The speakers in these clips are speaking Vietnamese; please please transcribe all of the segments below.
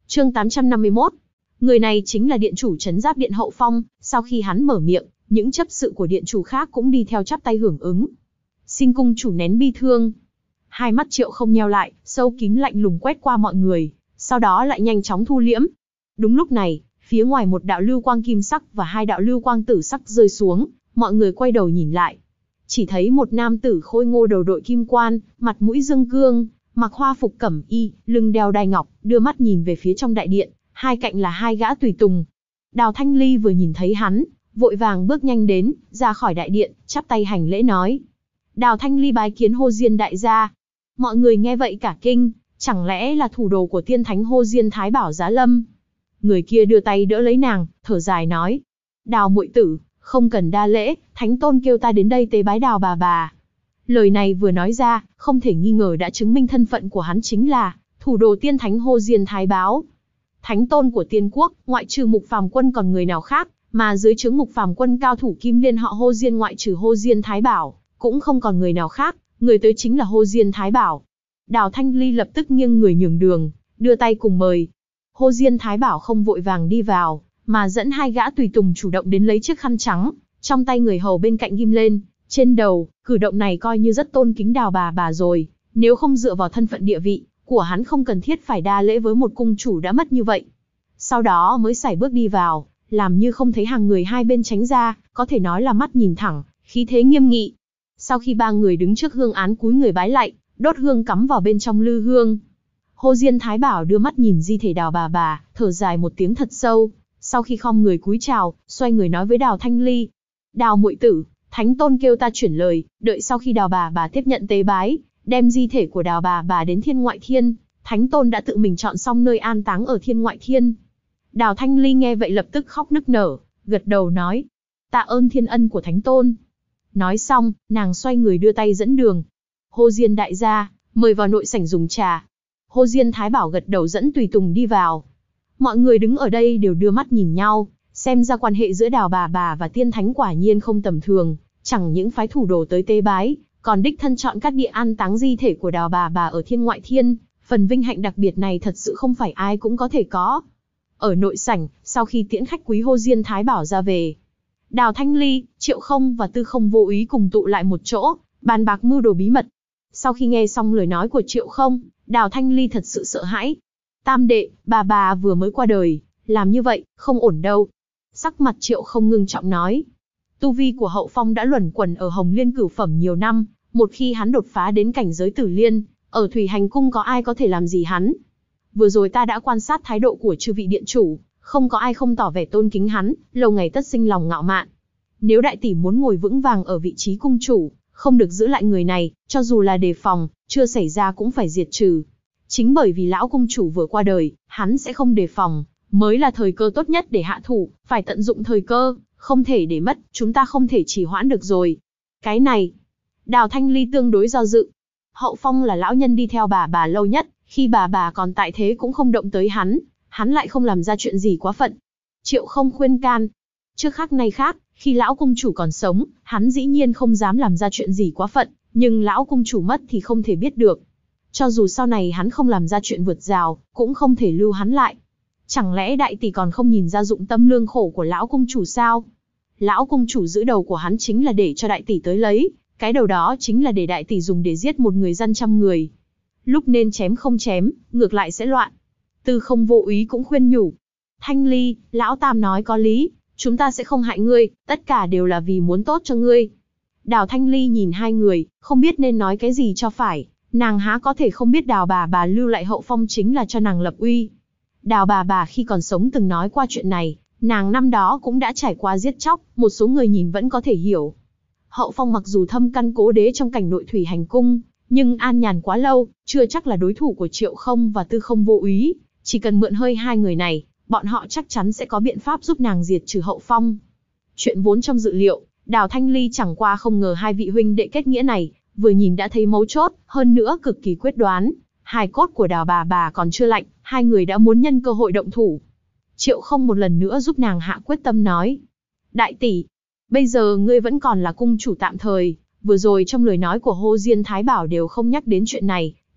Chương 851. Người này chính là điện chủ trấn Giáp Điện Hậu Phong. Sau khi hắn mở miệng, những chấp sự của điện chủ khác cũng đi theo chắp tay hưởng ứng. Xin cung chủ nén bi thương. Hai mắt Triệu Không nheo lại, sâu kín lạnh lùng quét qua mọi người, sau đó lại nhanh chóng thu liễm. Đúng lúc này, phía ngoài một đạo lưu quang kim sắc và hai đạo lưu quang tử sắc rơi xuống, mọi người quay đầu nhìn lại. Chỉ thấy một nam tử khôi ngô đầu đội kim quan, mặt mũi dương cương, mặc hoa phục cẩm y, lưng đeo đai ngọc, đưa mắt nhìn về phía trong đại điện, hai cạnh là hai gã tùy tùng. Đào Thanh Ly vừa nhìn thấy hắn, vội vàng bước nhanh đến, ra khỏi đại điện, chắp tay hành lễ nói. Đào Thanh Ly bái kiến Hồ Diên đại gia. Mọi người nghe vậy cả kinh, chẳng lẽ là thủ đồ của tiên thánh Hồ Diên Thái Bảo Giá Lâm? Người kia đưa tay đỡ lấy nàng, thở dài nói. Đào muội tử, không cần đa lễ, thánh tôn kêu ta đến đây tế bái Đào bà. Lời này vừa nói ra, không thể nghi ngờ đã chứng minh thân phận của hắn chính là thủ đồ tiên thánh Hồ Diên Thái Bảo. Thánh tôn của tiên quốc, ngoại trừ Mục Phàm Quân còn người nào khác, mà dưới trướng Mục Phàm Quân cao thủ kim liên họ Hồ Diên ngoại trừ Hồ Diên Thái Bảo, cũng không còn người nào khác, người tới chính là Hồ Diên Thái Bảo. Đào Thanh Ly lập tức nghiêng người nhường đường, đưa tay cùng mời. Hồ Diên Thái Bảo không vội vàng đi vào, mà dẫn hai gã tùy tùng chủ động đến lấy chiếc khăn trắng, trong tay người hầu bên cạnh ghim lên, trên đầu, cử động này coi như rất tôn kính Đào bà rồi, nếu không dựa vào thân phận địa vị của hắn không cần thiết phải đa lễ với một cung chủ đã mất như vậy. Sau đó mới sải bước đi vào, làm như không thấy hàng người hai bên tránh ra, có thể nói là mắt nhìn thẳng, khí thế nghiêm nghị. Sau khi ba người đứng trước hương án cúi người bái lạy, đốt hương cắm vào bên trong lư hương. Hồ Diên Thái Bảo đưa mắt nhìn di thể Đào bà, thở dài một tiếng thật sâu, sau khi khom người cúi chào, xoay người nói với Đào Thanh Ly. Đào muội tử, thánh tôn kêu ta chuyển lời, đợi sau khi Đào bà tiếp nhận tế bái, đem di thể của Đào bà đến Thiên Ngoại Thiên, thánh tôn đã tự mình chọn xong nơi an táng ở Thiên Ngoại Thiên. Đào Thanh Ly nghe vậy lập tức khóc nức nở, gật đầu nói. Tạ ơn thiên ân của thánh tôn. Nói xong, nàng xoay người đưa tay dẫn đường. Hồ Diên đại gia, mời vào nội sảnh dùng trà. Hồ Diên Thái Bảo gật đầu dẫn tùy tùng đi vào. Mọi người đứng ở đây đều đưa mắt nhìn nhau, xem ra quan hệ giữa Đào bà và tiên thánh quả nhiên không tầm thường, chẳng những phái thủ đồ tới tế bái, còn đích thân chọn các địa an táng di thể của Đào bà ở Thiên Ngoại Thiên, phần vinh hạnh đặc biệt này thật sự không phải ai cũng có thể có. Ở nội sảnh, sau khi tiễn khách quý Hồ Diên Thái Bảo ra về, Đào Thanh Ly, Triệu Không và Tư Không vô ý cùng tụ lại một chỗ, bàn bạc mưu đồ bí mật. Sau khi nghe xong lời nói của Triệu Không, Đào Thanh Ly thật sự sợ hãi. Tam đệ, bà vừa mới qua đời, làm như vậy, không ổn đâu. Sắc mặt Triệu Không ngưng trọng nói. Tu vi của Hậu Phong đã luẩn quẩn ở Hồng Liên cửu phẩm nhiều năm, một khi hắn đột phá đến cảnh giới Tử Liên, ở Thủy Hành Cung có ai có thể làm gì hắn. Vừa rồi ta đã quan sát thái độ của chư vị điện chủ, không có ai không tỏ vẻ tôn kính hắn, lâu ngày tất sinh lòng ngạo mạn. Nếu đại tỷ muốn ngồi vững vàng ở vị trí cung chủ, không được giữ lại người này, cho dù là đề phòng, chưa xảy ra cũng phải diệt trừ. Chính bởi vì lão cung chủ vừa qua đời, hắn sẽ không đề phòng, mới là thời cơ tốt nhất để hạ thủ, phải tận dụng thời cơ, không thể để mất, chúng ta không thể trì hoãn được rồi. Cái này, Đào Thanh Ly tương đối do dự. Hậu Phong là lão nhân đi theo bà lâu nhất, khi bà còn tại thế cũng không động tới hắn lại không làm ra chuyện gì quá phận. Triệu Không khuyên can. Trước khác nay khác, khi lão cung chủ còn sống, hắn dĩ nhiên không dám làm ra chuyện gì quá phận, nhưng lão cung chủ mất thì không thể biết được. Cho dù sau này hắn không làm ra chuyện vượt rào, cũng không thể lưu hắn lại. Chẳng lẽ đại tỷ còn không nhìn ra dụng tâm lương khổ của lão cung chủ sao? Lão cung chủ giữ đầu của hắn chính là để cho đại tỷ tới lấy, cái đầu đó chính là để đại tỷ dùng để giết một người dân trăm người. Lúc nên chém không chém, ngược lại sẽ loạn. Tư Không vô ý cũng khuyên nhủ. Thanh Ly, lão tam nói có lý, chúng ta sẽ không hại ngươi, tất cả đều là vì muốn tốt cho ngươi. Đào Thanh Ly nhìn hai người, không biết nên nói cái gì cho phải, nàng há có thể không biết Đào bà lưu lại Hậu Phong chính là cho nàng lập uy. Đào bà khi còn sống từng nói qua chuyện này, nàng năm đó cũng đã trải qua giết chóc, một số người nhìn vẫn có thể hiểu. Hậu Phong mặc dù thâm căn cố đế trong cảnh nội Thủy Hành Cung, nhưng an nhàn quá lâu, chưa chắc là đối thủ của Triệu Không và Tư Không vô ý, chỉ cần mượn hơi hai người này, bọn họ chắc chắn sẽ có biện pháp giúp nàng diệt trừ Hậu Phong. Chuyện vốn trong dự liệu, Đào Thanh Ly chẳng qua không ngờ hai vị huynh đệ kết nghĩa này, vừa nhìn đã thấy mấu chốt, hơn nữa cực kỳ quyết đoán. Hài cốt của Đào bà còn chưa lạnh, hai người đã muốn nhân cơ hội động thủ. Triệu Không một lần nữa giúp nàng hạ quyết tâm nói. Đại tỷ, bây giờ ngươi vẫn còn là cung chủ tạm thời, vừa rồi trong lời nói của Hồ Diên Thái Bảo đều không nhắc đến chuyện này,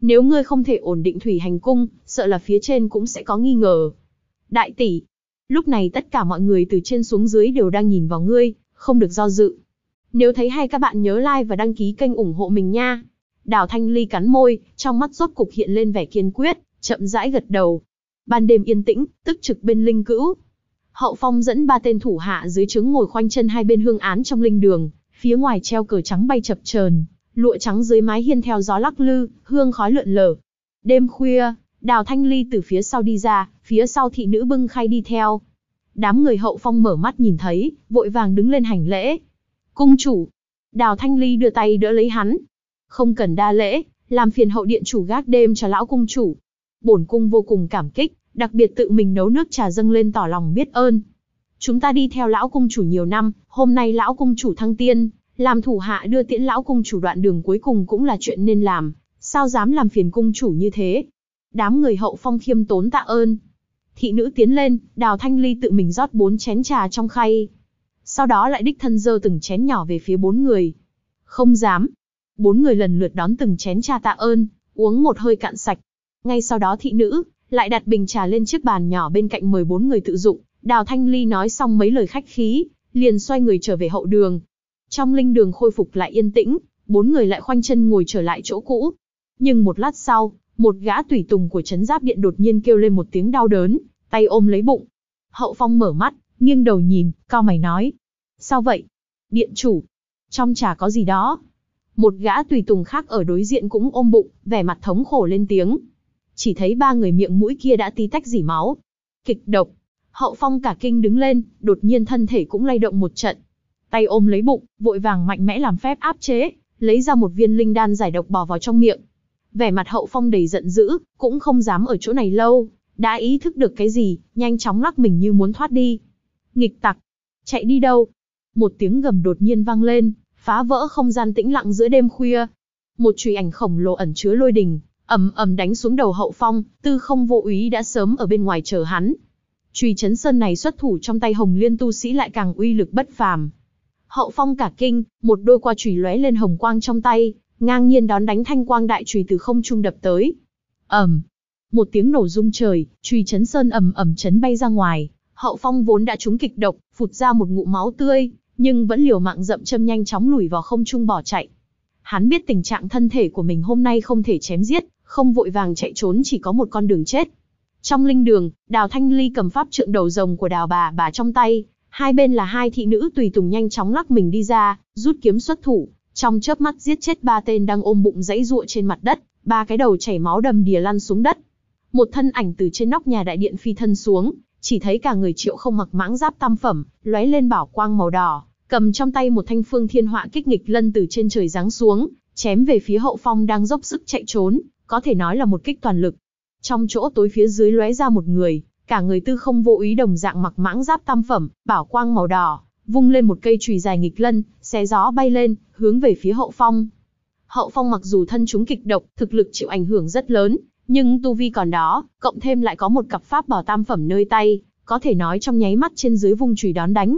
Nếu ngươi không thể ổn định thủy hành cung, sợ là phía trên cũng sẽ có nghi ngờ. Đại tỷ, lúc này tất cả mọi người từ trên xuống dưới đều đang nhìn vào ngươi, không được do dự. Nếu thấy hay các bạn nhớ like và đăng ký kênh ủng hộ mình nha. Đào Thanh Ly cắn môi, trong mắt rốt cục hiện lên vẻ kiên quyết, chậm rãi gật đầu. Ban đêm yên tĩnh, tức trực bên linh cữu. Hậu Phong dẫn 3 tên thủ hạ dưới trướng ngồi khoanh chân hai bên hương án trong linh đường, phía ngoài treo cờ trắng bay chập chờn, lụa trắng dưới mái hiên theo gió lắc lư, hương khói lượn lờ. Đêm khuya, Đào Thanh Ly từ phía sau đi ra, phía sau thị nữ bưng khay đi theo. Đám người Hậu Phong mở mắt nhìn thấy, vội vàng đứng lên hành lễ. Cung chủ. Đào Thanh Ly đưa tay đỡ lấy hắn. Không cần đa lễ, làm phiền hậu điện chủ gác đêm cho lão cung chủ. Bổn cung vô cùng cảm kích, đặc biệt tự mình nấu nước trà dâng lên tỏ lòng biết ơn. Chúng ta đi theo lão cung chủ nhiều năm, hôm nay lão cung chủ thăng tiên, làm thủ hạ đưa tiễn lão cung chủ đoạn đường cuối cùng cũng là chuyện nên làm, sao dám làm phiền cung chủ như thế. Đám người Hậu Phong khiêm tốn tạ ơn. Thị nữ tiến lên, Đào Thanh Ly tự mình rót 4 chén trà trong khay. Sau đó lại đích thân giơ từng chén nhỏ về phía 4 người. Không dám. 4 người lần lượt đón từng chén trà tạ ơn, uống một hơi cạn sạch. Ngay sau đó thị nữ lại đặt bình trà lên chiếc bàn nhỏ bên cạnh mời 4 người tự dụng. Đào Thanh Ly nói xong mấy lời khách khí, liền xoay người trở về hậu đường. Trong linh đường khôi phục lại yên tĩnh, 4 người lại khoanh chân ngồi trở lại chỗ cũ. Nhưng một lát sau, một gã tùy tùng của trấn giáp điện đột nhiên kêu lên một tiếng đau đớn, tay ôm lấy bụng. Hậu Phong mở mắt, nghiêng đầu nhìn, cau mày nói. Sao vậy? Điện chủ. Trong trà có gì đó? Một gã tùy tùng khác ở đối diện cũng ôm bụng, vẻ mặt thống khổ lên tiếng. Chỉ thấy 3 người miệng mũi kia đã tí tách rỉ máu. Kịch độc. Hậu Phong cả kinh đứng lên, đột nhiên thân thể cũng lay động một trận. Tay ôm lấy bụng, vội vàng mạnh mẽ làm phép áp chế, lấy ra một viên linh đan giải độc bỏ vào trong miệng. Vẻ mặt Hậu Phong đầy giận dữ, cũng không dám ở chỗ này lâu, đã ý thức được cái gì, nhanh chóng lắc mình như muốn thoát đi. Nghịch tặc, chạy đi đâu? Một tiếng gầm đột nhiên vang lên, phá vỡ không gian tĩnh lặng giữa đêm khuya. Một chùy ảnh khổng lồ ẩn chứa lôi đình, ầm ầm đánh xuống đầu Hậu Phong, Tư Không Vô Úy đã sớm ở bên ngoài chờ hắn. Chùy chấn sơn này xuất thủ trong tay Hồng Liên tu sĩ lại càng uy lực bất phàm. Hậu Phong cả kinh, một đôi qua chùy lóe lên hồng quang trong tay, ngang nhiên đón đánh thanh quang đại chùy từ không trung đập tới. Một tiếng nổ rung trời, chùy chấn sơn ầm ầm chấn bay ra ngoài. Hậu Phong vốn đã trúng kịch độc, phụt ra một ngụm máu tươi, nhưng vẫn liều mạng dậm châm nhanh chóng lùi vào không trung bỏ chạy. Hắn biết tình trạng thân thể của mình hôm nay không thể chém giết, không vội vàng chạy trốn chỉ có một con đường chết. Trong linh đường, Đào Thanh Ly cầm pháp trượng đầu rồng của Đào bà trong tay, hai bên là 2 thị nữ tùy tùng nhanh chóng lắc mình đi ra, rút kiếm xuất thủ, trong chớp mắt giết chết 3 tên đang ôm bụng giãy giụa trên mặt đất, 3 cái đầu chảy máu đầm đìa lăn xuống đất. Một thân ảnh từ trên nóc nhà đại điện phi thân xuống, chỉ thấy cả người Triệu Không mặc mãng giáp tam phẩm, lóe lên bảo quang màu đỏ, cầm trong tay một thanh Phương Thiên Họa Kích nghịch lân từ trên trời giáng xuống, chém về phía Hậu Phong đang dốc sức chạy trốn, có thể nói là một kích toàn lực. Trong chỗ tối phía dưới lóe ra một người, cả người Tư Không Vô Úy đồng dạng mặc mãng giáp tam phẩm, bảo quang màu đỏ, vung lên một cây chùy dài nghịch lân, xé gió bay lên, hướng về phía Hậu Phong. Hậu Phong mặc dù thân chúng kịch độc, thực lực chịu ảnh hưởng rất lớn, nhưng tu vi còn đó, cộng thêm lại có một cặp pháp bảo tam phẩm nơi tay, có thể nói trong nháy mắt trên dưới vung chùy đón đánh.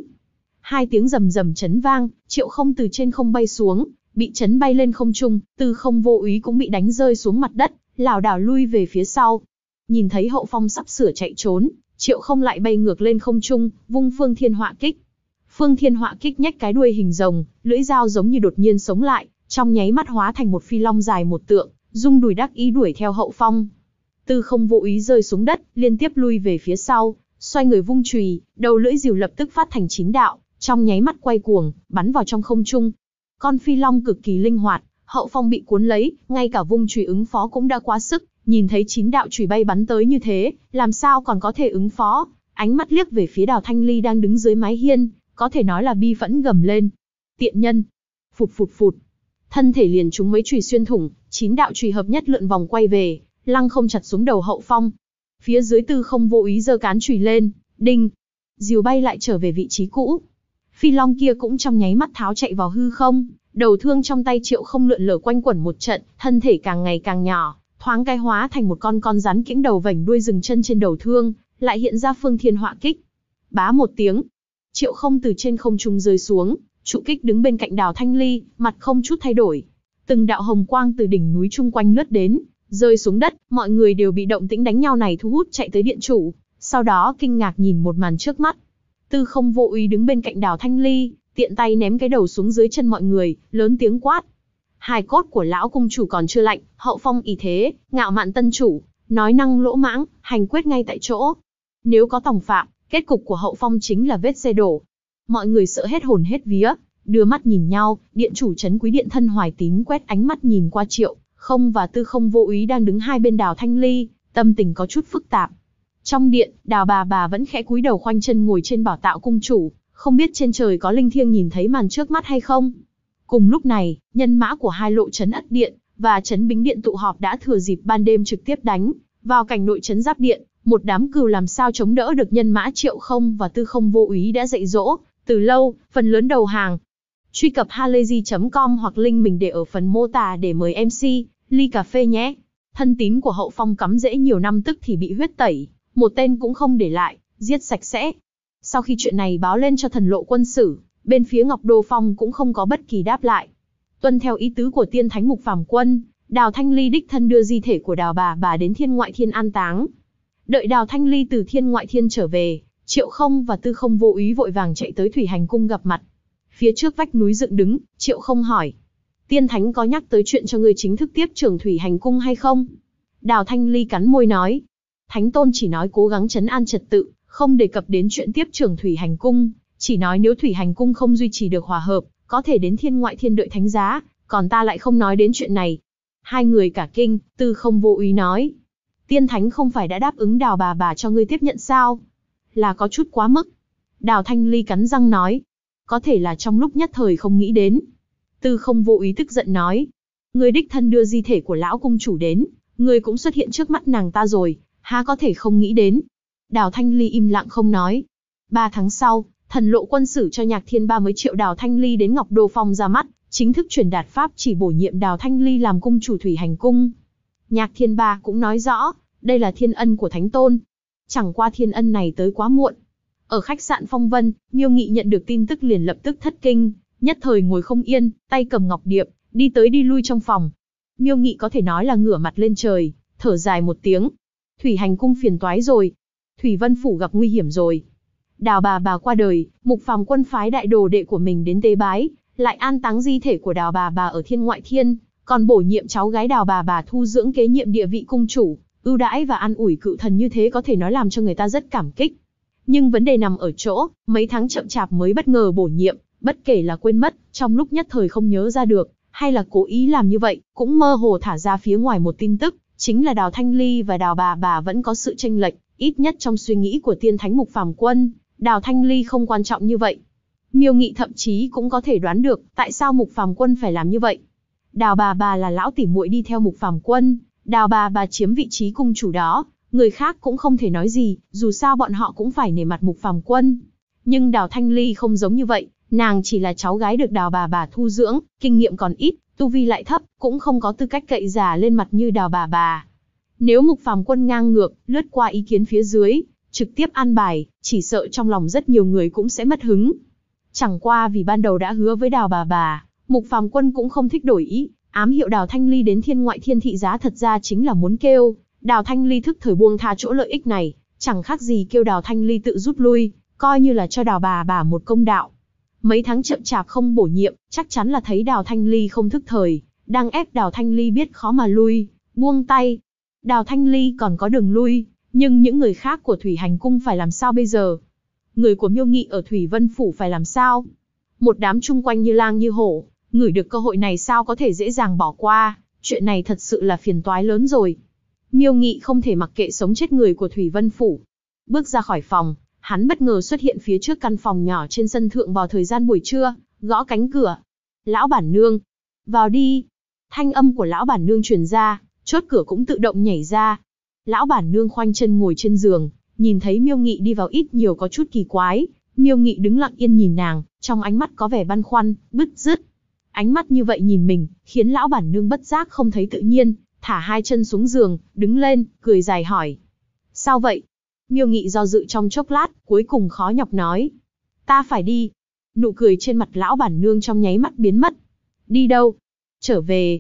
2 tiếng rầm rầm chấn vang, Triệu Không từ trên không bay xuống, bị chấn bay lên không trung, Tư Không Vô Úy cũng bị đánh rơi xuống mặt đất, lảo đảo lui về phía sau. Nhìn thấy Hậu Phong sắp sửa chạy trốn, Triệu Không lại bay ngược lên không trung, vung Phương Thiên Họa Kích. Phương Thiên Họa Kích nhếch cái đuôi hình rồng, lưỡi dao giống như đột nhiên sống lại, trong nháy mắt hóa thành một phi long dài một tượng, rung đùi đắc ý đuổi theo Hậu Phong. Tư Không Vô Úy rơi xuống đất, liên tiếp lui về phía sau, xoay người vung chùy, đầu lưỡi rìu lập tức phát thành 9 đạo, trong nháy mắt quay cuồng, bắn vào trong không trung. Con phi long cực kỳ linh hoạt, Hậu Phong bị cuốn lấy, ngay cả vung chùy ứng phó cũng đã quá sức, nhìn thấy 9 đạo chùy bay bắn tới như thế, làm sao còn có thể ứng phó? Ánh mắt liếc về phía Đào Thanh Ly đang đứng dưới mái hiên, có thể nói là bi phẫn gầm lên. Tiện nhân! Phụt phụt phụt! Thân thể liền trúng mấy chùy xuyên thủng, 9 đạo chùy hợp nhất lượn vòng quay về, lăng không chặt xuống đầu Hậu Phong. Phía dưới Tư Không Vô Úy giơ cán chùy lên, đinh! Rìu bay lại trở về vị trí cũ. Phi long kia cũng trong nháy mắt tháo chạy vào hư không, đầu thương trong tay Triệu Không lượn lờ quanh quẩn một trận, thân thể càng ngày càng nhỏ, thoáng cái hóa thành một con rắn kiễng đầu vểnh đuôi dừng chân trên đầu thương, lại hiện ra Phương Thiên Họa Kích. Bá một tiếng, Triệu Không từ trên không trung rơi xuống, trụ kích đứng bên cạnh Đào Thanh Ly, mặt không chút thay đổi. Từng đạo hồng quang từ đỉnh núi chung quanh lướt đến, Rơi xuống đất, mọi người đều bị động tĩnh đánh nhau này thu hút chạy tới điện chủ, sau đó kinh ngạc nhìn một màn trước mắt. Tư Không Vô Úy đứng bên cạnh Đào Thanh Ly, tiện tay ném cái đầu xuống dưới chân mọi người, lớn tiếng quát. Hài cốt của lão cung chủ còn chưa lạnh, hậu phong ỷ thế, ngạo mạn tân chủ, nói năng lỗ mãng, hành quyết ngay tại chỗ. Nếu có tòng phạm, kết cục của hậu phong chính là vết xe đổ. Mọi người sợ hết hồn hết vía, đưa mắt nhìn nhau, điện chủ trấn Quý Điện Thân Hoài Tín quét ánh mắt nhìn qua Triệu Không và Tư Không Vô Úy đang đứng hai bên Đào Thanh Ly, tâm tình có chút phức tạp. Trong điện, Đào bà vẫn khẽ cúi đầu khoanh chân ngồi trên bảo tọa cung chủ, không biết trên trời có linh thiêng nhìn thấy màn trước mắt hay không. Cùng lúc này, nhân mã của hai lộ trấn Ất Điện và trấn Bính Điện tụ họp đã thừa dịp ban đêm trực tiếp đánh vào cảnh nội trấn Giáp Điện. Một đám cừu làm sao chống đỡ được nhân mã Triệu Không và Tư Không Vô Úy đã dạy dỗ từ lâu, phần lớn đầu hàng. Truy cập halayzi.com hoặc link mình để ở phần mô tả để mời MC ly cà phê nhé. Thân tín của hậu phong cắm rễ nhiều năm tức thì bị huyết tẩy, một tên cũng không để lại, giết sạch sẽ. Sau khi chuyện này báo lên cho thần lộ quân sử, bên phía Ngọc Đô Phong cũng không có bất kỳ đáp lại. Tuân theo ý tứ của tiên thánh Mục Phàm Quân, Đào Thanh Ly đích thân đưa di thể của Đào bà đến Thiên Ngoại Thiên an táng. Đợi Đào Thanh Ly từ Thiên Ngoại Thiên trở về, Triệu Không và Tư Không Vô Úy vội vàng chạy tới Thủy Hành Cung gặp mặt. Phía trước vách núi dựng đứng, Triệu Không hỏi. Tiên thánh có nhắc tới chuyện cho ngươi chính thức tiếp trưởng Thủy Hành Cung hay không? Đào Thanh Ly cắn môi nói. Thánh Tôn chỉ nói cố gắng trấn an trật tự, không đề cập đến chuyện tiếp trưởng Thủy Hành Cung, chỉ nói nếu Thủy Hành Cung không duy trì được hòa hợp, có thể đến Thiên Ngoại Thiên đợi thánh giá, còn ta lại không nói đến chuyện này. Hai người cả kinh, Tư Không Vô Úy nói. Tiên thánh không phải đã đáp ứng Đào bà cho ngươi tiếp nhận sao? Là có chút quá mức. Đào Thanh Ly cắn răng nói. Có thể là trong lúc nhất thời không nghĩ đến. Tư Không Vô Úy tức giận nói. Ngươi đích thân đưa di thể của lão cung chủ đến, ngươi cũng xuất hiện trước mắt nàng ta rồi, há có thể không nghĩ đến. Đào Thanh Ly im lặng không nói. 3 tháng sau, thần lộ quân sử cho Nhạc Thiên Ba mới triệu Đào Thanh Ly đến Ngọc Đô Phong ra mắt, chính thức truyền đạt pháp chỉ bổ nhiệm Đào Thanh Ly làm cung chủ Thủy Hành Cung. Nhạc Thiên Ba cũng nói rõ, đây là thiên ân của Thánh Tôn. Chẳng qua thiên ân này tới quá muộn. Ở khách sạn Phong Vân, Miêu Nghị nhận được tin tức liền lập tức thất kinh, nhất thời ngồi không yên, tay cầm ngọc điệp, đi tới đi lui trong phòng. Miêu Nghị có thể nói là ngửa mặt lên trời, thở dài một tiếng. Thủy Hành Cung phiền toái rồi. Thủy Vân Phủ gặp nguy hiểm rồi. Đào bà qua đời, Mục Phàm Quân phái đại đồ đệ của mình đến tế bái, lại an táng di thể của Đào bà ở Thiên Ngoại Thiên, còn bổ nhiệm cháu gái Đào bà thu dưỡng kế nhiệm địa vị cung chủ, ưu đãi và an ủi cựu thần như thế có thể nói làm cho người ta rất cảm kích. Nhưng vấn đề nằm ở chỗ, mấy tháng chậm chạp mới bất ngờ bổ nhiệm, bất kể là quên mất, trong lúc nhất thời không nhớ ra được, hay là cố ý làm như vậy, cũng mơ hồ thả ra phía ngoài một tin tức, chính là Đào Thanh Ly và Đào bà vẫn có sự chênh lệch, ít nhất trong suy nghĩ của tiên thánh Mục Phàm Quân, Đào Thanh Ly không quan trọng như vậy. Miêu Nghị thậm chí cũng có thể đoán được, tại sao Mục Phàm Quân phải làm như vậy. Đào bà là lão tỉ muội đi theo Mục Phàm Quân, Đào bà chiếm vị trí cung chủ đó, người khác cũng không thể nói gì, dù sao bọn họ cũng phải nể mặt Mục Phàm Quân. Nhưng Đào Thanh Ly không giống như vậy, nàng chỉ là cháu gái được Đào bà thu dưỡng, kinh nghiệm còn ít, tu vi lại thấp, cũng không có tư cách cậy già lên mặt như Đào bà. Nếu Mục Phàm Quân ngang ngược, lướt qua ý kiến phía dưới, trực tiếp an bài, chỉ sợ trong lòng rất nhiều người cũng sẽ mất hứng. Chẳng qua vì ban đầu đã hứa với Đào bà, Mục Phàm Quân cũng không thích đổi ý, ám hiệu Đào Thanh Ly đến Thiên Ngoại Thiên thị giá thật ra chính là muốn kêu Đào Thanh Ly thức thời buông tha chỗ lợi ích này, chẳng khác gì kêu Đào Thanh Ly tự rút lui, coi như là cho Đào bà một công đạo. Mấy tháng chậm chạp không bổ nhiệm, chắc chắn là thấy Đào Thanh Ly không thức thời, đang ép Đào Thanh Ly biết khó mà lui, buông tay. Đào Thanh Ly còn có đường lui, nhưng những người khác của Thủy Hành Cung phải làm sao bây giờ? Người của Miêu Nghị ở Thủy Vân Phủ phải làm sao? Một đám chung quanh như lang như hổ, ngửi được cơ hội này sao có thể dễ dàng bỏ qua, chuyện này thật sự là phiền toái lớn rồi. Miêu Nghị không thể mặc kệ sống chết người của Thủy Vân Phủ. Bước ra khỏi phòng, hắn bất ngờ xuất hiện phía trước căn phòng nhỏ trên sân thượng vào thời gian buổi trưa, gõ cánh cửa. Lão bản nương, vào đi. Thanh âm của lão bản nương truyền ra, chốt cửa cũng tự động nhảy ra. Lão bản nương khoanh chân ngồi trên giường, nhìn thấy Miêu Nghị đi vào ít nhiều có chút kỳ quái. Miêu Nghị đứng lặng yên nhìn nàng, trong ánh mắt có vẻ băn khoăn, bứt rứt. Ánh mắt như vậy nhìn mình, khiến lão bản nương bất giác không thấy tự nhiên, thả hai chân xuống giường, đứng lên, cười dài hỏi. Sao vậy? Miêu Nghị do dự trong chốc lát, cuối cùng khó nhọc nói. Ta phải đi. Nụ cười trên mặt lão bản nương trong nháy mắt biến mất. Đi đâu? Trở về.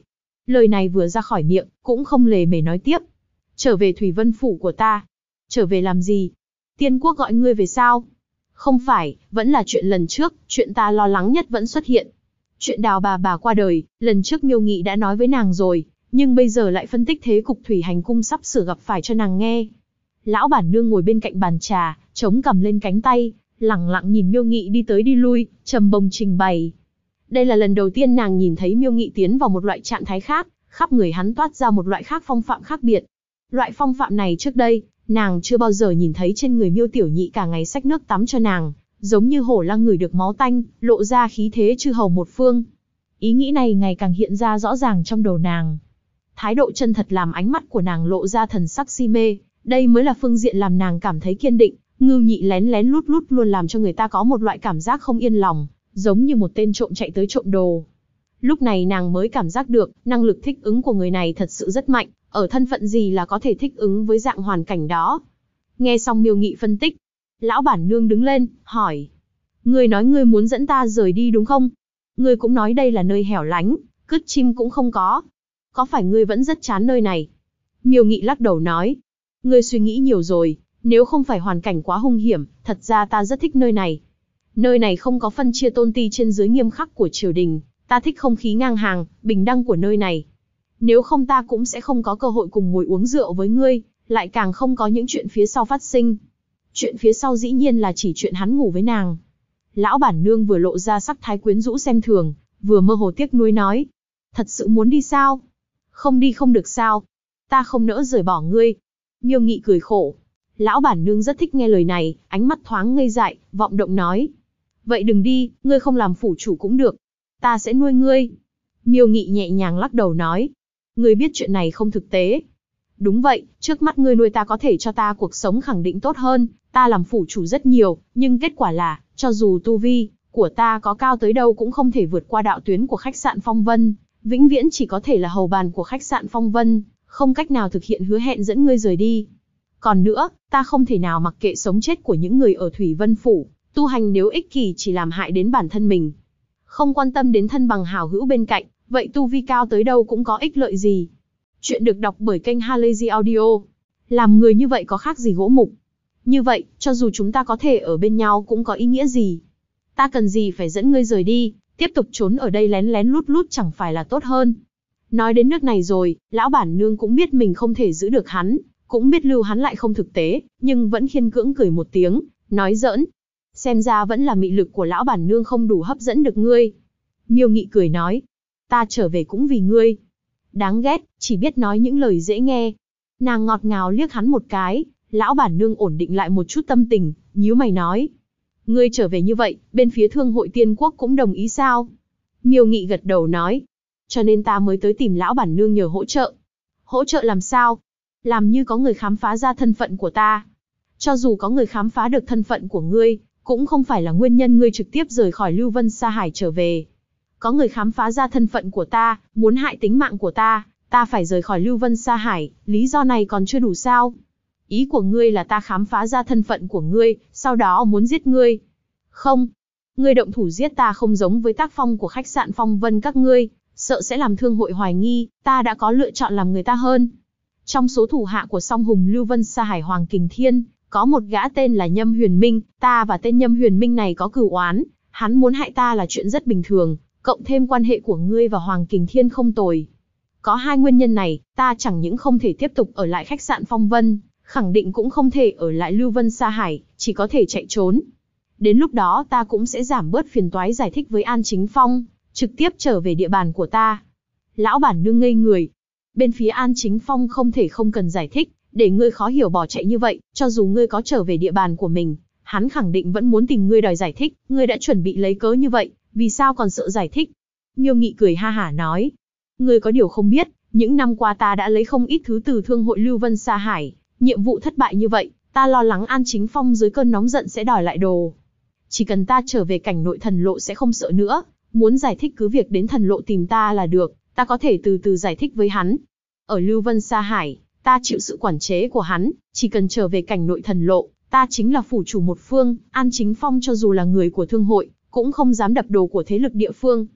Lời này vừa ra khỏi miệng, cũng không lề mề nói tiếp. Trở về Thủy Vân Phủ của ta. Trở về làm gì? Tiên quốc gọi ngươi về sao? Không phải, vẫn là chuyện lần trước, chuyện ta lo lắng nhất vẫn xuất hiện. Chuyện Đào bà qua đời, lần trước Miêu Nghị đã nói với nàng rồi, nhưng bây giờ lại phân tích thế cục Thủy Hành Cung sắp sửa gặp phải cho nàng nghe. Lão bản nương ngồi bên cạnh bàn trà, chống cằm lên cánh tay, lẳng lặng nhìn Miêu Nghị đi tới đi lui, trầm bồng trình bày. Đây là lần đầu tiên nàng nhìn thấy Miêu Nghị tiến vào một loại trạng thái khác, khắp người hắn toát ra một loại khác phong phạm khác biệt. Loại phong phạm này trước đây, nàng chưa bao giờ nhìn thấy trên người Miêu Tiểu Nhị cả ngày xách nước tắm cho nàng, giống như hổ lang ngửi được máu tanh, lộ ra khí thế chư hầu một phương. Ý nghĩ này ngày càng hiện ra rõ ràng trong đầu nàng. Thái độ chân thật làm ánh mắt của nàng lộ ra thần sắc si mê, đây mới là phương diện làm nàng cảm thấy kiên định. Ngưu Nhị lén lén lút lút luôn làm cho người ta có một loại cảm giác không yên lòng, giống như một tên trộm chạy tới trộm đồ. Lúc này nàng mới cảm giác được, năng lực thích ứng của người này thật sự rất mạnh, ở thân phận gì là có thể thích ứng với dạng hoàn cảnh đó. Nghe xong Miêu Nghị phân tích, lão bản nương đứng lên, hỏi. Ngươi nói ngươi muốn dẫn ta rời đi đúng không? Ngươi cũng nói đây là nơi hẻo lánh, cứt chim cũng không có. Có phải ngươi vẫn rất chán nơi này? Miêu Nghị lắc đầu nói. Ngươi suy nghĩ nhiều rồi, nếu không phải hoàn cảnh quá hung hiểm, thật ra ta rất thích nơi này. Nơi này không có phân chia tôn ti trên dưới nghiêm khắc của triều đình, ta thích không khí ngang hàng, bình đẳng của nơi này. Nếu không ta cũng sẽ không có cơ hội cùng ngồi uống rượu với ngươi, lại càng không có những chuyện phía sau phát sinh. Chuyện phía sau dĩ nhiên là chỉ chuyện hắn ngủ với nàng. Lão bản nương vừa lộ ra sắc thái quyến rũ xem thường, vừa mơ hồ tiếc nuối nói. Thật sự muốn đi sao? Không đi không được sao? Ta không nỡ rời bỏ ngươi. Miêu Nghị cười khổ. Lão bản nương rất thích nghe lời này, ánh mắt thoáng ngây dại, vọng động nói. Vậy đừng đi, ngươi không làm phủ chủ cũng được. Ta sẽ nuôi ngươi. Miêu Nghị nhẹ nhàng lắc đầu nói. Ngươi biết chuyện này không thực tế. Đúng vậy, trước mắt ngươi nuôi ta có thể cho ta cuộc sống khẳng định tốt hơn, ta làm phủ chủ rất nhiều, nhưng kết quả là, cho dù tu vi của ta có cao tới đâu cũng không thể vượt qua đạo tuyến của khách sạn Phong Vân, vĩnh viễn chỉ có thể là hầu bàn của khách sạn Phong Vân, không cách nào thực hiện hứa hẹn dẫn ngươi rời đi. Còn nữa, ta không thể nào mặc kệ sống chết của những người ở Thủy Vân Phủ, tu hành nếu ích kỷ chỉ làm hại đến bản thân mình. Không quan tâm đến thân bằng hảo hữu bên cạnh, vậy tu vi cao tới đâu cũng có ích lợi gì. Chuyện được đọc bởi kênh Halazy Audio. Làm người như vậy có khác gì gỗ mục. Như vậy, cho dù chúng ta có thể ở bên nhau cũng có ý nghĩa gì. Ta cần gì phải dẫn ngươi rời đi, tiếp tục trốn ở đây lén lén lút lút chẳng phải là tốt hơn. Nói đến nước này rồi, lão bản nương cũng biết mình không thể giữ được hắn, cũng biết lưu hắn lại không thực tế, nhưng vẫn khiên cưỡng cười một tiếng, nói giỡn. Xem ra vẫn là mị lực của lão bản nương không đủ hấp dẫn được ngươi. Miêu Nghị cười nói. Ta trở về cũng vì ngươi. Đáng ghét, chỉ biết nói những lời dễ nghe. Nàng ngọt ngào liếc hắn một cái, lão bản nương ổn định lại một chút tâm tình, nhíu mày nói. Ngươi trở về như vậy, bên phía Thương hội Tiên Quốc cũng đồng ý sao? Miêu Nghị gật đầu nói. Cho nên ta mới tới tìm lão bản nương nhờ hỗ trợ. Hỗ trợ làm sao? Làm như có người khám phá ra thân phận của ta. Cho dù có người khám phá được thân phận của ngươi, cũng không phải là nguyên nhân ngươi trực tiếp rời khỏi Lưu Vân Sa Hải trở về. Có người khám phá ra thân phận của ta, muốn hại tính mạng của ta phải rời khỏi Lưu Vân Sa Hải, lý do này còn chưa đủ sao? Ý của ngươi là ta khám phá ra thân phận của ngươi, sau đó muốn giết ngươi. Không, ngươi động thủ giết ta không giống với tác phong của khách sạn Phong Vân các ngươi, sợ sẽ làm thương hội hoài nghi, ta đã có lựa chọn làm người ta hơn. Trong số thủ hạ của Song Hùng Lưu Vân Sa Hải Hoàng Kình Thiên, có một gã tên là Nhâm Huyền Minh, ta và tên Nhâm Huyền Minh này có cửu oán, hắn muốn hại ta là chuyện rất bình thường, cộng thêm quan hệ của ngươi và Hoàng Kình Thiên không tồi. Có hai nguyên nhân này, ta chẳng những không thể tiếp tục ở lại khách sạn Phong Vân, khẳng định cũng không thể ở lại Lưu Vân Sa Hải, chỉ có thể chạy trốn. Đến lúc đó ta cũng sẽ giảm bớt phiền toái giải thích với An Chính Phong, trực tiếp trở về địa bàn của ta. Lão bản nương ngây người. Bên phía An Chính Phong không thể không cần giải thích, để ngươi khó hiểu bỏ chạy như vậy, cho dù ngươi có trở về địa bàn của mình, hắn khẳng định vẫn muốn tìm ngươi đòi giải thích, ngươi đã chuẩn bị lấy cớ như vậy, vì sao còn sợ giải thích? Miêu Nghị cười ha hả nói. Ngươi có điều không biết, những năm qua ta đã lấy không ít thứ từ thương hội Lưu Vân Sa Hải, nhiệm vụ thất bại như vậy, ta lo lắng An Chính Phong dưới cơn nóng giận sẽ đòi lại đồ. Chỉ cần ta trở về cảnh nội thần lộ sẽ không sợ nữa, muốn giải thích cứ việc đến thần lộ tìm ta là được, ta có thể từ từ giải thích với hắn. Ở Lưu Vân Sa Hải, ta chịu sự quản chế của hắn, chỉ cần trở về cảnh nội thần lộ, ta chính là phủ chủ một phương, An Chính Phong cho dù là người của thương hội, cũng không dám đập đồ của thế lực địa phương.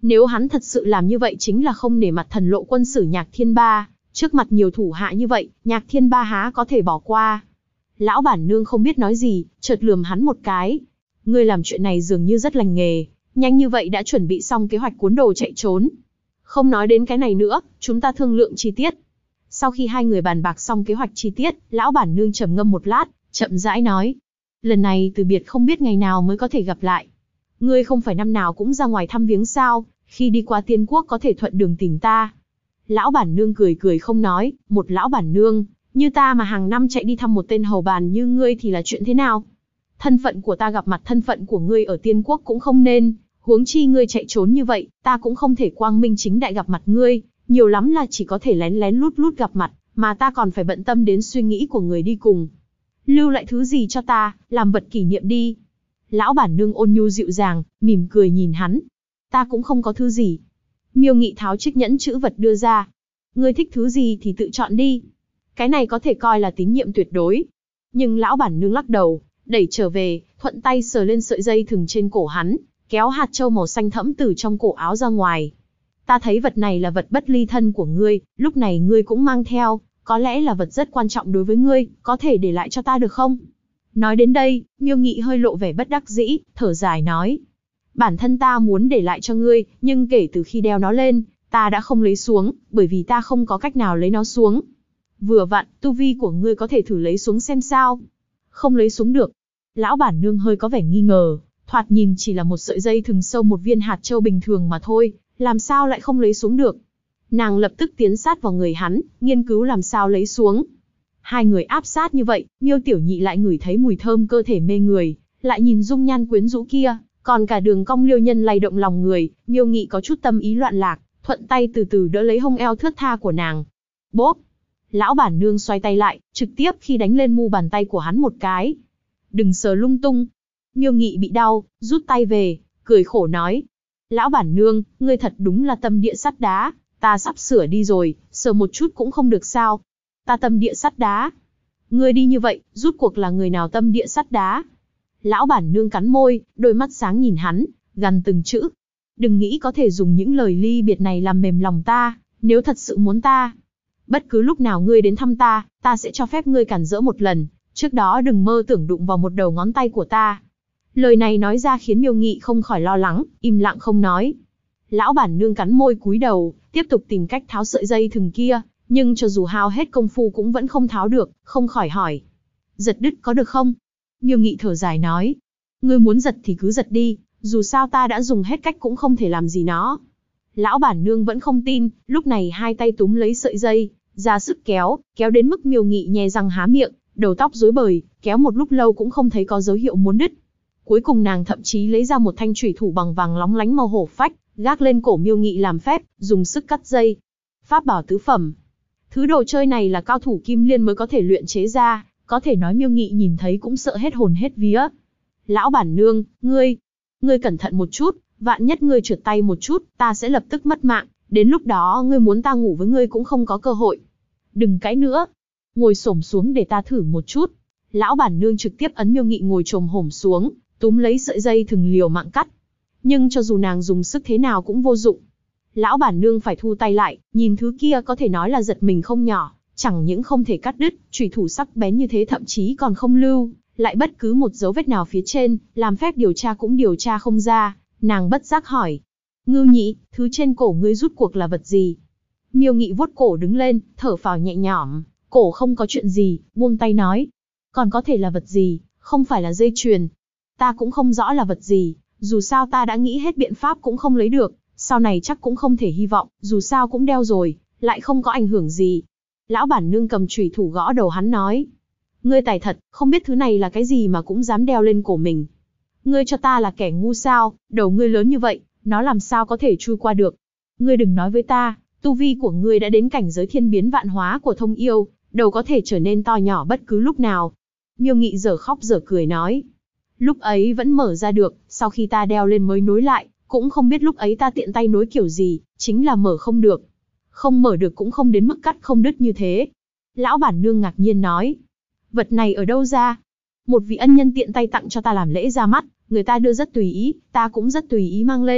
Nếu hắn thật sự làm như vậy chính là không nể mặt thần lộ quân sử Nhạc Thiên Ba, trước mặt nhiều thủ hạ như vậy, Nhạc Thiên Ba há có thể bỏ qua. Lão bản nương không biết nói gì, chợt lườm hắn một cái. Ngươi làm chuyện này dường như rất lành nghề, nhanh như vậy đã chuẩn bị xong kế hoạch cuốn đồ chạy trốn. Không nói đến cái này nữa, chúng ta thương lượng chi tiết. Sau khi hai người bàn bạc xong kế hoạch chi tiết, lão bản nương trầm ngâm một lát, chậm rãi nói. Lần này từ biệt không biết ngày nào mới có thể gặp lại. Ngươi không phải năm nào cũng ra ngoài thăm viếng sao, khi đi qua Tiên Quốc có thể thuận đường tìm ta. Lão bản nương cười cười không nói, một lão bản nương, như ta mà hàng năm chạy đi thăm một tên hầu bàn như ngươi thì là chuyện thế nào? Thân phận của ta gặp mặt thân phận của ngươi ở Tiên Quốc cũng không nên, huống chi ngươi chạy trốn như vậy, ta cũng không thể quang minh chính đại gặp mặt ngươi, nhiều lắm là chỉ có thể lén lén lút lút gặp mặt, mà ta còn phải bận tâm đến suy nghĩ của người đi cùng. Lưu lại thứ gì cho ta, làm vật kỷ niệm đi. Lão bản nương ôn nhu dịu dàng, mỉm cười nhìn hắn. Ta cũng không có thứ gì. Miêu Nghị tháo chiếc nhẫn chữ vật đưa ra. Ngươi thích thứ gì thì tự chọn đi. Cái này có thể coi là tín nhiệm tuyệt đối. Nhưng lão bản nương lắc đầu, đẩy trở về, thuận tay sờ lên sợi dây thừng trên cổ hắn, kéo hạt châu màu xanh thẫm từ trong cổ áo ra ngoài. Ta thấy vật này là vật bất ly thân của ngươi, lúc này ngươi cũng mang theo, có lẽ là vật rất quan trọng đối với ngươi, có thể để lại cho ta được không? Nói đến đây, Miêu Nghị hơi lộ vẻ bất đắc dĩ, thở dài nói. Bản thân ta muốn để lại cho ngươi, nhưng kể từ khi đeo nó lên, ta đã không lấy xuống, bởi vì ta không có cách nào lấy nó xuống. Vừa vặn, tu vi của ngươi có thể thử lấy xuống xem sao. Không lấy xuống được. Lão bản nương hơi có vẻ nghi ngờ, thoạt nhìn chỉ là một sợi dây thừng sâu một viên hạt châu bình thường mà thôi, làm sao lại không lấy xuống được. Nàng lập tức tiến sát vào người hắn, nghiên cứu làm sao lấy xuống. Hai người áp sát như vậy, Miêu Tiểu Nhị lại ngửi thấy mùi thơm cơ thể mê người, lại nhìn dung nhan quyến rũ kia, còn cả đường cong liêu nhân lay động lòng người, Miêu Nghị có chút tâm ý loạn lạc, thuận tay từ từ đỡ lấy hông eo thướt tha của nàng. Bốp! Lão bản nương xoay tay lại, trực tiếp khi đánh lên mu bàn tay của hắn một cái. Đừng sờ lung tung. Miêu Nghị bị đau, rút tay về, cười khổ nói. Lão bản nương, ngươi thật đúng là tâm địa sắt đá, ta sắp sửa đi rồi, sờ một chút cũng không được sao. Ta tâm địa sắt đá. Ngươi đi như vậy, rút cuộc là người nào tâm địa sắt đá? Lão bản nương cắn môi, đôi mắt sáng nhìn hắn, gằn từng chữ. Đừng nghĩ có thể dùng những lời ly biệt này làm mềm lòng ta, nếu thật sự muốn ta. Bất cứ lúc nào ngươi đến thăm ta, ta sẽ cho phép ngươi cản rỡ một lần, trước đó đừng mơ tưởng đụng vào một đầu ngón tay của ta. Lời này nói ra khiến Miêu Nghị không khỏi lo lắng, im lặng không nói. Lão bản nương cắn môi cúi đầu, tiếp tục tìm cách tháo sợi dây thừng kia, nhưng cho dù hao hết công phu cũng vẫn không tháo được, không khỏi hỏi. Giật đứt có được không? Miêu Nghị thở dài nói. Ngươi muốn giật thì cứ giật đi, dù sao ta đã dùng hết cách cũng không thể làm gì nó. Lão bản nương vẫn không tin, lúc này hai tay túm lấy sợi dây, ra sức kéo, kéo đến mức Miêu Nghị nhe răng há miệng, đầu tóc rối bời, kéo một lúc lâu cũng không thấy có dấu hiệu muốn đứt. Cuối cùng nàng thậm chí lấy ra một thanh chủy thủ bằng vàng lóng lánh màu hổ phách, gác lên cổ Miêu Nghị làm phép, dùng sức cắt dây. Pháp bảo tứ phẩm. Thứ đồ chơi này là cao thủ kim liên mới có thể luyện chế ra, có thể nói Miêu Nghị nhìn thấy cũng sợ hết hồn hết vía. Lão bản nương, ngươi cẩn thận một chút, vạn nhất ngươi trượt tay một chút, ta sẽ lập tức mất mạng, đến lúc đó ngươi muốn ta ngủ với ngươi cũng không có cơ hội. Đừng cãi nữa, ngồi xổm xuống để ta thử một chút. Lão bản nương trực tiếp ấn Miêu Nghị ngồi chồm hổm xuống, túm lấy sợi dây thừng liều mạng cắt. Nhưng cho dù nàng dùng sức thế nào cũng vô dụng. Lão bản nương phải thu tay lại, nhìn thứ kia có thể nói là giật mình không nhỏ, chẳng những không thể cắt đứt, chủy thủ sắc bén như thế thậm chí còn không lưu lại bất cứ một dấu vết nào phía trên, làm phép điều tra cũng điều tra không ra. Nàng bất giác hỏi. Ngưu Nhị, thứ trên cổ ngươi rút cuộc là vật gì? Miêu Nghị vuốt cổ đứng lên, thở phào nhẹ nhõm, cổ không có chuyện gì, buông tay nói. Còn có thể là vật gì, không phải là dây chuyền. Ta cũng không rõ là vật gì, dù sao ta đã nghĩ hết biện pháp cũng không lấy được, sau này chắc cũng không thể hy vọng, dù sao cũng đeo rồi, lại không có ảnh hưởng gì. Lão bản nương cầm chùy thủ gõ đầu hắn nói. Ngươi tài thật, không biết thứ này là cái gì mà cũng dám đeo lên cổ mình. Ngươi cho ta là kẻ ngu sao, đầu ngươi lớn như vậy, nó làm sao có thể chui qua được. Ngươi đừng nói với ta, tu vi của ngươi đã đến cảnh giới thiên biến vạn hóa của thông yêu, đầu có thể trở nên to nhỏ bất cứ lúc nào. Miêu Nghị dở khóc dở cười nói. Lúc ấy vẫn mở ra được, sau khi ta đeo lên mới nối lại, cũng không biết lúc ấy ta tiện tay nối kiểu gì, chính là mở không được. Không mở được cũng không đến mức cắt không đứt như thế. Lão bản nương ngạc nhiên nói. Vật này ở đâu ra? Một vị ân nhân tiện tay tặng cho ta làm lễ ra mắt, người ta đưa rất tùy ý, ta cũng rất tùy ý mang lên.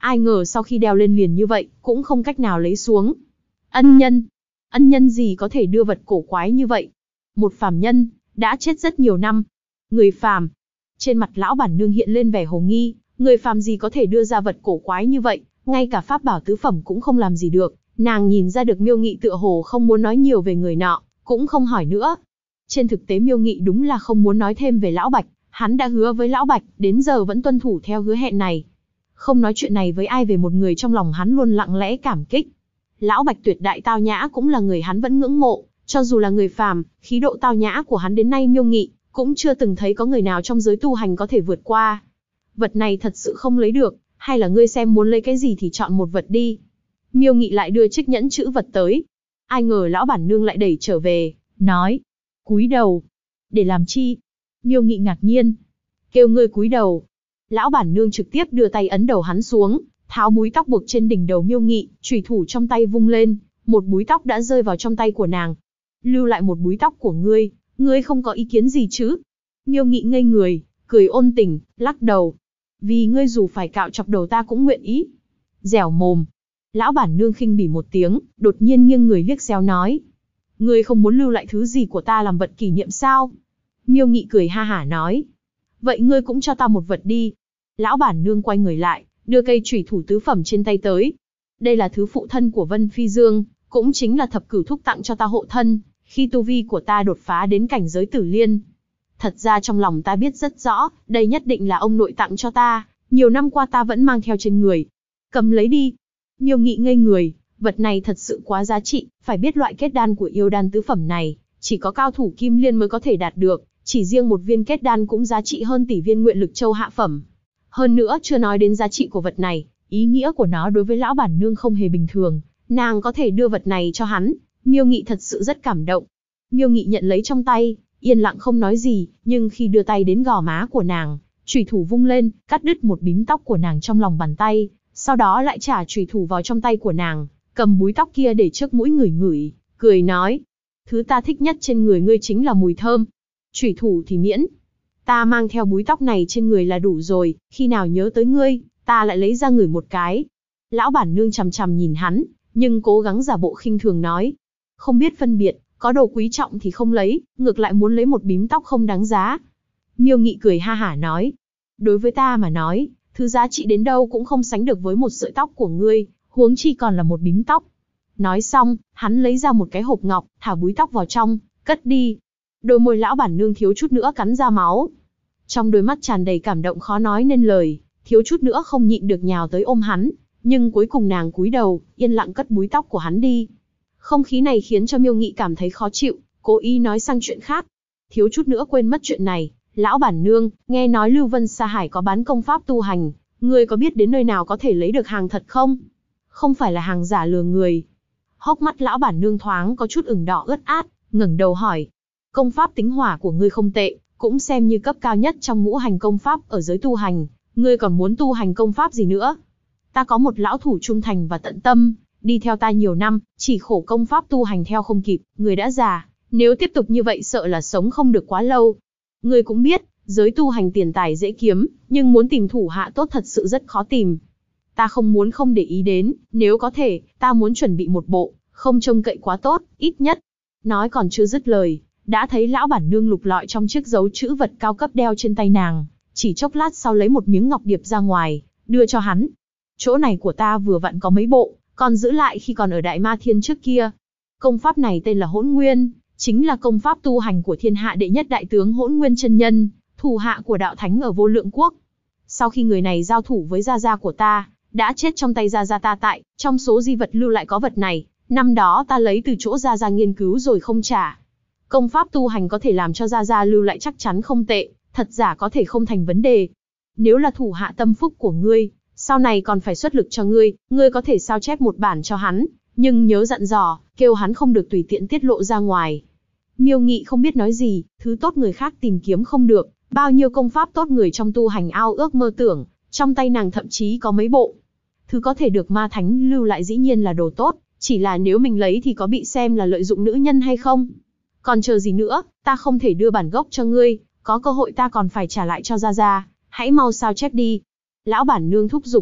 Ai ngờ sau khi đeo lên liền như vậy, cũng không cách nào lấy xuống. Ân nhân? Ân nhân gì có thể đưa vật cổ quái như vậy? Một phàm nhân, đã chết rất nhiều năm. Người phàm. Trên mặt lão bản nương hiện lên vẻ hồ nghi, người phàm gì có thể đưa ra vật cổ quái như vậy, ngay cả pháp bảo tứ phẩm cũng không làm gì được. Nàng nhìn ra được Miêu Nghị tựa hồ không muốn nói nhiều về người nọ, cũng không hỏi nữa. Trên thực tế Miêu Nghị đúng là không muốn nói thêm về Lão Bạch, hắn đã hứa với Lão Bạch, đến giờ vẫn tuân thủ theo hứa hẹn này. Không nói chuyện này với ai về một người trong lòng hắn luôn lặng lẽ cảm kích. Lão Bạch tuyệt đại tao nhã cũng là người hắn vẫn ngưỡng mộ, cho dù là người phàm, khí độ tao nhã của hắn đến nay Miêu Nghị cũng chưa từng thấy có người nào trong giới tu hành có thể vượt qua. Vật này thật sự không lấy được, hay là ngươi xem muốn lấy cái gì thì chọn một vật đi. Miêu Nghị lại đưa chiếc nhẫn chữ vật tới. Ai ngờ lão bản nương lại đẩy trở về, nói: cúi đầu. Để làm chi? Miêu Nghị ngạc nhiên. Kêu ngươi cúi đầu. Lão bản nương trực tiếp đưa tay ấn đầu hắn xuống, tháo búi tóc buộc trên đỉnh đầu Miêu Nghị, chùy thủ trong tay vung lên, một búi tóc đã rơi vào trong tay của nàng. Lưu lại một búi tóc của ngươi, ngươi không có ý kiến gì chứ? Miêu Nghị ngây người, cười ôn tình, lắc đầu. Vì ngươi dù phải cạo chọc đầu ta cũng nguyện ý. Dẻo mồm. Lão bản nương khinh bỉ một tiếng, đột nhiên nghiêng người liếc xéo nói: ngươi không muốn lưu lại thứ gì của ta làm vật kỷ niệm sao? Miêu Nghị cười ha hả nói: vậy ngươi cũng cho ta một vật đi. Lão bản nương quay người lại, đưa cây chủy thủ tứ phẩm trên tay tới. Đây là thứ phụ thân của Vân Phi Dương, cũng chính là thập cửu thúc tặng cho ta hộ thân, khi tu vi của ta đột phá đến cảnh giới tử liên. Thật ra trong lòng ta biết rất rõ, đây nhất định là ông nội tặng cho ta, nhiều năm qua ta vẫn mang theo trên người. Cầm lấy đi. Miêu Nghị ngây người, vật này thật sự quá giá trị, phải biết loại kết đan của yêu đan tứ phẩm này, chỉ có cao thủ kim liên mới có thể đạt được, chỉ riêng một viên kết đan cũng giá trị hơn tỷ viên nguyện lực châu hạ phẩm. Hơn nữa chưa nói đến giá trị của vật này, ý nghĩa của nó đối với lão bản nương không hề bình thường, nàng có thể đưa vật này cho hắn, Miêu Nghị thật sự rất cảm động. Miêu Nghị nhận lấy trong tay, yên lặng không nói gì, nhưng khi đưa tay đến gò má của nàng, chùy thủ vung lên, cắt đứt một bím tóc của nàng trong lòng bàn tay, sau đó lại trả chùy thủ vào trong tay của nàng, cầm búi tóc kia để trước mũi ngửi ngửi, cười nói: thứ ta thích nhất trên người ngươi chính là mùi thơm. Chùy thủ thì miễn, ta mang theo búi tóc này trên người là đủ rồi, khi nào nhớ tới ngươi, ta lại lấy ra ngửi một cái. Lão bản nương chằm chằm nhìn hắn, nhưng cố gắng giả bộ khinh thường nói: không biết phân biệt, có đồ quý trọng thì không lấy, ngược lại muốn lấy một bím tóc không đáng giá. Miêu Nghị cười ha hả nói: đối với ta mà nói, thứ giá trị đến đâu cũng không sánh được với một sợi tóc của ngươi, huống chi còn là một bím tóc. Nói xong, hắn lấy ra một cái hộp ngọc, thả búi tóc vào trong, cất đi. Đôi môi lão bản nương thiếu chút nữa cắn ra máu. Trong đôi mắt tràn đầy cảm động khó nói nên lời, thiếu chút nữa không nhịn được nhào tới ôm hắn, nhưng cuối cùng nàng cúi đầu, yên lặng cất búi tóc của hắn đi. Không khí này khiến cho Miêu Nghị cảm thấy khó chịu, cố ý nói sang chuyện khác. Thiếu chút nữa quên mất chuyện này, lão bản nương, nghe nói Lưu Vân Sa Hải có bán công pháp tu hành, ngươi có biết đến nơi nào có thể lấy được hàng thật không? Không phải là hàng giả lừa người. Hốc mắt lão bản nương thoáng có chút ửng đỏ ướt át, ngẩng đầu hỏi: công pháp tính hỏa của ngươi không tệ, cũng xem như cấp cao nhất trong ngũ hành công pháp ở giới tu hành, ngươi còn muốn tu hành công pháp gì nữa? Ta có một lão thủ trung thành và tận tâm, đi theo ta nhiều năm, chỉ khổ công pháp tu hành theo không kịp, người đã già, nếu tiếp tục như vậy sợ là sống không được quá lâu. Ngươi cũng biết, giới tu hành tiền tài dễ kiếm, nhưng muốn tìm thủ hạ tốt thật sự rất khó tìm. Ta không muốn không để ý đến, nếu có thể, ta muốn chuẩn bị một bộ, không trông cậy quá tốt, ít nhất. Nói còn chưa dứt lời, đã thấy lão bản nương lục lọi trong chiếc dấu chữ vật cao cấp đeo trên tay nàng, chỉ chốc lát sau lấy một miếng ngọc điệp ra ngoài, đưa cho hắn. Chỗ này của ta vừa vặn có mấy bộ, còn giữ lại khi còn ở Đại Ma Thiên trước kia. Công pháp này tên là Hỗn Nguyên, chính là công pháp tu hành của thiên hạ đệ nhất đại tướng Hỗn Nguyên chân nhân, thủ hạ của đạo thánh ở Vô Lượng Quốc. Sau khi người này giao thủ với gia gia của ta, đã chết trong tay gia gia ta tại, trong số di vật lưu lại có vật này, năm đó ta lấy từ chỗ gia gia nghiên cứu rồi không trả. Công pháp tu hành có thể làm cho gia gia lưu lại chắc chắn không tệ, thật giả có thể không thành vấn đề. Nếu là thủ hạ tâm phúc của ngươi, sau này còn phải xuất lực cho ngươi, ngươi có thể sao chép một bản cho hắn, nhưng nhớ dặn dò, kêu hắn không được tùy tiện tiết lộ ra ngoài. Miêu Nghị không biết nói gì, thứ tốt người khác tìm kiếm không được, bao nhiêu công pháp tốt người trong tu hành ao ước mơ tưởng, trong tay nàng thậm chí có mấy bộ. Thứ có thể được ma thánh lưu lại dĩ nhiên là đồ tốt, chỉ là nếu mình lấy thì có bị xem là lợi dụng nữ nhân hay không. Còn chờ gì nữa, ta không thể đưa bản gốc cho ngươi, có cơ hội ta còn phải trả lại cho gia gia, hãy mau sao chép đi. Lão bản nương thúc giục.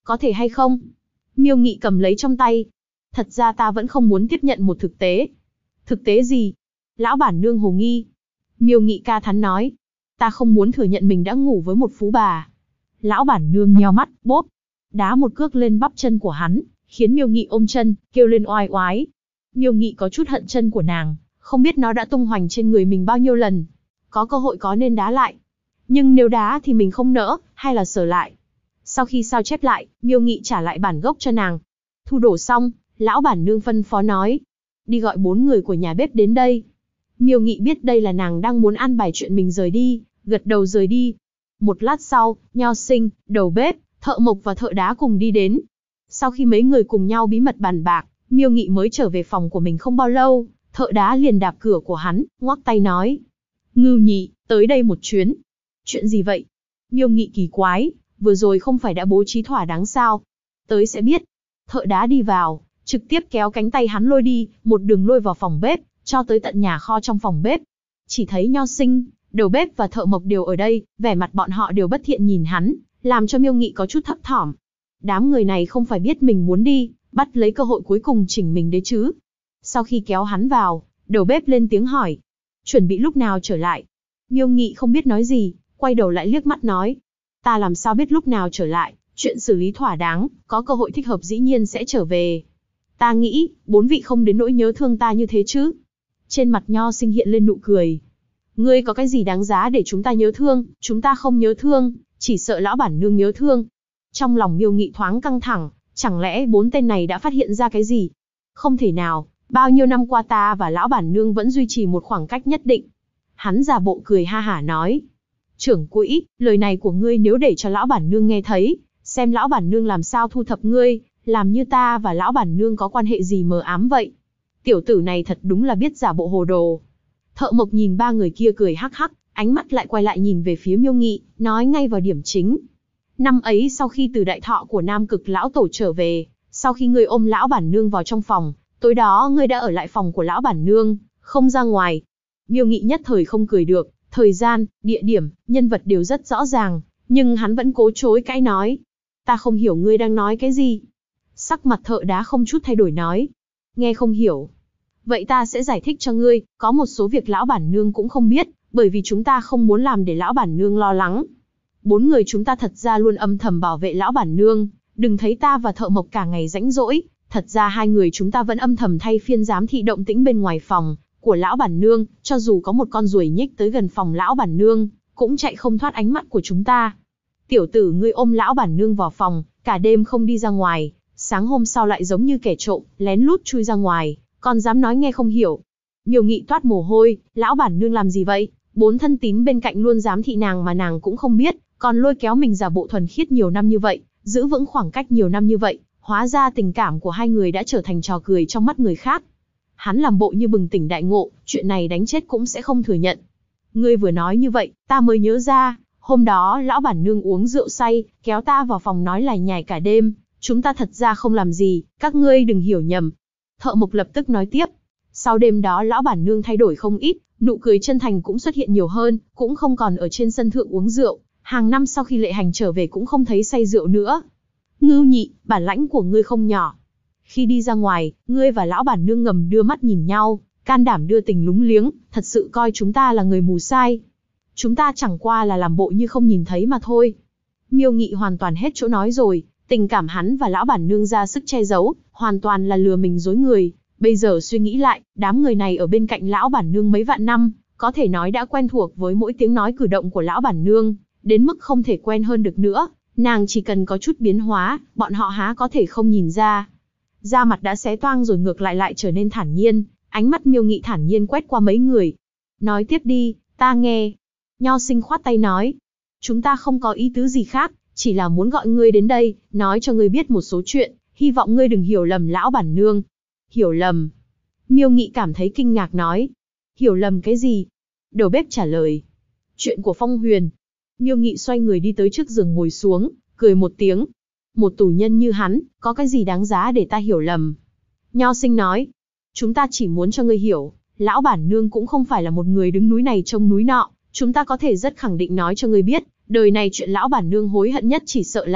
Có thể hay không? Miêu Nghị cầm lấy trong tay. Thật ra ta vẫn không muốn tiếp nhận một thực tế. Thực tế gì? Lão bản nương hồ nghi. Miêu Nghị ca thán nói. Ta không muốn thừa nhận mình đã ngủ với một phú bà. Lão bản nương nheo mắt, bốp. Đá một cước lên bắp chân của hắn, khiến Miêu Nghị ôm chân, kêu lên oai oái. Miêu Nghị có chút hận chân của nàng, không biết nó đã tung hoành trên người mình bao nhiêu lần. Có cơ hội có nên đá lại. Nhưng nếu đá thì mình không nỡ, hay là sờ lại. Sau khi sao chép lại, Miêu Nghị trả lại bản gốc cho nàng. Thu đổ xong, lão bản nương phân phó nói. Đi gọi 4 người của nhà bếp đến đây. Miêu Nghị biết đây là nàng đang muốn an bài chuyện mình rời đi, gật đầu rời đi. Một lát sau, Nho Sinh, đầu bếp, thợ mộc và thợ đá cùng đi đến. Sau khi mấy người cùng nhau bí mật bàn bạc, Miêu Nghị mới trở về phòng của mình không bao lâu, thợ đá liền đạp cửa của hắn, ngoắc tay nói. Ngưu Nhị, tới đây một chuyến. Chuyện gì vậy? Miêu Nghị kỳ quái, vừa rồi không phải đã bố trí thỏa đáng sao? Tới sẽ biết. Thợ đá đi vào, trực tiếp kéo cánh tay hắn lôi đi, một đường lôi vào phòng bếp, cho tới tận nhà kho trong phòng bếp. Chỉ thấy Nho Sinh, đầu bếp và thợ mộc đều ở đây, vẻ mặt bọn họ đều bất thiện nhìn hắn, làm cho Miêu Nghị có chút thấp thỏm. Đám người này không phải biết mình muốn đi, bắt lấy cơ hội cuối cùng chỉnh mình đấy chứ. Sau khi kéo hắn vào, đầu bếp lên tiếng hỏi. Chuẩn bị lúc nào trở lại? Miêu Nghị không biết nói gì, quay đầu lại liếc mắt nói. Ta làm sao biết lúc nào trở lại, chuyện xử lý thỏa đáng, có cơ hội thích hợp dĩ nhiên sẽ trở về. Ta nghĩ, 4 vị không đến nỗi nhớ thương ta như thế chứ. Trên mặt Nho Sinh hiện lên nụ cười. Ngươi có cái gì đáng giá để chúng ta nhớ thương, chúng ta không nhớ thương, chỉ sợ lão bản nương nhớ thương. Trong lòng Miêu Nghị thoáng căng thẳng, chẳng lẽ 4 tên này đã phát hiện ra cái gì? Không thể nào, bao nhiêu năm qua ta và lão bản nương vẫn duy trì một khoảng cách nhất định. Hắn giả bộ cười ha hả nói. Trưởng quỹ, lời này của ngươi nếu để cho lão bản nương nghe thấy, xem lão bản nương làm sao thu thập ngươi, làm như ta và lão bản nương có quan hệ gì mờ ám vậy. Tiểu tử này thật đúng là biết giả bộ hồ đồ. Thợ mộc nhìn 3 người kia cười hắc hắc, ánh mắt lại quay lại nhìn về phía Miêu Nghị, nói ngay vào điểm chính. Năm ấy sau khi từ đại thọ của Nam Cực lão tổ trở về, sau khi ngươi ôm lão bản nương vào trong phòng, tối đó ngươi đã ở lại phòng của lão bản nương, không ra ngoài. Miêu Nghị nhất thời không cười được, thời gian, địa điểm, nhân vật đều rất rõ ràng, nhưng hắn vẫn cố chối cãi nói. Ta không hiểu ngươi đang nói cái gì. Sắc mặt thợ đá không chút thay đổi nói. Nghe không hiểu. Vậy ta sẽ giải thích cho ngươi, có một số việc lão bản nương cũng không biết, bởi vì chúng ta không muốn làm để lão bản nương lo lắng. 4 người chúng ta thật ra luôn âm thầm bảo vệ lão bản nương, đừng thấy ta và thợ mộc cả ngày rãnh rỗi, thật ra 2 người chúng ta vẫn âm thầm thay phiên giám thị động tĩnh bên ngoài phòng của lão bản nương, cho dù có một con ruồi nhích tới gần phòng lão bản nương, cũng chạy không thoát ánh mắt của chúng ta. Tiểu tử ngươi ôm lão bản nương vào phòng, cả đêm không đi ra ngoài, sáng hôm sau lại giống như kẻ trộm, lén lút chui ra ngoài, còn dám nói nghe không hiểu. Miêu Nghị toát mồ hôi, lão bản nương làm gì vậy? 4 thân tín bên cạnh luôn giám thị nàng mà nàng cũng không biết, còn lôi kéo mình giả bộ thuần khiết nhiều năm như vậy, giữ vững khoảng cách nhiều năm như vậy, hóa ra tình cảm của 2 người đã trở thành trò cười trong mắt người khác. Hắn làm bộ như bừng tỉnh đại ngộ, chuyện này đánh chết cũng sẽ không thừa nhận. Ngươi vừa nói như vậy, ta mới nhớ ra, hôm đó lão bản nương uống rượu say, kéo ta vào phòng nói lải nhải cả đêm, chúng ta thật ra không làm gì, các ngươi đừng hiểu nhầm. Thợ mộc lập tức nói tiếp, sau đêm đó lão bản nương thay đổi không ít, nụ cười chân thành cũng xuất hiện nhiều hơn, cũng không còn ở trên sân thượng uống rượu, hàng năm sau khi Lệ Hành trở về cũng không thấy say rượu nữa. Ngưu Nhị, bản lãnh của ngươi không nhỏ. Khi đi ra ngoài, ngươi và lão bản nương ngầm đưa mắt nhìn nhau, can đảm đưa tình lúng liếng, thật sự coi chúng ta là người mù sai. Chúng ta chẳng qua là làm bộ như không nhìn thấy mà thôi. Miêu Nghị hoàn toàn hết chỗ nói rồi, tình cảm hắn và lão bản nương ra sức che giấu, hoàn toàn là lừa mình dối người. Bây giờ suy nghĩ lại, đám người này ở bên cạnh lão bản nương mấy vạn năm, có thể nói đã quen thuộc với mỗi tiếng nói cử động của lão bản nương, đến mức không thể quen hơn được nữa. Nàng chỉ cần có chút biến hóa, bọn họ há có thể không nhìn ra. Da mặt đã xé toang rồi ngược lại lại trở nên thản nhiên, ánh mắt Miêu Nghị thản nhiên quét qua mấy người. Nói tiếp đi, ta nghe. Nho Sinh khoát tay nói. Chúng ta không có ý tứ gì khác, chỉ là muốn gọi ngươi đến đây, nói cho ngươi biết một số chuyện, hy vọng ngươi đừng hiểu lầm lão bản nương. Hiểu lầm? Miêu Nghị cảm thấy kinh ngạc nói. Hiểu lầm cái gì? Đầu bếp trả lời. Chuyện của Phong Huyền. Miêu Nghị xoay người đi tới trước giường ngồi xuống, cười một tiếng. Một tù nhân như hắn, có cái gì đáng giá để ta hiểu lầm? Nho Sinh nói. Chúng ta chỉ muốn cho ngươi hiểu, lão bản nương cũng không phải là một người đứng núi này trông núi nọ. Chúng ta có thể rất khẳng định nói cho ngươi biết, đời này chuyện lão bản nương hối hận nhất chỉ sợ là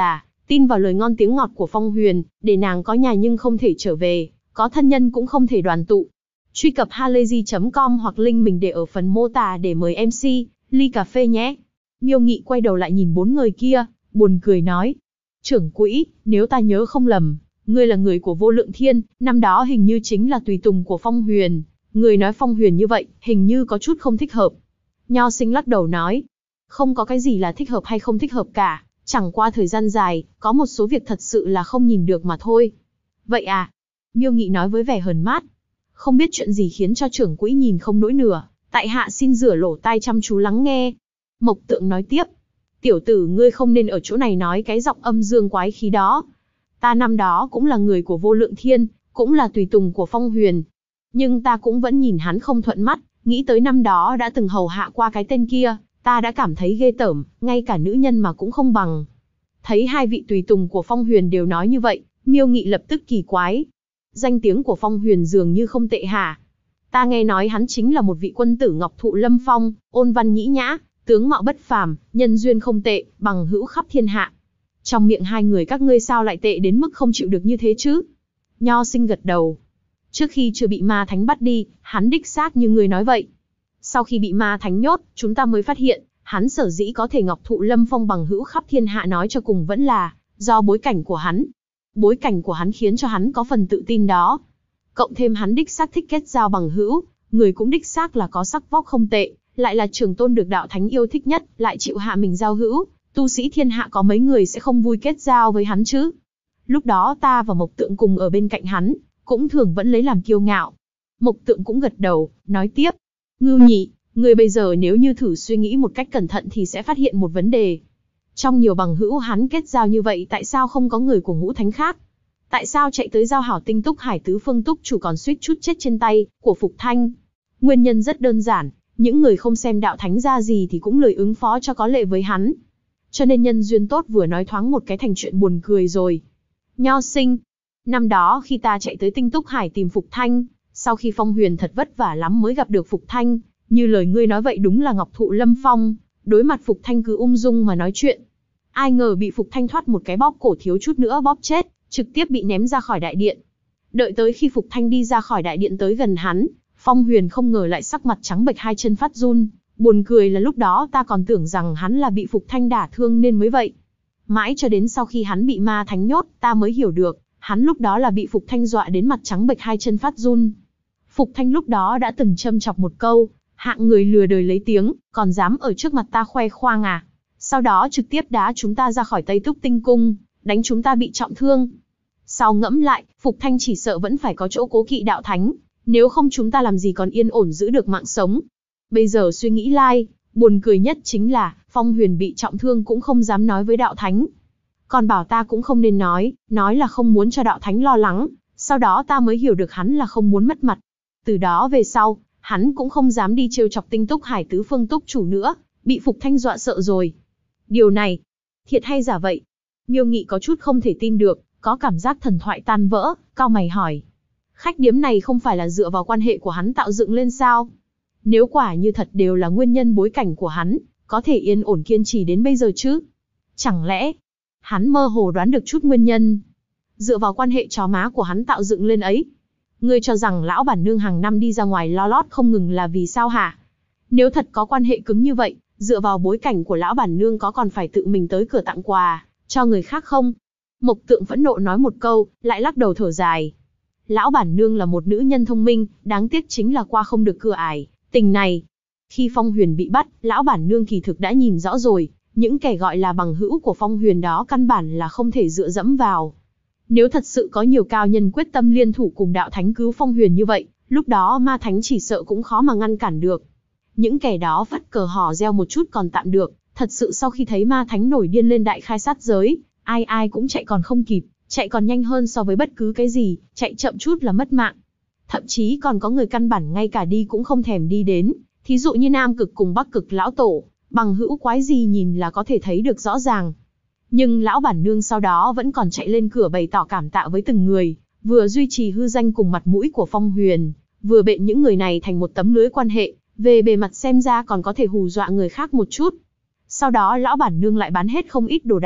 tin vào lời ngon tiếng ngọt của Phong Huyền, để nàng có nhà nhưng không thể trở về, có thân nhân cũng không thể đoàn tụ. Truy cập halayzi.com hoặc link mình để ở phần mô tả để mời MC, ly cà phê nhé. Miêu Nghị quay đầu lại nhìn 4 người kia, buồn cười nói. Trưởng quỹ, nếu ta nhớ không lầm, ngươi là người của Vô Lượng Thiên, năm đó hình như chính là tùy tùng của Phong Huyền. Người nói Phong Huyền như vậy, hình như có chút không thích hợp. Nho Sinh lắc đầu nói. Không có cái gì là thích hợp hay không thích hợp cả, chẳng qua thời gian dài, có một số việc thật sự là không nhìn được mà thôi. Vậy à? Miêu Nghị nói với vẻ hờn mát. Không biết chuyện gì khiến cho trưởng quỹ nhìn không nổi nửa, tại hạ xin rửa lỗ tai chăm chú lắng nghe. Mộc Tượng nói tiếp. Tiểu tử ngươi không nên ở chỗ này nói cái giọng âm dương quái khí đó. Ta năm đó cũng là người của Vô Lượng Thiên, cũng là tùy tùng của Phong Huyền. Nhưng ta cũng vẫn nhìn hắn không thuận mắt, nghĩ tới năm đó đã từng hầu hạ qua cái tên kia, ta đã cảm thấy ghê tởm, ngay cả nữ nhân mà cũng không bằng. Thấy hai vị tùy tùng của Phong Huyền đều nói như vậy, Miêu Nghị lập tức kỳ quái. Danh tiếng của Phong Huyền dường như không tệ hả? Ta nghe nói hắn chính là một vị quân tử ngọc thụ lâm phong, ôn văn nhĩ nhã, tướng mạo bất phàm, nhân duyên không tệ, bằng hữu khắp thiên hạ. Trong miệng hai người các ngươi sao lại tệ đến mức không chịu được như thế chứ? Nho Sinh gật đầu. Trước khi chưa bị ma thánh bắt đi, hắn đích xác như người nói vậy. Sau khi bị ma thánh nhốt, chúng ta mới phát hiện, hắn sở dĩ có thể ngọc thụ lâm phong bằng hữu khắp thiên hạ, nói cho cùng vẫn là do bối cảnh của hắn. Bối cảnh của hắn khiến cho hắn có phần tự tin đó. Cộng thêm hắn đích xác thích kết giao bằng hữu, người cũng đích xác là có sắc vóc không tệ, lại là trường tôn được đạo thánh yêu thích nhất, lại chịu hạ mình giao hữu, tu sĩ thiên hạ có mấy người sẽ không vui kết giao với hắn chứ. Lúc đó ta và Mộc Tượng cùng ở bên cạnh hắn, cũng thường vẫn lấy làm kiêu ngạo. Mộc Tượng cũng gật đầu, nói tiếp. Ngưu Nhị, người bây giờ nếu như thử suy nghĩ một cách cẩn thận thì sẽ phát hiện một vấn đề. Trong nhiều bằng hữu hắn kết giao như vậy, tại sao không có người của ngũ thánh khác? Tại sao chạy tới giao hảo tinh túc hải tứ phương túc chủ còn suýt chút chết trên tay của Phục Thanh? Nguyên nhân rất đơn giản, những người không xem đạo thánh ra gì thì cũng lười ứng phó cho có lệ với hắn. Cho nên nhân duyên tốt vừa nói thoáng một cái thành chuyện buồn cười rồi. Nho Sinh, năm đó khi ta chạy tới tinh túc hải tìm Phục Thanh, sau khi Phong Huyền thật vất vả lắm mới gặp được Phục Thanh, như lời ngươi nói vậy đúng là ngọc thụ lâm phong, đối mặt Phục Thanh cứ ung dung mà nói chuyện. Ai ngờ bị Phục Thanh thoát một cái bóp cổ thiếu chút nữa bóp chết, trực tiếp bị ném ra khỏi đại điện. Đợi tới khi Phục Thanh đi ra khỏi đại điện tới gần hắn, Phong Huyền không ngờ lại sắc mặt trắng bệch, hai chân phát run. Buồn cười là lúc đó ta còn tưởng rằng hắn là bị Phục Thanh đả thương nên mới vậy. Mãi cho đến sau khi hắn bị ma thánh nhốt, ta mới hiểu được, hắn lúc đó là bị Phục Thanh dọa đến mặt trắng bệch, hai chân phát run. Phục Thanh lúc đó đã từng châm chọc một câu, hạng người lừa đời lấy tiếng, còn dám ở trước mặt ta khoe khoang à. Sau đó trực tiếp đá chúng ta ra khỏi Tây Túc Tinh Cung, đánh chúng ta bị trọng thương. Sau ngẫm lại, Phục Thanh chỉ sợ vẫn phải có chỗ cố kỵ đạo thánh, nếu không chúng ta làm gì còn yên ổn giữ được mạng sống. Bây giờ suy nghĩ lại, buồn cười nhất chính là, Phong Huyền bị trọng thương cũng không dám nói với đạo thánh. Còn bảo ta cũng không nên nói là không muốn cho đạo thánh lo lắng, sau đó ta mới hiểu được hắn là không muốn mất mặt. Từ đó về sau, hắn cũng không dám đi trêu chọc tinh túc hải tứ phương túc chủ nữa, bị Phục Thanh dọa sợ rồi. Điều này, thiệt hay giả vậy? Miêu Nghị có chút không thể tin được, có cảm giác thần thoại tan vỡ, cau mày hỏi. Khách điếm này không phải là dựa vào quan hệ của hắn tạo dựng lên sao? Nếu quả như thật đều là nguyên nhân bối cảnh của hắn, có thể yên ổn kiên trì đến bây giờ chứ? Chẳng lẽ, hắn mơ hồ đoán được chút nguyên nhân? Dựa vào quan hệ chó má của hắn tạo dựng lên ấy? Ngươi cho rằng lão bản nương hàng năm đi ra ngoài lo lót không ngừng là vì sao hả? Nếu thật có quan hệ cứng như vậy, dựa vào bối cảnh của lão bản nương có còn phải tự mình tới cửa tặng quà cho người khác không? Mộc Tượng phẫn nộ nói một câu, lại lắc đầu thở dài. Lão bản nương là một nữ nhân thông minh, đáng tiếc chính là qua không được cửa ải tình này. Khi Phong Huyền bị bắt, lão bản nương kỳ thực đã nhìn rõ rồi, những kẻ gọi là bằng hữu của Phong Huyền đó căn bản là không thể dựa dẫm vào. Nếu thật sự có nhiều cao nhân quyết tâm liên thủ cùng đạo thánh cứu Phong Huyền như vậy, lúc đó ma thánh chỉ sợ cũng khó mà ngăn cản được. Những kẻ đó vắt cờ hò reo một chút còn tạm được, thật sự sau khi thấy ma thánh nổi điên lên đại khai sát giới, ai ai cũng chạy còn không kịp, chạy còn nhanh hơn so với bất cứ cái gì, chạy chậm chút là mất mạng. Thậm chí còn có người căn bản ngay cả đi cũng không thèm đi đến, thí dụ như Nam Cực cùng Bắc Cực lão tổ, bằng hữu quái gì nhìn là có thể thấy được rõ ràng. Nhưng lão bản nương sau đó vẫn còn chạy lên cửa bày tỏ cảm tạ với từng người, vừa duy trì hư danh cùng mặt mũi của Phong Huyền, vừa bện những người này thành một tấm lưới quan hệ, về bề mặt xem ra còn có thể hù dọa người khác một chút. Sau đó lão bản nương lại bán hết không ít đồ đạc,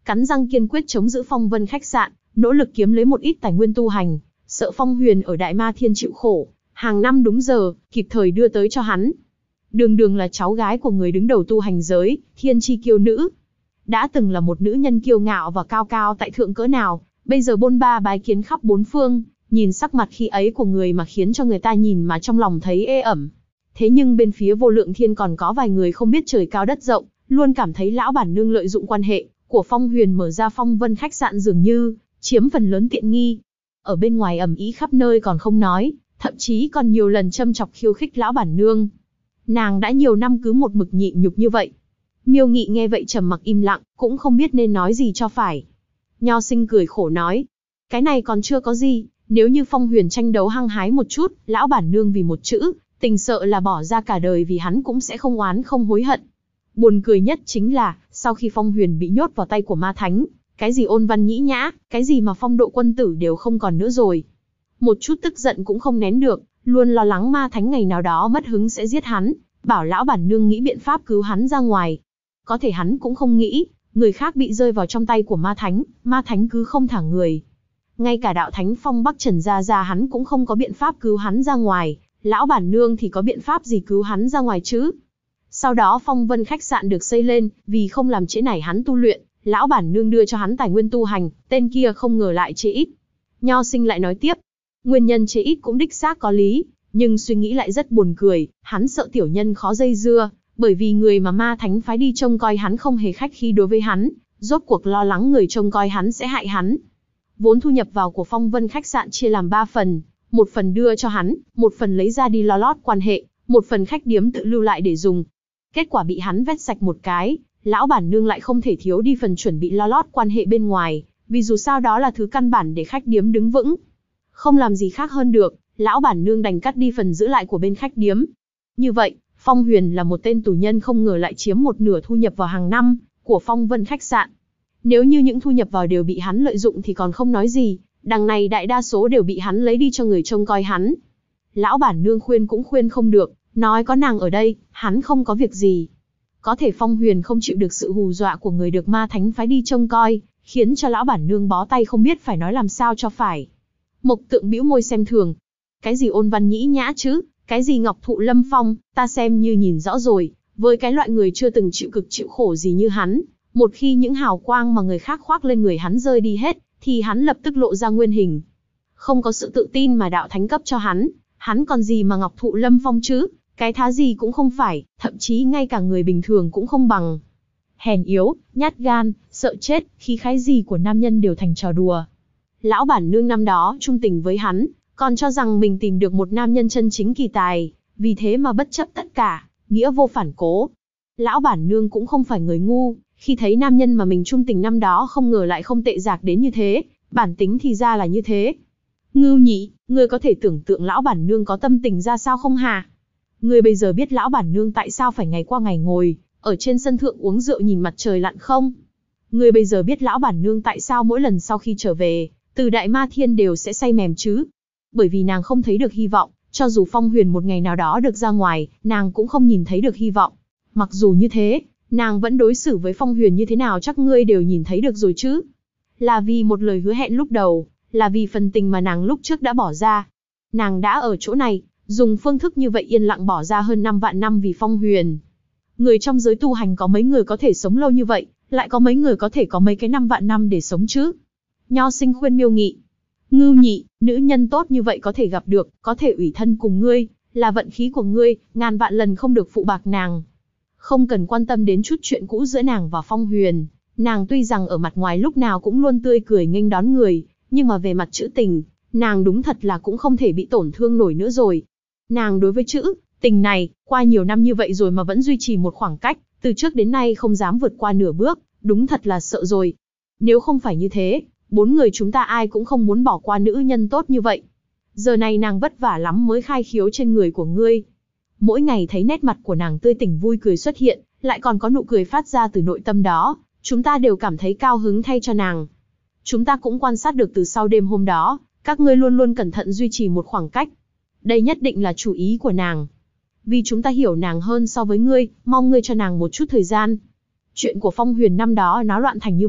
cắn răng kiên quyết chống giữ Phong Vân khách sạn, nỗ lực kiếm lấy một ít tài nguyên tu hành, sợ Phong Huyền ở Đại Ma Thiên chịu khổ, hàng năm đúng giờ, kịp thời đưa tới cho hắn. Đường Đường là cháu gái của người đứng đầu tu hành giới, thiên chi kiêu nữ. Đã từng là một nữ nhân kiêu ngạo và cao cao tại thượng cỡ nào, bây giờ bôn ba bái kiến khắp bốn phương, nhìn sắc mặt khi ấy của người mà khiến cho người ta nhìn mà trong lòng thấy ê ẩm. Thế nhưng bên phía Vô Lượng Thiên còn có vài người không biết trời cao đất rộng, luôn cảm thấy lão bản nương lợi dụng quan hệ của Phong Huyền mở ra Phong Vân khách sạn dường như chiếm phần lớn tiện nghi. Ở bên ngoài ầm ĩ khắp nơi còn không nói, thậm chí còn nhiều lần châm chọc khiêu khích lão bản nương. Nàng đã nhiều năm cứ một mực nhịn nhục như vậy. Miêu Nghị nghe vậy trầm mặc im lặng, cũng không biết nên nói gì cho phải. Nho Sinh cười khổ nói, cái này còn chưa có gì, nếu như Phong Huyền tranh đấu hăng hái một chút, lão bản nương vì một chữ, tình sợ là bỏ ra cả đời vì hắn cũng sẽ không oán không hối hận. Buồn cười nhất chính là, sau khi Phong Huyền bị nhốt vào tay của ma thánh, cái gì ôn văn nhĩ nhã, cái gì mà phong độ quân tử đều không còn nữa rồi. Một chút tức giận cũng không nén được, luôn lo lắng ma thánh ngày nào đó mất hứng sẽ giết hắn, bảo lão bản nương nghĩ biện pháp cứu hắn ra ngoài. Có thể hắn cũng không nghĩ, người khác bị rơi vào trong tay của ma thánh cứ không thả người. Ngay cả đạo thánh Phong Bắc Trần ra hắn cũng không có biện pháp cứu hắn ra ngoài, lão bản nương thì có biện pháp gì cứu hắn ra ngoài chứ? Sau đó Phong Vân khách sạn được xây lên, vì không làm trễ nải hắn tu luyện, lão bản nương đưa cho hắn tài nguyên tu hành, tên kia không ngờ lại chế ít. Nho Sinh lại nói tiếp, nguyên nhân chế ít cũng đích xác có lý, nhưng suy nghĩ lại rất buồn cười, hắn sợ tiểu nhân khó dây dưa, bởi vì người mà ma thánh phái đi trông coi hắn không hề khách khí đối với hắn, rốt cuộc lo lắng người trông coi hắn sẽ hại hắn. Vốn thu nhập vào của Phong Vân khách sạn chia làm 3 phần, một phần đưa cho hắn, một phần lấy ra đi lo lót quan hệ, một phần khách điếm tự lưu lại để dùng. Kết quả bị hắn vét sạch một cái, lão bản nương lại không thể thiếu đi phần chuẩn bị lo lót quan hệ bên ngoài, vì dù sao đó là thứ căn bản để khách điếm đứng vững. Không làm gì khác hơn được, lão bản nương đành cắt đi phần giữ lại của bên khách điếm. Như vậy, Phong Huyền là một tên tù nhân không ngờ lại chiếm một nửa thu nhập vào hàng năm của Phong Vân khách sạn. Nếu như những thu nhập vào đều bị hắn lợi dụng thì còn không nói gì, đằng này đại đa số đều bị hắn lấy đi cho người trông coi hắn. Lão bản nương khuyên cũng khuyên không được, nói có nàng ở đây, hắn không có việc gì. Có thể Phong Huyền không chịu được sự hù dọa của người được ma thánh phái đi trông coi, khiến cho lão bản nương bó tay không biết phải nói làm sao cho phải. Mộc Tượng bĩu môi xem thường. Cái gì ôn văn nhĩ nhã chứ, cái gì ngọc thụ lâm phong, ta xem như nhìn rõ rồi, với cái loại người chưa từng chịu cực chịu khổ gì như hắn, một khi những hào quang mà người khác khoác lên người hắn rơi đi hết, thì hắn lập tức lộ ra nguyên hình. Không có sự tự tin mà đạo thánh cấp cho hắn còn gì mà ngọc thụ lâm phong chứ, cái thá gì cũng không phải, thậm chí ngay cả người bình thường cũng không bằng. Hèn yếu, nhát gan, sợ chết, khí khái gì của nam nhân đều thành trò đùa. Lão bản nương năm đó trung tình với hắn, còn cho rằng mình tìm được một nam nhân chân chính kỳ tài, vì thế mà bất chấp tất cả, nghĩa vô phản cố. Lão bản nương cũng không phải người ngu, khi thấy nam nhân mà mình trung tình năm đó không ngờ lại không tệ dạc đến như thế, bản tính thì ra là như thế. Ngưu Nhị, ngươi có thể tưởng tượng lão bản nương có tâm tình ra sao không hả? Ngươi bây giờ biết lão bản nương tại sao phải ngày qua ngày ngồi ở trên sân thượng uống rượu nhìn mặt trời lặn không? Ngươi bây giờ biết lão bản nương tại sao mỗi lần sau khi trở về từ Đại Ma Thiên đều sẽ say mềm chứ? Bởi vì nàng không thấy được hy vọng, cho dù Phong Huyền một ngày nào đó được ra ngoài, nàng cũng không nhìn thấy được hy vọng. Mặc dù như thế, nàng vẫn đối xử với Phong Huyền như thế nào chắc ngươi đều nhìn thấy được rồi chứ? Là vì một lời hứa hẹn lúc đầu, là vì phần tình mà nàng lúc trước đã bỏ ra. Nàng đã ở chỗ này, dùng phương thức như vậy yên lặng bỏ ra hơn 5 vạn năm vì Phong Huyền. Người trong giới tu hành có mấy người có thể sống lâu như vậy, lại có mấy người có thể có mấy cái 5 vạn năm để sống chứ? Nho Sinh khuyên Miêu Nghị. Ngưu Nhị, nữ nhân tốt như vậy có thể gặp được, có thể ủy thân cùng ngươi, là vận khí của ngươi, ngàn vạn lần không được phụ bạc nàng. Không cần quan tâm đến chút chuyện cũ giữa nàng và Phong Huyền. Nàng tuy rằng ở mặt ngoài lúc nào cũng luôn tươi cười nghênh đón người, nhưng mà về mặt trữ tình, nàng đúng thật là cũng không thể bị tổn thương nổi nữa rồi. Nàng đối với chữ tình này, qua nhiều năm như vậy rồi mà vẫn duy trì một khoảng cách, từ trước đến nay không dám vượt qua nửa bước, đúng thật là sợ rồi. Nếu không phải như thế, 4 người chúng ta ai cũng không muốn bỏ qua nữ nhân tốt như vậy. Giờ này nàng vất vả lắm mới khai khiếu trên người của ngươi. Mỗi ngày thấy nét mặt của nàng tươi tỉnh vui cười xuất hiện, lại còn có nụ cười phát ra từ nội tâm đó, chúng ta đều cảm thấy cao hứng thay cho nàng. Chúng ta cũng quan sát được từ sau đêm hôm đó, các ngươi luôn luôn cẩn thận duy trì một khoảng cách. Đây nhất định là chủ ý của nàng. Vì chúng ta hiểu nàng hơn so với ngươi, mong ngươi cho nàng một chút thời gian. Chuyện của Phong Huyền năm đó náo loạn thành như vậy,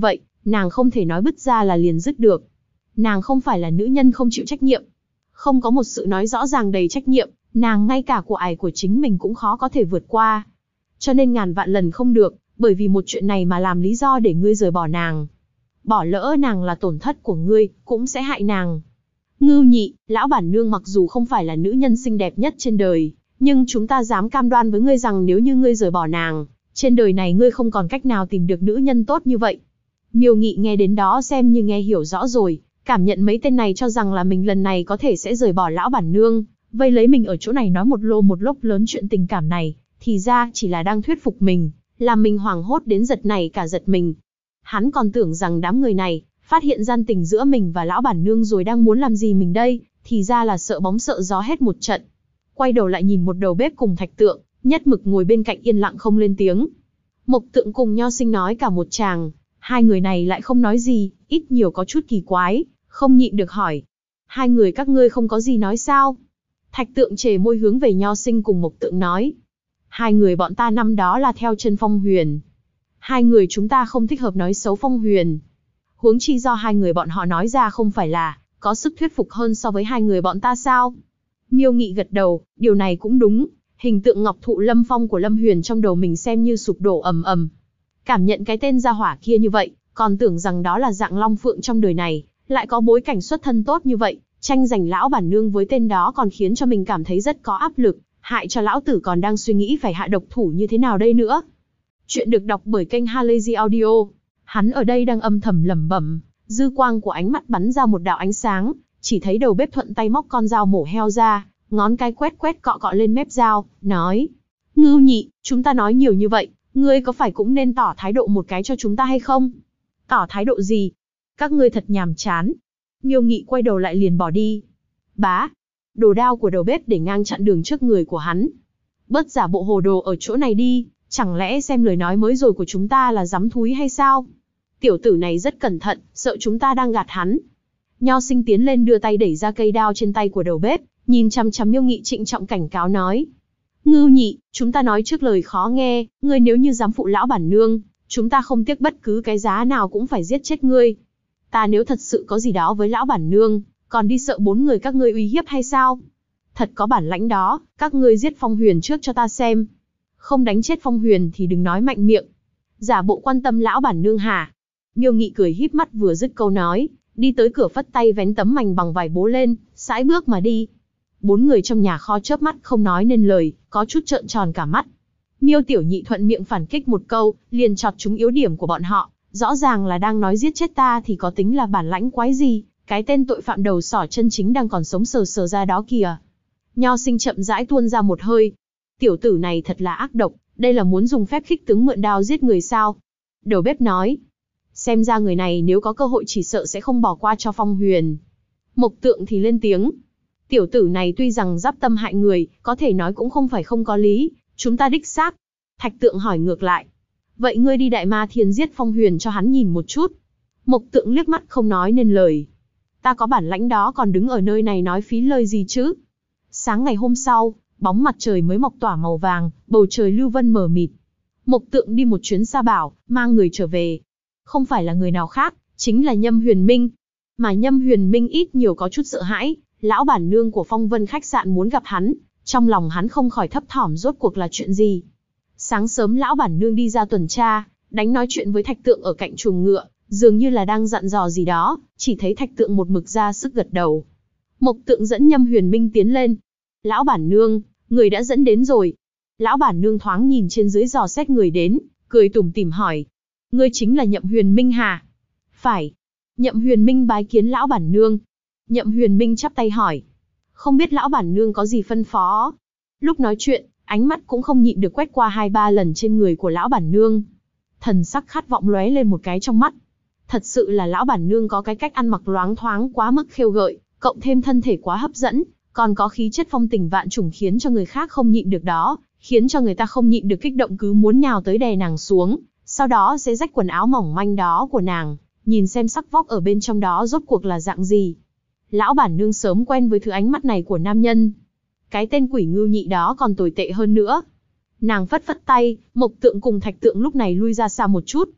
nàng không thể nói bứt ra là liền dứt được. Nàng không phải là nữ nhân không chịu trách nhiệm. Không có một sự nói rõ ràng đầy trách nhiệm, nàng ngay cả của ải của chính mình cũng khó có thể vượt qua. Cho nên ngàn vạn lần không được, bởi vì một chuyện này mà làm lý do để ngươi rời bỏ nàng. Bỏ lỡ nàng là tổn thất của ngươi, cũng sẽ hại nàng. Ngưu Nhị, lão bản nương mặc dù không phải là nữ nhân xinh đẹp nhất trên đời, nhưng chúng ta dám cam đoan với ngươi rằng nếu như ngươi rời bỏ nàng, trên đời này ngươi không còn cách nào tìm được nữ nhân tốt như vậy. Miêu Nghị nghe đến đó xem như nghe hiểu rõ rồi, cảm nhận mấy tên này cho rằng là mình lần này có thể sẽ rời bỏ lão bản nương, vây lấy mình ở chỗ này nói một lô một lốc lớn chuyện tình cảm này, thì ra chỉ là đang thuyết phục mình, làm mình hoảng hốt đến giật này cả giật mình. Hắn còn tưởng rằng đám người này phát hiện gian tình giữa mình và lão bản nương rồi đang muốn làm gì mình đây, thì ra là sợ bóng sợ gió hết một trận. Quay đầu lại nhìn một đầu bếp cùng Thạch Tượng, nhất mực ngồi bên cạnh yên lặng không lên tiếng. Mộc Tượng cùng Nho Sinh nói cả một tràng, hai người này lại không nói gì, ít nhiều có chút kỳ quái, không nhịn được hỏi. Hai người các ngươi không có gì nói sao? Thạch Tượng trề môi hướng về Nho Sinh cùng Mộc Tượng nói. Hai người bọn ta năm đó là theo chân Phong Huyền. Hai người chúng ta không thích hợp nói xấu Phong Huyền. Huống chi do hai người bọn họ nói ra không phải là có sức thuyết phục hơn so với hai người bọn ta sao? Miêu Nghị gật đầu, điều này cũng đúng. Hình tượng ngọc thụ lâm phong của Lâm Huyền trong đầu mình xem như sụp đổ ầm ầm. Cảm nhận cái tên gia hỏa kia như vậy, còn tưởng rằng đó là dạng long phượng trong đời này, lại có bối cảnh xuất thân tốt như vậy, tranh giành lão bản nương với tên đó còn khiến cho mình cảm thấy rất có áp lực, hại cho lão tử còn đang suy nghĩ phải hạ độc thủ như thế nào đây nữa. Chuyện được đọc bởi kênh Halazy Audio. Hắn ở đây đang âm thầm lẩm bẩm, dư quang của ánh mắt bắn ra một đạo ánh sáng, chỉ thấy đầu bếp thuận tay móc con dao mổ heo ra, ngón cái quét quét cọ cọ lên mép dao, nói: Ngưu Nhị, chúng ta nói nhiều như vậy, ngươi có phải cũng nên tỏ thái độ một cái cho chúng ta hay không? Tỏ thái độ gì? Các ngươi thật nhàm chán. Miêu Nghị quay đầu lại liền bỏ đi. Bá! Đồ đao của đầu bếp để ngang chặn đường trước người của hắn. Bớt giả bộ hồ đồ ở chỗ này đi, chẳng lẽ xem lời nói mới rồi của chúng ta là dám thúi hay sao? Tiểu tử này rất cẩn thận, sợ chúng ta đang gạt hắn. Nho Sinh tiến lên đưa tay đẩy ra cây đao trên tay của đầu bếp, nhìn chằm chằm Miêu Nghị trịnh trọng cảnh cáo nói. Ngưu Nhị, chúng ta nói trước lời khó nghe, ngươi nếu như dám phụ lão bản nương, chúng ta không tiếc bất cứ cái giá nào cũng phải giết chết ngươi. Ta nếu thật sự có gì đó với lão bản nương, còn đi sợ bốn người các ngươi uy hiếp hay sao? Thật có bản lãnh đó, các ngươi giết Phong Huyền trước cho ta xem. Không đánh chết Phong Huyền thì đừng nói mạnh miệng. Giả bộ quan tâm lão bản nương hả? Miêu Nghị cười híp mắt vừa dứt câu nói, đi tới cửa phất tay vén tấm mành bằng vải bố lên, sải bước mà đi. Bốn người trong nhà kho chớp mắt không nói nên lời, có chút trợn tròn cả mắt. Miêu Tiểu Nhị thuận miệng phản kích một câu, liền chọt trúng yếu điểm của bọn họ, rõ ràng là đang nói giết chết ta thì có tính là bản lãnh quái gì, cái tên tội phạm đầu sỏ chân chính đang còn sống sờ sờ ra đó kìa. Nho Sinh chậm rãi tuôn ra một hơi. Tiểu tử này thật là ác độc, đây là muốn dùng phép khích tướng mượn đao giết người sao? Đầu bếp nói. Xem ra người này nếu có cơ hội chỉ sợ sẽ không bỏ qua cho Phong Huyền. Mộc Tượng thì lên tiếng. Tiểu tử này tuy rằng giáp tâm hại người, có thể nói cũng không phải không có lý, chúng ta đích xác. Thạch Tượng hỏi ngược lại. Vậy ngươi đi Đại Ma Thiên giết Phong Huyền cho hắn nhìn một chút. Mộc Tượng liếc mắt không nói nên lời. Ta có bản lãnh đó còn đứng ở nơi này nói phí lời gì chứ? Sáng ngày hôm sau, bóng mặt trời mới mọc tỏa màu vàng, bầu trời lưu vân mờ mịt. Mộc Tượng đi một chuyến Sa Bảo, mang người trở về. Không phải là người nào khác, chính là Nhâm Huyền Minh. Mà Nhâm Huyền Minh ít nhiều có chút sợ hãi, lão bản nương của Phong Vân khách sạn muốn gặp hắn, trong lòng hắn không khỏi thấp thỏm rốt cuộc là chuyện gì. Sáng sớm lão bản nương đi ra tuần tra, đánh nói chuyện với Thạch Tượng ở cạnh chuồng ngựa, dường như là đang dặn dò gì đó, chỉ thấy Thạch Tượng một mực ra sức gật đầu. Mộc Tượng dẫn Nhâm Huyền Minh tiến lên. Lão bản nương, người đã dẫn đến rồi. Lão bản nương thoáng nhìn trên dưới dò xét người đến, cười tủm tỉm hỏi. Ngươi chính là Nhậm Huyền Minh hả? Phải. Nhậm Huyền Minh bái kiến lão bản nương. Nhậm Huyền Minh chắp tay hỏi. Không biết lão bản nương có gì phân phó? Lúc nói chuyện, ánh mắt cũng không nhịn được quét qua 2-3 lần trên người của lão bản nương. Thần sắc khát vọng lóe lên một cái trong mắt. Thật sự là lão bản nương có cái cách ăn mặc loáng thoáng quá mức khêu gợi, cộng thêm thân thể quá hấp dẫn, còn có khí chất phong tình vạn trùng khiến cho người khác không nhịn được đó, khiến cho người ta không nhịn được kích động cứ muốn nhào tới đè nàng xuống, sau đó sẽ rách quần áo mỏng manh đó của nàng, nhìn xem sắc vóc ở bên trong đó rốt cuộc là dạng gì. Lão bản nương sớm quen với thứ ánh mắt này của nam nhân. Cái tên quỷ Ngưu Nhị đó còn tồi tệ hơn nữa. Nàng phất phất tay, Mộc Tượng cùng Thạch Tượng lúc này lui ra xa một chút.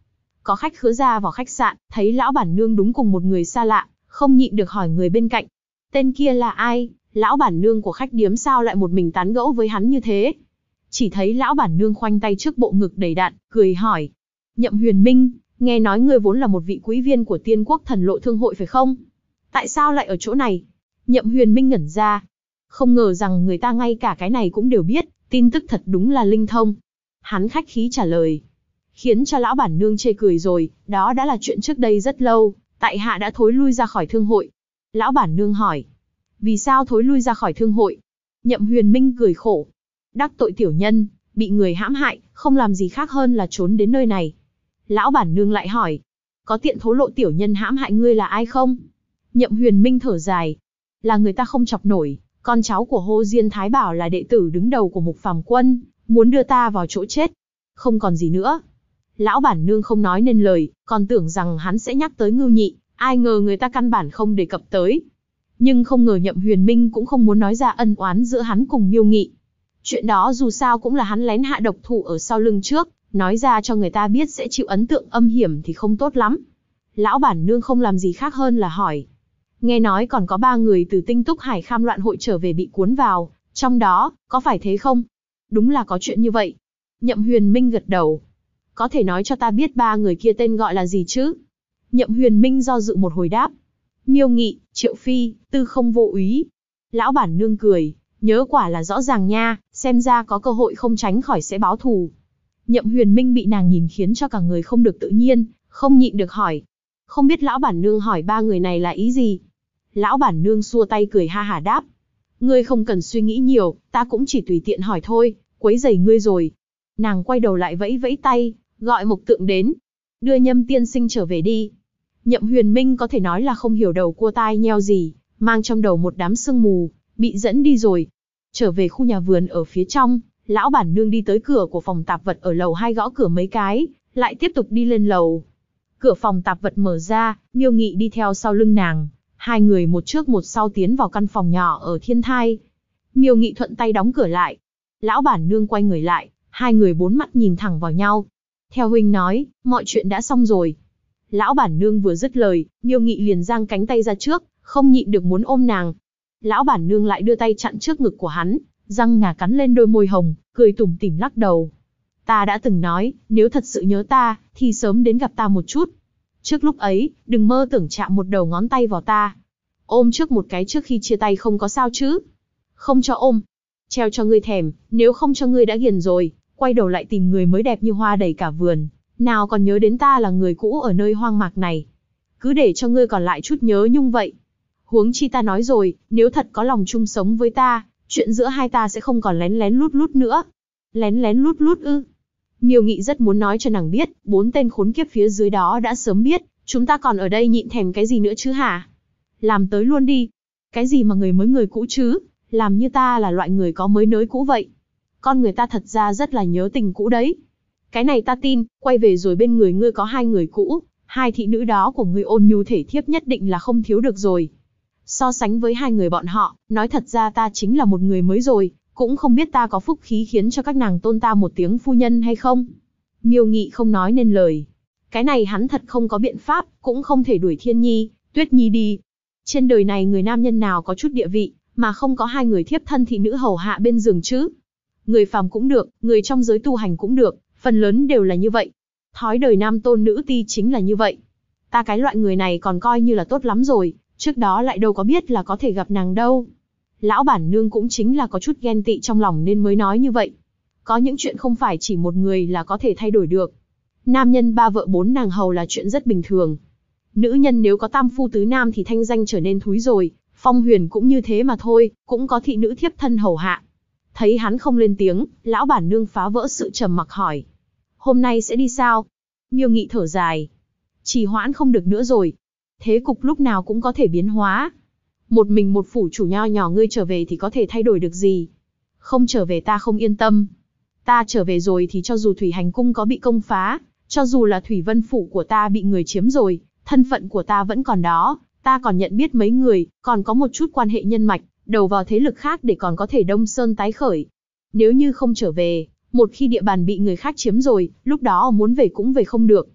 có khách khứa ra vào khách sạn, thấy lão bản nương đúng cùng một người xa lạ, không nhịn được hỏi người bên cạnh. Tên kia là ai? Lão bản nương của khách điếm sao lại một mình tán gẫu với hắn như thế? Chỉ thấy lão bản nương khoanh tay trước bộ ngực đầy đặn, cười hỏi. Nhậm Huyền Minh, nghe nói ngươi vốn là một vị quý viên của Tiên Quốc Thần Lộ Thương hội phải không? Tại sao lại ở chỗ này? Nhậm Huyền Minh ngẩn ra. Không ngờ rằng người ta ngay cả cái này cũng đều biết, tin tức thật đúng là linh thông. Hắn khách khí trả lời. Khiến cho lão bản nương chê cười rồi, đó đã là chuyện trước đây rất lâu, tại hạ đã thối lui ra khỏi thương hội. Lão bản nương hỏi. Vì sao thối lui ra khỏi thương hội? Nhậm Huyền Minh cười khổ. Đắc tội tiểu nhân, bị người hãm hại, không làm gì khác hơn là trốn đến nơi này. Lão bản nương lại hỏi. Có tiện thố lộ tiểu nhân hãm hại ngươi là ai không? Nhậm Huyền Minh thở dài. Là người ta không chọc nổi, con cháu của Hồ Diên Thái Bảo là đệ tử đứng đầu của Mục Phàm Quân, muốn đưa ta vào chỗ chết. Không còn gì nữa. Lão bản nương không nói nên lời, còn tưởng rằng hắn sẽ nhắc tới Ngưu Nhị, ai ngờ người ta căn bản không đề cập tới. Nhưng không ngờ Nhậm Huyền Minh cũng không muốn nói ra ân oán giữa hắn cùng Miêu Nghị. Chuyện đó dù sao cũng là hắn lén hạ độc thủ ở sau lưng trước, nói ra cho người ta biết sẽ chịu ấn tượng âm hiểm thì không tốt lắm. Lão bản nương không làm gì khác hơn là hỏi. Nghe nói còn có 3 người từ Tinh Túc Hải Kham loạn hội trở về bị cuốn vào, trong đó, có phải thế không? Đúng là có chuyện như vậy. Nhậm Huyền Minh gật đầu. Có thể nói cho ta biết 3 người kia tên gọi là gì chứ? Nhậm Huyền Minh do dự một hồi đáp. Miêu Nghị, Triệu Phi, Tư Không Vô Úy. Lão bản nương cười, nhớ quả là rõ ràng nha, xem ra có cơ hội không tránh khỏi sẽ báo thù. Nhậm Huyền Minh bị nàng nhìn khiến cho cả người không được tự nhiên, không nhịn được hỏi. Không biết lão bản nương hỏi 3 người này là ý gì? Lão bản nương xua tay cười ha hả đáp. Ngươi không cần suy nghĩ nhiều, ta cũng chỉ tùy tiện hỏi thôi, quấy rầy ngươi rồi. Nàng quay đầu lại vẫy vẫy tay, gọi Mộc Tượng đến. Đưa Nhâm tiên sinh trở về đi. Nhậm Huyền Minh có thể nói là không hiểu đầu cua tai nheo gì, mang trong đầu một đám sương mù, bị dẫn đi rồi. Trở về khu nhà vườn ở phía trong, lão bản nương đi tới cửa của phòng tạp vật ở lầu 2 gõ cửa mấy cái, lại tiếp tục đi lên lầu. Cửa phòng tạp vật mở ra, Miêu Nghị đi theo sau lưng nàng, 2 người một trước một sau tiến vào căn phòng nhỏ ở Thiên Thai. Miêu Nghị thuận tay đóng cửa lại. Lão bản nương quay người lại, 2 người 4 mắt nhìn thẳng vào nhau. Theo huynh nói, mọi chuyện đã xong rồi. Lão bản nương vừa dứt lời, Miêu Nghị liền giang cánh tay ra trước, không nhịn được muốn ôm nàng. Lão bản nương lại đưa tay chặn trước ngực của hắn, răng ngà cắn lên đôi môi hồng, cười tủm tỉm lắc đầu. Ta đã từng nói, nếu thật sự nhớ ta, thì sớm đến gặp ta một chút. Trước lúc ấy, đừng mơ tưởng chạm một đầu ngón tay vào ta. Ôm trước một cái trước khi chia tay không có sao chứ? Không cho ôm. Treo cho ngươi thèm, nếu không cho ngươi đã ghiền rồi, quay đầu lại tìm người mới đẹp như hoa đầy cả vườn. Nào còn nhớ đến ta là người cũ ở nơi hoang mạc này. Cứ để cho ngươi còn lại chút nhớ nhung vậy. Huống chi ta nói rồi, nếu thật có lòng chung sống với ta, chuyện giữa hai ta sẽ không còn lén lén lút lút nữa. Lén lén lút lút ư? Miêu Nghị rất muốn nói cho nàng biết, 4 tên khốn kiếp phía dưới đó đã sớm biết, chúng ta còn ở đây nhịn thèm cái gì nữa chứ hả? Làm tới luôn đi. Cái gì mà người mới người cũ chứ? Làm như ta là loại người có mới nới cũ vậy. Con người ta thật ra rất là nhớ tình cũ đấy. Cái này ta tin, quay về rồi bên người ngươi có 2 người cũ, 2 thị nữ đó của ngươi ôn nhu thể thiếp nhất định là không thiếu được rồi. So sánh với 2 người bọn họ, nói thật ra ta chính là một người mới rồi, cũng không biết ta có phúc khí khiến cho các nàng tôn ta một tiếng phu nhân hay không. Miêu Nghị không nói nên lời. Cái này hắn thật không có biện pháp, cũng không thể đuổi Thiên Nhi, Tuyết Nhi đi. Trên đời này người nam nhân nào có chút địa vị, mà không có 2 người thiếp thân thị nữ hầu hạ bên giường chứ? Người phàm cũng được, người trong giới tu hành cũng được, phần lớn đều là như vậy. Thói đời nam tôn nữ ti chính là như vậy. Ta cái loại người này còn coi như là tốt lắm rồi, trước đó lại đâu có biết là có thể gặp nàng đâu. Lão bản nương cũng chính là có chút ghen tị trong lòng nên mới nói như vậy. Có những chuyện không phải chỉ một người là có thể thay đổi được. Nam nhân 3 vợ 4 nàng hầu là chuyện rất bình thường. Nữ nhân nếu có tam phu tứ nam thì thanh danh trở nên thúi rồi, Phong Huyền cũng như thế mà thôi, cũng có thị nữ thiếp thân hầu hạ. Thấy hắn không lên tiếng, lão bản nương phá vỡ sự trầm mặc hỏi. Hôm nay sẽ đi sao? Miêu Nghị thở dài. Trì hoãn không được nữa rồi. Thế cục lúc nào cũng có thể biến hóa. Một mình một phủ chủ nho nhỏ ngươi trở về thì có thể thay đổi được gì? Không trở về ta không yên tâm. Ta trở về rồi thì cho dù Thủy Hành Cung có bị công phá, cho dù là Thủy Vân Phủ của ta bị người chiếm rồi, thân phận của ta vẫn còn đó, ta còn nhận biết mấy người, còn có một chút quan hệ nhân mạch, đầu vào thế lực khác để còn có thể Đông Sơn tái khởi. Nếu như không trở về, một khi địa bàn bị người khác chiếm rồi, lúc đó muốn về cũng về không được.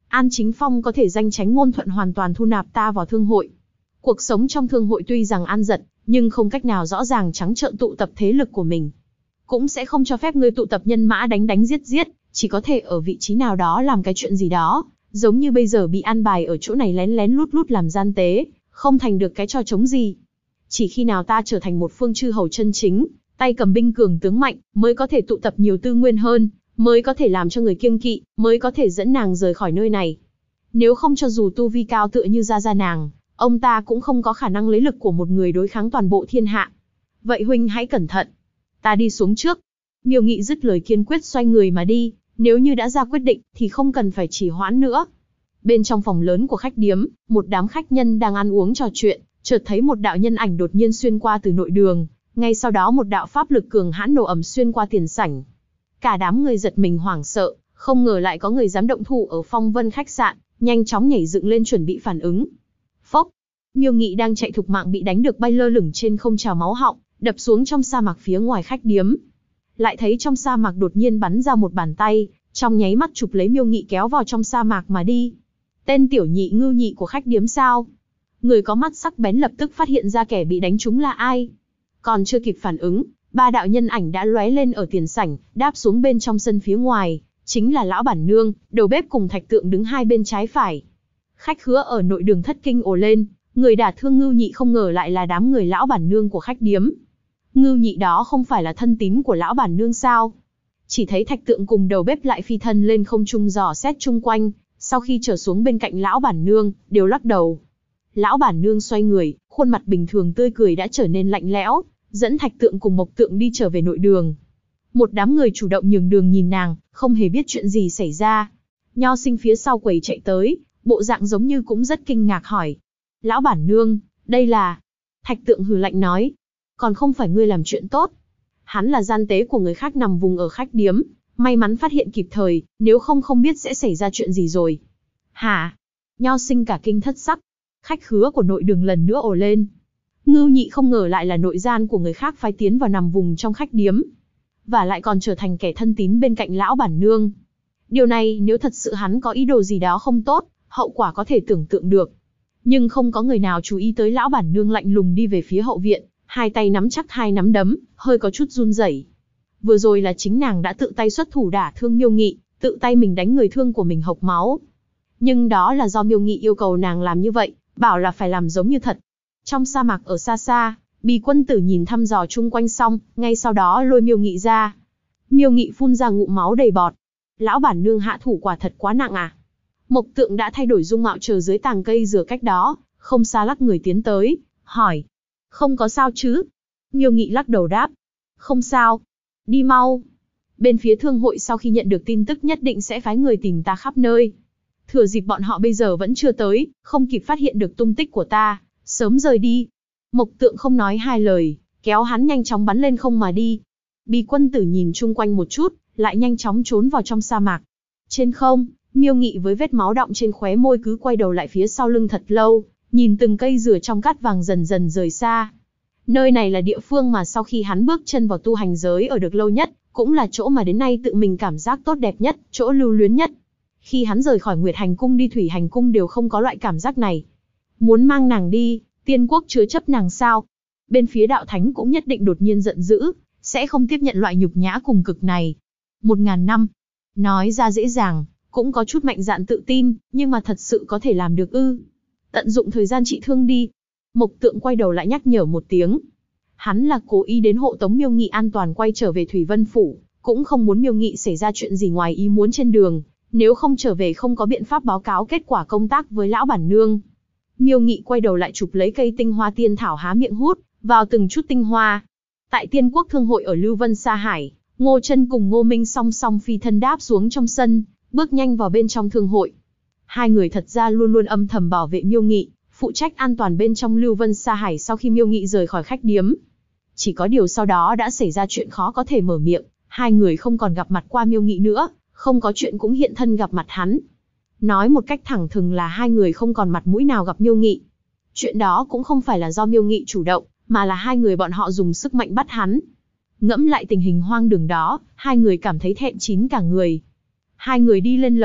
An Chính Phong có thể danh tránh ngôn thuận hoàn toàn thu nạp ta vào thương hội. Cuộc sống trong thương hội tuy rằng an giật, nhưng không cách nào rõ ràng trắng trợn tụ tập thế lực của mình. Cũng sẽ không cho phép ngươi tụ tập nhân mã đánh đánh giết giết, chỉ có thể ở vị trí nào đó làm cái chuyện gì đó, giống như bây giờ bị an bài ở chỗ này lén lén lút lút làm gian tế, không thành được cái trò trống gì. Chỉ khi nào ta trở thành một phương chư hầu chân chính, tay cầm binh cường tướng mạnh, mới có thể tụ tập nhiều tư nguyên hơn, mới có thể làm cho người kiêng kỵ, mới có thể dẫn nàng rời khỏi nơi này. Nếu không cho dù tu vi cao tựa như Gia Gia nàng, ông ta cũng không có khả năng lấy lực của một người đối kháng toàn bộ thiên hạ. Vậy huynh hãy cẩn thận. Ta đi xuống trước. Miêu Nghị dứt lời kiên quyết xoay người mà đi, nếu như đã ra quyết định thì không cần phải trì hoãn nữa. Bên trong phòng lớn của khách điếm, một đám khách nhân đang ăn uống trò chuyện, chợt thấy một đạo nhân ảnh đột nhiên xuyên qua từ nội đường, ngay sau đó một đạo pháp lực cường hãn nổ ầm xuyên qua tiền sảnh. Cả đám người giật mình hoảng sợ, không ngờ lại có người dám động thủ ở Phong Vân khách sạn, nhanh chóng nhảy dựng lên chuẩn bị phản ứng. Phốc, Miêu Nghị đang chạy thục mạng bị đánh được bay lơ lửng trên không trào máu họng, đập xuống trong sa mạc phía ngoài khách điếm. Lại thấy trong sa mạc đột nhiên bắn ra một bàn tay, trong nháy mắt chụp lấy Miêu Nghị kéo vào trong sa mạc mà đi. Tên tiểu nhị Ngưu Nhị của khách điếm sao? Người có mắt sắc bén lập tức phát hiện ra kẻ bị đánh trúng là ai. Còn chưa kịp phản ứng, ba đạo nhân ảnh đã lóe lên ở tiền sảnh, đáp xuống bên trong sân phía ngoài, chính là lão bản nương, đầu bếp cùng Thạch Tượng đứng hai bên trái phải. Khách khứa ở nội đường thất kinh ồ lên, người đả thương Ngưu Nhị không ngờ lại là đám người lão bản nương của khách điếm. Ngưu Nhị đó không phải là thân tín của lão bản nương sao? Chỉ thấy Thạch Tượng cùng đầu bếp lại phi thân lên không trung dò xét chung quanh, sau khi trở xuống bên cạnh lão bản nương, đều lắc đầu. Lão bản nương xoay người, khuôn mặt bình thường tươi cười đã trở nên lạnh lẽo, dẫn Thạch Tượng cùng Mộc Tượng đi trở về nội đường. Một đám người chủ động nhường đường nhìn nàng, không hề biết chuyện gì xảy ra. Nho Sinh phía sau quầy chạy tới, bộ dạng giống như cũng rất kinh ngạc hỏi. Lão bản nương, đây là... Thạch Tượng hừ lạnh nói. Còn không phải ngươi làm chuyện tốt. Hắn là gian tế của người khác nằm vùng ở khách điếm, may mắn phát hiện kịp thời, nếu không không biết sẽ xảy ra chuyện gì rồi. Hả? Nho Sinh cả kinh thất sắc. Khách khứa của nội đường lần nữa ồ lên. Ngưu Nhị không ngờ lại là nội gian của người khác phái tiến vào nằm vùng trong khách điếm, và lại còn trở thành kẻ thân tín bên cạnh lão bản nương. Điều này nếu thật sự hắn có ý đồ gì đó không tốt, hậu quả có thể tưởng tượng được. Nhưng không có người nào chú ý tới lão bản nương lạnh lùng đi về phía hậu viện, hai tay nắm chắc hai nắm đấm, hơi có chút run rẩy. Vừa rồi là chính nàng đã tự tay xuất thủ đả thương Miêu Nghị, tự tay mình đánh người thương của mình hộc máu. Nhưng đó là do Miêu Nghị yêu cầu nàng làm như vậy, bảo là phải làm giống như thật. Trong sa mạc ở xa xa, Bì Quân Tử nhìn thăm dò chung quanh xong, ngay sau đó lôi Miêu Nghị ra. Miêu Nghị phun ra ngụm máu đầy bọt. Lão bản nương hạ thủ quả thật quá nặng à? Mộc Tượng đã thay đổi dung mạo chờ dưới tàng cây dừa cách đó, không xa lắc người tiến tới, hỏi. Không có sao chứ? Miêu Nghị lắc đầu đáp. Không sao. Đi mau. Bên phía thương hội sau khi nhận được tin tức nhất định sẽ phái người tìm ta khắp nơi. Thừa dịp bọn họ bây giờ vẫn chưa tới, không kịp phát hiện được tung tích của ta, sớm rời đi. Mộc Tượng không nói hai lời, kéo hắn nhanh chóng bắn lên không mà đi. Bì Quân Tử nhìn chung quanh một chút, lại nhanh chóng trốn vào trong sa mạc. Trên không, Miêu Nghị với vết máu đọng trên khóe môi cứ quay đầu lại phía sau lưng thật lâu, nhìn từng cây dừa trong cát vàng dần dần rời xa. Nơi này là địa phương mà sau khi hắn bước chân vào tu hành giới ở được lâu nhất, cũng là chỗ mà đến nay tự mình cảm giác tốt đẹp nhất, chỗ lưu luyến nhất. Khi hắn rời khỏi Nguyệt Hành Cung đi Thủy Hành Cung đều không có loại cảm giác này. Muốn mang nàng đi, Tiên Quốc chứa chấp nàng sao? Bên phía đạo thánh cũng nhất định đột nhiên giận dữ, sẽ không tiếp nhận loại nhục nhã cùng cực này. 1000 năm. Nói ra dễ dàng, cũng có chút mạnh dạn tự tin, nhưng mà thật sự có thể làm được ư? Tận dụng thời gian trị thương đi. Mộc Tượng quay đầu lại nhắc nhở một tiếng. Hắn là cố ý đến hộ tống Miêu Nghị an toàn quay trở về Thủy Vân Phủ, cũng không muốn Miêu Nghị xảy ra chuyện gì ngoài ý muốn trên đường, nếu không trở về không có biện pháp báo cáo kết quả công tác với lão bản nương. Miêu Nghị quay đầu lại chụp lấy cây tinh hoa tiên thảo há miệng hút vào từng chút tinh hoa. Tại Tiên Quốc thương hội ở Lưu Vân Sa Hải, Ngô Chân cùng Ngô Minh song song phi thân đáp xuống trong sân, bước nhanh vào bên trong thương hội. Hai người thật ra luôn luôn âm thầm bảo vệ Miêu Nghị, phụ trách an toàn bên trong Lưu Vân Sa Hải sau khi Miêu Nghị rời khỏi khách điếm. Chỉ có điều sau đó đã xảy ra chuyện khó có thể mở miệng, hai người không còn gặp mặt qua Miêu Nghị nữa, không có chuyện cũng hiện thân gặp mặt hắn. Nói một cách thẳng thừng là hai người không còn mặt mũi nào gặp Miêu Nghị. Chuyện đó cũng không phải là do Miêu Nghị chủ động, mà là hai người bọn họ dùng sức mạnh bắt hắn. Ngẫm lại tình hình hoang đường đó, hai người cảm thấy thẹn chín cả người. Hai người đi lên lầu,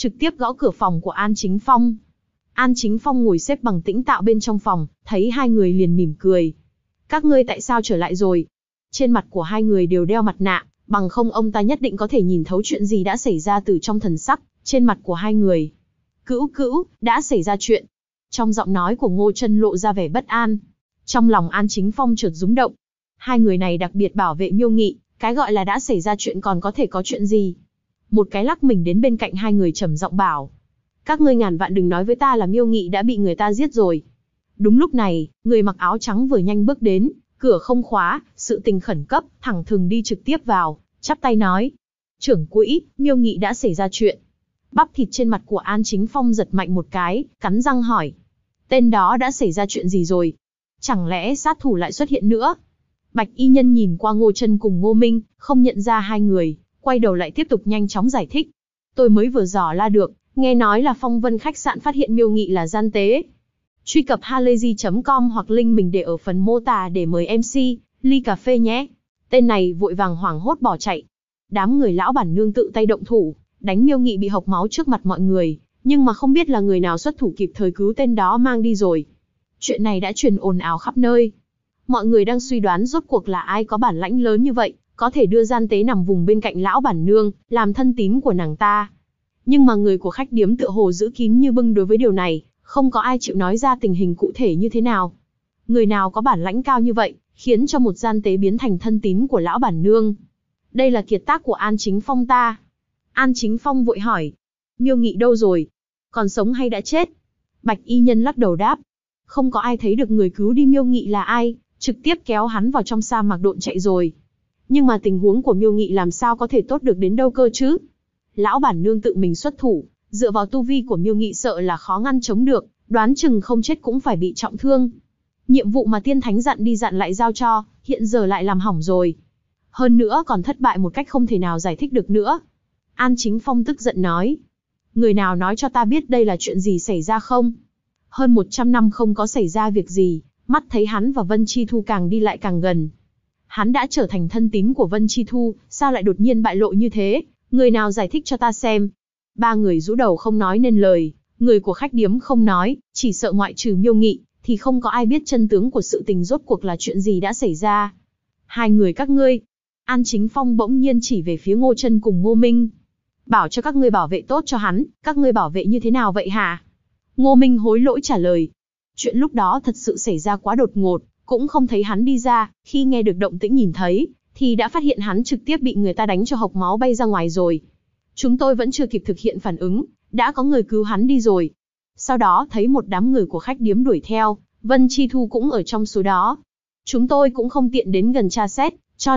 trực tiếp gõ cửa phòng của An Chính Phong. An Chính Phong ngồi xếp bằng tĩnh tọa bên trong phòng, thấy hai người liền mỉm cười. Các ngươi tại sao trở lại rồi? Trên mặt của hai người đều đeo mặt nạ, bằng không ông ta nhất định có thể nhìn thấu chuyện gì đã xảy ra từ trong thần sắc trên mặt của hai người. Cữu cữu, đã xảy ra chuyện. Trong giọng nói của Ngô Chân lộ ra vẻ bất an. Trong lòng An Chính Phong chợt rúng động. Hai người này đặc biệt bảo vệ Miêu Nghị, cái gọi là đã xảy ra chuyện còn có thể có chuyện gì? Một cái lắc mình đến bên cạnh hai người trầm giọng bảo. Các ngươi ngàn vạn đừng nói với ta là Miêu Nghị đã bị người ta giết rồi. Đúng lúc này, người mặc áo trắng vừa nhanh bước đến, cửa không khóa, sự tình khẩn cấp, thẳng thừng đi trực tiếp vào, chắp tay nói. Trưởng quỹ, Miêu Nghị đã xảy ra chuyện. Bắp thịt trên mặt của An Chính Phong giật mạnh một cái, cắn răng hỏi. Tên đó đã xảy ra chuyện gì rồi? Chẳng lẽ sát thủ lại xuất hiện nữa? Bạch y nhân nhìn qua Ngô Chân cùng Ngô Minh, không nhận ra hai người, quay đầu lại tiếp tục nhanh chóng giải thích. Tôi mới vừa dò la được, nghe nói là Phong Vân khách sạn phát hiện Miêu Nghị là gian tế. Truy cập halayzi.com hoặc link mình để ở phần mô tả để mời MC, ly cà phê nhé. Tên này vội vàng hoảng hốt bỏ chạy. Đám người lão bản nương tự tay động thủ, đánh Miêu Nghị bị hộc máu trước mặt mọi người, nhưng mà không biết là người nào xuất thủ kịp thời cứu tên đó mang đi rồi. Chuyện này đã truyền ồn ào khắp nơi. Mọi người đang suy đoán rốt cuộc là ai có bản lãnh lớn như vậy, có thể đưa gian tế nằm vùng bên cạnh lão bản nương, làm thân tín của nàng ta. Nhưng mà người của khách điếm tựa hồ giữ kín như bưng đối với điều này, không có ai chịu nói ra tình hình cụ thể như thế nào. Người nào có bản lãnh cao như vậy, khiến cho một gian tế biến thành thân tín của lão bản nương. Đây là kiệt tác của An Chính Phong ta. An Chính Phong vội hỏi. Miêu Nghị đâu rồi? Còn sống hay đã chết? Bạch y nhân lắc đầu đáp. Không có ai thấy được người cứu đi Miêu Nghị là ai, trực tiếp kéo hắn vào trong sa mạc độn chạy rồi. Nhưng mà tình huống của Miêu Nghị làm sao có thể tốt được đến đâu cơ chứ? Lão bản nương tự mình xuất thủ, dựa vào tu vi của Miêu Nghị sợ là khó ngăn chống được, đoán chừng không chết cũng phải bị trọng thương. Nhiệm vụ mà tiên thánh dặn đi dặn lại giao cho, hiện giờ lại làm hỏng rồi. Hơn nữa còn thất bại một cách không thể nào giải thích được nữa. An Chính Phong tức giận nói. Người nào nói cho ta biết đây là chuyện gì xảy ra không? Hơn 100 năm không có xảy ra việc gì, mắt thấy hắn và Vân Chi Thu càng đi lại càng gần. Hắn đã trở thành thân tín của Vân Chi Thu, sao lại đột nhiên bại lộ như thế? Người nào giải thích cho ta xem? Ba người rũ đầu không nói nên lời, người của khách điếm không nói, chỉ sợ ngoại trừ Miêu Nghị, thì không có ai biết chân tướng của sự tình rốt cuộc là chuyện gì đã xảy ra. Hai người các ngươi. An Chính Phong bỗng nhiên chỉ về phía Ngô Chân cùng Ngô Minh. Bảo cho các ngươi bảo vệ tốt cho hắn, các ngươi bảo vệ như thế nào vậy hả? Ngô Minh hối lỗi trả lời. Chuyện lúc đó thật sự xảy ra quá đột ngột, cũng không thấy hắn đi ra, khi nghe được động tĩnh nhìn thấy, thì đã phát hiện hắn trực tiếp bị người ta đánh cho hộc máu bay ra ngoài rồi. Chúng tôi vẫn chưa kịp thực hiện phản ứng, đã có người cứu hắn đi rồi. Sau đó thấy một đám người của khách điếm đuổi theo, Vân Chi Thu cũng ở trong số đó. Chúng tôi cũng không tiện đến gần tra xét, cho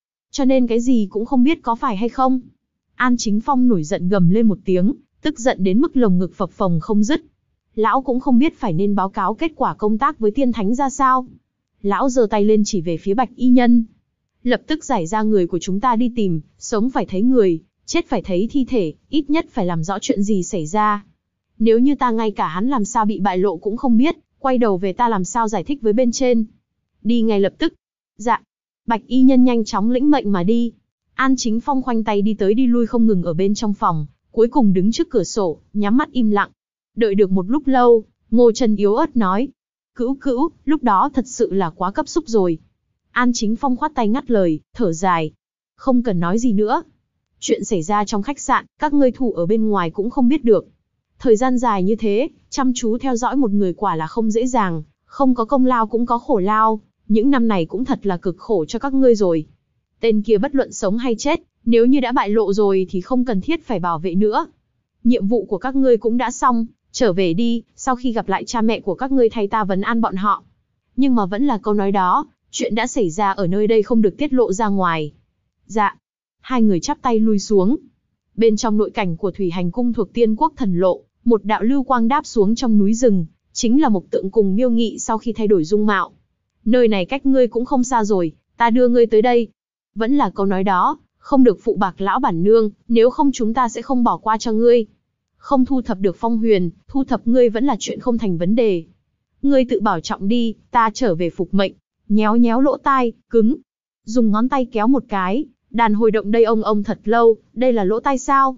nên cái gì cũng không biết có phải hay không. An Chính Phong nổi giận gầm lên một tiếng, tức giận đến mức lồng ngực phập phồng không dứt. Lão cũng không biết phải nên báo cáo kết quả công tác với tiên thánh ra sao. Lão giơ tay lên chỉ về phía Bạch y nhân. Lập tức giải ra người của chúng ta đi tìm, sống phải thấy người, chết phải thấy thi thể, ít nhất phải làm rõ chuyện gì xảy ra. Nếu như ta ngay cả hắn làm sao bị bại lộ cũng không biết, quay đầu về ta làm sao giải thích với bên trên. Đi ngay lập tức. Dạ. Bạch y nhân nhanh chóng lĩnh mệnh mà đi. An Chính Phong khoanh tay đi tới đi lui không ngừng ở bên trong phòng, cuối cùng đứng trước cửa sổ, nhắm mắt im lặng. Đợi được một lúc lâu, Ngô Chân yếu ớt nói. Cữu cữu, lúc đó thật sự là quá cấp xúc rồi. An Chính Phong khoát tay ngắt lời, thở dài. Không cần nói gì nữa. Chuyện xảy ra trong khách sạn, các ngươi thủ ở bên ngoài cũng không biết được. Thời gian dài như thế, chăm chú theo dõi một người quả là không dễ dàng, không có công lao cũng có khổ lao. Những năm này cũng thật là cực khổ cho các ngươi rồi. Tên kia bất luận sống hay chết, nếu như đã bại lộ rồi thì không cần thiết phải bảo vệ nữa. Nhiệm vụ của các ngươi cũng đã xong, trở về đi, sau khi gặp lại cha mẹ của các ngươi thay ta vấn an bọn họ. Nhưng mà vẫn là câu nói đó, chuyện đã xảy ra ở nơi đây không được tiết lộ ra ngoài. Dạ. Hai người chắp tay lui xuống. Bên trong nội cảnh của Thủy Hành Cung thuộc Tiên Quốc Thần Lộ, một đạo lưu quang đáp xuống trong núi rừng, chính là Mộc Tượng cùng Miêu Nghị sau khi thay đổi dung mạo. Nơi này cách ngươi cũng không xa rồi, ta đưa ngươi tới đây. Vẫn là câu nói đó, không được phụ bạc lão bản nương, nếu không chúng ta sẽ không bỏ qua cho ngươi. Không thu thập được Phong Huyền, thu thập ngươi vẫn là chuyện không thành vấn đề. Ngươi tự bảo trọng đi, ta trở về phục mệnh. Nhéo nhéo lỗ tai, cứng. Dùng ngón tay kéo một cái, đàn hồi động đây ông thật lâu, đây là lỗ tai sao?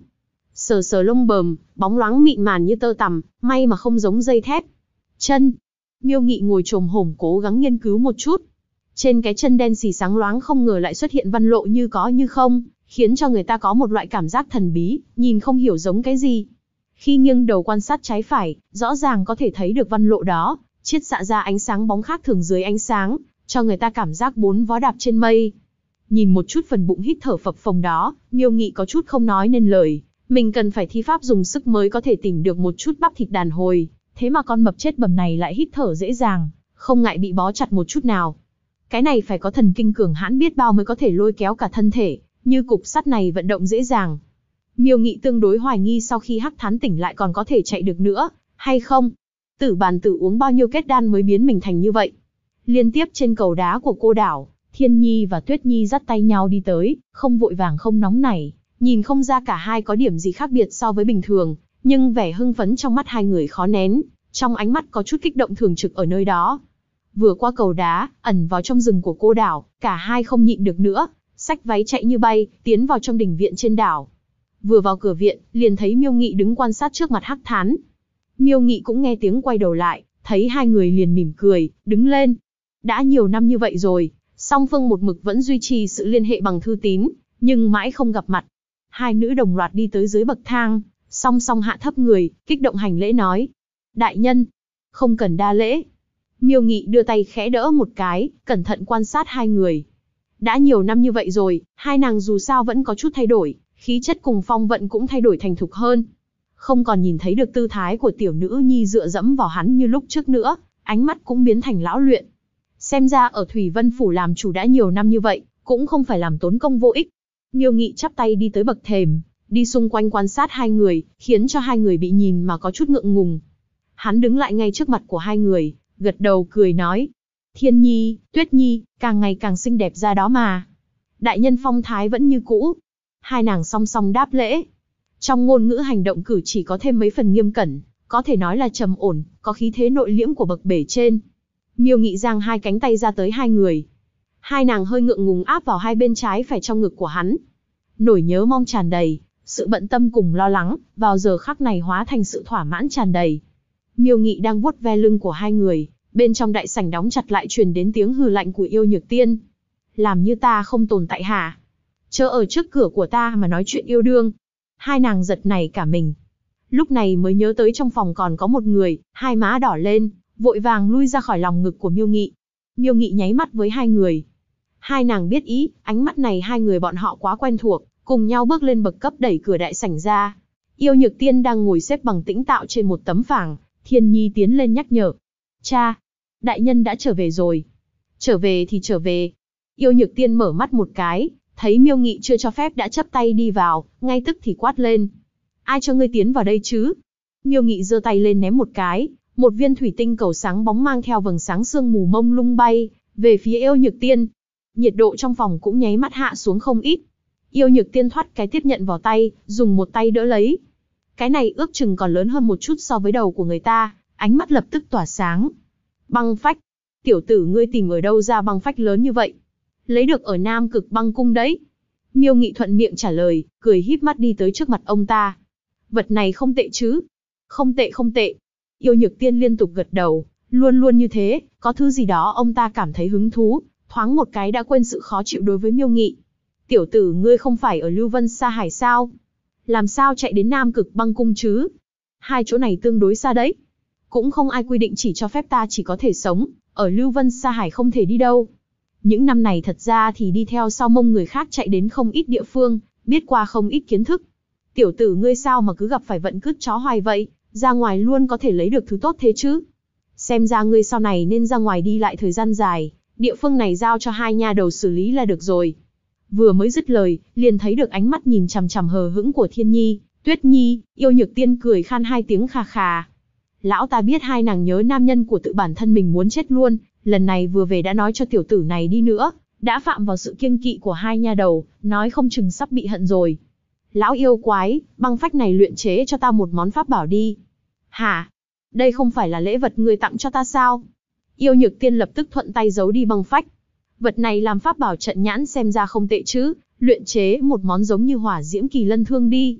Sờ sờ lông bờm, bóng loáng mịn màn như tơ tằm, may mà không giống dây thép. Chân. Miêu Nghị ngồi chồm hổm cố gắng nghiên cứu một chút. Trên cái chân đen xì sáng loáng không ngờ lại xuất hiện văn lộ như có như không, khiến cho người ta có một loại cảm giác thần bí, nhìn không hiểu giống cái gì. Khi nghiêng đầu quan sát trái phải, rõ ràng có thể thấy được văn lộ đó, chiết xạ ra ánh sáng bóng khác thường dưới ánh sáng, cho người ta cảm giác bốn vó đạp trên mây. Nhìn một chút phần bụng hít thở phập phồng đó, Miêu Nghị có chút không nói nên lời, mình cần phải thi pháp dùng sức mới có thể tìm được một chút bắp thịt đàn hồi, thế mà con mập chết bầm này lại hít thở dễ dàng, không ngại bị bó chặt một chút nào. Cái này phải có thần kinh cường hãn biết bao mới có thể lôi kéo cả thân thể, như cục sắt này vận động dễ dàng. Miêu Nghị tương đối hoài nghi sau khi Hắc Thán tỉnh lại còn có thể chạy được nữa, hay không? Tử Bàn Tử uống bao nhiêu kết đan mới biến mình thành như vậy? Liên tiếp trên cầu đá của cô đảo, Thiên Nhi và Tuyết Nhi dắt tay nhau đi tới, không vội vàng không nóng nảy, nhìn không ra cả hai có điểm gì khác biệt so với bình thường, nhưng vẻ hưng phấn trong mắt hai người khó nén, trong ánh mắt có chút kích động thường trực ở nơi đó. Vừa qua cầu đá, ẩn vào trong rừng của cô đảo, cả hai không nhịn được nữa, xách váy chạy như bay, tiến vào trong đình viện trên đảo. Vừa vào cửa viện, liền thấy Miêu Nghị đứng quan sát trước mặt Hắc Thán. Miêu Nghị cũng nghe tiếng quay đầu lại, thấy hai người liền mỉm cười, đứng lên. Đã nhiều năm như vậy rồi, song phương một mực vẫn duy trì sự liên hệ bằng thư tín, nhưng mãi không gặp mặt. Hai nữ đồng loạt đi tới dưới bậc thang, song song hạ thấp người, kích động hành lễ nói. Đại nhân, không cần đa lễ. Miêu Nghị đưa tay khẽ đỡ một cái, cẩn thận quan sát hai người. Đã nhiều năm như vậy rồi, hai nàng dù sao vẫn có chút thay đổi, khí chất cùng phong vận cũng thay đổi thành thục hơn. Không còn nhìn thấy được tư thái của tiểu nữ nhi dựa dẫm vào hắn như lúc trước nữa, ánh mắt cũng biến thành lão luyện. Xem ra ở Thủy Vân Phủ làm chủ đã nhiều năm như vậy, cũng không phải làm tốn công vô ích. Miêu Nghị chắp tay đi tới bậc thềm, đi xung quanh quan sát hai người, khiến cho hai người bị nhìn mà có chút ngượng ngùng. Hắn đứng lại ngay trước mặt của hai người, gật đầu cười nói. Thiên Nhi, Tuyết Nhi, càng ngày càng xinh đẹp ra đó mà. Đại nhân phong thái vẫn như cũ. Hai nàng song song đáp lễ. Trong ngôn ngữ hành động cử chỉ có thêm mấy phần nghiêm cẩn, có thể nói là trầm ổn, có khí thế nội liễm của bậc bể trên. Miêu Nghị giang hai cánh tay ra tới hai người. Hai nàng hơi ngượng ngùng áp vào hai bên trái phải trong ngực của hắn. Nỗi nhớ mong tràn đầy, sự bận tâm cùng lo lắng, vào giờ khắc này hóa thành sự thỏa mãn tràn đầy. Miêu Nghị đang vuốt ve lưng của hai người, bên trong đại sảnh đóng chặt lại truyền đến tiếng hừ lạnh của Yêu Nhược Tiên. Làm như ta không tồn tại hả? Chớ ở trước cửa của ta mà nói chuyện yêu đương. Hai nàng giật nảy cả mình. Lúc này mới nhớ tới trong phòng còn có một người, hai má đỏ lên, vội vàng lui ra khỏi lòng ngực của Miêu Nghị. Miêu Nghị nháy mắt với hai người. Hai nàng biết ý, ánh mắt này hai người bọn họ quá quen thuộc, cùng nhau bước lên bậc cấp đẩy cửa đại sảnh ra. Yêu Nhược Tiên đang ngồi xếp bằng tĩnh tạo trên một tấm phẳng, Thiên Nhi tiến lên nhắc nhở. Cha, đại nhân đã trở về rồi. Trở về thì trở về. Yêu Nhược Tiên mở mắt một cái, thấy Miêu Nghị chưa cho phép đã chắp tay đi vào, ngay tức thì quát lên. Ai cho ngươi tiến vào đây chứ? Miêu Nghị giơ tay lên ném một cái, một viên thủy tinh cầu sáng bóng mang theo vầng sáng sương mù mông lung bay về phía Yêu Nhược Tiên. Nhiệt độ trong phòng cũng nháy mắt hạ xuống không ít. Yêu Nhược Tiên thoát cái tiếp nhận vào tay, dùng một tay đỡ lấy. Cái này ước chừng còn lớn hơn một chút so với đầu của người ta, ánh mắt lập tức tỏa sáng. Băng phách, tiểu tử ngươi tìm ở đâu ra băng phách lớn như vậy? Lấy được ở Nam Cực Băng Cung đấy. Miêu Nghị thuận miệng trả lời, cười híp mắt đi tới trước mặt ông ta. Vật này không tệ chứ? Không tệ không tệ. Yêu Nhược Tiên liên tục gật đầu, luôn luôn như thế, có thứ gì đó ông ta cảm thấy hứng thú, thoáng một cái đã quên sự khó chịu đối với Miêu Nghị. Tiểu tử ngươi không phải ở Lưu Vân Sa Hải sao? Làm sao chạy đến Nam Cực Băng Cung chứ? Hai chỗ này tương đối xa đấy. Cũng không ai quy định chỉ cho phép ta chỉ có thể sống, ở Lưu Vân Sa Hải không thể đi đâu. Những năm này thật ra thì đi theo sau mông người khác chạy đến không ít địa phương, biết qua không ít kiến thức. Tiểu tử ngươi sao mà cứ gặp phải vận cứt chó hoài vậy, ra ngoài luôn có thể lấy được thứ tốt thế chứ? Xem ra ngươi sau này nên ra ngoài đi lại thời gian dài, địa phương này giao cho hai nha đầu xử lý là được rồi. Vừa mới dứt lời, liền thấy được ánh mắt nhìn chằm chằm hờ hững của Thiên Nhi, Tuyết Nhi. Yêu Nhược Tiên cười khan hai tiếng khà khà. Lão ta biết hai nàng nhớ nam nhân của tự bản thân mình muốn chết luôn, lần này vừa về đã nói cho tiểu tử này đi nữa, đã phạm vào sự kiêng kỵ của hai nha đầu, nói không chừng sắp bị hận rồi. Lão yêu quái, băng phách này luyện chế cho ta một món pháp bảo đi. Hả? Đây không phải là lễ vật người tặng cho ta sao? Yêu Nhược Tiên lập tức thuận tay giấu đi băng phách. Vật này làm pháp bảo trận nhãn xem ra không tệ chứ, luyện chế một món giống như hỏa diễm kỳ lân thương đi.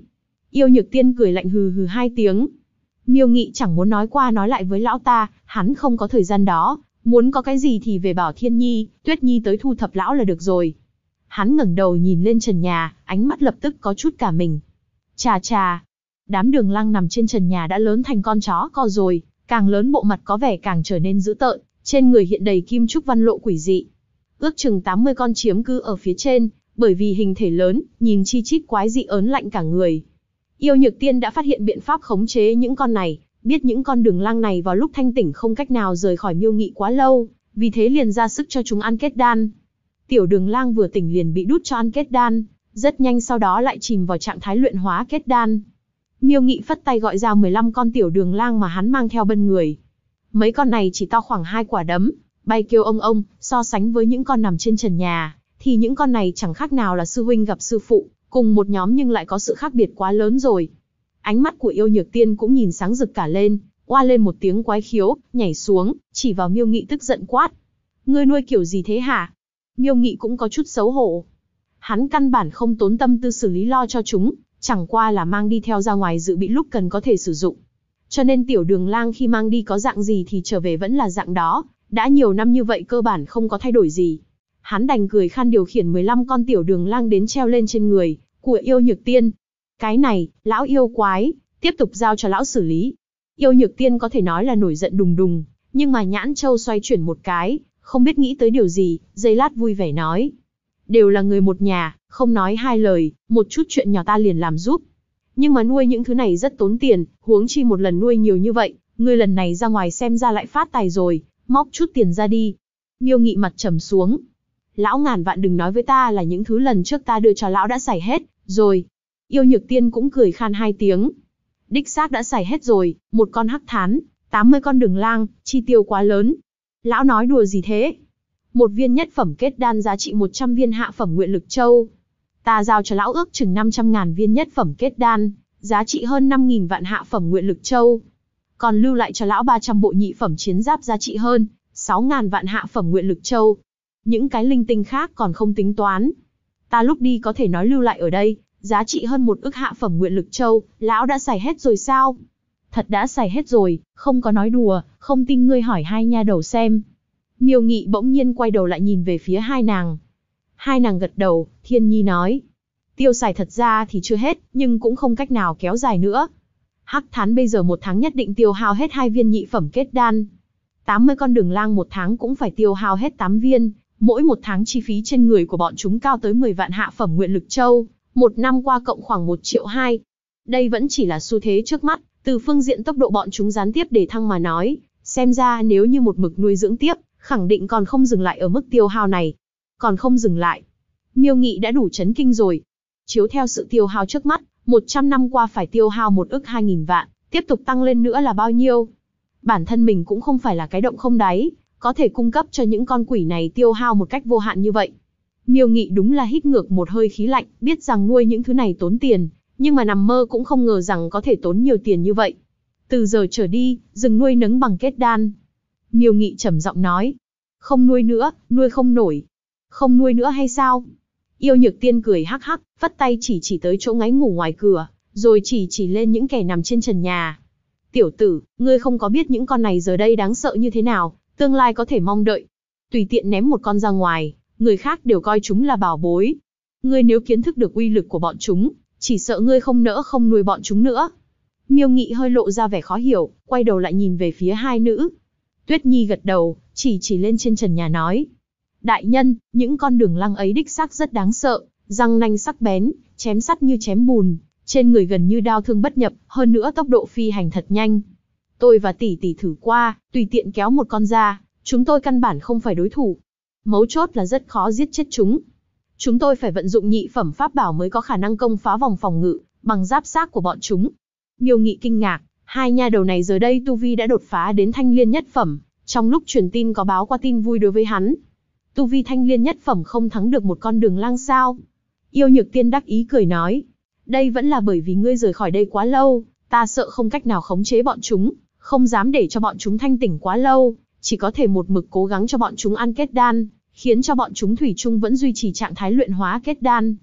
Yêu Nhược Tiên cười lạnh hừ hừ hai tiếng. Miêu Nghị chẳng muốn nói qua nói lại với lão ta, hắn không có thời gian đó, muốn có cái gì thì về bảo Thiên Nhi, Tuyết Nhi tới thu thập lão là được rồi. Hắn ngẩng đầu nhìn lên trần nhà, ánh mắt lập tức có chút cả mình. Chà chà, đám Đường Lăng nằm trên trần nhà đã lớn thành con chó co rồi, càng lớn bộ mặt có vẻ càng trở nên dữ tợn, trên người hiện đầy kim trúc văn lộ quỷ dị. Ước chừng 80 con chiếm cư ở phía trên, bởi vì hình thể lớn, nhìn chi chít quái dị ớn lạnh cả người. Yêu Nhược Tiên đã phát hiện biện pháp khống chế những con này, biết những con Đường Lăng này vào lúc thanh tỉnh không cách nào rời khỏi Miêu Nghị quá lâu, vì thế liền ra sức cho chúng ăn kết đan. Tiểu Đường Lang vừa tỉnh liền bị đút cho ăn kết đan, rất nhanh sau đó lại chìm vào trạng thái luyện hóa kết đan. Miêu Nghị phất tay gọi ra 15 con Tiểu Đường Lang mà hắn mang theo bên người. Mấy con này chỉ to khoảng 2 quả đấm, bay kêu ông, so sánh với những con nằm trên trần nhà, thì những con này chẳng khác nào là sư huynh gặp sư phụ, cùng một nhóm nhưng lại có sự khác biệt quá lớn rồi. Ánh mắt của Yêu Nhược Tiên cũng nhìn sáng rực cả lên, oa lên một tiếng quái khiếu, nhảy xuống, chỉ vào Miêu Nghị tức giận quát. Ngươi nuôi kiểu gì thế hả? Miêu Nghị cũng có chút xấu hổ. Hắn căn bản không tốn tâm tư xử lý lo cho chúng, chẳng qua là mang đi theo ra ngoài dự bị lúc cần có thể sử dụng. Cho nên Tiểu Đường Lang khi mang đi có dạng gì thì trở về vẫn là dạng đó, đã nhiều năm như vậy cơ bản không có thay đổi gì. Hắn đành cười khan điều khiển 15 con Tiểu Đường Lang đến treo lên trên người của Yêu Nhược Tiên. Cái này, lão yêu quái, tiếp tục giao cho lão xử lý. Yêu Nhược Tiên có thể nói là nổi giận đùng đùng, nhưng mà nhãn châu xoay chuyển một cái, không biết nghĩ tới điều gì, giây lát vui vẻ nói. Đều là người một nhà, không nói hai lời, một chút chuyện nhỏ ta liền làm giúp. Nhưng mà nuôi những thứ này rất tốn tiền, huống chi một lần nuôi nhiều như vậy, ngươi lần này ra ngoài xem ra lại phát tài rồi, móc chút tiền ra đi. Miêu Nghị mặt trầm xuống. Lão ngàn vạn đừng nói với ta là những thứ lần trước ta đưa cho lão đã xài hết, rồi. Yêu Nhược Tiên cũng cười khan hai tiếng. Đích xác đã xài hết rồi, một con hắc thán, 80 con Đường Lang, chi tiêu quá lớn. Lão nói đùa gì thế? Một viên nhất phẩm kết đan giá trị 100 viên hạ phẩm nguyện lực châu. Ta giao cho lão ước chừng 500.000 viên nhất phẩm kết đan, giá trị hơn 5.000 vạn hạ phẩm nguyện lực châu. Còn lưu lại cho lão 300 bộ nhị phẩm chiến giáp giá trị hơn 6.000 vạn hạ phẩm nguyện lực châu. Những cái linh tinh khác còn không tính toán. Ta lúc đi có thể nói lưu lại ở đây, giá trị hơn 1 ức hạ phẩm nguyện lực châu, lão đã xài hết rồi sao? Thật đã xài hết rồi, không có nói đùa, không tin ngươi hỏi hai nha đầu xem. Miêu Nghị bỗng nhiên quay đầu lại nhìn về phía hai nàng. Hai nàng gật đầu, Thiên Nhi nói. Tiêu xài thật ra thì chưa hết, nhưng cũng không cách nào kéo dài nữa. Hắc thán bây giờ một tháng nhất định tiêu hao hết 2 viên nhị phẩm kết đan. 80 con Đường Lang một tháng cũng phải tiêu hao hết 8 viên, mỗi một tháng chi phí trên người của bọn chúng cao tới 10 vạn hạ phẩm nguyện lực châu, một năm qua cộng khoảng 1,2 triệu. Đây vẫn chỉ là xu thế trước mắt, từ phương diện tốc độ bọn chúng gián tiếp để thăng mà nói, xem ra nếu như một mực nuôi dưỡng tiếp, khẳng định còn không dừng lại ở mức tiêu hao này. Còn không dừng lại. Miêu Nghị đã đủ chấn kinh rồi. Chiếu theo sự tiêu hao trước mắt, 100 năm qua phải tiêu hao 1 ức 2.000 vạn, tiếp tục tăng lên nữa là bao nhiêu? Bản thân mình cũng không phải là cái động không đáy, có thể cung cấp cho những con quỷ này tiêu hao một cách vô hạn như vậy. Miêu Nghị đúng là hít ngược một hơi khí lạnh, biết rằng nuôi những thứ này tốn tiền, nhưng mà nằm mơ cũng không ngờ rằng có thể tốn nhiều tiền như vậy. Từ giờ trở đi, dừng nuôi nấng bằng kết đan. Miêu Nghị trầm giọng nói. Không nuôi nữa, nuôi không nổi. Không nuôi nữa hay sao? Yêu Nhược Tiên cười hắc hắc, vất tay chỉ tới chỗ ngáy ngủ ngoài cửa, rồi chỉ lên những kẻ nằm trên trần nhà. Tiểu tử, ngươi không có biết những con này giờ đây đáng sợ như thế nào, tương lai có thể mong đợi. Tùy tiện ném một con ra ngoài, người khác đều coi chúng là bảo bối. Ngươi nếu kiến thức được uy lực của bọn chúng, chỉ sợ ngươi không nỡ không nuôi bọn chúng nữa. Miêu Nghị hơi lộ ra vẻ khó hiểu, quay đầu lại nhìn về phía hai nữ. Tuyết Nhi gật đầu, chỉ lên trên trần nhà nói. Đại nhân, những con Đường Lăng ấy đích xác rất đáng sợ, răng nanh sắc bén, chém sắt như chém bùn, trên người gần như đao thương bất nhập, hơn nữa tốc độ phi hành thật nhanh. Tôi và tỷ tỷ thử qua, tùy tiện kéo một con ra, chúng tôi căn bản không phải đối thủ. Mấu chốt là rất khó giết chết chúng. Chúng tôi phải vận dụng nhị phẩm pháp bảo mới có khả năng công phá vòng phòng ngự, bằng giáp xác của bọn chúng. Miêu Nghị kinh ngạc, hai nha đầu này giờ đây tu vi đã đột phá đến thanh liên nhất phẩm, trong lúc truyền tin có báo qua tin vui đối với hắn. Tu vi thanh liên nhất phẩm không thắng được một con Đường Lang sao? Yêu Nhược Tiên đắc ý cười nói. Đây vẫn là bởi vì ngươi rời khỏi đây quá lâu, ta sợ không cách nào khống chế bọn chúng, không dám để cho bọn chúng thanh tỉnh quá lâu, chỉ có thể một mực cố gắng cho bọn chúng ăn kết đan, khiến cho bọn chúng thủy chung vẫn duy trì trạng thái luyện hóa kết đan.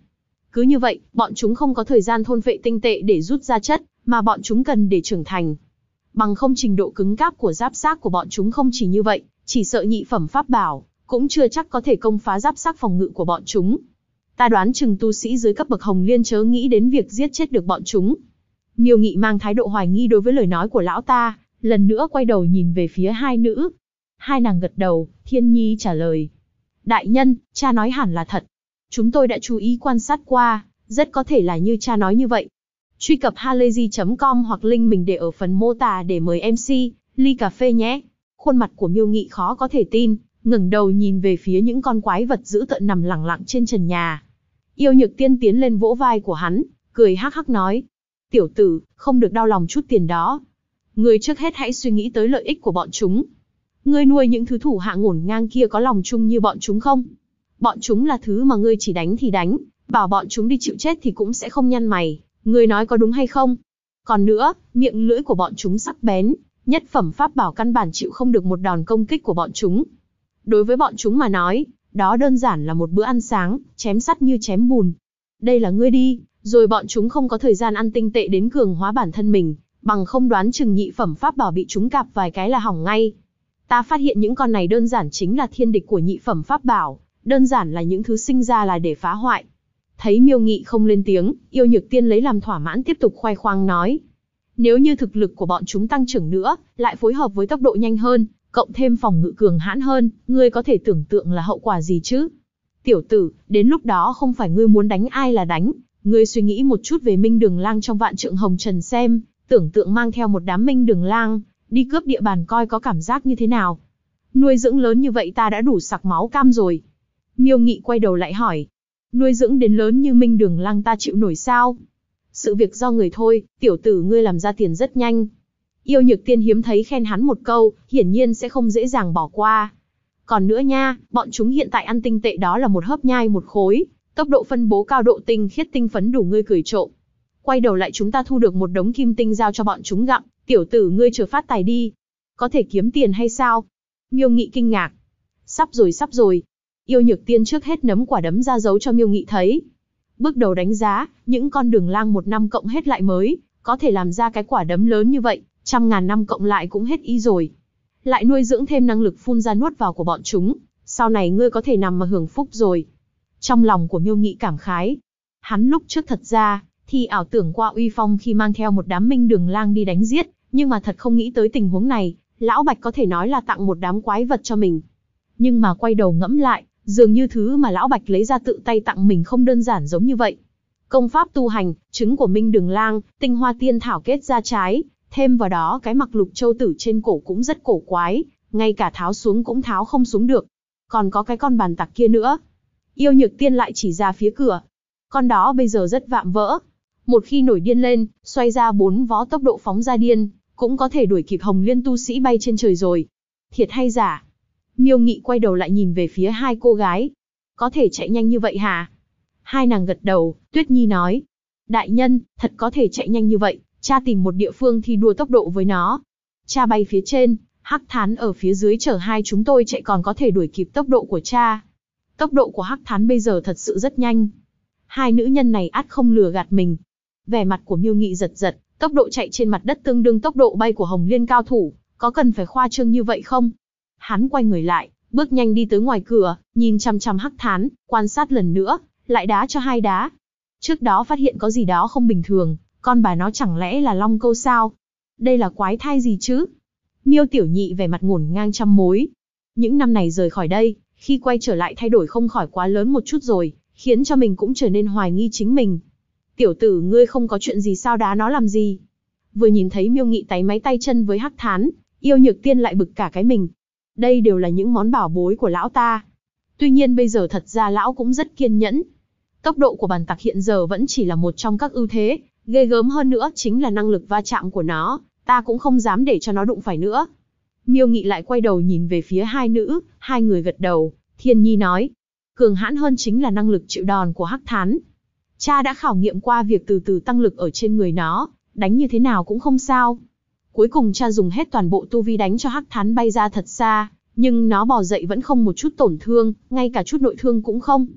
Cứ như vậy, bọn chúng không có thời gian thôn phệ tinh tệ để rút ra chất, mà bọn chúng cần để trưởng thành. Bằng không trình độ cứng cáp của giáp xác của bọn chúng không chỉ như vậy, chỉ sợ nhị phẩm pháp bảo, cũng chưa chắc có thể công phá giáp xác phòng ngự của bọn chúng. Ta đoán chừng tu sĩ dưới cấp bậc Hồng Liên chớ nghĩ đến việc giết chết được bọn chúng. Miêu Nghị mang thái độ hoài nghi đối với lời nói của lão ta, lần nữa quay đầu nhìn về phía hai nữ. Hai nàng gật đầu, Thiên Nhi trả lời. Đại nhân, cha nói hẳn là thật. Chúng tôi đã chú ý quan sát qua, rất có thể là như cha nói như vậy. Truy cập halayzi.com hoặc link mình để ở phần mô tả để mời MC, ly cà phê nhé. Khuôn mặt của Miêu Nghị khó có thể tin, ngẩng đầu nhìn về phía những con quái vật dữ tợn nằm lẳng lặng trên trần nhà. Yêu Nhược Tiên tiến lên vỗ vai của hắn, cười hắc hắc nói. Tiểu tử, không được đau lòng chút tiền đó. Ngươi trước hết hãy suy nghĩ tới lợi ích của bọn chúng. Ngươi nuôi những thứ thủ hạ ngổn ngang kia có lòng chung như bọn chúng không? Bọn chúng là thứ mà ngươi chỉ đánh thì đánh, bảo bọn chúng đi chịu chết thì cũng sẽ không nhăn mày. Ngươi nói có đúng hay không? Còn nữa, miệng lưỡi của bọn chúng sắc bén, nhất phẩm pháp bảo căn bản chịu không được một đòn công kích của bọn chúng. Đối với bọn chúng mà nói, đó đơn giản là một bữa ăn sáng, chém sắt như chém bùn. Đây là ngươi đi, rồi bọn chúng không có thời gian ăn tinh tệ đến cường hóa bản thân mình, bằng không đoán chừng nhị phẩm pháp bảo bị chúng cạp vài cái là hỏng ngay. Ta phát hiện những con này đơn giản chính là thiên địch của nhị phẩm pháp bảo, đơn giản là những thứ sinh ra là để phá hoại. Thấy Miêu Nghị không lên tiếng, Yêu Nhược Tiên lấy làm thỏa mãn tiếp tục khoe khoang nói. Nếu như thực lực của bọn chúng tăng trưởng nữa, lại phối hợp với tốc độ nhanh hơn, cộng thêm phòng ngự cường hãn hơn, ngươi có thể tưởng tượng là hậu quả gì chứ? Tiểu tử, đến lúc đó không phải ngươi muốn đánh ai là đánh, ngươi suy nghĩ một chút về Minh Đường Lang trong Vạn Trượng Hồng Trần xem, tưởng tượng mang theo một đám Minh Đường Lang, đi cướp địa bàn coi có cảm giác như thế nào. Nuôi dưỡng lớn như vậy ta đã đủ sặc máu cam rồi. Miêu Nghị quay đầu lại hỏi. Nuôi dưỡng đến lớn như Minh Đường Lang ta chịu nổi sao? Sự việc do người thôi, tiểu tử ngươi làm ra tiền rất nhanh. Yêu Nhược Tiên hiếm thấy khen hắn một câu, hiển nhiên sẽ không dễ dàng bỏ qua. Còn nữa nha, bọn chúng hiện tại ăn tinh tệ đó là một hớp nhai một khối, tốc độ phân bố cao độ tinh khiết tinh phấn đủ ngươi cười trộm. Quay đầu lại chúng ta thu được một đống kim tinh giao cho bọn chúng gặm, tiểu tử ngươi chờ phát tài đi. Có thể kiếm tiền hay sao? Miêu Nghị kinh ngạc. Sắp rồi sắp rồi. Yêu Nhược Tiên trước hết nắm quả đấm ra giấu cho Miêu Nghị thấy. Bước đầu đánh giá, những con Đường Lang một năm cộng hết lại mới, có thể làm ra cái quả đấm lớn như vậy, 100.000 năm cộng lại cũng hết ý rồi. Lại nuôi dưỡng thêm năng lực phun ra nuốt vào của bọn chúng, sau này ngươi có thể nằm mà hưởng phúc rồi. Trong lòng của Miêu Nghị cảm khái. Hắn lúc trước thật ra, thì ảo tưởng qua uy phong khi mang theo một đám Minh Đường Lang đi đánh giết, nhưng mà thật không nghĩ tới tình huống này, Lão Bạch có thể nói là tặng một đám quái vật cho mình. Nhưng mà quay đầu ngẫm lại, dường như thứ mà Lão Bạch lấy ra tự tay tặng mình không đơn giản giống như vậy. Công pháp tu hành, trứng của Minh Đường Lang, tinh hoa tiên thảo kết ra trái, thêm vào đó cái mặc lục châu tử trên cổ cũng rất cổ quái, ngay cả tháo xuống cũng tháo không xuống được. Còn có cái con bàn tặc kia nữa. Yêu Nhược Tiên lại chỉ ra phía cửa. Con đó bây giờ rất vạm vỡ. Một khi nổi điên lên, xoay ra 4 vó tốc độ phóng ra điên, cũng có thể đuổi kịp Hồng Liên tu sĩ bay trên trời rồi. Thiệt hay giả? Miêu Nghị quay đầu lại nhìn về phía hai cô gái. Có thể chạy nhanh như vậy hả? Hai nàng gật đầu, Tuyết Nhi nói. Đại nhân, thật có thể chạy nhanh như vậy, cha tìm một địa phương thi đua tốc độ với nó. Cha bay phía trên, Hắc Thán ở phía dưới chở hai chúng tôi chạy còn có thể đuổi kịp tốc độ của cha. Tốc độ của Hắc Thán bây giờ thật sự rất nhanh. Hai nữ nhân này ắt không lừa gạt mình. Vẻ mặt của Miêu Nghị giật giật, tốc độ chạy trên mặt đất tương đương tốc độ bay của Hồng Liên cao thủ, có cần phải khoa trương như vậy không? Hắn quay người lại, bước nhanh đi tới ngoài cửa, nhìn chằm chằm Hắc Thán, quan sát lần nữa, lại đá cho hai đá. Trước đó phát hiện có gì đó không bình thường, con bà nó chẳng lẽ là long câu sao? Đây là quái thai gì chứ? Miêu Tiểu Nhị vẻ mặt ngổn ngang trăm mối. Những năm này rời khỏi đây, khi quay trở lại thay đổi không khỏi quá lớn một chút rồi, khiến cho mình cũng trở nên hoài nghi chính mình. Tiểu tử ngươi không có chuyện gì sao đá nó làm gì? Vừa nhìn thấy Miêu Nghị táy máy tay chân với Hắc Thán, Yêu Nhược Tiên lại bực cả cái mình. Đây đều là những món bảo bối của lão ta. Tuy nhiên bây giờ thật ra lão cũng rất kiên nhẫn. Tốc độ của bàn tặc hiện giờ vẫn chỉ là một trong các ưu thế, ghê gớm hơn nữa chính là năng lực va chạm của nó, ta cũng không dám để cho nó đụng phải nữa. Miêu Nghị lại quay đầu nhìn về phía hai nữ, hai người gật đầu, Thiên Nhi nói. Cường hãn hơn chính là năng lực chịu đòn của Hắc Thán. Cha đã khảo nghiệm qua việc từ từ tăng lực ở trên người nó, đánh như thế nào cũng không sao. Cuối cùng cha dùng hết toàn bộ tu vi đánh cho Hắc Thán bay ra thật xa, nhưng nó bò dậy vẫn không một chút tổn thương, ngay cả chút nội thương cũng không.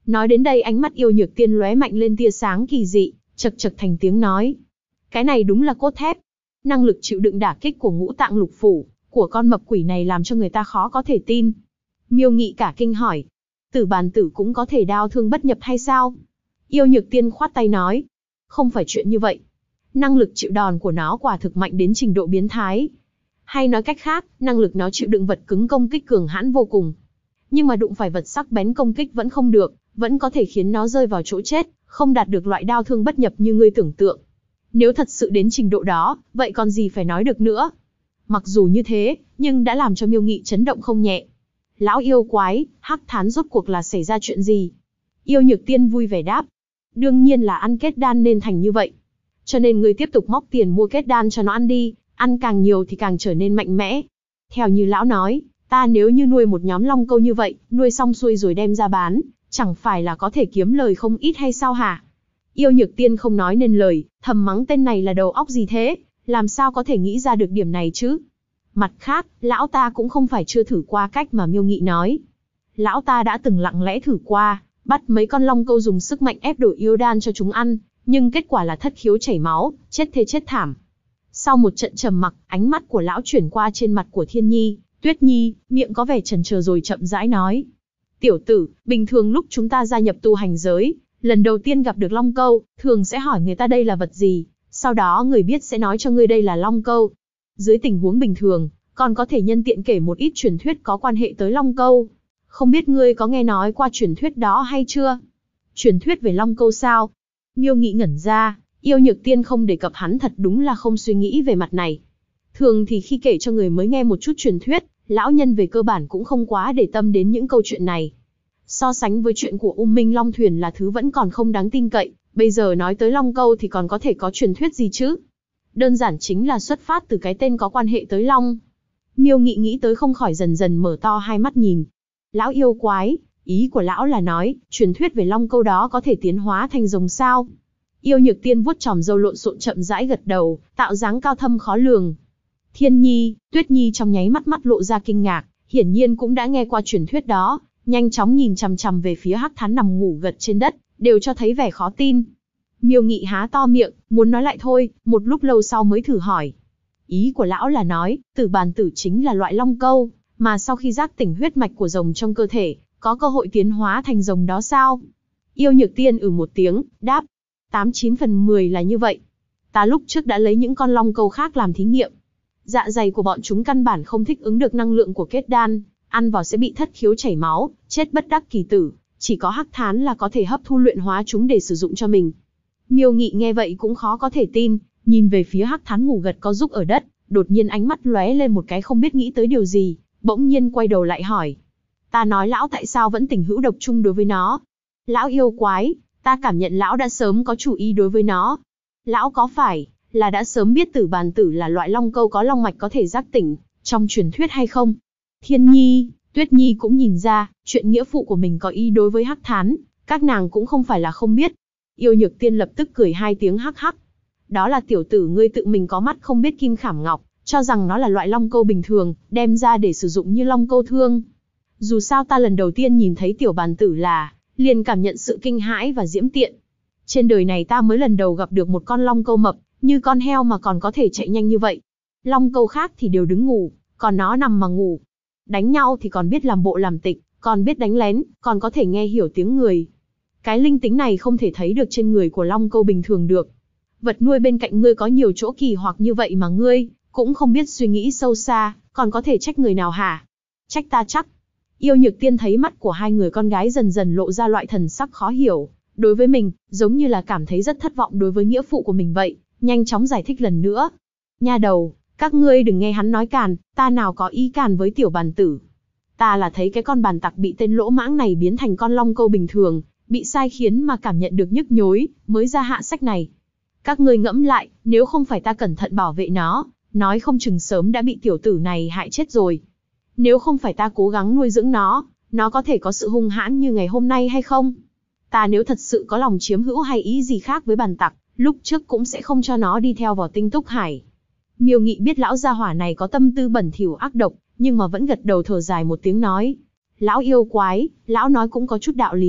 Nói đến đây ánh mắt Yêu Nhược Tiên lóe mạnh lên tia sáng kỳ dị, chậc chậc thành tiếng nói. Cái này đúng là cốt thép. Năng lực chịu đựng đả kích của ngũ tạng lục phủ của con mập quỷ này làm cho người ta khó có thể tin. Miêu Nghị cả kinh hỏi. Tử Bàn Tử cũng có thể đao thương bất nhập hay sao? Yêu Nhược Tiên khoát tay nói. Không phải chuyện như vậy. Năng lực chịu đòn của nó quả thực mạnh đến trình độ biến thái. Hay nói cách khác, năng lực nó chịu đựng vật cứng công kích cường hãn vô cùng. Nhưng mà đụng phải vật sắc bén công kích vẫn không được, vẫn có thể khiến nó rơi vào chỗ chết, không đạt được loại đao thương bất nhập như ngươi tưởng tượng. Nếu thật sự đến trình độ đó, vậy còn gì phải nói được nữa. Mặc dù như thế, nhưng đã làm cho Miêu Nghị chấn động không nhẹ. Lão yêu quái, Hắc Thán rốt cuộc là xảy ra chuyện gì? Yêu Nhược Tiên vui vẻ đáp. Đương nhiên là ăn kết đan nên thành như vậy. Cho nên ngươi tiếp tục móc tiền mua kết đan cho nó ăn đi, ăn càng nhiều thì càng trở nên mạnh mẽ. Theo như lão nói, ta nếu như nuôi một nhóm long câu như vậy, nuôi xong xuôi rồi đem ra bán, chẳng phải là có thể kiếm lời không ít hay sao hả? Yêu Nhược Tiên không nói nên lời, thầm mắng tên này là đầu óc gì thế, làm sao có thể nghĩ ra được điểm này chứ? Mặt khác, lão ta cũng không phải chưa thử qua cách mà Miêu Nghị nói. Lão ta đã từng lặng lẽ thử qua, bắt mấy con long câu dùng sức mạnh ép đổi yêu đan cho chúng ăn, nhưng kết quả là thất khiếu chảy máu, chết thê chết thảm. Sau một trận trầm mặc, ánh mắt của lão chuyển qua trên mặt của Thiên Nhi, Tuyết Nhi, miệng có vẻ chần chờ rồi chậm rãi nói. Tiểu tử, bình thường lúc chúng ta gia nhập tu hành giới, lần đầu tiên gặp được long câu, thường sẽ hỏi người ta đây là vật gì, sau đó người biết sẽ nói cho ngươi đây là long câu. Dưới tình huống bình thường, còn có thể nhân tiện kể một ít truyền thuyết có quan hệ tới long câu. Không biết ngươi có nghe nói qua truyền thuyết đó hay chưa? Truyền thuyết về long câu sao? Miêu Nghị ngẩn ra, Yêu Nhược Tiên không đề cập hắn thật đúng là không suy nghĩ về mặt này. Thường thì khi kể cho người mới nghe một chút truyền thuyết, lão nhân về cơ bản cũng không quá để tâm đến những câu chuyện này. So sánh với chuyện của Minh Long Thuyền là thứ vẫn còn không đáng tin cậy, bây giờ nói tới long câu thì còn có thể có truyền thuyết gì chứ? Đơn giản chính là xuất phát từ cái tên có quan hệ tới long. Miêu Nghị nghĩ tới không khỏi dần dần mở to hai mắt nhìn. Lão yêu quái, ý của lão là nói, truyền thuyết về long câu đó có thể tiến hóa thành rồng sao? Yêu Nhược Tiên vuốt chòm râu lộn xộn chậm rãi gật đầu, tạo dáng cao thâm khó lường. Thiên Nhi, Tuyết Nhi trong nháy mắt mắt lộ ra kinh ngạc, hiển nhiên cũng đã nghe qua truyền thuyết đó, nhanh chóng nhìn chằm chằm về phía Hắc Thán nằm ngủ gật trên đất, đều cho thấy vẻ khó tin. Miêu Nghị há to miệng, muốn nói lại thôi, một lúc lâu sau mới thử hỏi. Ý của lão là nói, Tử Bàn Tử chính là loại long câu, mà sau khi giác tỉnh huyết mạch của rồng trong cơ thể, có cơ hội tiến hóa thành rồng đó sao? Yêu Nhược Tiên một tiếng, đáp. 89 phần 10 là như vậy. Ta lúc trước đã lấy những con long câu khác làm thí nghiệm. Dạ dày của bọn chúng căn bản không thích ứng được năng lượng của kết đan, ăn vào sẽ bị thất khiếu chảy máu, chết bất đắc kỳ tử, chỉ có Hắc Thán là có thể hấp thu luyện hóa chúng để sử dụng cho mình. Miêu Nghị nghe vậy cũng khó có thể tin, nhìn về phía Hắc Thán ngủ gật có giúp ở đất, đột nhiên ánh mắt lóe lên một cái không biết nghĩ tới điều gì, bỗng nhiên quay đầu lại hỏi. Ta nói lão tại sao vẫn tình hữu độc chung đối với nó? Lão yêu quái, ta cảm nhận lão đã sớm có chủ ý đối với nó. Lão có phải là đã sớm biết Tử Bàn Tử là loại long câu có long mạch có thể giác tỉnh, trong truyền thuyết hay không? Thiên Nhi, Tuyết Nhi cũng nhìn ra, chuyện nghĩa phụ của mình có ý đối với Hắc Thán, các nàng cũng không phải là không biết. Yêu Nhược Tiên lập tức cười hai tiếng hắc hắc. Đó là tiểu tử ngươi tự mình có mắt không biết kim khảm ngọc, cho rằng nó là loại long câu bình thường, đem ra để sử dụng như long câu thương. Dù sao ta lần đầu tiên nhìn thấy tiểu bàn tử liền cảm nhận sự kinh hãi và diễm tiện. Trên đời này ta mới lần đầu gặp được một con long câu mập, như con heo mà còn có thể chạy nhanh như vậy. Long câu khác thì đều đứng ngủ, còn nó nằm mà ngủ. Đánh nhau thì còn biết làm bộ làm tịch, còn biết đánh lén, còn có thể nghe hiểu tiếng người. Cái linh tính này không thể thấy được trên người của long câu bình thường được. Vật nuôi bên cạnh ngươi có nhiều chỗ kỳ hoặc như vậy mà ngươi cũng không biết suy nghĩ sâu xa, còn có thể trách người nào hả? Trách ta chắc. Yêu Nhược Tiên thấy mắt của hai người con gái dần dần lộ ra loại thần sắc khó hiểu. Đối với mình, giống như là cảm thấy rất thất vọng đối với nghĩa phụ của mình vậy, nhanh chóng giải thích lần nữa. Nha đầu, các ngươi đừng nghe hắn nói càn, ta nào có ý càn với tiểu bàn tử. Ta là thấy cái con bàn tặc bị tên lỗ mãng này biến thành con long câu bình thường, bị sai khiến mà cảm nhận được nhức nhối, mới ra hạ sách này. Các ngươi ngẫm lại, nếu không phải ta cẩn thận bảo vệ nó, nói không chừng sớm đã bị tiểu tử này hại chết rồi. Nếu không phải ta cố gắng nuôi dưỡng nó có thể có sự hung hãn như ngày hôm nay hay không? Ta nếu thật sự có lòng chiếm hữu hay ý gì khác với bàn tặc, lúc trước cũng sẽ không cho nó đi theo vào Tinh Túc Hải. Miêu Nghị biết lão gia hỏa này có tâm tư bẩn thỉu ác độc, nhưng mà vẫn gật đầu thở dài một tiếng nói. Lão yêu quái, lão nói cũng có chút đạo lý,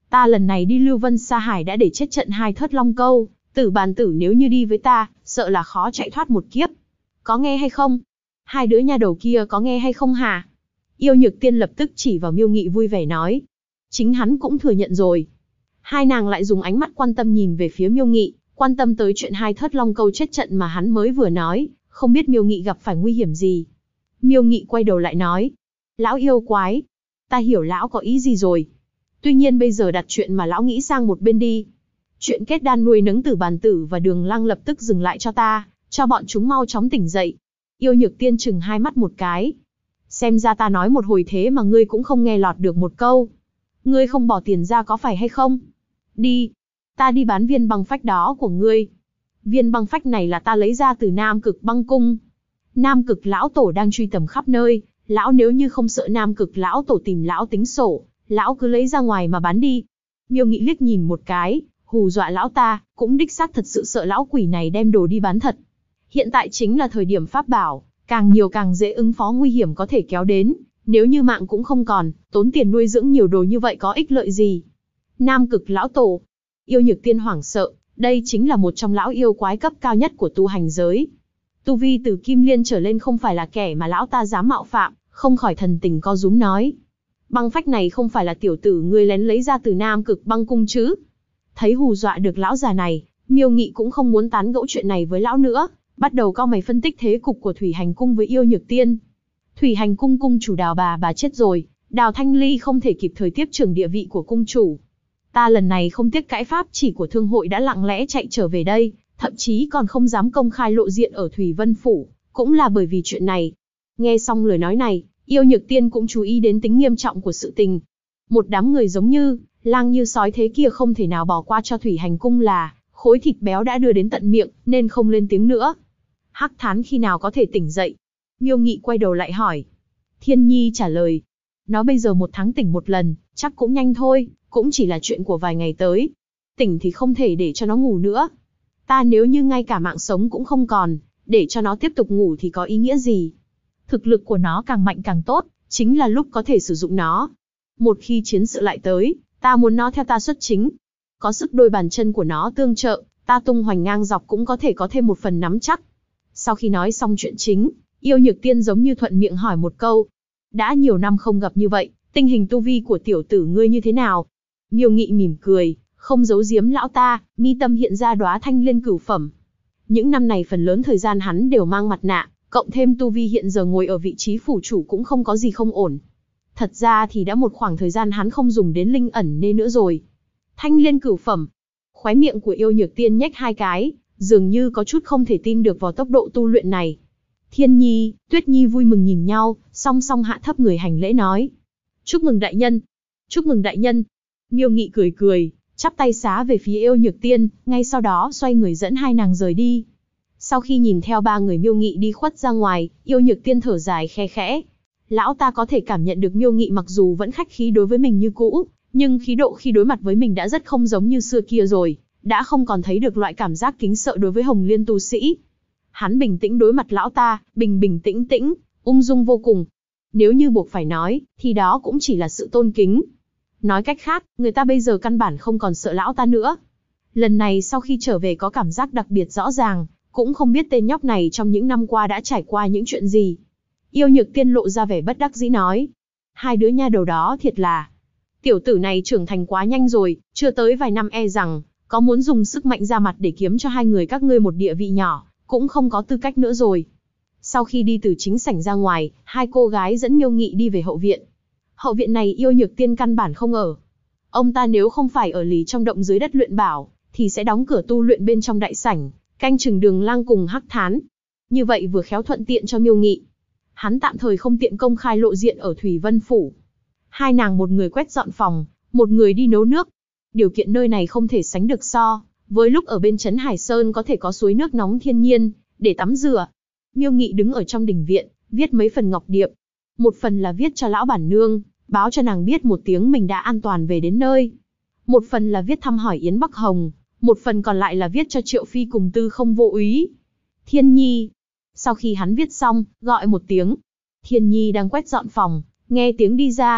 Ta lần này đi Lưu Vân Sa Hải đã để chết trận 2 thớt long câu, Tử Bàn Tử nếu như đi với ta, sợ là khó chạy thoát một kiếp. Có nghe hay không? Hai đứa nha đầu kia có nghe hay không hả? Yêu Nhược Tiên lập tức chỉ vào Miêu Nghị vui vẻ nói. Chính hắn cũng thừa nhận rồi. Hai nàng lại dùng ánh mắt quan tâm nhìn về phía Miêu Nghị, quan tâm tới chuyện 2 thớt long câu chết trận mà hắn mới vừa nói, không biết Miêu Nghị gặp phải nguy hiểm gì. Miêu Nghị quay đầu lại nói. Lão yêu quái, ta hiểu lão có ý gì rồi. Tuy nhiên bây giờ đặt chuyện mà lão nghĩ sang một bên đi. Chuyện kết đan nuôi nấng Tử Bàn Tử và Đường Lăng lập tức dừng lại cho ta, cho bọn chúng mau chóng tỉnh dậy. Yêu Nhược Tiên chừng hai mắt một cái. Xem ra ta nói một hồi thế mà ngươi cũng không nghe lọt được một câu. Ngươi không bỏ tiền ra có phải hay không? Đi. Ta đi bán viên băng phách đó của ngươi. Viên băng phách này là ta lấy ra từ Nam Cực Băng Cung. Nam Cực lão tổ đang truy tầm khắp nơi. Lão nếu như không sợ Nam Cực lão tổ tìm lão tính sổ, lão cứ lấy ra ngoài mà bán đi. Miêu Nghị liếc nhìn một cái, hù dọa lão ta, cũng đích xác thật sự sợ lão quỷ này đem đồ đi bán thật. Hiện tại chính là thời điểm pháp bảo, càng nhiều càng dễ ứng phó nguy hiểm có thể kéo đến, nếu như mạng cũng không còn, tốn tiền nuôi dưỡng nhiều đồ như vậy có ích lợi gì. Nam Cực lão tổ, Yêu Nhược Tiên hoảng sợ, đây chính là một trong lão yêu quái cấp cao nhất của tu hành giới. Tu vi từ Kim Liên trở lên không phải là kẻ mà lão ta dám mạo phạm, không khỏi thần tình co rúm nói. Băng phách này không phải là tiểu tử ngươi lén lấy ra từ Nam Cực Băng Cung chứ? Thấy hù dọa được lão già này, Miêu Nghị cũng không muốn tán gẫu chuyện này với lão nữa, bắt đầu cau mày phân tích thế cục của Thủy Hành Cung với Yêu Nhược Tiên. Thủy Hành Cung cung chủ Đào bà chết rồi, Đào Thanh Ly không thể kịp thời tiếp trưởng địa vị của cung chủ. Ta lần này không tiếc cãi pháp chỉ của thương hội đã lặng lẽ chạy trở về đây, thậm chí còn không dám công khai lộ diện ở Thủy Vân Phủ, cũng là bởi vì chuyện này. Nghe xong lời nói này, Yêu Nhược Tiên cũng chú ý đến tính nghiêm trọng của sự tình. Một đám người giống như lang như sói thế kia không thể nào bỏ qua cho Thủy Hành Cung là khối thịt béo đã đưa đến tận miệng, nên không lên tiếng nữa. Hắc Thán khi nào có thể tỉnh dậy? Miêu Nghị quay đầu lại hỏi. Thiên Nhi trả lời. Nó bây giờ 1 tháng tỉnh một lần, chắc cũng nhanh thôi, cũng chỉ là chuyện của vài ngày tới. Tỉnh thì không thể để cho nó ngủ nữa. Ta nếu như ngay cả mạng sống cũng không còn, để cho nó tiếp tục ngủ thì có ý nghĩa gì? Thực lực của nó càng mạnh càng tốt, chính là lúc có thể sử dụng nó. Một khi chiến sự lại tới, ta muốn nó theo ta xuất chính. Có sức đôi bàn chân của nó tương trợ, ta tung hoành ngang dọc cũng có thể có thêm một phần nắm chắc. Sau khi nói xong chuyện chính, Yêu Nhược Tiên giống như thuận miệng hỏi một câu. Đã nhiều năm không gặp như vậy, tình hình tu vi của tiểu tử ngươi như thế nào? Miêu Nghị mỉm cười, không giấu giếm lão ta, mi tâm hiện ra đóa thanh liên cửu phẩm. Những năm này phần lớn thời gian hắn đều mang mặt nạ, cộng thêm tu vi hiện giờ ngồi ở vị trí phủ chủ cũng không có gì không ổn. Thật ra thì đã một khoảng thời gian hắn không dùng đến linh ẩn nên nữa rồi. Thanh liên cửu phẩm. Khóe miệng của Yêu Nhược Tiên nhếch hai cái, dường như có chút không thể tin được vào tốc độ tu luyện này. Thiên Nhi, Tuyết Nhi vui mừng nhìn nhau, song song hạ thấp người hành lễ nói. Chúc mừng đại nhân. Chúc mừng đại nhân. Miêu Nghị cười cười, chắp tay xá về phía Yêu Nhược Tiên, ngay sau đó xoay người dẫn hai nàng rời đi. Sau khi nhìn theo ba người Miêu Nghị đi khuất ra ngoài, Yêu Nhược Tiên thở dài khe khẽ. Lão ta có thể cảm nhận được Miêu Nghị mặc dù vẫn khách khí đối với mình như cũ, nhưng khí độ khi đối mặt với mình đã rất không giống như xưa kia rồi, đã không còn thấy được loại cảm giác kính sợ đối với Hồng Liên tu sĩ. Hắn bình tĩnh đối mặt lão ta, bình tĩnh, ung dung vô cùng. Nếu như buộc phải nói, thì đó cũng chỉ là sự tôn kính. Nói cách khác, người ta bây giờ căn bản không còn sợ lão ta nữa. Lần này sau khi trở về có cảm giác đặc biệt rõ ràng, cũng không biết tên nhóc này trong những năm qua đã trải qua những chuyện gì. Yêu Nhược Tiên lộ ra vẻ bất đắc dĩ nói. Hai đứa nha đầu đó thiệt là. Tiểu tử này trưởng thành quá nhanh rồi, chưa tới vài năm e rằng, có muốn dùng sức mạnh ra mặt để kiếm cho hai người các ngươi một địa vị nhỏ, cũng không có tư cách nữa rồi. Sau khi đi từ chính sảnh ra ngoài, hai cô gái dẫn Miêu Nghị đi về hậu viện. Hậu viện này Yêu Nhược Tiên căn bản không ở. Ông ta nếu không phải ở lì trong động dưới đất luyện bảo, thì sẽ đóng cửa tu luyện bên trong đại sảnh, canh chừng Đường Lang cùng Hắc Thán. Như vậy vừa khéo thuận tiện cho Miêu Nghị. Hắn tạm thời không tiện công khai lộ diện ở Thủy Vân Phủ. Hai nàng một người quét dọn phòng, một người đi nấu nước. Điều kiện nơi này không thể sánh được so với lúc ở bên trấn Hải Sơn có thể có suối nước nóng thiên nhiên để tắm rửa. Miêu Nghị đứng ở trong đình viện, viết mấy phần ngọc điệp. Một phần là viết cho lão bản nương, báo cho nàng biết một tiếng mình đã an toàn về đến nơi. Một phần là viết thăm hỏi Yến Bắc Hồng, một phần còn lại là viết cho Triệu Phi cùng Tư Không Vô Úy. Thiên Nhi. Sau khi hắn viết xong, gọi một tiếng. Thiên Nhi đang quét dọn phòng, nghe tiếng đi ra.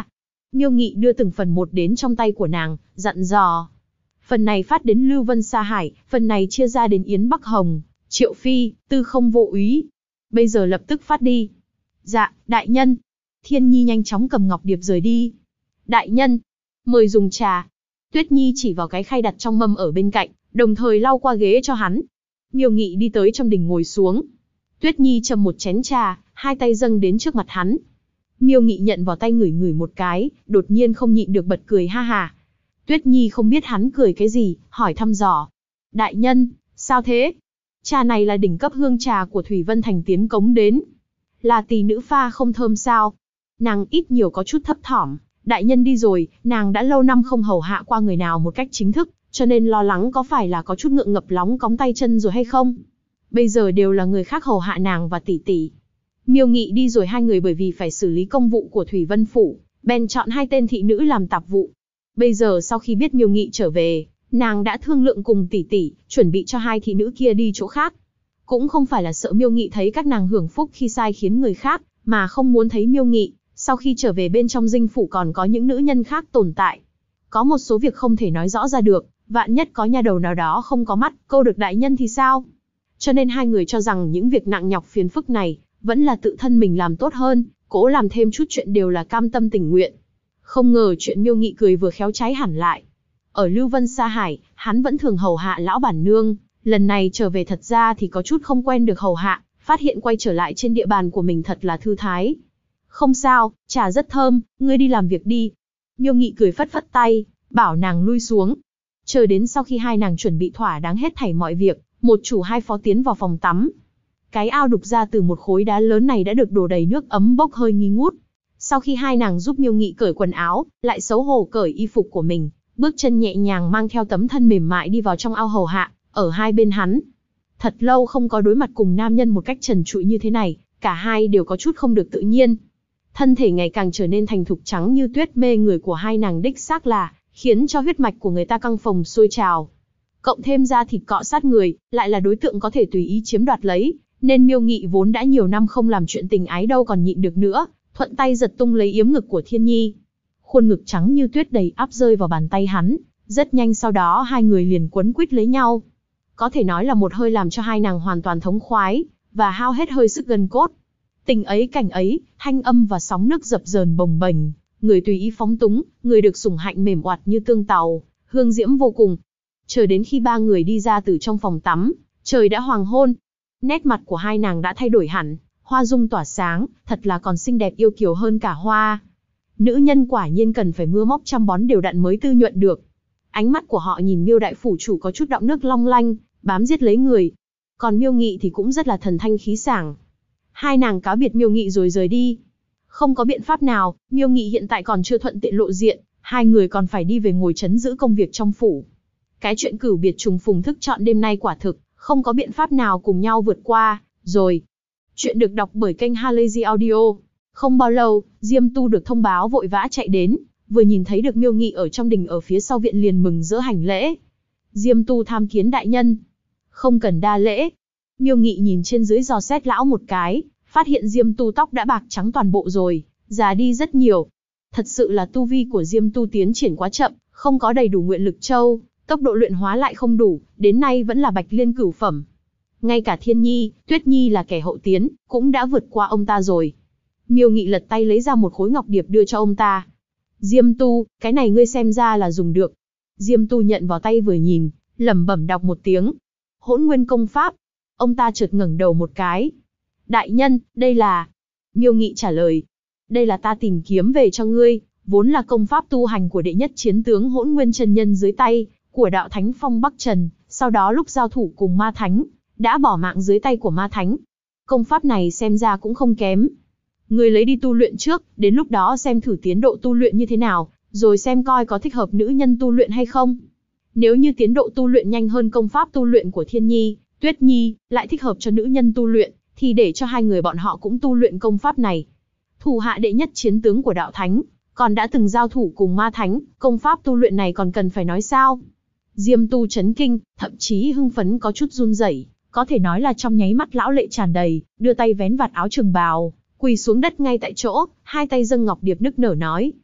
Miêu Nghị đưa từng phần một đến trong tay của nàng, dặn dò. Phần này phát đến Lưu Vân Sa Hải, phần này chia ra đến Yến Bắc Hồng, Triệu Phi, Tư Không Vô Úy. Bây giờ lập tức phát đi. Dạ, đại nhân. Thiên Nhi nhanh chóng cầm ngọc điệp rời đi. Đại nhân, mời dùng trà. Tuyết Nhi chỉ vào cái khay đặt trong mâm ở bên cạnh, đồng thời lau qua ghế cho hắn. Miêu Nghị đi tới trong đình ngồi xuống. Tuyết Nhi châm một chén trà, hai tay dâng đến trước mặt hắn. Miêu Nghị nhận vào tay ngửi ngửi một cái, đột nhiên không nhịn được bật cười ha ha. Tuyết Nhi không biết hắn cười cái gì, hỏi thăm dò. Đại nhân, sao thế? Trà này là đỉnh cấp hương trà của Thủy Vân Thành tiến cống đến. Là tỷ nữ pha không thơm sao? Nàng ít nhiều có chút thấp thỏm. Đại nhân đi rồi, nàng đã lâu năm không hầu hạ qua người nào một cách chính thức, cho nên lo lắng có phải là có chút ngượng ngập lóng cóng tay chân rồi hay không? Bây giờ đều là người khác hầu hạ nàng và tỷ tỷ. Miêu Nghị đi rồi hai người bởi vì phải xử lý công vụ của Thủy Vân Phủ, bèn chọn hai tên thị nữ làm tạp vụ. Bây giờ sau khi biết Miêu Nghị trở về, nàng đã thương lượng cùng tỷ tỷ, chuẩn bị cho hai thị nữ kia đi chỗ khác. Cũng không phải là sợ Miêu Nghị thấy các nàng hưởng phúc khi sai khiến người khác, mà không muốn thấy Miêu Nghị, sau khi trở về bên trong dinh phủ còn có những nữ nhân khác tồn tại. Có một số việc không thể nói rõ ra được, vạn nhất có nha đầu nào đó không có mắt, câu được đại nhân thì sao? Cho nên hai người cho rằng những việc nặng nhọc phiền phức này, vẫn là tự thân mình làm tốt hơn, cố làm thêm chút chuyện đều là cam tâm tình nguyện. Không ngờ chuyện Miêu Nghị cười vừa khéo trái hẳn lại. Ở Lưu Vân Sa Hải, hắn vẫn thường hầu hạ lão bản nương, lần này trở về thật ra thì có chút không quen được hầu hạ, phát hiện quay trở lại trên địa bàn của mình thật là thư thái. Không sao, trà rất thơm, ngươi đi làm việc đi. Miêu Nghị cười phất phất tay, bảo nàng lui xuống. Chờ đến sau khi hai nàng chuẩn bị thỏa đáng hết thảy mọi việc, một chủ hai phó tiến vào phòng tắm. Cái ao đục ra từ một khối đá lớn này đã được đổ đầy nước ấm bốc hơi nghi ngút. Sau khi hai nàng giúp Miêu Nghị cởi quần áo, lại xấu hổ cởi y phục của mình, bước chân nhẹ nhàng mang theo tấm thân mềm mại đi vào trong ao hầu hạ, ở hai bên hắn. Thật lâu không có đối mặt cùng nam nhân một cách trần trụi như thế này, cả hai đều có chút không được tự nhiên. Thân thể ngày càng trở nên thành thục trắng như tuyết mê người của hai nàng đích xác là, khiến cho huyết mạch của người ta căng phồng sôi trào. Cộng thêm da thịt cọ sát người, lại là đối tượng có thể tùy ý chiếm đoạt lấy, nên Miêu Nghị vốn đã nhiều năm không làm chuyện tình ái đâu còn nhịn được nữa, thuận tay giật tung lấy yếm ngực của Thiên Nhi. Khuôn ngực trắng như tuyết đầy áp rơi vào bàn tay hắn, rất nhanh sau đó hai người liền quấn quýt lấy nhau. Có thể nói là một hơi làm cho hai nàng hoàn toàn thống khoái, và hao hết hơi sức gân cốt. Tình ấy cảnh ấy, thanh âm và sóng nước dập dờn bồng bềnh, người tùy ý phóng túng, người được sủng hạnh mềm oặt như tương tàu, hương diễm vô cùng. Chờ đến khi ba người đi ra từ trong phòng tắm, trời đã hoàng hôn. Nét mặt của hai nàng đã thay đổi hẳn, hoa dung tỏa sáng, thật là còn xinh đẹp yêu kiều hơn cả hoa. Nữ nhân quả nhiên cần phải mưa móc chăm bón đều đặn mới tư nhuận được. Ánh mắt của họ nhìn Miêu đại phủ chủ có chút đọng nước long lanh, bám giết lấy người. Còn Miêu Nghị thì cũng rất là thần thanh khí sảng. Hai nàng cáo biệt Miêu Nghị rồi rời đi. Không có biện pháp nào, Miêu Nghị hiện tại còn chưa thuận tiện lộ diện, hai người còn phải đi về ngồi trấn giữ công việc trong phủ. Cái chuyện cửu biệt trùng phùng thức chọn đêm nay quả thực, không có biện pháp nào cùng nhau vượt qua, rồi. Chuyện được đọc bởi kênh Halazy Audio. Không bao lâu, Diêm Tu được thông báo vội vã chạy đến, vừa nhìn thấy được Miêu Nghị ở trong đình ở phía sau viện liền mừng rỡ hành lễ. Diêm Tu tham kiến đại nhân. Không cần đa lễ. Miêu Nghị nhìn trên dưới dò xét lão một cái, phát hiện Diêm Tu tóc đã bạc trắng toàn bộ rồi, già đi rất nhiều. Thật sự là tu vi của Diêm Tu tiến triển quá chậm, không có đầy đủ nguyện lực châu, tốc độ luyện hóa lại không đủ, đến nay vẫn là bạch liên cửu phẩm. Ngay cả Thiên Nhi, Tuyết Nhi là kẻ hậu tiến, cũng đã vượt qua ông ta rồi. Miêu Nghị lật tay lấy ra một khối ngọc điệp đưa cho ông ta. Diêm Tu, cái này ngươi xem ra là dùng được. Diêm Tu nhận vào tay vừa nhìn, lẩm bẩm đọc một tiếng. Hỗn Nguyên công pháp. Ông ta chợt ngẩng đầu một cái. Đại nhân, đây là... Miêu Nghị trả lời. Đây là ta tìm kiếm về cho ngươi, vốn là công pháp tu hành của đệ nhất chiến tướng Hỗn Nguyên chân nhân dưới tay của đạo thánh Phong Bắc Trần, sau đó lúc giao thủ cùng ma thánh, đã bỏ mạng dưới tay của ma thánh. Công pháp này xem ra cũng không kém. Ngươi lấy đi tu luyện trước, đến lúc đó xem thử tiến độ tu luyện như thế nào, rồi xem coi có thích hợp nữ nhân tu luyện hay không. Nếu như tiến độ tu luyện nhanh hơn công pháp tu luyện của Thiên Nhi, Tuyết Nhi, lại thích hợp cho nữ nhân tu luyện, thì để cho hai người bọn họ cũng tu luyện công pháp này. Thủ hạ đệ nhất chiến tướng của đạo thánh, còn đã từng giao thủ cùng ma thánh, công pháp tu luyện này còn cần phải nói sao? Diêm Tu chấn kinh, thậm chí hưng phấn có chút run rẩy, có thể nói là trong nháy mắt lão lệ tràn đầy, đưa tay vén vạt áo trường bào, quỳ xuống đất ngay tại chỗ, hai tay dâng ngọc điệp nức nở nói: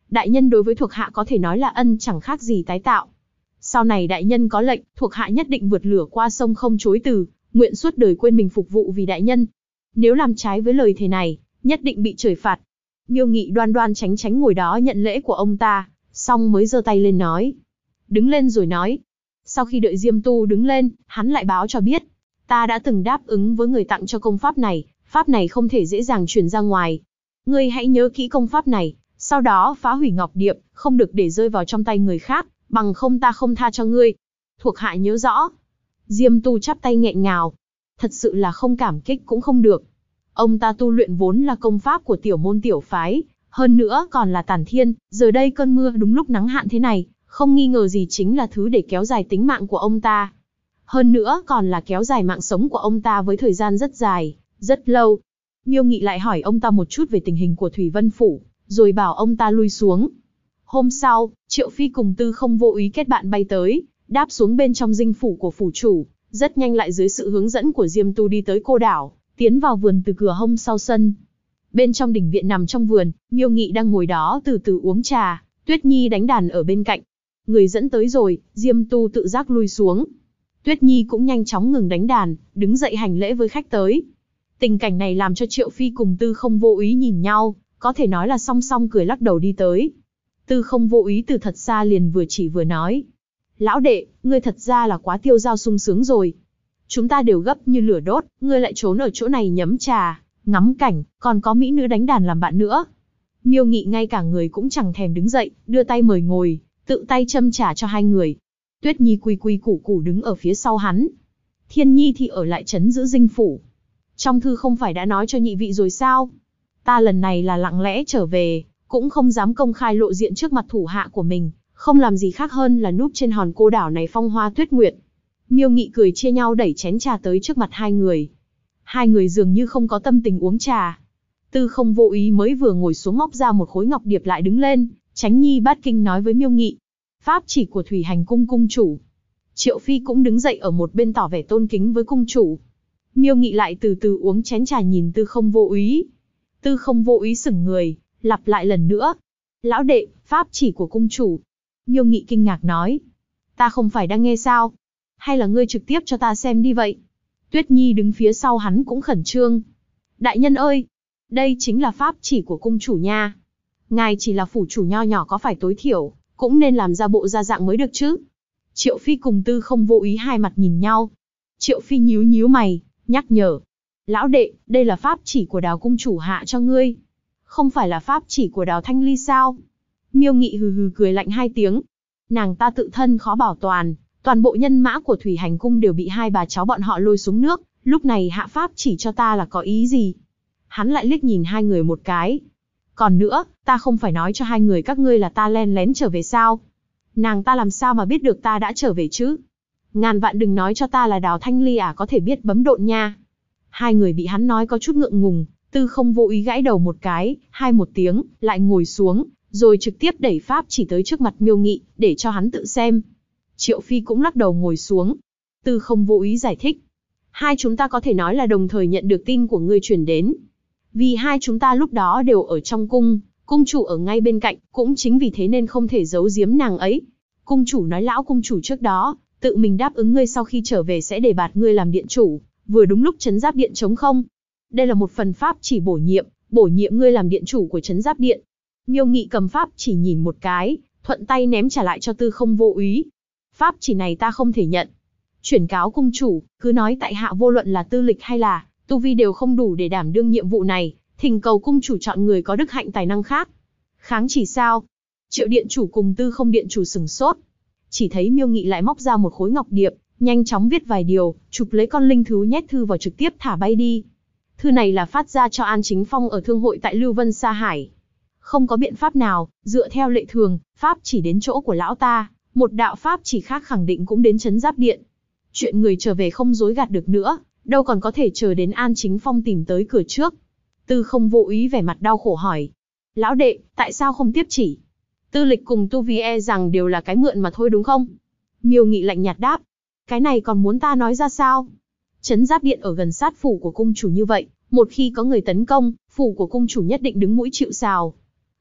Đại nhân đối với thuộc hạ có thể nói là ân chẳng khác gì tái tạo. Sau này đại nhân có lệnh, thuộc hạ nhất định vượt lửa qua sông không chối từ, nguyện suốt đời quên mình phục vụ vì đại nhân. Nếu làm trái với lời thề này, nhất định bị trời phạt. Miêu Nghị đoan đoan tránh tránh ngồi đó nhận lễ của ông ta, xong mới giơ tay lên nói. Đứng lên rồi nói. Sau khi đợi Diêm Tu đứng lên, hắn lại báo cho biết. Ta đã từng đáp ứng với người tặng cho công pháp này không thể dễ dàng truyền ra ngoài. Ngươi hãy nhớ kỹ công pháp này, sau đó phá hủy Ngọc Điệp, không được để rơi vào trong tay người khác, bằng không ta không tha cho ngươi. Thuộc hạ nhớ rõ. Diêm Tu chắp tay nghẹn ngào. Thật sự là không cảm kích cũng không được. Ông ta tu luyện vốn là công pháp của tiểu môn tiểu phái, hơn nữa còn là tản thiên, giờ đây cơn mưa đúng lúc nắng hạn thế này, không nghi ngờ gì chính là thứ để kéo dài tính mạng của ông ta. Hơn nữa còn là kéo dài mạng sống của ông ta với thời gian rất dài, rất lâu. Miêu Nghị lại hỏi ông ta một chút về tình hình của Thủy Vân Phủ, rồi bảo ông ta lui xuống. Hôm sau, Triệu Phi cùng Tư Không vô ý kết bạn bay tới, đáp xuống bên trong dinh phủ của phủ chủ, rất nhanh lại dưới sự hướng dẫn của Diêm Tu đi tới cô đảo, tiến vào vườn từ cửa hông sau sân. Bên trong đình viện nằm trong vườn, Miêu Nghị đang ngồi đó từ từ uống trà, Tuyết Nhi đánh đàn ở bên cạnh. Người dẫn tới rồi, Diêm Tu tự giác lui xuống. Tuyết Nhi cũng nhanh chóng ngừng đánh đàn, đứng dậy hành lễ với khách tới. Tình cảnh này làm cho Triệu Phi cùng Tư Không vô ý nhìn nhau, có thể nói là song song cười lắc đầu đi tới. Tư Không vô ý từ thật xa liền vừa chỉ vừa nói. Lão đệ, ngươi thật ra là quá tiêu dao sung sướng rồi. Chúng ta đều gấp như lửa đốt, ngươi lại trốn ở chỗ này nhấm trà, ngắm cảnh, còn có mỹ nữ đánh đàn làm bạn nữa. Miêu Nghị ngay cả người cũng chẳng thèm đứng dậy, đưa tay mời ngồi, tự tay châm trà cho hai người. Tuyết Nhi quy quy củ củ đứng ở phía sau hắn. Thiên Nhi thì ở lại trấn giữ dinh phủ. Trong thư không phải đã nói cho nhị vị rồi sao? Ta lần này là lặng lẽ trở về, cũng không dám công khai lộ diện trước mặt thủ hạ của mình, không làm gì khác hơn là núp trên hòn cô đảo này phong hoa tuyết nguyệt. Miêu Nghị cười chia nhau đẩy chén trà tới trước mặt hai người. Hai người dường như không có tâm tình uống trà. Tư Không vô ý mới vừa ngồi xuống móc ra một khối ngọc điệp lại đứng lên, Chánh Nhi bát kinh nói với Miêu Nghị. Pháp chỉ của Thủy Hành cung cung chủ. Triệu Phi cũng đứng dậy ở một bên tỏ vẻ tôn kính với cung chủ. Miêu Nghị lại từ từ uống chén trà nhìn Tư Không vô ý. Tư Không vô ý sững người, lặp lại lần nữa. Lão đệ, pháp chỉ của cung chủ. Miêu Nghị kinh ngạc nói. Ta không phải đang nghe sao? Hay là ngươi trực tiếp cho ta xem đi vậy? Tuyết Nhi đứng phía sau hắn cũng khẩn trương. Đại nhân ơi! Đây chính là pháp chỉ của cung chủ nha. Ngài chỉ là phủ chủ nho nhỏ có phải tối thiểu, cũng nên làm ra bộ ra dạng mới được chứ. Triệu Phi cùng Tư Không vô ý hai mặt nhìn nhau. Triệu Phi nhíu nhíu mày, nhắc nhở. Lão đệ, đây là pháp chỉ của Đào cung chủ hạ cho ngươi. Không phải là pháp chỉ của Đào Thanh Ly sao? Miêu Nghị hừ hừ cười lạnh hai tiếng. Nàng ta tự thân khó bảo toàn, toàn bộ nhân mã của Thủy Hành cung đều bị hai bà cháu bọn họ lôi xuống nước, lúc này hạ pháp chỉ cho ta là có ý gì? Hắn lại liếc nhìn hai người một cái. Còn nữa, ta không phải nói cho hai người các ngươi là ta len lén trở về sao? Nàng ta làm sao mà biết được ta đã trở về chứ? Ngàn vạn đừng nói cho ta là Đào Thanh Ly có thể biết bấm độn nha. Hai người bị hắn nói có chút ngượng ngùng, Tư Không vô ý gãi đầu một cái, hai một tiếng, lại ngồi xuống, rồi trực tiếp đẩy pháp chỉ tới trước mặt Miêu Nghị, để cho hắn tự xem. Triệu Phi cũng lắc đầu ngồi xuống. Tư Không vô ý giải thích. Hai chúng ta có thể nói là đồng thời nhận được tin của ngươi truyền đến. Vì hai chúng ta lúc đó đều ở trong cung, cung chủ ở ngay bên cạnh, cũng chính vì thế nên không thể giấu giếm nàng ấy. Cung chủ nói lão cung chủ trước đó, tự mình đáp ứng ngươi sau khi trở về sẽ đề bạt ngươi làm điện chủ, vừa đúng lúc trấn giáp điện trống không. Đây là một phần pháp chỉ bổ nhiệm ngươi làm điện chủ của trấn giáp điện. Miêu Nghị cầm pháp chỉ nhìn một cái, thuận tay ném trả lại cho Tư Không vô ý. Pháp chỉ này ta không thể nhận. Chuyển cáo cung chủ, cứ nói tại hạ vô luận là tư lịch hay là tu vi đều không đủ để đảm đương nhiệm vụ này, thỉnh cầu cung chủ chọn người có đức hạnh tài năng khác. Kháng chỉ sao? Triệu điện chủ cùng Tư Không điện chủ sừng sốt. Chỉ thấy Miêu Nghị lại móc ra một khối ngọc điệp, nhanh chóng viết vài điều, chụp lấy con linh thú nhét thư vào trực tiếp thả bay đi. Thư này là phát ra cho An Chính Phong ở thương hội tại Lưu Vân Sa Hải. Không có biện pháp nào, dựa theo lệ thường, pháp chỉ đến chỗ của lão ta, một đạo pháp chỉ khác khẳng định cũng đến trấn giáp điện. Chuyện người trở về không dối gạt được nữa, đâu còn có thể chờ đến An Chính Phong tìm tới cửa trước. Tư Không vô ý vẻ mặt đau khổ hỏi. Lão đệ, tại sao không tiếp chỉ? Tư lịch cùng tu vi rằng đều là cái mượn mà thôi đúng không? Miêu Nghị lạnh nhạt đáp. Cái này còn muốn ta nói ra sao? Trấn giáp điện ở gần sát phủ của cung chủ như vậy, một khi có người tấn công, phủ của cung chủ nhất định đứng mũi chịu sào.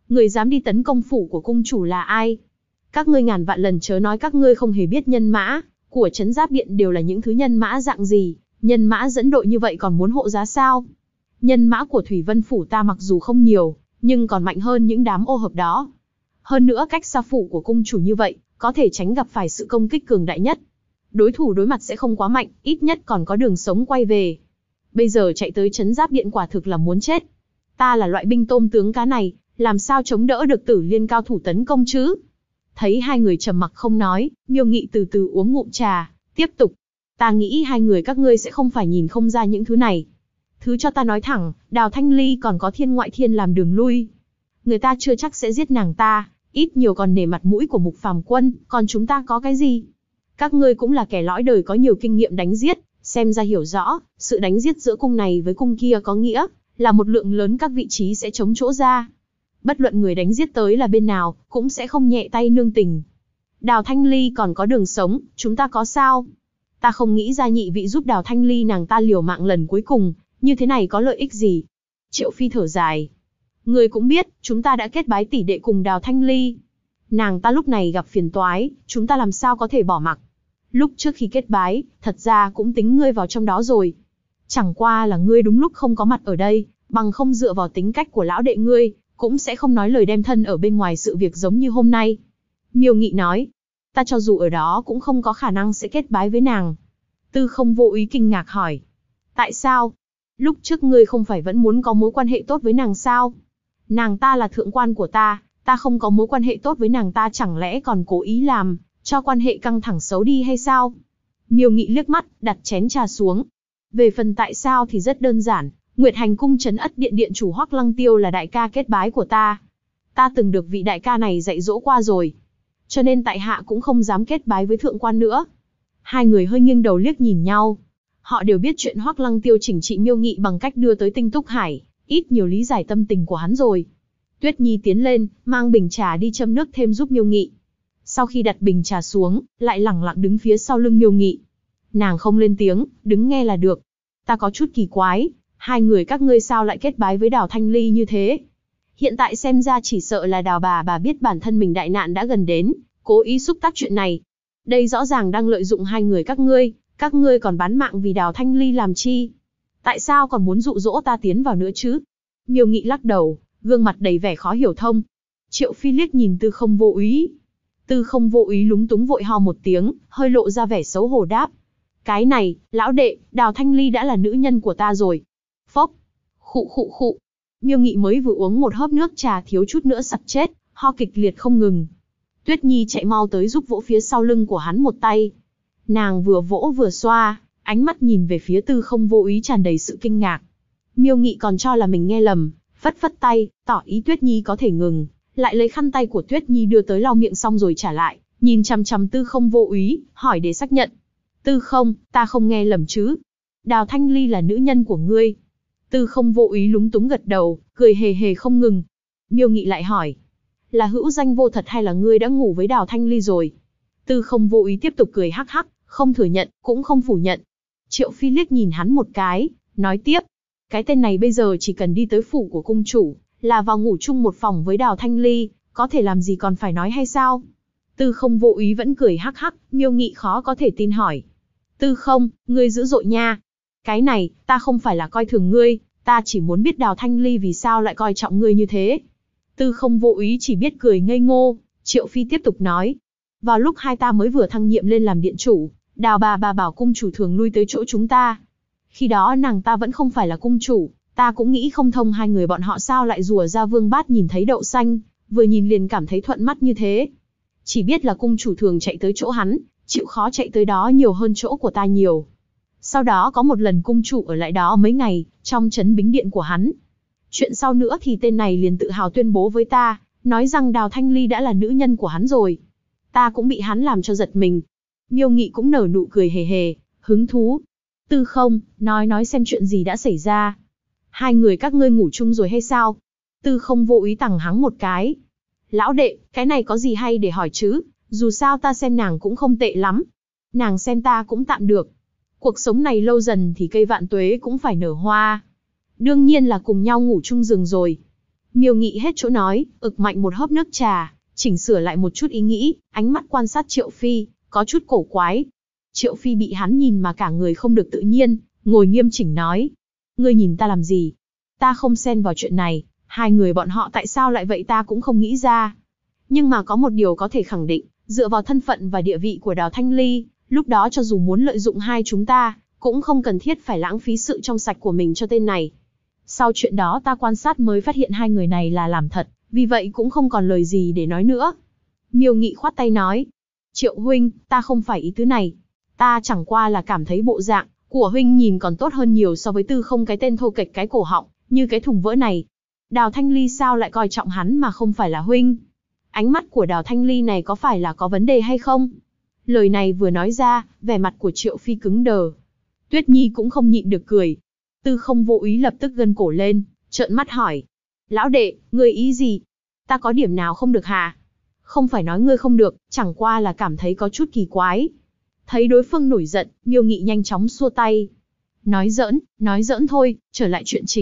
Người dám đi tấn công phủ của cung chủ là ai? Các ngươi ngàn vạn lần chớ nói các ngươi không hề biết nhân mã của Trấn Giáp Điện đều là những thứ nhân mã dạng gì, nhân mã dẫn đội như vậy còn muốn hộ giá sao? Nhân mã của Thủy Vân phủ ta mặc dù không nhiều, nhưng còn mạnh hơn những đám ô hợp đó. Hơn nữa cách xa phủ của cung chủ như vậy, có thể tránh gặp phải sự công kích cường đại nhất. Đối thủ đối mặt sẽ không quá mạnh, ít nhất còn có đường sống quay về. Bây giờ chạy tới Trấn Giáp Điện quả thực là muốn chết. Ta là loại binh tôm tướng cá này, làm sao chống đỡ được Tử Liên cao thủ tấn công chứ? Thấy hai người trầm mặc không nói, Miêu Nghị từ từ uống ngụm trà, tiếp tục. Ta nghĩ hai người các ngươi sẽ không phải nhìn không ra những thứ này. Thứ cho ta nói thẳng, Đào Thanh Ly còn có Thiên Ngoại Thiên làm đường lui. Người ta chưa chắc sẽ giết nàng ta, ít nhiều còn nể mặt mũi của Mục Phàm Quân, còn chúng ta có cái gì? Các ngươi cũng là kẻ lõi đời có nhiều kinh nghiệm đánh giết, xem ra hiểu rõ, sự đánh giết giữa cung này với cung kia có nghĩa là một lượng lớn các vị trí sẽ chống chỗ ra. Bất luận người đánh giết tới là bên nào, cũng sẽ không nhẹ tay nương tình. Đào Thanh Ly còn có đường sống, chúng ta có sao? Ta không nghĩ ra nhị vị giúp Đào Thanh Ly nàng ta liều mạng lần cuối cùng, như thế này có lợi ích gì? Triệu Phi thở dài. Người cũng biết, chúng ta đã kết bái tỷ đệ cùng Đào Thanh Ly. Nàng ta lúc này gặp phiền toái, chúng ta làm sao có thể bỏ mặc? Lúc trước khi kết bái, thật ra cũng tính ngươi vào trong đó rồi. Chẳng qua là ngươi đúng lúc không có mặt ở đây, bằng không dựa vào tính cách của lão đệ ngươi, cũng sẽ không nói lời đem thân ở bên ngoài sự việc giống như hôm nay. Miêu Nghị nói, ta cho dù ở đó cũng không có khả năng sẽ kết bái với nàng. Tư Không Vô Ý kinh ngạc hỏi, tại sao? Lúc trước ngươi không phải vẫn muốn có mối quan hệ tốt với nàng sao? Nàng ta là thượng quan của ta không có mối quan hệ tốt với nàng ta chẳng lẽ còn cố ý làm cho quan hệ căng thẳng xấu đi hay sao? Miêu Nghị liếc mắt, đặt chén trà xuống. Về phần tại sao thì rất đơn giản, Nguyệt Hành cung Trấn Ất Điện điện chủ Hoắc Lăng Tiêu là đại ca kết bái của ta. Ta từng được vị đại ca này dạy dỗ qua rồi. Cho nên tại hạ cũng không dám kết bái với thượng quan nữa. Hai người hơi nghiêng đầu liếc nhìn nhau. Họ đều biết chuyện Hoắc Lăng Tiêu chỉnh trị Miêu Nghị bằng cách đưa tới Tinh Túc Hải, ít nhiều lý giải tâm tình của hắn rồi. Tuyết Nhi tiến lên, mang bình trà đi châm nước thêm giúp Miêu Nghị. Sau khi đặt bình trà xuống, lại lẳng lặng đứng phía sau lưng Miêu Nghị. Nàng không lên tiếng, đứng nghe là được. Ta có chút kỳ quái, hai người các ngươi sao lại kết bái với Đào Thanh Ly như thế? Hiện tại xem ra chỉ sợ là Đào bà biết bản thân mình đại nạn đã gần đến, cố ý xúc tác chuyện này. Đây rõ ràng đang lợi dụng hai người các ngươi còn bán mạng vì Đào Thanh Ly làm chi? Tại sao còn muốn dụ dỗ ta tiến vào nữa chứ? Miêu Nghị lắc đầu, gương mặt đầy vẻ khó hiểu thông. Triệu Phi liếc nhìn Tư Không Vô Ý. Tư Không Vô Ý lúng túng vội ho một tiếng, hơi lộ ra vẻ xấu hổ đáp. Cái này, lão đệ, Đào Thanh Ly đã là nữ nhân của ta rồi. Phốc, khụ. Miêu Nghị mới vừa uống một hớp nước trà thiếu chút nữa sặc chết, ho kịch liệt không ngừng. Tuyết Nhi chạy mau tới giúp vỗ phía sau lưng của hắn một tay. Nàng vừa vỗ vừa xoa, ánh mắt nhìn về phía Tư Không Vô Ý tràn đầy sự kinh ngạc. Miêu Nghị còn cho là mình nghe lầm, phất phất tay, tỏ ý Tuyết Nhi có thể ngừng, lại lấy khăn tay của Tuyết Nhi đưa tới lau miệng xong rồi trả lại, nhìn chằm chằm Tư Không Vô Ý, hỏi để xác nhận. Tư Không, ta không nghe lầm chứ? Đào Thanh Ly là nữ nhân của ngươi. Tư Không Vô Ý lúng túng gật đầu, cười hề hề không ngừng. Miêu Nghị lại hỏi, là hữu danh vô thật hay là ngươi đã ngủ với Đào Thanh Ly rồi? Tư Không Vô Ý tiếp tục cười hắc hắc, không thừa nhận, cũng không phủ nhận. Triệu Phi liếc nhìn hắn một cái, nói tiếp, cái tên này bây giờ chỉ cần đi tới phủ của cung chủ, là vào ngủ chung một phòng với Đào Thanh Ly, có thể làm gì còn phải nói hay sao? Tư Không Vô Ý vẫn cười hắc hắc, Miêu Nghị khó có thể tin hỏi. Tư Không, ngươi dữ dội nha. Cái này, ta không phải là coi thường ngươi, ta chỉ muốn biết Đào Thanh Ly vì sao lại coi trọng ngươi như thế. Tư Không Vô Ý chỉ biết cười ngây ngô. Triệu Phi tiếp tục nói. Vào lúc hai ta mới vừa thăng nhiệm lên làm điện chủ, Đào bà bảo cung chủ thường lui tới chỗ chúng ta. Khi đó nàng ta vẫn không phải là cung chủ, ta cũng nghĩ không thông hai người bọn họ sao lại rùa ra Vương Bát nhìn thấy đậu xanh, vừa nhìn liền cảm thấy thuận mắt như thế. Chỉ biết là cung chủ thường chạy tới chỗ hắn, chịu khó chạy tới đó nhiều hơn chỗ của ta nhiều. Sau đó có một lần cung chủ ở lại đó mấy ngày, trong trấn Bính Điện của hắn. Chuyện sau nữa thì tên này liền tự hào tuyên bố với ta, nói rằng Đào Thanh Ly đã là nữ nhân của hắn rồi. Ta cũng bị hắn làm cho giật mình. Miêu Nghị cũng nở nụ cười hề hề, hứng thú. Tư Không, nói xem chuyện gì đã xảy ra. Hai người các ngươi ngủ chung rồi hay sao? Tư Không Vô Ý tằng hắng một cái. Lão đệ, cái này có gì hay để hỏi chứ, dù sao ta xem nàng cũng không tệ lắm. Nàng xem ta cũng tạm được. Cuộc sống này lâu dần thì cây vạn tuế cũng phải nở hoa. Đương nhiên là cùng nhau ngủ chung giường rồi. Miêu Nghị hết chỗ nói, ực mạnh một hớp nước trà, chỉnh sửa lại một chút ý nghĩ, ánh mắt quan sát Triệu Phi, có chút cổ quái. Triệu Phi bị hắn nhìn mà cả người không được tự nhiên, ngồi nghiêm chỉnh nói. Ngươi nhìn ta làm gì? Ta không xen vào chuyện này, hai người bọn họ tại sao lại vậy ta cũng không nghĩ ra. Nhưng mà có một điều có thể khẳng định, dựa vào thân phận và địa vị của Đào Thanh Ly, lúc đó cho dù muốn lợi dụng hai chúng ta, cũng không cần thiết phải lãng phí sự trong sạch của mình cho tên này. Sau chuyện đó ta quan sát mới phát hiện hai người này là làm thật, vì vậy cũng không còn lời gì để nói nữa. Miêu Nghị khoát tay nói. Triệu huynh, ta không phải ý tứ này. Ta chẳng qua là cảm thấy bộ dạng của huynh nhìn còn tốt hơn nhiều so với Tư Không cái tên thô kệch cái cổ họng, như cái thùng vỡ này. Đào Thanh Ly sao lại coi trọng hắn mà không phải là huynh? Ánh mắt của Đào Thanh Ly này có phải là có vấn đề hay không? Lời này vừa nói ra, vẻ mặt của Triệu Phi cứng đờ. Tuyết Nhi cũng không nhịn được cười. Tư Không vô ý lập tức gân cổ lên, trợn mắt hỏi. Lão đệ, ngươi ý gì? Ta có điểm nào không được hả? Không phải nói ngươi không được, chẳng qua là cảm thấy có chút kỳ quái. Thấy đối phương nổi giận, Miêu Nghị nhanh chóng xua tay. Nói giỡn thôi, trở lại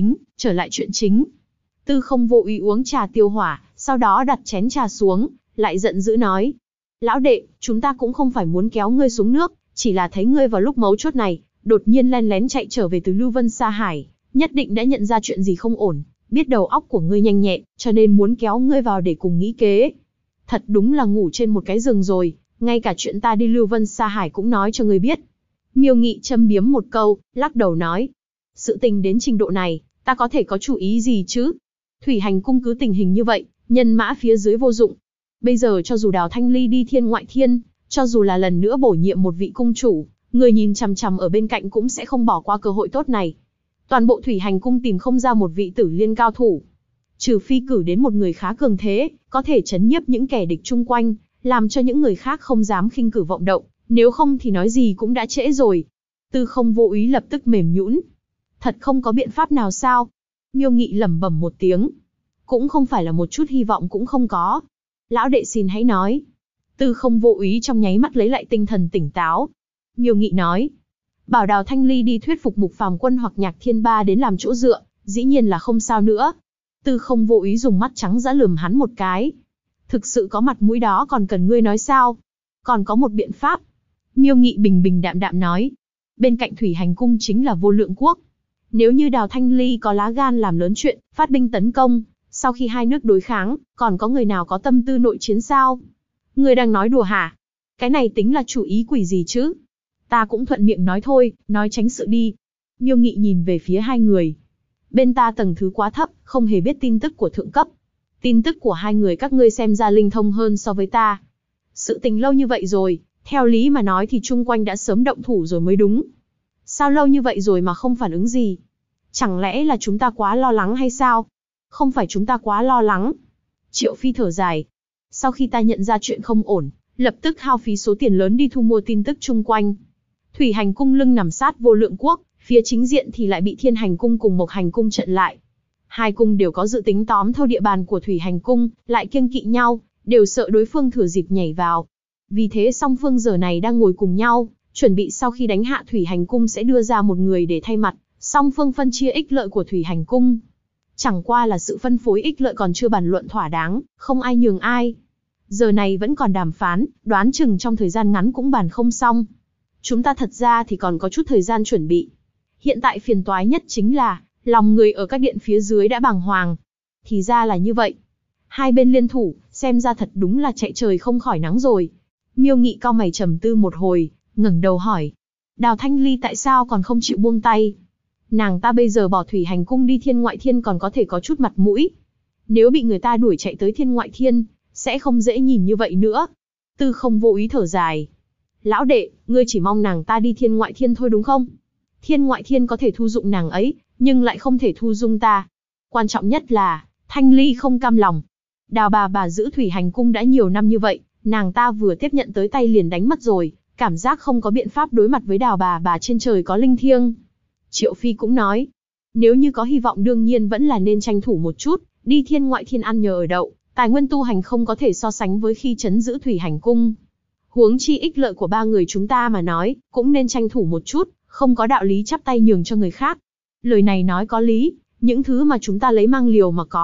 chuyện chính. Tư Không vô ý uống trà tiêu hỏa, sau đó đặt chén trà xuống, lại giận dữ nói. Lão đệ, chúng ta cũng không phải muốn kéo ngươi xuống nước, chỉ là thấy ngươi vào lúc mấu chốt này, đột nhiên len lén chạy trở về từ Lưu Vân Sa Hải, nhất định đã nhận ra chuyện gì không ổn, biết đầu óc của ngươi nhanh nhẹn, cho nên muốn kéo ngươi vào để cùng nghĩ kế. Thật đúng là ngủ trên một cái giường rồi, ngay cả chuyện ta đi Lưu Vân Sa Hải cũng nói cho ngươi biết. Miêu Nghị châm biếm một câu, lắc đầu nói. Sự tình đến trình độ này, ta có thể có chủ ý gì chứ? Thủy Hành Cung cứ tình hình như vậy, nhân mã phía dưới vô dụng. Bây giờ cho dù Đào Thanh Ly đi thiên ngoại thiên, cho dù là lần nữa bổ nhiệm một vị cung chủ, người nhìn chằm chằm ở bên cạnh cũng sẽ không bỏ qua cơ hội tốt này. Toàn bộ Thủy Hành Cung tìm không ra một vị tử liên cao thủ. Trừ phi cử đến một người khá cường thế, có thể chấn nhiếp những kẻ địch chung quanh, làm cho những người khác không dám khinh cử vọng động, nếu không thì nói gì cũng đã trễ rồi. Tư Không vô ý lập tức mềm nhũn. Thật không có biện pháp nào sao? Miêu Nghị lẩm bẩm một tiếng. Cũng không phải là một chút hy vọng cũng không có. Lão đệ xin hãy nói. Tư Không vô ý trong nháy mắt lấy lại tinh thần tỉnh táo. Miêu Nghị nói. Bảo Đào Thanh Ly đi thuyết phục Mục Phàm Quân hoặc Nhạc Thiên Ba đến làm chỗ dựa, dĩ nhiên là không sao nữa. Tư Không vô ý dùng mắt trắng dã lườm hắn một cái. Thực sự có mặt mũi đó còn cần ngươi nói sao? Còn có một biện pháp. Miêu Nghị bình bình đạm đạm nói. Bên cạnh Thủy Hành Cung chính là Vô Lượng Quốc. Nếu như Đào Thanh Ly có lá gan làm lớn chuyện, phát binh tấn công, sau khi hai nước đối kháng, còn có người nào có tâm tư nội chiến sao? Ngươi đang nói đùa hả? Cái này tính là chủ ý quỷ gì chứ? Ta cũng thuận miệng nói thôi, nói tránh sự đi. Miêu Nghị nhìn về phía hai người. Bên ta tầng thứ quá thấp, không hề biết tin tức của thượng cấp. Tin tức của hai người các ngươi xem ra linh thông hơn so với ta. Sự tình lâu như vậy rồi, theo lý mà nói thì chung quanh đã sớm động thủ rồi mới đúng. Sao lâu như vậy rồi mà không phản ứng gì? Chẳng lẽ là chúng ta quá lo lắng hay sao? Không phải chúng ta quá lo lắng. Triệu Phi thở dài. Sau khi ta nhận ra chuyện không ổn, lập tức hao phí số tiền lớn đi thu mua tin tức chung quanh. Thủy Hành Cung lưng nằm sát Vô Lượng Quốc, phía chính diện thì lại bị Thiên Hành Cung cùng Mộc Hành Cung chặn lại. Hai cung đều có dự tính tóm thâu địa bàn của Thủy Hành Cung, lại kiêng kỵ nhau, đều sợ đối phương thừa dịp nhảy vào. Vì thế song phương giờ này đang ngồi cùng nhau, chuẩn bị sau khi đánh hạ Thủy Hành Cung sẽ đưa ra một người để thay mặt, song phương phân chia ích lợi của Thủy Hành Cung. Chẳng qua là sự phân phối ích lợi còn chưa bàn luận thỏa đáng, không ai nhường ai. Giờ này vẫn còn đàm phán, đoán chừng trong thời gian ngắn cũng bàn không xong. Chúng ta thật ra thì còn có chút thời gian chuẩn bị. Hiện tại phiền toái nhất chính là, lòng người ở các điện phía dưới đã bàng hoàng. Thì ra là như vậy. Hai bên liên thủ, xem ra thật đúng là chạy trời không khỏi nắng rồi. Miêu Nghị cau mày trầm tư một hồi, ngẩng đầu hỏi. Đào Thanh Ly tại sao còn không chịu buông tay? Nàng ta bây giờ bỏ Thủy Hành Cung đi thiên ngoại thiên còn có thể có chút mặt mũi. Nếu bị người ta đuổi chạy tới thiên ngoại thiên, sẽ không dễ nhìn như vậy nữa. Tư Không vô ý thở dài. Lão đệ, ngươi chỉ mong nàng ta đi thiên ngoại thiên thôi đúng không? Thiên ngoại thiên có thể thu dụng nàng ấy, nhưng lại không thể thu dung ta. Quan trọng nhất là, Thanh Ly không cam lòng. Đào bà giữ Thủy Hành Cung đã nhiều năm như vậy, nàng ta vừa tiếp nhận tới tay liền đánh mất rồi, cảm giác không có biện pháp đối mặt với Đào bà trên trời có linh thiêng. Triệu Phi cũng nói, nếu như có hy vọng đương nhiên vẫn là nên tranh thủ một chút, đi thiên ngoại thiên ăn nhờ ở đậu, tài nguyên tu hành không có thể so sánh với khi trấn giữ Thủy Hành Cung. Huống chi ích lợi của ba người chúng ta mà nói, cũng nên tranh thủ một chút, không có đạo lý chắp tay nhường cho người khác. Lời này nói có lý, những thứ mà chúng ta lấy mang liều mà có,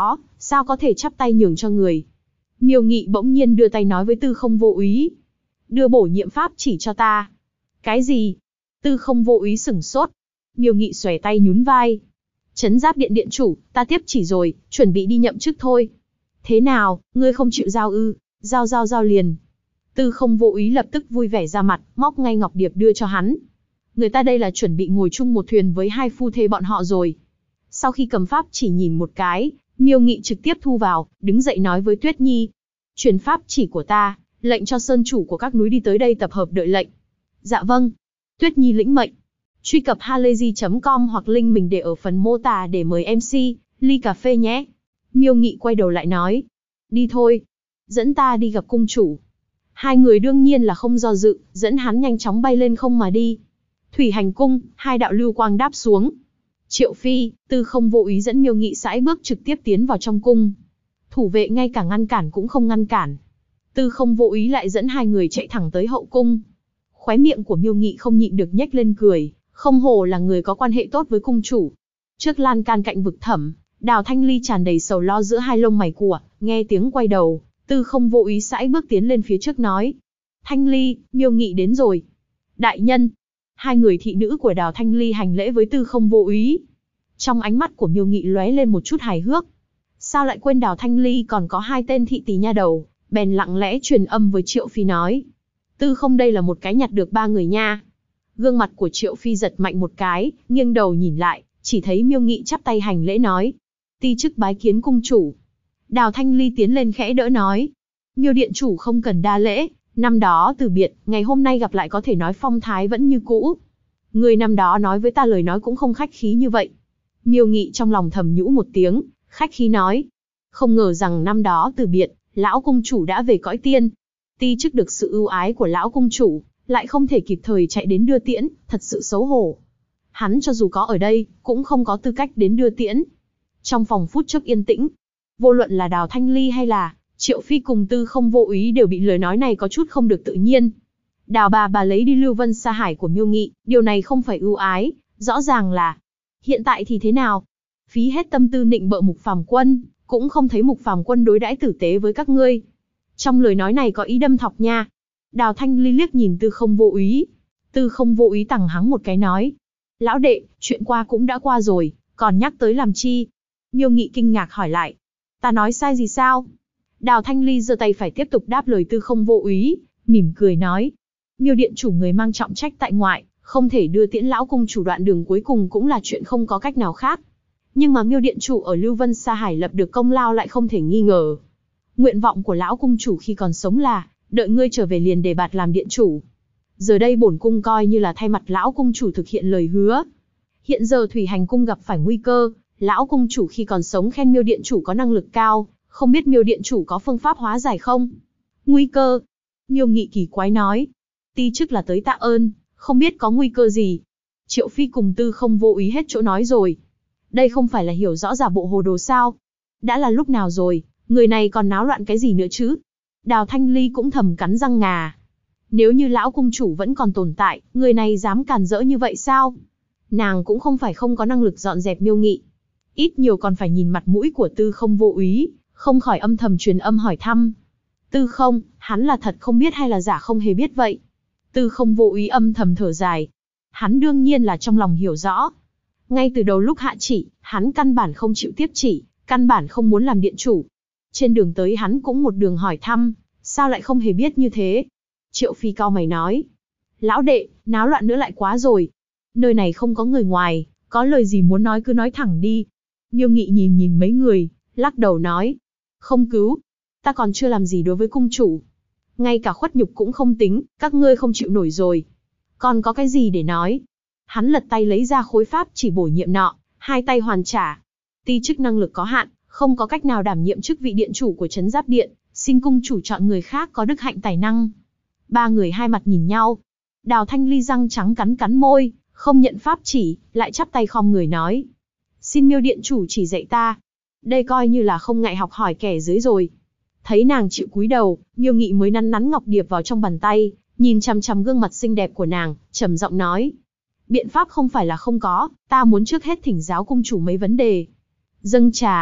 sao có thể chắp tay nhường cho người. Miêu Nghị bỗng nhiên đưa tay nói với Tư Không Vô Úy. Đưa bổ nhiệm pháp chỉ cho ta. Cái gì? Tư Không Vô Úy sửng sốt. Miêu Nghị xòe tay nhún vai. Trấn Giáp Điện điện chủ, ta tiếp chỉ rồi, chuẩn bị đi nhậm chức thôi. Thế nào, ngươi không chịu giao ư? Giao liền. Tư Không Vô Úy lập tức vui vẻ ra mặt, móc ngay ngọc điệp đưa cho hắn. Người ta đây là chuẩn bị ngồi chung một thuyền với hai phu thê bọn họ rồi. Sau khi cầm pháp chỉ nhìn một cái, Miêu Nghị trực tiếp thu vào, đứng dậy nói với Tuyết Nhi. Truyền pháp chỉ của ta, lệnh cho sơn chủ của các núi đi tới đây tập hợp đợi lệnh. Dạ vâng. Tuyết Nhi lĩnh mệnh. Truy cập halayzi.com hoặc link mình để ở phần mô tả để mời MC, ly cà phê nhé. Miêu Nghị quay đầu lại nói. Đi thôi. Dẫn ta đi gặp cung chủ. Hai người đương nhiên là không do dự, dẫn hắn nhanh chóng bay lên không mà đi. Thủy Hành cung, hai đạo lưu quang đáp xuống. Triệu Phi, Tư Không Vô Úy dẫn Miêu Nghị sải bước trực tiếp tiến vào trong cung. Thủ vệ ngay cả ngăn cản cũng không ngăn cản. Tư Không Vô Úy lại dẫn hai người chạy thẳng tới hậu cung. Khóe miệng của Miêu Nghị không nhịn được nhếch lên cười, không hổ là người có quan hệ tốt với cung chủ. Trước lan can cạnh vực thẳm, Đào Thanh Ly tràn đầy sầu lo giữa hai lông mày của, nghe tiếng quay đầu, Tư Không Vô Úy sải bước tiến lên phía trước nói. Thanh Ly, Miêu Nghị đến rồi. Đại nhân. Hai người thị nữ của Đào Thanh Ly hành lễ với Tư Không Vô Úy. Trong ánh mắt của Miêu Nghị lóe lên một chút hài hước. Sao lại quên Đào Thanh Ly còn có hai tên thị tỳ nha đầu, bèn lặng lẽ truyền âm với Triệu Phi nói. Tư Không đây là một cái nhặt được ba người nha. Gương mặt của Triệu Phi giật mạnh một cái, nghiêng đầu nhìn lại, chỉ thấy Miêu Nghị chắp tay hành lễ nói. Ti chức bái kiến cung chủ. Đào Thanh Ly tiến lên khẽ đỡ nói. Miêu điện chủ không cần đa lễ, năm đó từ biệt, ngày hôm nay gặp lại có thể nói phong thái vẫn như cũ. Người năm đó nói với ta lời nói cũng không khách khí như vậy. Miêu Nghị trong lòng thầm nhũ một tiếng, khách khí nói. Không ngờ rằng năm đó từ biệt, lão cung chủ đã về cõi tiên. Ti chức được sự ưu ái của lão cung chủ, lại không thể kịp thời chạy đến đưa tiễn, thật sự xấu hổ. Hắn cho dù có ở đây, cũng không có tư cách đến đưa tiễn. Trong phòng phút chốc yên tĩnh, vô luận là Đào Thanh Ly hay là Triệu Phi cùng Tư Không Vô Úy đều bị lời nói này có chút không được tự nhiên. Đào bà lấy đi Lưu Vân Sa Hải của Miêu Nghị, điều này không phải ưu ái, rõ ràng là. Hiện tại thì thế nào? Phí hết tâm tư nịnh bợ Mục Phàm Quân, cũng không thấy Mục Phàm Quân đối đãi tử tế với các ngươi. Trong lời nói này có ý đâm thọc nha. Đào Thanh Ly liếc nhìn Tư Không Vô Úy. Tư Không Vô Úy tằng hắng một cái nói. Lão đệ, chuyện qua cũng đã qua rồi, còn nhắc tới làm chi? Miêu Nghị kinh ngạc hỏi lại. Ta nói sai gì sao? Đào Thanh Ly giơ tay phải tiếp tục đáp lời Tư Không Vô Úy, mỉm cười nói. Miêu điện chủ người mang trọng trách tại ngoại, không thể đưa tiễn lão cung chủ đoạn đường cuối cùng cũng là chuyện không có cách nào khác. Nhưng mà Miêu điện chủ ở Lưu Vân Sa Hải lập được công lao lại không thể nghi ngờ. Nguyện vọng của lão cung chủ khi còn sống là, đợi ngươi trở về liền đề bạt làm điện chủ. Giờ đây bổn cung coi như là thay mặt lão cung chủ thực hiện lời hứa. Hiện giờ Thủy Hành cung gặp phải nguy cơ, lão cung chủ khi còn sống khen Miêu điện chủ có năng lực cao, không biết Miêu điện chủ có phương pháp hóa giải không? Nguy cơ? Miêu Nghị kỳ quái nói. Ti chức là tới tạ ơn, không biết có nguy cơ gì. Triệu Phi cùng Tư Không Vô Úy hết chỗ nói rồi. Đây không phải là hiểu rõ giả bộ hồ đồ sao? Đã là lúc nào rồi, người này còn náo loạn cái gì nữa chứ? Đào Thanh Ly cũng thầm cắn răng ngà. Nếu như lão cung chủ vẫn còn tồn tại, người này dám càn rỡ như vậy sao? Nàng cũng không phải không có năng lực dọn dẹp Miêu Nghị. Ít nhiều còn phải nhìn mặt mũi của Tư Không Vô Úy, không khỏi âm thầm truyền âm hỏi thăm. Tư Không, hắn là thật không biết hay là giả không hề biết vậy? Tư Không Vô Úy âm thầm thở dài. Hắn đương nhiên là trong lòng hiểu rõ. Ngay từ đầu lúc hạ chỉ, hắn căn bản không chịu tiếp chỉ, căn bản không muốn làm điện chủ. Trên đường tới hắn cũng một đường hỏi thăm, sao lại không hề biết như thế? Triệu Phi cau mày nói. Lão đệ, náo loạn nữa lại quá rồi. Nơi này không có người ngoài, có lời gì muốn nói cứ nói thẳng đi. Miêu Nghị nhìn mấy người, lắc đầu nói. Không cứu. Ta còn chưa làm gì đối với cung chủ. Ngay cả khuất nhục cũng không tính, các ngươi không chịu nổi rồi. Còn có cái gì để nói? Hắn lật tay lấy ra khối pháp chỉ bổ nhiệm nọ, hai tay hoàn trả. Ti chức năng lực có hạn, không có cách nào đảm nhiệm chức vị điện chủ của Trấn Giáp Điện, xin cung chủ chọn người khác có đức hạnh tài năng. Ba người hai mặt nhìn nhau. Đào Thanh Ly răng trắng cắn môi, không nhận pháp chỉ, lại chắp tay khom người nói. Xin Miêu điện chủ chỉ dạy ta. Đây coi như là không ngại học hỏi kẻ dưới rồi. Thấy nàng chịu cúi đầu, Miêu Nghị mới nắn ngọc điệp vào trong bàn tay, nhìn chằm chằm gương mặt xinh đẹp của nàng, trầm giọng nói. Biện pháp không phải là không có, ta muốn trước hết thỉnh giáo cung chủ mấy vấn đề. Dâng trà.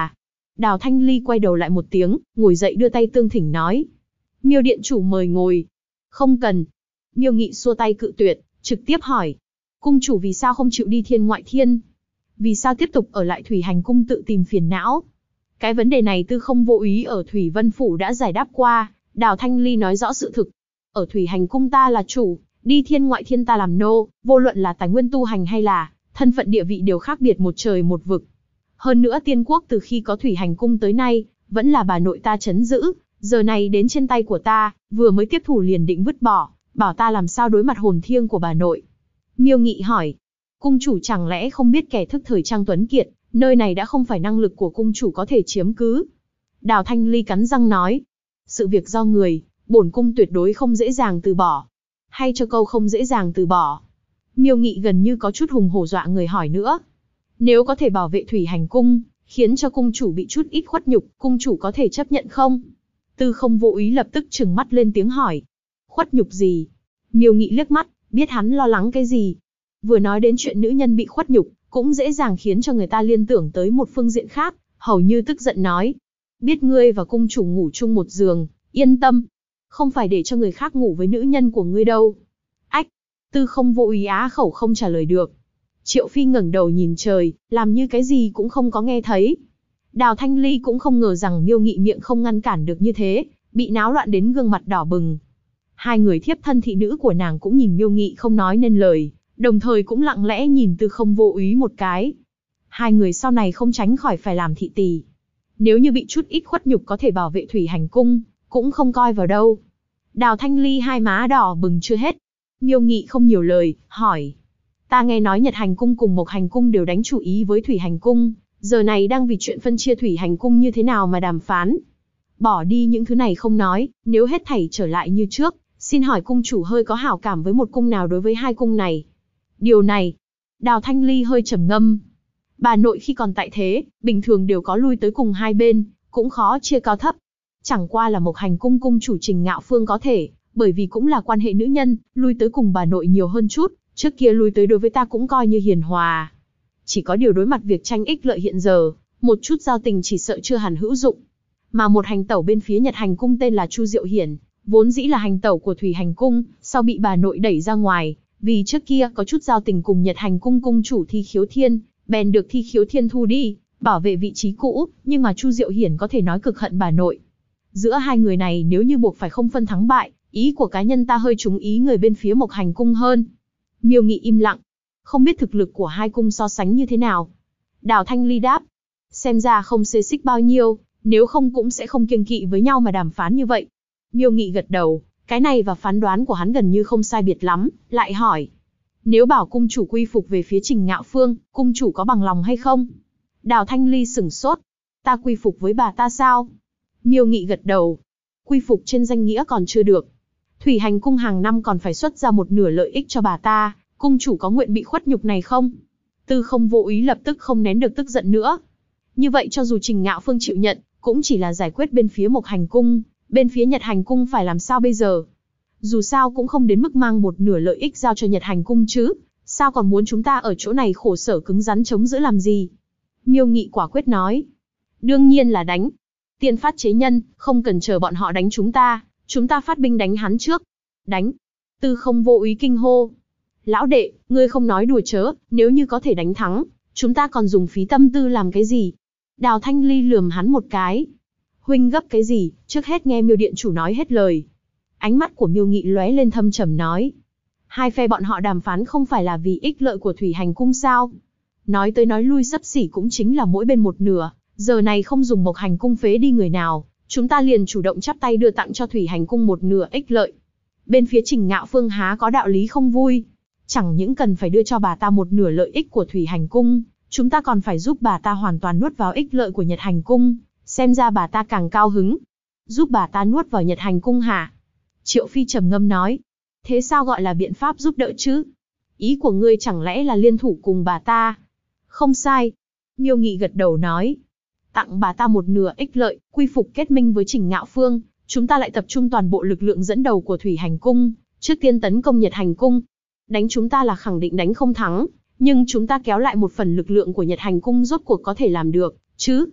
Đào Thanh Ly quay đầu lại một tiếng, ngồi dậy đưa tay tương thỉnh nói. Miêu điện chủ mời ngồi. Không cần. Miêu Nghị xua tay cự tuyệt, trực tiếp hỏi. Cung chủ vì sao không chịu đi thiên ngoại thiên? Vì sao tiếp tục ở lại Thủy Hành cung tự tìm phiền não? Cái vấn đề này Tư Không Vô Úy ở Thủy Vân Phủ đã giải đáp qua. Đào Thanh Ly nói rõ sự thực. Ở Thủy Hành cung ta là chủ, đi thiên ngoại thiên ta làm nô, vô luận là tài nguyên tu hành hay là thân phận địa vị đều khác biệt một trời một vực. Hơn nữa Tiên quốc từ khi có Thủy Hành cung tới nay, vẫn là bà nội ta trấn giữ, giờ này đến trên tay của ta, vừa mới tiếp thủ liền định vứt bỏ, bảo ta làm sao đối mặt hồn thiêng của bà nội. Miêu Nghị hỏi, cung chủ chẳng lẽ không biết kẻ thức thời Trang Tuấn Kiệt, nơi này đã không phải năng lực của cung chủ có thể chiếm cứ. Đào Thanh Ly cắn răng nói, sự việc do người, bổn cung tuyệt đối không dễ dàng từ bỏ. Hay cho câu không dễ dàng từ bỏ. Miêu Nghị gần như có chút hùng hổ dọa người hỏi nữa. Nếu có thể bảo vệ Thủy Hành cung, khiến cho cung chủ bị chút ít khuất nhục, cung chủ có thể chấp nhận không? Tư Không Vô Úy lập tức trừng mắt lên tiếng hỏi. Khuất nhục gì? Miêu Nghị liếc mắt, biết hắn lo lắng cái gì. Vừa nói đến chuyện nữ nhân bị khuất nhục, cũng dễ dàng khiến cho người ta liên tưởng tới một phương diện khác, hầu như tức giận nói. Biết ngươi và cung chủ ngủ chung một giường, yên tâm. Không phải để cho người khác ngủ với nữ nhân của ngươi đâu. Ách! Tư Không Vô Úy á khẩu không trả lời được. Triệu Phi ngẩng đầu nhìn trời, làm như cái gì cũng không có nghe thấy. Đào Thanh Ly cũng không ngờ rằng Miêu Nghị miệng không ngăn cản được như thế, bị náo loạn đến gương mặt đỏ bừng. Hai người thiếp thân thị nữ của nàng cũng nhìn Miêu Nghị không nói nên lời, đồng thời cũng lặng lẽ nhìn Tư Không Vô Úy một cái. Hai người sau này không tránh khỏi phải làm thị tỳ. Nếu như bị chút ít khuất nhục có thể bảo vệ Thủy Hành cung, cũng không coi vào đâu. Đào Thanh Ly hai má đỏ bừng chưa hết. Miêu Nghị không nhiều lời, hỏi. Ta nghe nói Nhật Hành cung cùng Mộc Hành cung đều đánh chủ ý với Thủy Hành cung, giờ này đang vì chuyện phân chia Thủy Hành cung như thế nào mà đàm phán. Bỏ đi những thứ này không nói, nếu hết thảy trở lại như trước, xin hỏi cung chủ hơi có hảo cảm với một cung nào đối với hai cung này? Điều này, Đào Thanh Ly hơi trầm ngâm. Bà nội khi còn tại thế, bình thường đều có lui tới cùng hai bên, cũng khó chia cao thấp. Chẳng qua là Mộc Hành cung cung chủ Trình Ngạo Phương có thể, bởi vì cũng là quan hệ nữ nhân, lui tới cùng bà nội nhiều hơn chút, trước kia lui tới đối với ta cũng coi như hiền hòa. Chỉ có điều đối mặt việc tranh ích lợi hiện giờ, một chút giao tình chỉ sợ chưa hẳn hữu dụng. Mà một hành tẩu bên phía Nhật Hành cung tên là Chu Diệu Hiển, vốn dĩ là hành tẩu của Thủy Hành cung, sau bị bà nội đẩy ra ngoài, vì trước kia có chút giao tình cùng Nhật Hành cung cung chủ Thi Khiếu Thiên, bèn được Thi Khiếu Thiên thu đi, bảo vệ vị trí cũ, nhưng mà Chu Diệu Hiển có thể nói cực hận bà nội. Giữa hai người này nếu như buộc phải không phân thắng bại, ý của cá nhân ta hơi trúng ý người bên phía Mộc Hành cung hơn. Miêu Nghị im lặng, không biết thực lực của hai cung so sánh như thế nào. Đào Thanh Ly đáp, xem ra không xê xích bao nhiêu, nếu không cũng sẽ không kiêng kỵ với nhau mà đàm phán như vậy. Miêu Nghị gật đầu, cái này và phán đoán của hắn gần như không sai biệt lắm, lại hỏi. Nếu bảo cung chủ quy phục về phía Trình Ngạo Phương, cung chủ có bằng lòng hay không? Đào Thanh Ly sửng sốt. Ta quy phục với bà ta sao? Miêu Nghị gật đầu. Quy phục trên danh nghĩa còn chưa được. Thủy Hành cung hàng năm còn phải xuất ra một nửa lợi ích cho bà ta, cung chủ có nguyện bị khuất nhục này không? Tư Không Vô Úy lập tức không nén được tức giận nữa. Như vậy cho dù Trình Ngạo Phương chịu nhận, cũng chỉ là giải quyết bên phía Mộc Hành cung, bên phía Nhật Hành cung phải làm sao bây giờ? Dù sao cũng không đến mức mang một nửa lợi ích giao cho Nhật Hành cung chứ, sao còn muốn chúng ta ở chỗ này khổ sở cứng rắn chống giữ làm gì? Miêu Nghị quả quyết nói. Đương nhiên là đánh. Tiên phát chế nhân, không cần chờ bọn họ đánh chúng ta phát binh đánh hắn trước. Đánh. Tư Không Vô Úy kinh hô. Lão đệ, ngươi không nói đùa chớ, nếu như có thể đánh thắng, chúng ta còn dùng phí tâm tư làm cái gì? Đào Thanh Ly lườm hắn một cái. Huynh gấp cái gì, trước hết nghe Miêu điện chủ nói hết lời. Ánh mắt của Miêu Nghị lóe lên thâm trầm nói. Hai phe bọn họ đàm phán không phải là vì ích lợi của Thủy Hành cung sao? Nói tới nói lui xấp xỉ cũng chính là mỗi bên một nửa, giờ này không dùng Mộc Hành cung phế đi người nào, chúng ta liền chủ động chắp tay đưa tặng cho Thủy Hành cung một nửa ích lợi. Bên phía Trình Ngạo Phương há có đạo lý không vui? Chẳng những cần phải đưa cho bà ta một nửa lợi ích của Thủy Hành cung, chúng ta còn phải giúp bà ta hoàn toàn nuốt vào ích lợi của Nhật Hành cung, xem ra bà ta càng cao hứng. Giúp bà ta nuốt vào Nhật Hành cung hả? Triệu Phi trầm ngâm nói. Thế sao gọi là biện pháp giúp đỡ chứ? Ý của ngươi chẳng lẽ là liên thủ cùng bà ta? Không sai. Miêu Nghị gật đầu nói. Tặng bà ta một nửa ích lợi, quy phục kết minh với Trình Ngạo Phương, chúng ta lại tập trung toàn bộ lực lượng dẫn đầu của Thủy Hành cung, trước tiên tấn công Nhật Hành cung. Đánh chúng ta là khẳng định đánh không thắng, nhưng chúng ta kéo lại một phần lực lượng của Nhật Hành cung rốt cuộc có thể làm được, chứ?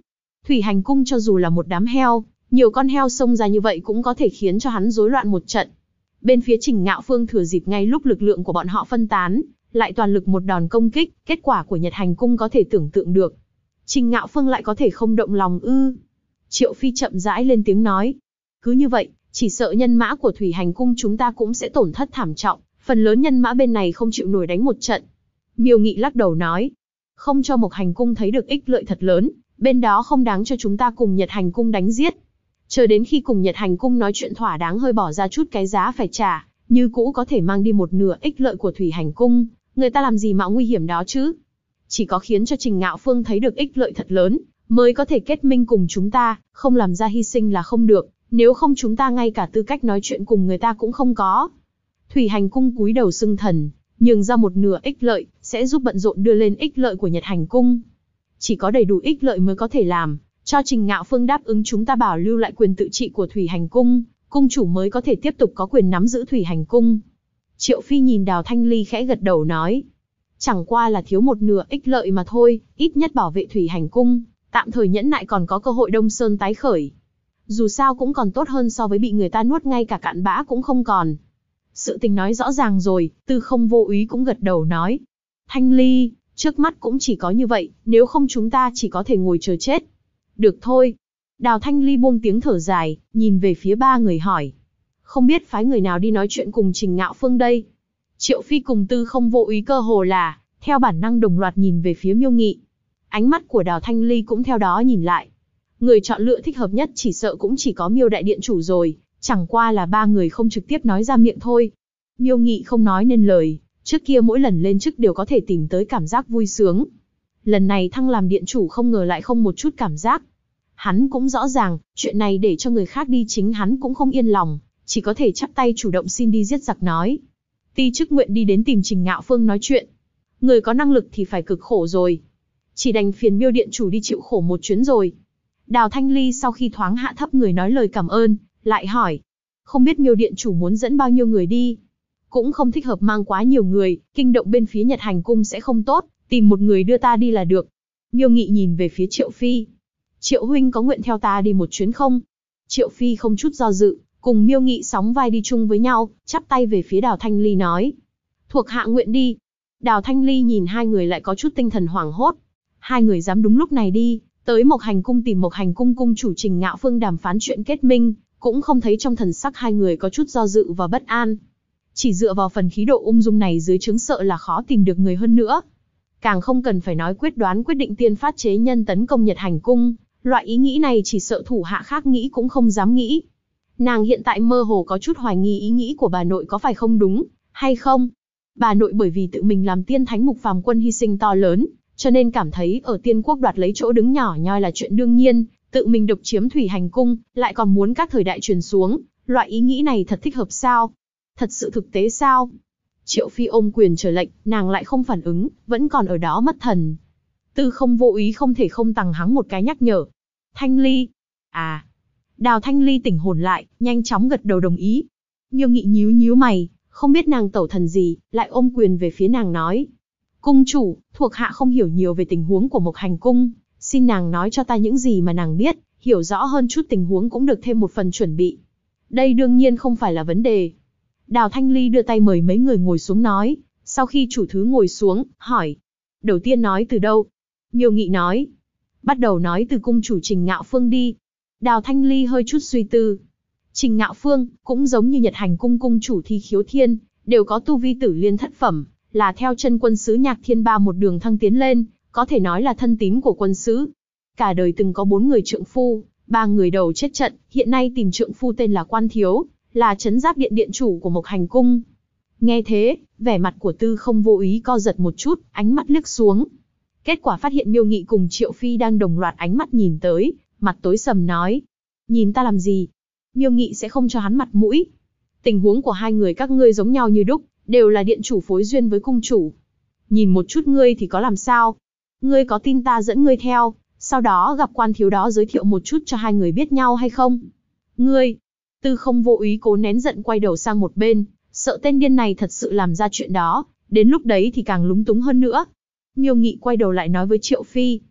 Thủy Hành Cung cho dù là một đám heo, nhiều con heo xông ra như vậy cũng có thể khiến cho hắn rối loạn một trận. Bên phía Trình Ngạo Phương thừa dịp ngay lúc lực lượng của bọn họ phân tán, lại toàn lực một đòn công kích, kết quả của Nhật Hành Cung có thể tưởng tượng được. Trình Ngạo Phương lại có thể không động lòng ư? Triệu Phi chậm rãi lên tiếng nói. Cứ như vậy, chỉ sợ nhân mã của Thủy Hành Cung chúng ta cũng sẽ tổn thất thảm trọng, phần lớn nhân mã bên này không chịu nổi đánh một trận. Miêu Nghị lắc đầu nói. Không cho Mộc Hành Cung thấy được ích lợi thật lớn, bên đó không đáng cho chúng ta cùng Nhật Hành Cung đánh giết. Chờ đến khi cùng Nhật Hành Cung nói chuyện thỏa đáng hơi bỏ ra chút cái giá phải trả, như cũ có thể mang đi một nửa ích lợi của Thủy Hành Cung, người ta làm gì mạo nguy hiểm đó chứ? Chỉ có khiến cho Trình Ngạo Phương thấy được ích lợi thật lớn, mới có thể kết minh cùng chúng ta, không làm ra hy sinh là không được, nếu không chúng ta ngay cả tư cách nói chuyện cùng người ta cũng không có. Thủy Hành Cung cúi đầu xưng thần, nhường ra một nửa ích lợi, sẽ giúp bận rộn đưa lên ích lợi của Nhật Hành Cung. Chỉ có đầy đủ ích lợi mới có thể làm, cho Trình Ngạo Phương đáp ứng chúng ta bảo lưu lại quyền tự trị của Thủy Hành Cung, cung chủ mới có thể tiếp tục có quyền nắm giữ Thủy Hành Cung. Triệu Phi nhìn Đào Thanh Ly khẽ gật đầu nói. Chẳng qua là thiếu một nửa ích lợi mà thôi, ít nhất bảo vệ Thủy Hành Cung, tạm thời nhẫn nại còn có cơ hội Đông Sơn tái khởi. Dù sao cũng còn tốt hơn so với bị người ta nuốt ngay cả cạn bã cũng không còn. Sự tình nói rõ ràng rồi, Tư Không Vô Úy cũng gật đầu nói. Thanh Ly, trước mắt cũng chỉ có như vậy, nếu không chúng ta chỉ có thể ngồi chờ chết. Được thôi. Đào Thanh Ly buông tiếng thở dài, nhìn về phía ba người hỏi. Không biết phái người nào đi nói chuyện cùng Trình Ngạo Phương đây? Triệu Phi cùng Tư Không Vô Úy cơ hồ là, theo bản năng đồng loạt nhìn về phía Miêu Nghị. Ánh mắt của Đào Thanh Ly cũng theo đó nhìn lại. Người chọn lựa thích hợp nhất chỉ sợ cũng chỉ có Miêu đại điện chủ rồi, chẳng qua là ba người không trực tiếp nói ra miệng thôi. Miêu Nghị không nói nên lời, trước kia mỗi lần lên chức đều có thể tìm tới cảm giác vui sướng. Lần này thăng làm điện chủ không ngờ lại không một chút cảm giác. Hắn cũng rõ ràng, chuyện này để cho người khác đi chính hắn cũng không yên lòng, chỉ có thể chắp tay chủ động xin đi giết giặc nói. Ti chức nguyện đi đến tìm Trình Ngạo Phương nói chuyện. Người có năng lực thì phải cực khổ rồi. Chỉ đành phiền Miêu điện chủ đi chịu khổ một chuyến rồi. Đào Thanh Ly sau khi thoáng hạ thấp người nói lời cảm ơn, lại hỏi. Không biết Miêu điện chủ muốn dẫn bao nhiêu người đi? Cũng không thích hợp mang quá nhiều người, kinh động bên phía Nhật Hành Cung sẽ không tốt, tìm một người đưa ta đi là được. Miêu Nghị nhìn về phía Triệu Phi. Triệu huynh có nguyện theo ta đi một chuyến không? Triệu Phi không chút do dự, cùng Miêu Nghị sóng vai đi chung với nhau, chắp tay về phía Đào Thanh Ly nói. Thuộc hạ nguyện đi. Đào Thanh Ly nhìn hai người lại có chút tinh thần hoảng hốt. Hai người dám đúng lúc này đi, tới Mộc Hành Cung tìm Mộc Hành Cung cung chủ Trình Ngạo Phương đàm phán chuyện kết minh, cũng không thấy trong thần sắc hai người có chút do dự và bất an. Chỉ dựa vào phần khí độ ung dung này dưới trướng sợ là khó tìm được người hơn nữa. Càng không cần phải nói quyết đoán quyết định tiên phát chế nhân tấn công Nhật Hành Cung, loại ý nghĩ này chỉ sợ thủ hạ khác nghĩ cũng không dám nghĩ. Nàng hiện tại mơ hồ có chút hoài nghi ý nghĩ của bà nội có phải không đúng, hay không. Bà nội bởi vì tự mình làm tiên thánh mục phàm quân hy sinh to lớn, cho nên cảm thấy ở tiên quốc đoạt lấy chỗ đứng nhỏ nhoi là chuyện đương nhiên, tự mình độc chiếm Thủy Hành Cung, lại còn muốn các thời đại truyền xuống, loại ý nghĩ này thật thích hợp sao? Thật sự thực tế sao? Triệu Phi ôm quyền chờ lệnh, nàng lại không phản ứng, vẫn còn ở đó mất thần. Tư Không Vô Úy không thể không tằng hắng một cái nhắc nhở. Thanh Ly. À. Đào Thanh Ly tỉnh hồn lại, nhanh chóng gật đầu đồng ý. Miêu Nghị nhíu nhíu mày, không biết nàng tẩu thần gì, lại ôm quyền về phía nàng nói. Cung chủ, thuộc hạ không hiểu nhiều về tình huống của Mộc Hành Cung, xin nàng nói cho ta những gì mà nàng biết, hiểu rõ hơn chút tình huống cũng được thêm một phần chuẩn bị. Đây đương nhiên không phải là vấn đề. Đào Thanh Ly đưa tay mời mấy người ngồi xuống nói, sau khi chủ thứ ngồi xuống, hỏi. Đầu tiên nói từ đâu? Miêu Nghị nói. Bắt đầu nói từ cung chủ Trình Ngạo Phương đi. Đào Thanh Ly hơi chút suy tư. Trình Ngạo Phương, cũng giống như Nhật Hành Cung cung chủ Thi Khiếu Thiên, đều có tu vi tử liên thất phẩm, là theo chân quân sứ Nhạc Thiên Ba một đường thăng tiến lên, có thể nói là thân tín của quân sứ. Cả đời từng có 4 người trượng phu, 3 người đầu chết trận, hiện nay tìm trượng phu tên là Quan Thiếu, là trấn giáp điện điện chủ của Mộc Hành Cung. Nghe thế, vẻ mặt của Tư Không Vô Úy co giật một chút, ánh mắt liếc xuống. Kết quả phát hiện Miêu Nghị cùng Triệu Phi đang đồng loạt ánh mắt nhìn tới, mặt tối sầm nói. Nhìn ta làm gì? Miêu Nghị sẽ không cho hắn mặt mũi. Tình huống của hai người các ngươi giống nhau như đúc, đều là điện chủ phối duyên với cung chủ. Nhìn một chút ngươi thì có làm sao? Ngươi có tin ta dẫn ngươi theo, sau đó gặp Quan Thiếu đó giới thiệu một chút cho hai người biết nhau hay không? Ngươi! Tư Không Vô Úy cố nén giận quay đầu sang một bên, sợ tên điên này thật sự làm ra chuyện đó, đến lúc đấy thì càng lúng túng hơn nữa. Miêu Nghị quay đầu lại nói với Triệu Phi.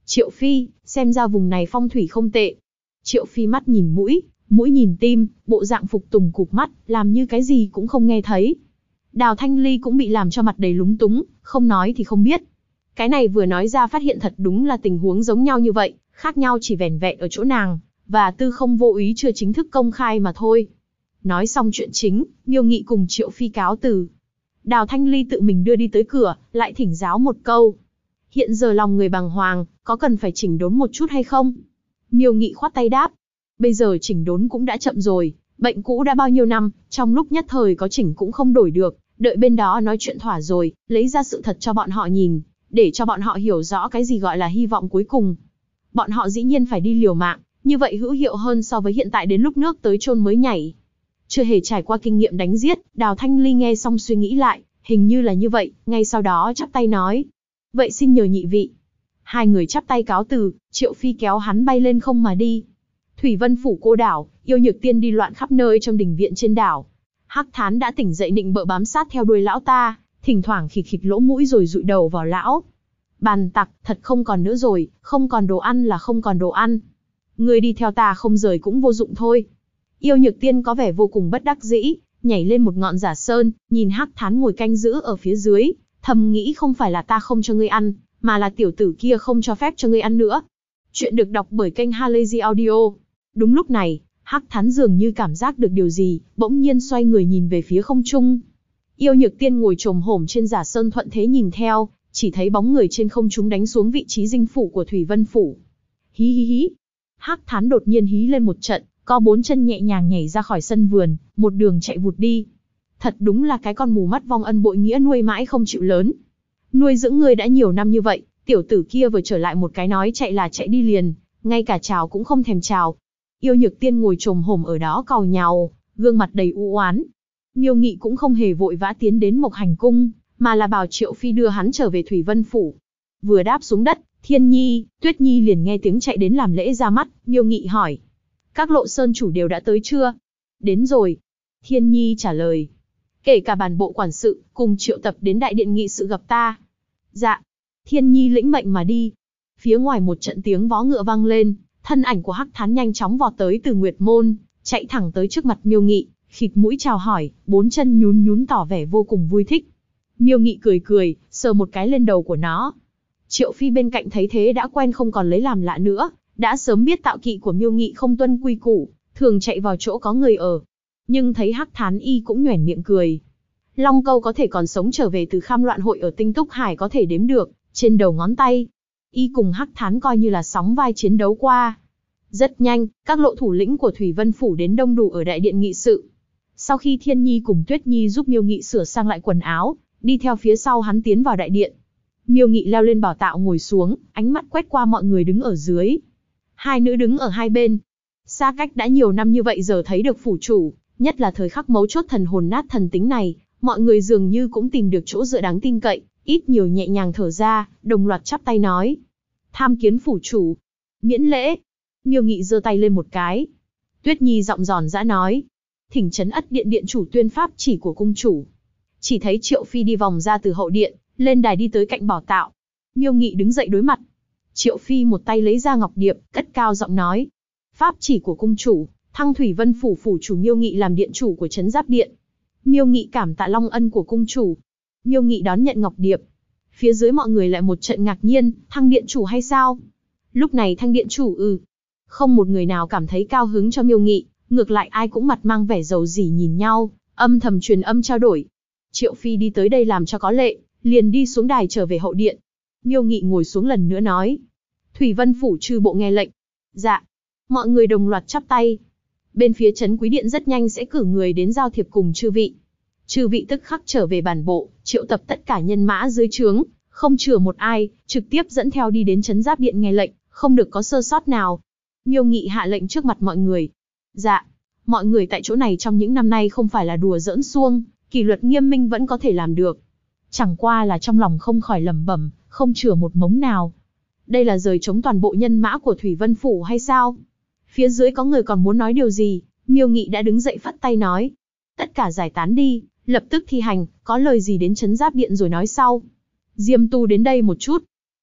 Triệu Phi, xem ra vùng này phong thủy không tệ. Triệu Phi mắt nhìn mũi, mũi nhìn tim, bộ dạng phục tùng cụp mắt, làm như cái gì cũng không nghe thấy. Đào Thanh Ly cũng bị làm cho mặt đầy lúng túng, không nói thì không biết. Cái này vừa nói ra phát hiện thật đúng là tình huống giống nhau như vậy, khác nhau chỉ vẻn vẹn ở chỗ nàng, và Tư Không vô ý chưa chính thức công khai mà thôi. Nói xong chuyện chính, Miêu Nghị cùng Triệu Phi cáo từ. Đào Thanh Ly tự mình đưa đi tới cửa, lại thỉnh giáo một câu. Hiện giờ lòng người bàng hoàng, có cần phải chỉnh đốn một chút hay không? Miêu Nghị khoát tay đáp. Bây giờ chỉnh đốn cũng đã chậm rồi, bệnh cũ đã bao nhiêu năm, trong lúc nhất thời có chỉnh cũng không đổi được, đợi bên đó nói chuyện thỏa rồi, lấy ra sự thật cho bọn họ nhìn, để cho bọn họ hiểu rõ cái gì gọi là hy vọng cuối cùng. Bọn họ dĩ nhiên phải đi liều mạng, như vậy hữu hiệu hơn so với hiện tại đến lúc nước tới chôn mới nhảy. Chưa hề trải qua kinh nghiệm đánh giết, Đào Thanh Ly nghe xong suy nghĩ lại, hình như là như vậy, ngay sau đó chắp tay nói. Vậy xin nhờ nhị vị. Hai người chắp tay cáo từ, Triệu Phi kéo hắn bay lên không mà đi. Thủy Vân phủ cô đảo, Yêu Nhược Tiên đi loạn khắp nơi trong đình viện trên đảo. Hắc Thán đã tỉnh dậy nịnh bợ bám sát theo đuôi lão ta, thỉnh thoảng khịt khịt lỗ mũi rồi dụi đầu vào lão. Bàn tặc, thật không còn nữa rồi, không còn đồ ăn là không còn đồ ăn. Người đi theo ta không rời cũng vô dụng thôi. Yêu Nhược Tiên có vẻ vô cùng bất đắc dĩ, nhảy lên một ngọn giả sơn, nhìn Hắc Thán ngồi canh giữ ở phía dưới, thầm nghĩ không phải là ta không cho ngươi ăn, mà là tiểu tử kia không cho phép cho ngươi ăn nữa. Chuyện được đọc bởi kênh Halazy Audio. Đúng lúc này, Hắc Thán dường như cảm giác được điều gì, bỗng nhiên xoay người nhìn về phía không trung. Yêu Nhược Tiên ngồi chồm hổm trên giả sơn thuận thế nhìn theo, chỉ thấy bóng người trên không trung đánh xuống vị trí dinh phủ của Thủy Vân phủ. Hí hí hí. Hắc Thán đột nhiên hí lên một trận, có bốn chân nhẹ nhàng nhảy ra khỏi sân vườn, một đường chạy vụt đi. Thật đúng là cái con mù mắt vong ân bội nghĩa nuôi mãi không chịu lớn. Nuôi dưỡng người đã nhiều năm như vậy, tiểu tử kia vừa trở lại một cái nói chạy là chạy đi liền, ngay cả chào cũng không thèm chào. Yêu Nhược Tiên ngồi chồm hổm ở đó càu nhàu, gương mặt đầy u oán. Miêu Nghị cũng không hề vội vã tiến đến Mộc Hành cung, mà là bảo Triệu Phi đưa hắn trở về Thủy Vân phủ. Vừa đáp xuống đất, Thiên Nhi, Tuyết Nhi liền nghe tiếng chạy đến làm lễ ra mắt. Miêu Nghị hỏi: các lộ sơn chủ đều đã tới chưa? Đến rồi. Thiên Nhi trả lời. Kể cả bản bộ quản sự, cùng triệu tập đến đại điện nghị sự gặp ta. Dạ. Thiên Nhi lĩnh mệnh mà đi. Phía ngoài một trận tiếng vó ngựa vang lên, thân ảnh của Hắc Thán nhanh chóng vọt tới từ Nguyệt Môn, chạy thẳng tới trước mặt Miêu Nghị, khịt mũi chào hỏi, bốn chân nhún nhún tỏ vẻ vô cùng vui thích. Miêu Nghị cười cười, sờ một cái lên đầu của nó. Triệu Phi bên cạnh thấy thế đã quen không còn lấy làm lạ nữa, đã sớm biết tạo kỵ của Miêu Nghị không tuân quy củ, thường chạy vào chỗ có người ở. Nhưng thấy Hắc Thán y cũng nhoẻn miệng cười. Long Câu có thể còn sống trở về từ kham loạn hội ở Tinh Túc Hải có thể đếm được trên đầu ngón tay. Y cùng Hắc Thán coi như là sóng vai chiến đấu qua. Rất nhanh, các lộ thủ lĩnh của Thủy Vân phủ đến đông đủ ở đại điện nghị sự. Sau khi Thiên Nhi cùng Tuyết Nhi giúp Miêu Nghị sửa sang lại quần áo, đi theo phía sau hắn tiến vào đại điện. Miêu Nghị leo lên bảo tọa ngồi xuống, ánh mắt quét qua mọi người đứng ở dưới. Hai nữ đứng ở hai bên. Xa cách đã nhiều năm như vậy giờ thấy được phủ chủ, nhất là thời khắc mấu chốt thần hồn nát thần tính này, mọi người dường như cũng tìm được chỗ dựa đáng tin cậy, ít nhiều nhẹ nhàng thở ra, đồng loạt chắp tay nói: tham kiến phủ chủ. Miễn lễ. Miêu Nghị giơ tay lên một cái. Tuyết Nhi giọng giòn giã nói: thỉnh trấn ất điện điện chủ tuyên pháp chỉ của cung chủ. Chỉ thấy Triệu Phi đi vòng ra từ hậu điện, lên đài đi tới cạnh bảo tọa. Miêu Nghị đứng dậy đối mặt. Triệu Phi một tay lấy ra ngọc điệp, cất cao giọng nói: pháp chỉ của cung chủ, thăng Thủy Vân phủ phủ chủ Miêu Nghị làm điện chủ của trấn Giáp điện. Miêu Nghị cảm tạ long ân của cung chủ. Miêu Nghị đón nhận ngọc điệp. Phía dưới mọi người lại một trận ngạc nhiên, thăng điện chủ hay sao? Lúc này thăng điện chủ Không một người nào cảm thấy cao hứng cho Miêu Nghị, ngược lại ai cũng mặt mang vẻ dầu dỉ nhìn nhau, âm thầm truyền âm trao đổi. Triệu Phi đi tới đây làm cho có lệ, liền đi xuống đài trở về hậu điện. Miêu Nghị ngồi xuống lần nữa nói: Thủy Vân phủ chư bộ nghe lệnh. Dạ. Mọi người đồng loạt chắp tay. Bên phía trấn Quý điện rất nhanh sẽ cử người đến giao thiệp cùng chư vị. Chư vị tức khắc trở về bản bộ, triệu tập tất cả nhân mã dưới trướng, không chừa một ai, trực tiếp dẫn theo đi đến trấn Giáp điện nghe lệnh, không được có sơ sót nào. Miêu Nghị hạ lệnh trước mặt mọi người. Dạ. Mọi người tại chỗ này trong những năm nay không phải là đùa giỡn suông, kỷ luật nghiêm minh vẫn có thể làm được. Chẳng qua là trong lòng không khỏi lẩm bẩm, không chừa một mống nào. Đây là rời chống toàn bộ nhân mã của Thủy Vân phủ hay sao? Phía dưới có người còn muốn nói điều gì, Miêu Nghị đã đứng dậy phất tay nói: tất cả giải tán đi, lập tức thi hành, có lời gì đến trấn Giáp điện rồi nói sau. Diêm Tu đến đây một chút.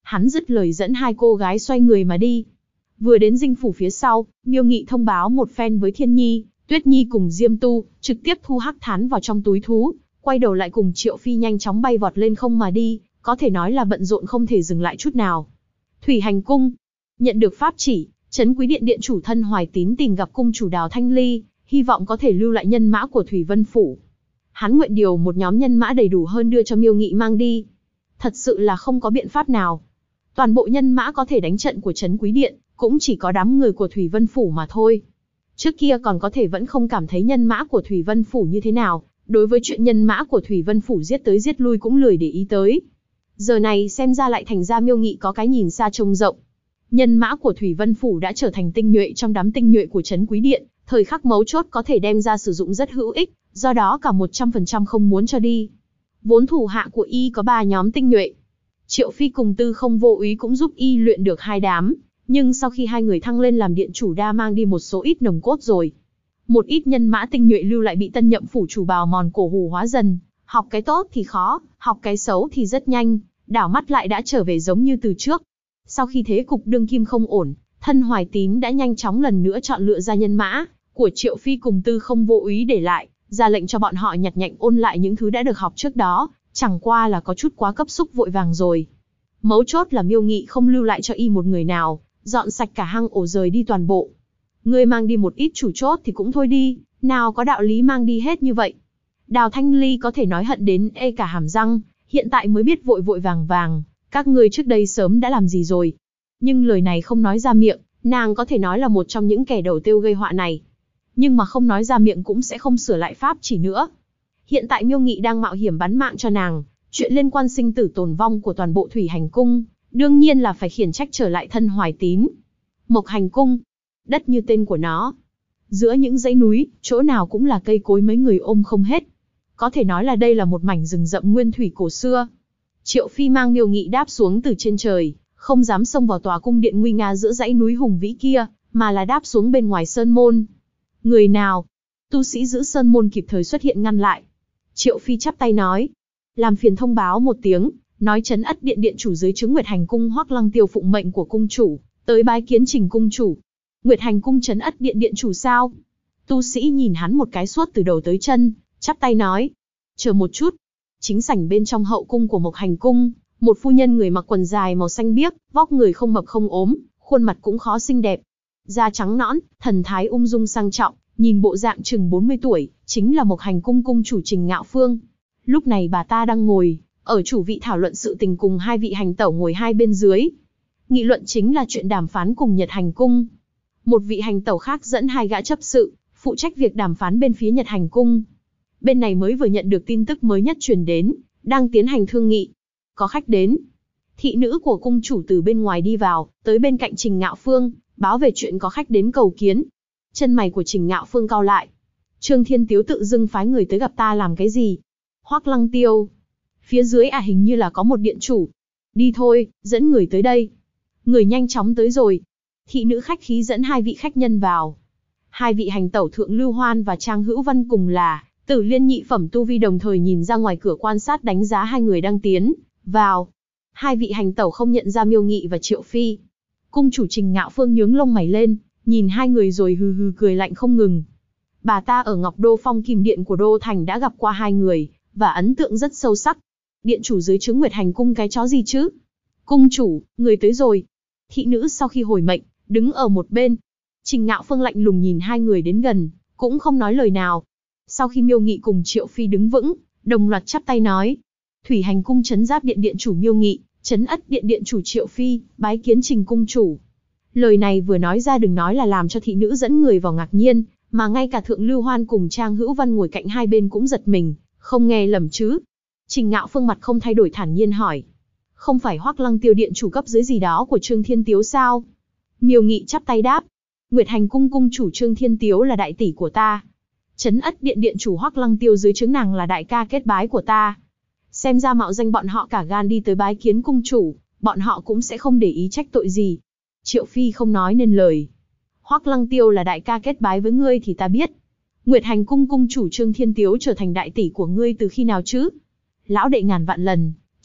Hắn dứt lời dẫn hai cô gái xoay người mà đi. Vừa đến dinh phủ phía sau, Miêu Nghị thông báo một phen với Thiên Nhi, Tuyết Nhi cùng Diêm Tu, trực tiếp thu Hắc Thán vào trong túi thú, quay đầu lại cùng Triệu Phi nhanh chóng bay vọt lên không mà đi, có thể nói là bận rộn không thể dừng lại chút nào. Thủy Hành Cung, nhận được pháp chỉ, Trấn Quý Điện điện chủ Thân Hoài Tín tìm gặp cung chủ Đào Thanh Ly, hy vọng có thể lưu lại nhân mã của Thủy Vân phủ. Hắn nguyện điều một nhóm nhân mã đầy đủ hơn đưa cho Miêu Nghị mang đi. Thật sự là không có biện pháp nào. Toàn bộ nhân mã có thể đánh trận của Trấn Quý Điện, cũng chỉ có đám người của Thủy Vân phủ mà thôi. Trước kia còn có thể vẫn không cảm thấy nhân mã của Thủy Vân phủ như thế nào, đối với chuyện nhân mã của Thủy Vân phủ giết tới giết lui cũng lười để ý tới. Giờ này xem ra lại thành ra Miêu Nghị có cái nhìn xa trông rộng. Nhân mã của Thủy Vân phủ đã trở thành tinh nhuệ trong đám tinh nhuệ của Trấn Quý Điện, thời khắc mấu chốt có thể đem ra sử dụng rất hữu ích, do đó cả 100% không muốn cho đi. Vốn thủ hạ của y có 3 nhóm tinh nhuệ. Triệu Phi cùng Tư Không Vô Úy cũng giúp y luyện được 2 đám, nhưng sau khi hai người thăng lên làm điện chủ đã mang đi một số ít nồng cốt rồi. Một ít nhân mã tinh nhuệ lưu lại bị tân nhậm phủ chủ bào mòn cổ hủ hóa dần, học cái tốt thì khó, học cái xấu thì rất nhanh, đảo mắt lại đã trở về giống như từ trước. Sau khi thế cục đương kim không ổn, Thân Hoài Tín đã nhanh chóng lần nữa chọn lựa ra nhân mã của Triệu Phi cùng Tư Không Vô Úy để lại, ra lệnh cho bọn họ nhặt nhạnh ôn lại những thứ đã được học trước đó, chẳng qua là có chút quá cấp xúc vội vàng rồi. Mấu chốt là Miêu Nghị không lưu lại cho y một người nào, dọn sạch cả hang ổ rời đi toàn bộ. Ngươi mang đi một ít chủ chốt thì cũng thôi đi, nào có đạo lý mang đi hết như vậy. Đào Thanh Ly có thể nói hận đến ê cả hàm răng, hiện tại mới biết vội vội vàng vàng, các ngươi trước đây sớm đã làm gì rồi. Nhưng lời này không nói ra miệng, nàng có thể nói là một trong những kẻ đầu tiêu gây họa này. Nhưng mà không nói ra miệng cũng sẽ không sửa lại pháp chỉ nữa. Hiện tại Miêu Nghị đang mạo hiểm bắn mạng cho nàng, chuyện liên quan sinh tử tồn vong của toàn bộ Thủy Hành Cung, đương nhiên là phải khiển trách trở lại Thân Hoài Tín. Mộc Hành Cung, đất như tên của nó. Giữa những dãy núi, chỗ nào cũng là cây cối mấy người ôm không hết. Có thể nói là đây là một mảnh rừng rậm nguyên thủy cổ xưa. Triệu Phi mang Miêu Nghị đáp xuống từ trên trời, không dám xông vào tòa cung điện nguy nga giữa dãy núi hùng vĩ kia, mà là đáp xuống bên ngoài sơn môn. Người nào? Tu sĩ giữ sơn môn kịp thời xuất hiện ngăn lại. Triệu Phi chắp tay nói, làm phiền thông báo một tiếng, nói Trấn Ất Điện điện chủ dưới trướng Nguyệt Hành Cung Hoắc Lăng Tiêu phụng mệnh của cung chủ, tới bái kiến Trình cung chủ. Nguyệt Hành Cung Trấn Ất Điện điện chủ sao? Tu sĩ nhìn hắn một cái suốt từ đầu tới chân, chắp tay nói, chờ một chút. Chính sảnh bên trong hậu cung của Mộc Hành Cung, một phu nhân người mặc quần dài màu xanh biếc, vóc người không mập không ốm, khuôn mặt cũng khó xinh đẹp, da trắng nõn, thần thái ung dung sang trọng, nhìn bộ dạng chừng 40 tuổi, chính là Mộc Hành Cung cung chủ Trình Ngạo Phương. Lúc này bà ta đang ngồi ở chủ vị thảo luận sự tình cùng hai vị hành tẩu ngồi hai bên dưới. Nghị luận chính là chuyện đàm phán cùng Nhật Hành Cung. Một vị hành tẩu khác dẫn hai gã chấp sự, phụ trách việc đàm phán bên phía Nhật Hành Cung. Bên này mới vừa nhận được tin tức mới nhất truyền đến, đang tiến hành thương nghị. Có khách đến. Thị nữ của cung chủ từ bên ngoài đi vào, tới bên cạnh Trình Ngạo Phương, báo về chuyện có khách đến cầu kiến. Chân mày của Trình Ngạo Phương cau lại. Trương Thiên Tiếu tự dưng phái người tới gặp ta làm cái gì? Hoắc Lăng Tiêu. Phía dưới hình như là có một điện chủ. Đi thôi, dẫn người tới đây. Người nhanh chóng tới rồi. Thị nữ khách khí dẫn hai vị khách nhân vào. Hai vị hành tẩu Thượng Lưu Hoan và Trang Hữu Văn cùng là Tử Liên nhị phẩm tu vi đồng thời nhìn ra ngoài cửa quan sát đánh giá hai người đang tiến vào. Hai vị hành tẩu không nhận ra Miêu Nghị và Triệu Phi. Cung chủ Trình Ngạo Phương nhướng lông mày lên, nhìn hai người rồi hừ hừ cười lạnh không ngừng. Bà ta ở Ngọc Đô Phong Kim Điện của Đô Thành đã gặp qua hai người, và ấn tượng rất sâu sắc. Điện chủ dưới trướng Nguyệt Hành Cung cái chó gì chứ? Cung chủ, người tới rồi. Thị nữ sau khi hồi mệnh, đứng ở một bên. Trình Ngạo Phương lạnh lùng nhìn hai người đến gần, cũng không nói lời nào. Sau khi Miêu Nghị cùng Triệu Phi đứng vững, đồng loạt chắp tay nói. Thủy Hành Cung Trấn Giáp Điện điện chủ Miêu Nghị, Trấn Ất Điện điện chủ Triệu Phi, bái kiến Trình cung chủ. Lời này vừa nói ra đừng nói là làm cho thị nữ dẫn người vào ngạc nhiên, mà ngay cả Thượng Lưu Hoan cùng Trang Hữu Văn ngồi cạnh hai bên cũng giật mình, không nghe lầm chứ. Trình Ngạo Phương mặt không thay đổi thản nhiên hỏi. Không phải Hoắc Lăng Tiêu điện chủ cấp dưới gì đó của Trương Thiên Tiếu sao? Miêu Nghị chắp tay đáp. Nguyệt Hành Cung cung chủ Trương Thiên Tiếu là đại tỷ của ta. Trấn Ất Điện điện chủ Hoắc Lăng Tiêu dưới trướng nàng là đại ca kết bái của ta. Xem ra mạo danh bọn họ cả gan đi tới bái kiến cung chủ, bọn họ cũng sẽ không để ý trách tội gì. Triệu Phi không nói nên lời. Hoắc Lăng Tiêu là đại ca kết bái với ngươi thì ta biết. Nguyệt Hành Cung cung chủ Trương Thiên Tiếu trở thành đại tỷ của ngươi từ khi nào chứ? Lão đệ ngàn vạn lần,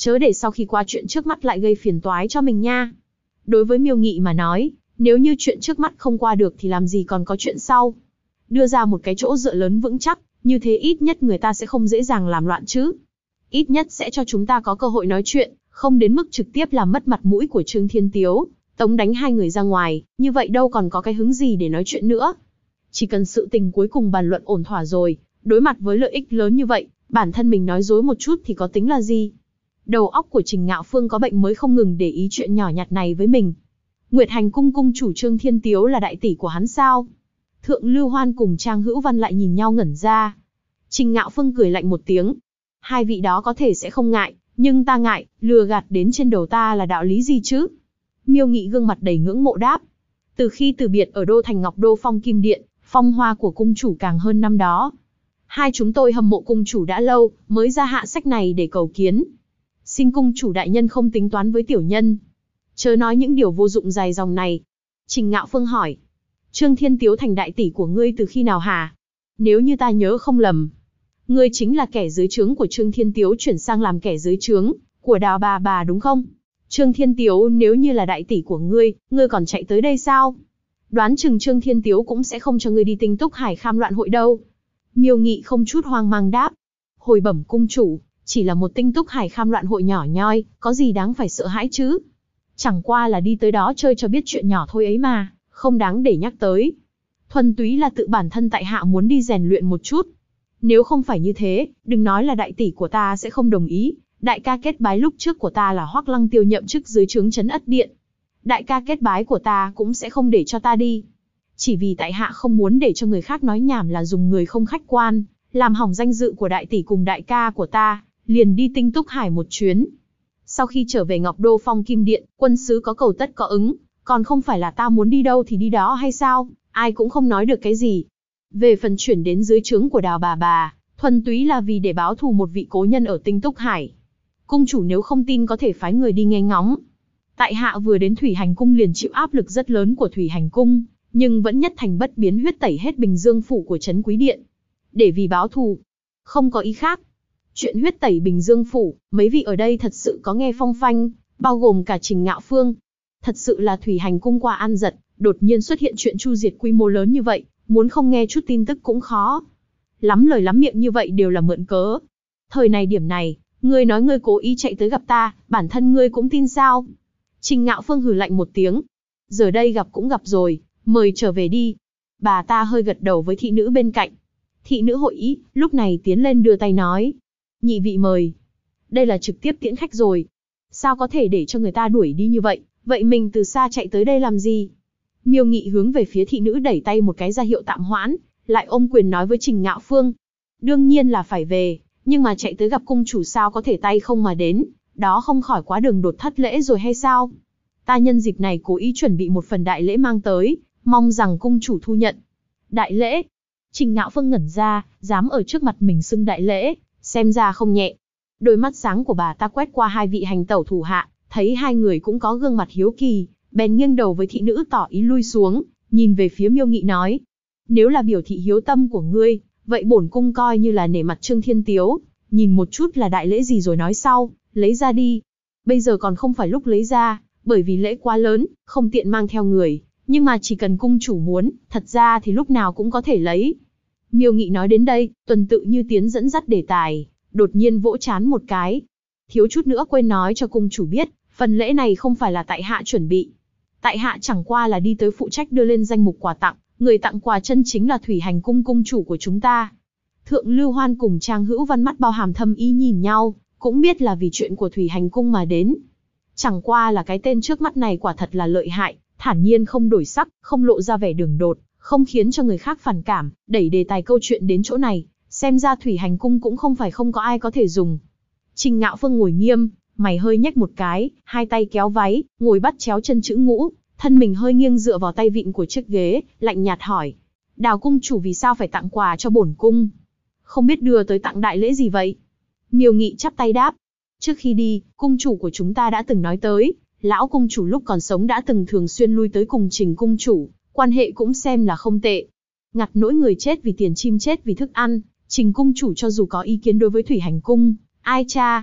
chớ để sau khi qua chuyện trước mắt lại gây phiền toái cho mình nha. Đối với Miêu Nghị mà nói, nếu như chuyện trước mắt không qua được thì làm gì còn có chuyện sau. Đưa ra một cái chỗ dựa lớn vững chắc, như thế ít nhất người ta sẽ không dễ dàng làm loạn chứ. Ít nhất sẽ cho chúng ta có cơ hội nói chuyện, không đến mức trực tiếp làm mất mặt mũi của Trương Thiên Tiếu, tống đánh hai người ra ngoài, như vậy đâu còn có cái hứng gì để nói chuyện nữa. Chỉ cần sự tình cuối cùng bàn luận ổn thỏa rồi, đối mặt với lợi ích lớn như vậy, bản thân mình nói dối một chút thì có tính là gì. Đầu óc của Trình Ngạo Phương có bệnh mới không ngừng để ý chuyện nhỏ nhặt này với mình. Nguyệt Hành cung cung chủ Trương Thiên Tiếu là đại tỷ của hắn sao? Thượng Lưu Hoan cùng Trang Hữu Văn lại nhìn nhau ngẩn ra. Trình Ngạo Phương cười lạnh một tiếng. Hai vị đó có thể sẽ không ngại, nhưng ta ngại, lừa gạt đến trên đầu ta là đạo lý gì chứ? Miêu Nghị gương mặt đầy ngưỡng mộ đáp. Từ khi từ biệt ở đô thành Ngọc Đô Phong Kim Điện, phong hoa của cung chủ càng hơn năm đó. Hai chúng tôi hâm mộ cung chủ đã lâu, mới ra hạ sách này để cầu kiến. Xin cung chủ đại nhân không tính toán với tiểu nhân. Chớ nói những điều vô dụng dài dòng này. Trình Ngạo Phương hỏi. Trương Thiên Tiếu thành đại tỷ của ngươi từ khi nào hả? Nếu như ta nhớ không lầm, ngươi chính là kẻ dưới trướng của Trương Thiên Tiếu chuyển sang làm kẻ dưới trướng của Đào bà đúng không? Trương Thiên Tiếu nếu như là đại tỷ của ngươi còn chạy tới đây sao? Đoán chừng Trương Thiên Tiếu cũng sẽ không cho ngươi đi Tinh Túc Hải Kham Loạn hội đâu. Miêu Nghị không chút hoang mang đáp. Hồi bẩm cung chủ, chỉ là một Tinh Túc Hải Kham Loạn hội nhỏ nhoi, có gì đáng phải sợ hãi chứ? Chẳng qua là đi tới đó chơi cho biết chuyện nhỏ thôi ấy mà, không đáng để nhắc tới. Thuần túy là tự bản thân tại hạ muốn đi rèn luyện một chút. Nếu không phải như thế, đừng nói là đại tỷ của ta sẽ không đồng ý. Đại ca kết bái lúc trước của ta là Hoắc Lăng Tiêu nhậm chức dưới trướng Trấn Ất Điện. Đại ca kết bái của ta cũng sẽ không để cho ta đi. Chỉ vì tại hạ không muốn để cho người khác nói nhảm là dùng người không khách quan, làm hỏng danh dự của đại tỷ cùng đại ca của ta, liền đi Tinh Túc Hải một chuyến. Sau khi trở về Ngọc Đô Phong Kim Điện, quân sứ có cầu tất có ứng, còn không phải là ta muốn đi đâu thì đi đó hay sao, ai cũng không nói được cái gì. Về phần chuyển đến dưới trướng của Đào bà, thuần túy là vì để báo thù một vị cố nhân ở Tinh Túc Hải. Cung chủ nếu không tin có thể phái người đi nghe ngóng. Tại hạ vừa đến Thủy Hành Cung liền chịu áp lực rất lớn của Thủy Hành Cung, nhưng vẫn nhất thành bất biến huyết tẩy hết Bình Dương phủ của Trấn Quý Điện. Để vì báo thù, không có ý khác. Chuyện huyết tẩy Bình Dương phủ, mấy vị ở đây thật sự có nghe phong phanh, bao gồm cả Trình Ngạo Phương. Thật sự là Thủy Hành Cung qua an giật, đột nhiên xuất hiện chuyện chu diệt quy mô lớn như vậy, muốn không nghe chút tin tức cũng khó. Lắm lời lắm miệng như vậy đều là mượn cớ. Thời này điểm này, ngươi nói ngươi cố ý chạy tới gặp ta, bản thân ngươi cũng tin sao? Trình Ngạo Phương hừ lạnh một tiếng. Giờ đây gặp cũng gặp rồi, mời trở về đi. Bà ta hơi gật đầu với thị nữ bên cạnh. Thị nữ hội ý, lúc này tiến lên đưa tay nói. Nhị vị mời. Đây là trực tiếp tiễn khách rồi. Sao có thể để cho người ta đuổi đi như vậy, vậy mình từ xa chạy tới đây làm gì? Miêu Nghị hướng về phía thị nữ đẩy tay một cái ra hiệu tạm hoãn, lại ôm quyền nói với Trình Ngạo Phương. Đương nhiên là phải về, nhưng mà chạy tới gặp cung chủ sao có thể tay không mà đến, đó không khỏi quá đường đột thất lễ rồi hay sao? Ta nhân dịp này cố ý chuẩn bị một phần đại lễ mang tới, mong rằng cung chủ thu nhận. Đại lễ? Trình Ngạo Phương ngẩn ra, dám ở trước mặt mình xưng đại lễ, xem ra không nhẹ. Đôi mắt sáng của bà ta quét qua hai vị hành tẩu thủ hạ, thấy hai người cũng có gương mặt hiếu kỳ, bèn nghiêng đầu với thị nữ tỏ ý lui xuống, nhìn về phía Miêu Nghị nói. Nếu là biểu thị hiếu tâm của ngươi, vậy bổn cung coi như là nể mặt Trương Thiên Tiếu, nhìn một chút là đại lễ gì rồi nói sau, lấy ra đi. Bây giờ còn không phải lúc lấy ra, bởi vì lễ quá lớn, không tiện mang theo người, nhưng mà chỉ cần cung chủ muốn, thật ra thì lúc nào cũng có thể lấy. Miêu Nghị nói đến đây, tuần tự như tiến dẫn dắt đề tài, đột nhiên vỗ trán một cái. Thiếu chút nữa quên nói cho cung chủ biết, phần lễ này không phải là tại hạ chuẩn bị. Tại hạ chẳng qua là đi tới phụ trách đưa lên danh mục quà tặng, người tặng quà chân chính là Thủy Hành Cung cung chủ của chúng ta. Thượng Lưu Hoan cùng Trang Hữu Văn mắt bao hàm thâm ý nhìn nhau, cũng biết là vì chuyện của Thủy Hành Cung mà đến. Chẳng qua là cái tên trước mắt này quả thật là lợi hại, thản nhiên không đổi sắc, không lộ ra vẻ đường đột, không khiến cho người khác phản cảm, đẩy đề tài câu chuyện đến chỗ này, xem ra Thủy Hành Cung cũng không phải không có ai có thể dùng. Trình Ngạo Phương ngồi nghiêm, mày hơi nhếch một cái, hai tay kéo váy, ngồi bắt chéo chân chữ ngũ, thân mình hơi nghiêng dựa vào tay vịn của chiếc ghế, lạnh nhạt hỏi. Đào cung chủ vì sao phải tặng quà cho bổn cung? Không biết đưa tới tặng đại lễ gì vậy? Miêu Nghị chắp tay đáp. Trước khi đi, cung chủ của chúng ta đã từng nói tới, lão cung chủ lúc còn sống đã từng thường xuyên lui tới cùng Trình cung chủ, quan hệ cũng xem là không tệ. Ngặt nỗi người chết vì tiền chim chết vì thức ăn, Trình cung chủ cho dù có ý kiến đối với Thủy Hành Cung, ai cha?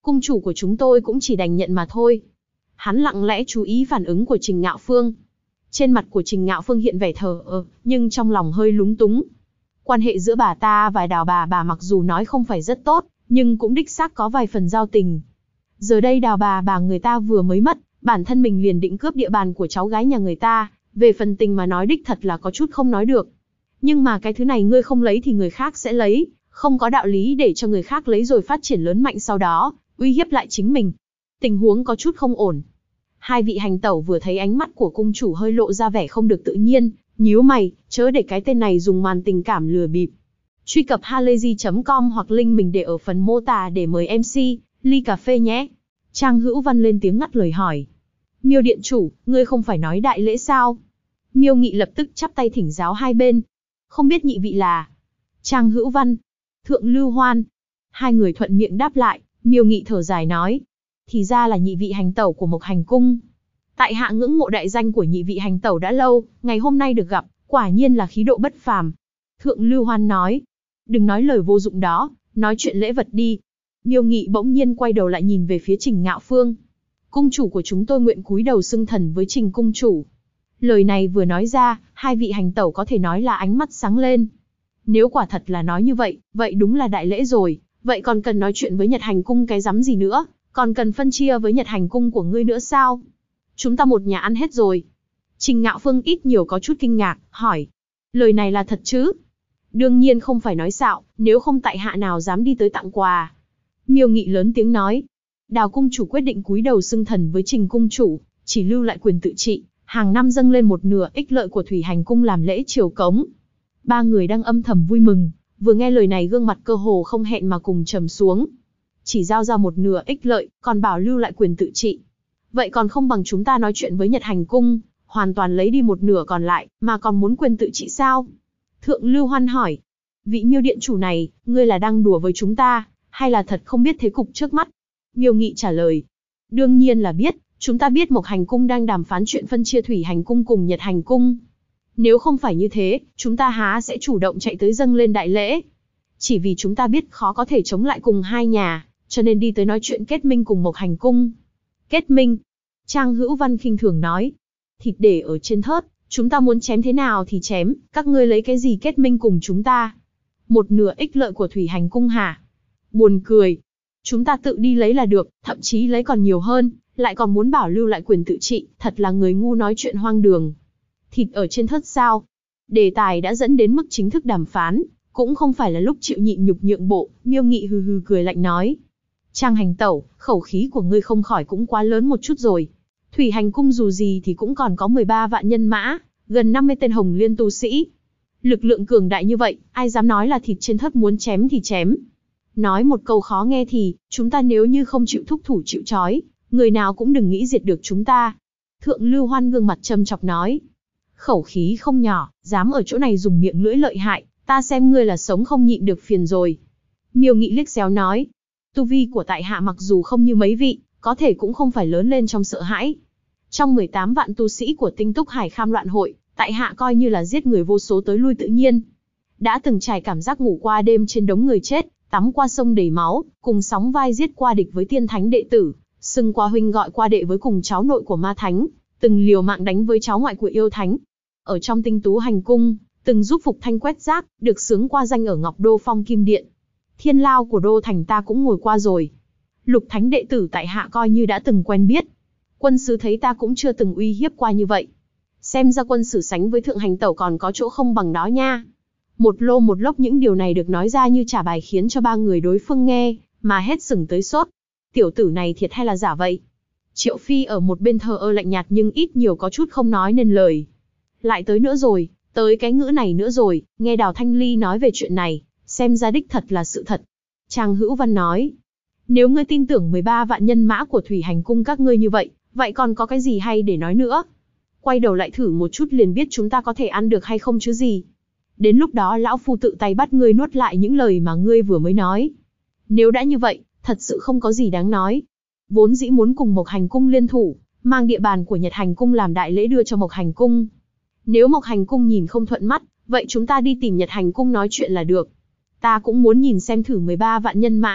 Cung chủ của chúng tôi cũng chỉ đành nhận mà thôi. Hắn lặng lẽ chú ý phản ứng của Trình Ngạo Phương. Trên mặt của Trình Ngạo Phương hiện vẻ thờ ơ, nhưng trong lòng hơi lúng túng. Quan hệ giữa bà ta và Đào bà mặc dù nói không phải rất tốt, nhưng cũng đích xác có vài phần giao tình. Giờ đây Đào bà người ta vừa mới mất, bản thân mình liền định cướp địa bàn của cháu gái nhà người ta, về phần tình mà nói đích thật là có chút không nói được. Nhưng mà cái thứ này ngươi không lấy thì người khác sẽ lấy, không có đạo lý để cho người khác lấy rồi phát triển lớn mạnh sau đó, uy hiếp lại chính mình. Tình huống có chút không ổn. Hai vị hành tẩu vừa thấy ánh mắt của cung chủ hơi lộ ra vẻ không được tự nhiên, nhíu mày, chớ để cái tên này dùng màn tình cảm lừa bịp. Truy cập halayzi.com hoặc link mình để ở phần mô tả để mời MC, ly cà phê nhé. Trang Hữu Văn lên tiếng ngắt lời hỏi. Miêu điện chủ, ngươi không phải nói đại lễ sao? Miêu Nghị lập tức chắp tay thỉnh giáo hai bên. Không biết nhị vị là? Trang Hữu Văn, Thượng Lưu Hoan. Hai người thuận miệng đáp lại, Miêu Nghị thở dài nói. Thì ra là nhị vị hành tẩu của Mộc Hành Cung. Tại hạ ngưỡng mộ đại danh của nhị vị hành tẩu đã lâu, ngày hôm nay được gặp, quả nhiên là khí độ bất phàm. Thượng Lưu Hoan nói. Đừng nói lời vô dụng đó, nói chuyện lễ vật đi. Miêu Nghị bỗng nhiên quay đầu lại nhìn về phía Trình Ngạo Phương. Cung chủ của chúng tôi nguyện cúi đầu xưng thần với Trình cung chủ. Lời này vừa nói ra, hai vị hành tẩu có thể nói là ánh mắt sáng lên. Nếu quả thật là nói như vậy, vậy đúng là đại lễ rồi, vậy còn cần nói chuyện với Nhật Hành Cung cái rắm gì nữa, còn cần phân chia với Nhật Hành Cung của ngươi nữa sao? Chúng ta một nhà ăn hết rồi. Trình Ngạo Phương ít nhiều có chút kinh ngạc, hỏi. Lời này là thật chứ? Đương nhiên không phải nói xạo, nếu không tại hạ nào dám đi tới tặng quà. Miêu Nghị lớn tiếng nói. Đào cung chủ quyết định cúi đầu xưng thần với Trình cung chủ, chỉ lưu lại quyền tự trị, hàng năm dâng lên một nửa ích lợi của Thủy Hành Cung làm lễ triều cống. Ba người đang âm thầm vui mừng, vừa nghe lời này gương mặt cơ hồ không hẹn mà cùng trầm xuống. Chỉ giao ra một nửa ích lợi, còn bảo lưu lại quyền tự trị. Vậy còn không bằng chúng ta nói chuyện với Nhật Hành Cung, hoàn toàn lấy đi một nửa còn lại, mà còn muốn quyền tự trị sao? Thượng Lưu Hoan hỏi. Vị Miêu điện chủ này, ngươi là đang đùa với chúng ta, hay là thật không biết thế cục trước mắt? Miêu Nghị trả lời. Đương nhiên là biết, chúng ta biết Mộc Hành Cung đang đàm phán chuyện phân chia Thủy Hành Cung cùng Nhật Hành Cung. Nếu không phải như thế, chúng ta há sẽ chủ động chạy tới dâng lên đại lễ. Chỉ vì chúng ta biết khó có thể chống lại cùng hai nhà, cho nên đi tới nói chuyện kết minh cùng Mộc Hành Cung. Kết minh? Trang Hữu Văn khinh thường nói. Thịt để ở trên thớt, chúng ta muốn chém thế nào thì chém, các ngươi lấy cái gì kết minh cùng chúng ta? Một nửa ích lợi của Thủy Hành Cung hả? Buồn cười. Chúng ta tự đi lấy là được, thậm chí lấy còn nhiều hơn, lại còn muốn bảo lưu lại quyền tự trị, thật là người ngu nói chuyện hoang đường. Thịt ở trên thớt sao? Đề tài đã dẫn đến mức chính thức đàm phán, cũng không phải là lúc chịu nhịn nhục nhượng bộ, Miêu Nghị hừ hừ cười lạnh nói. Trang hành tẩu, khẩu khí của ngươi không khỏi cũng quá lớn một chút rồi. Thủy Hành Cung dù gì thì cũng còn có 13 vạn nhân mã, gần 50 tên Hồng Liên tu sĩ. Lực lượng cường đại như vậy, ai dám nói là thịt trên thớt muốn chém thì chém. Nói một câu khó nghe thì, chúng ta nếu như không chịu thúc thủ chịu trói, người nào cũng đừng nghĩ diệt được chúng ta. Thượng Lưu Hoan gương mặt châm chọc nói. Khẩu khí không nhỏ, dám ở chỗ này dùng miệng lưỡi lợi hại, ta xem ngươi là sống không nhịn được phiền rồi. Miêu Nghị liếc xéo nói. Tu vi của tại hạ mặc dù không như mấy vị, có thể cũng không phải lớn lên trong sợ hãi. Trong 18 vạn tu sĩ của Tinh Túc Hải Kham Loạn Hội, tại hạ coi như là giết người vô số tới lui tự nhiên. Đã từng trải cảm giác ngủ qua đêm trên đống người chết, tắm qua sông đầy máu, cùng sóng vai giết qua địch với tiên thánh đệ tử, xưng qua huynh gọi qua đệ với cùng cháu nội của ma thánh, từng liều mạng đánh với cháu ngoại của yêu thánh. Ở trong Tinh Tú Hành Cung, từng giúp Phục Thanh quét rác, được xướng qua danh ở Ngọc Đô Phong Kim Điện. Thiên lao của Đô Thành ta cũng ngồi qua rồi. Lục thánh đệ tử tại hạ coi như đã từng quen biết. Quân sứ thấy ta cũng chưa từng uy hiếp qua như vậy. Xem ra quân sử sánh với thượng hành tẩu còn có chỗ không bằng đó nha. Một lô một lốc những điều này được nói ra như trả bài khiến cho ba người đối phương nghe, mà hết sừng tới sốt. Tiểu tử này thiệt hay là giả vậy? Triệu Phi ở một bên thờ ơ lạnh nhạt nhưng ít nhiều có chút không nói nên lời. Lại tới nữa rồi, tới cái ngữ này nữa rồi, nghe Đào Thanh Ly nói về chuyện này, xem ra đích thật là sự thật. Trang Hữu Văn nói, nếu ngươi tin tưởng 13 vạn nhân mã của Thủy Hành Cung các ngươi như vậy, vậy còn có cái gì hay để nói nữa? Quay đầu lại thử một chút liền biết chúng ta có thể ăn được hay không chứ gì. Đến lúc đó lão phu tự tay bắt ngươi nuốt lại những lời mà ngươi vừa mới nói. Nếu đã như vậy, thật sự không có gì đáng nói. Vốn dĩ muốn cùng Mộc Hành Cung liên thủ, mang địa bàn của Nhật Hành Cung làm đại lễ đưa cho Mộc Hành Cung. Nếu Mộc Hành Cung nhìn không thuận mắt, vậy chúng ta đi tìm Nhật Hành Cung nói chuyện là được. Ta cũng muốn nhìn xem thử 13 vạn nhân mã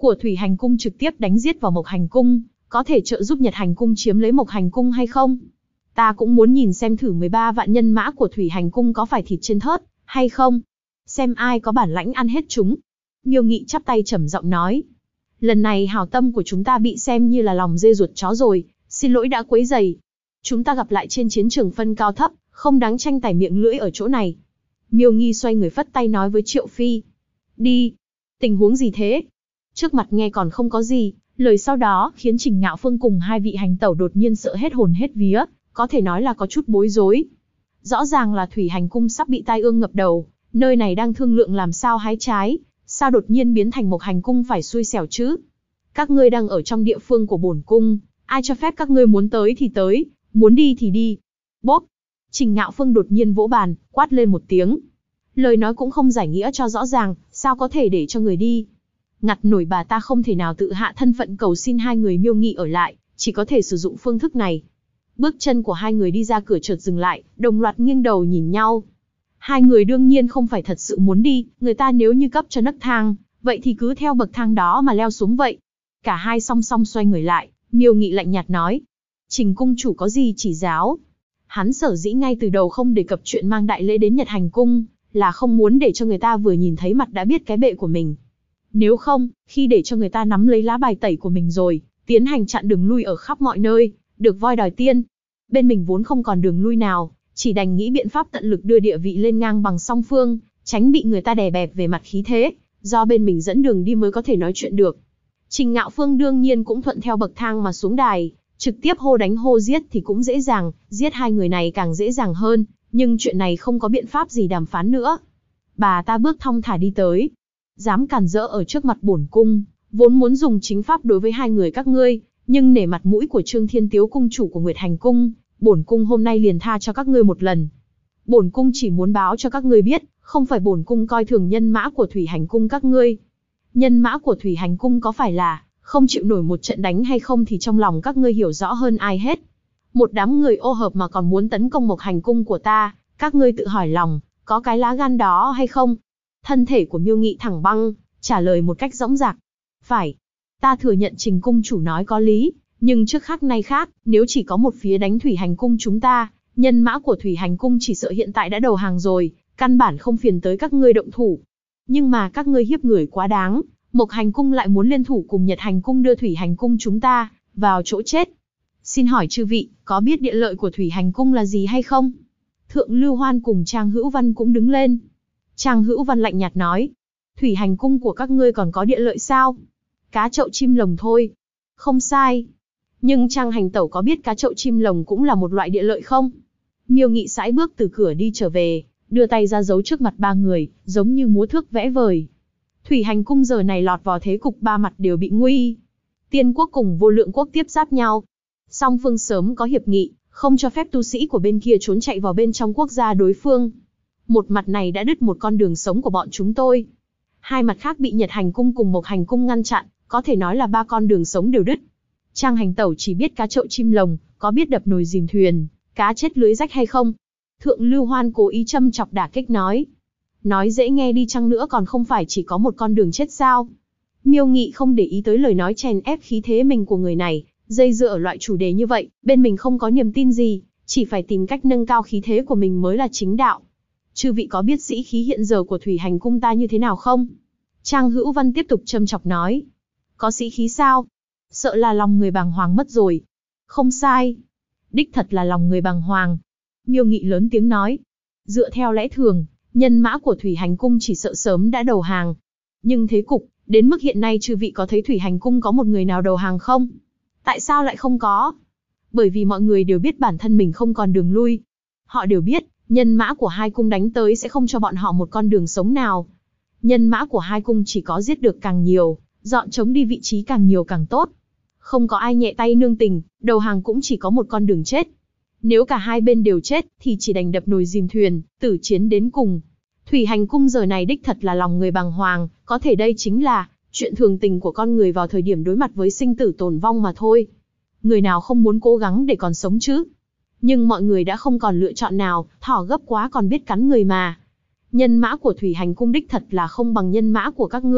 của Thủy Hành Cung trực tiếp đánh giết vào Mộc Hành Cung, có thể trợ giúp Nhật Hành Cung chiếm lấy Mộc Hành Cung hay không? Ta cũng muốn nhìn xem thử 13 vạn nhân mã của Thủy Hành Cung có phải thịt trên thớt, hay không? Xem ai có bản lãnh ăn hết chúng. Miêu Nghị chắp tay trầm giọng nói. Lần này hảo tâm của chúng ta bị xem như là lòng dê ruột chó rồi, xin lỗi đã quấy rầy. Chúng ta gặp lại trên chiến trường phân cao thấp, không đáng tranh tài miệng lưỡi ở chỗ này. Miêu Nghi xoay người phất tay nói với Triệu Phi. Đi. Tình huống gì thế? Trước mặt nghe còn không có gì, lời sau đó khiến Trình Ngạo Phương cùng hai vị hành tẩu đột nhiên sợ hết hồn hết vía, có thể nói là có chút bối rối. Rõ ràng là Thủy Hành Cung sắp bị tai ương ngập đầu, nơi này đang thương lượng làm sao hái trái, sao đột nhiên biến thành Mộc Hành Cung phải xui xẻo chứ? Các ngươi đang ở trong địa phương của bổn cung, ai cho phép các ngươi muốn tới thì tới, muốn đi thì đi. Bốp! Trình Ngạo Phương đột nhiên vỗ bàn, quát lên một tiếng. Lời nói cũng không giải nghĩa cho rõ ràng, sao có thể để cho người đi? Ngặt nổi bà ta không thể nào tự hạ thân phận cầu xin hai người Miêu Nghị ở lại, chỉ có thể sử dụng phương thức này. Bước chân của hai người đi ra cửa chợt dừng lại, đồng loạt nghiêng đầu nhìn nhau. Hai người đương nhiên không phải thật sự muốn đi, người ta nếu như cấp cho nấc thang, vậy thì cứ theo bậc thang đó mà leo xuống vậy. Cả hai song song xoay người lại, Miêu Nghị lạnh nhạt nói. Trình cung chủ có gì chỉ giáo? Hắn sở dĩ ngay từ đầu không đề cập chuyện mang đại lễ đến Nhật Hành Cung, là không muốn để cho người ta vừa nhìn thấy mặt đã biết cái bệ của mình. Nếu không, khi để cho người ta nắm lấy lá bài tẩy của mình rồi, tiến hành chặn đường lui ở khắp mọi nơi, được voi đòi tiên. Bên mình vốn không còn đường lui nào, chỉ đành nghĩ biện pháp tận lực đưa địa vị lên ngang bằng song phương, tránh bị người ta đè bẹp về mặt khí thế, do bên mình dẫn đường đi mới có thể nói chuyện được. Trình Ngạo Phương đương nhiên cũng thuận theo bậc thang mà xuống đài, trực tiếp hô đánh hô giết thì cũng dễ dàng, giết hai người này càng dễ dàng hơn, nhưng chuyện này không có biện pháp gì đàm phán nữa. Bà ta bước thong thả đi tới, dám cản rỡ ở trước mặt bổn cung, vốn muốn dùng chính pháp đối với hai người các ngươi, nhưng nể mặt mũi của Trương Thiên Tiếu cung chủ của Nguyệt Hành Cung, bổn cung hôm nay liền tha cho các ngươi một lần. Bổn cung chỉ muốn báo cho các ngươi biết, không phải bổn cung coi thường nhân mã của Thủy Hành Cung các ngươi. Nhân mã của Thủy Hành Cung có phải là không chịu nổi một trận đánh hay không thì trong lòng các ngươi hiểu rõ hơn ai hết. Một đám người ô hợp mà còn muốn tấn công Mộc Hành Cung của ta, các ngươi tự hỏi lòng, có cái lá gan đó hay không? Thân thể của Miêu Nghị thẳng băng, trả lời một cách dõng dạc. Phải, ta thừa nhận Trình cung chủ nói có lý, nhưng trước khác nay khác, nếu chỉ có một phía đánh Thủy Hành Cung chúng ta, nhân mã của Thủy Hành Cung chỉ sợ hiện tại đã đầu hàng rồi, căn bản không phiền tới các ngươi động thủ. Nhưng mà các ngươi hiếp người quá đáng, Mộc Hành Cung lại muốn liên thủ cùng Nhật Hành Cung đưa Thủy Hành Cung chúng ta vào chỗ chết. Xin hỏi chư vị, có biết địa lợi của Thủy Hành Cung là gì hay không? Thượng Lưu Hoan cùng Trang Hữu Văn cũng đứng lên. Trang Hữu Văn lạnh nhạt nói, Thủy Hành Cung của các ngươi còn có địa lợi sao? Cá chậu chim lồng thôi. Không sai. Nhưng Trang hành tẩu có biết cá chậu chim lồng cũng là một loại địa lợi không? Miêu Nghị sải bước từ cửa đi trở về, đưa tay ra giấu trước mặt ba người, giống như múa thước vẽ vời. Thủy Hành Cung giờ này lọt vào thế cục ba mặt đều bị nguy. Tiên quốc cùng Vô Lượng quốc tiếp giáp nhau. Song phương sớm có hiệp nghị, không cho phép tu sĩ của bên kia trốn chạy vào bên trong quốc gia đối phương. Một mặt này đã đứt một con đường sống của bọn chúng tôi. Hai mặt khác bị Nhật Hành Cung cùng Mộc Hành Cung ngăn chặn, có thể nói là ba con đường sống đều đứt. Trang hành tẩu chỉ biết cá chậu chim lồng, có biết đập nồi dìm thuyền, cá chết lưới rách hay không? Thượng Lưu Hoan cố ý châm chọc đả kích nói. Nói dễ nghe đi chăng nữa còn không phải chỉ có một con đường chết sao? Miêu Nghị không để ý tới lời nói chèn ép khí thế mình của người này, dây dưa ở loại chủ đề như vậy, bên mình không có niềm tin gì, chỉ phải tìm cách nâng cao khí thế của mình mới là chính đạo. Chư vị có biết sĩ khí hiện giờ của Thủy Hành Cung ta như thế nào không? Trang Hữu Văn tiếp tục châm chọc nói. Có sĩ khí sao? Sợ là lòng người bàng hoàng mất rồi. Không sai. Đích thật là lòng người bàng hoàng. Miêu Nghị lớn tiếng nói. Dựa theo lẽ thường, nhân mã của Thủy Hành Cung chỉ sợ sớm đã đầu hàng. Nhưng thế cục, đến mức hiện nay chư vị có thấy Thủy Hành Cung có một người nào đầu hàng không? Tại sao lại không có? Bởi vì mọi người đều biết bản thân mình không còn đường lui. Họ đều biết, nhân mã của hai cung đánh tới sẽ không cho bọn họ một con đường sống nào. Nhân mã của hai cung chỉ có giết được càng nhiều, dọn trống đi vị trí càng nhiều càng tốt. Không có ai nhẹ tay nương tình, đầu hàng cũng chỉ có một con đường chết. Nếu cả hai bên đều chết, thì chỉ đành đập nồi dìm thuyền, tử chiến đến cùng. Thủy Hành Cung giờ này đích thật là lòng người bàng hoàng, có thể đây chính là chuyện thường tình của con người vào thời điểm đối mặt với sinh tử tồn vong mà thôi. Người nào không muốn cố gắng để còn sống chứ? Nhưng mọi người đã không còn lựa chọn nào, thỏ gấp quá còn biết cắn người mà. Nhân mã của Thủy Hành Cung đích thật là không bằng nhân mã của các ngươi,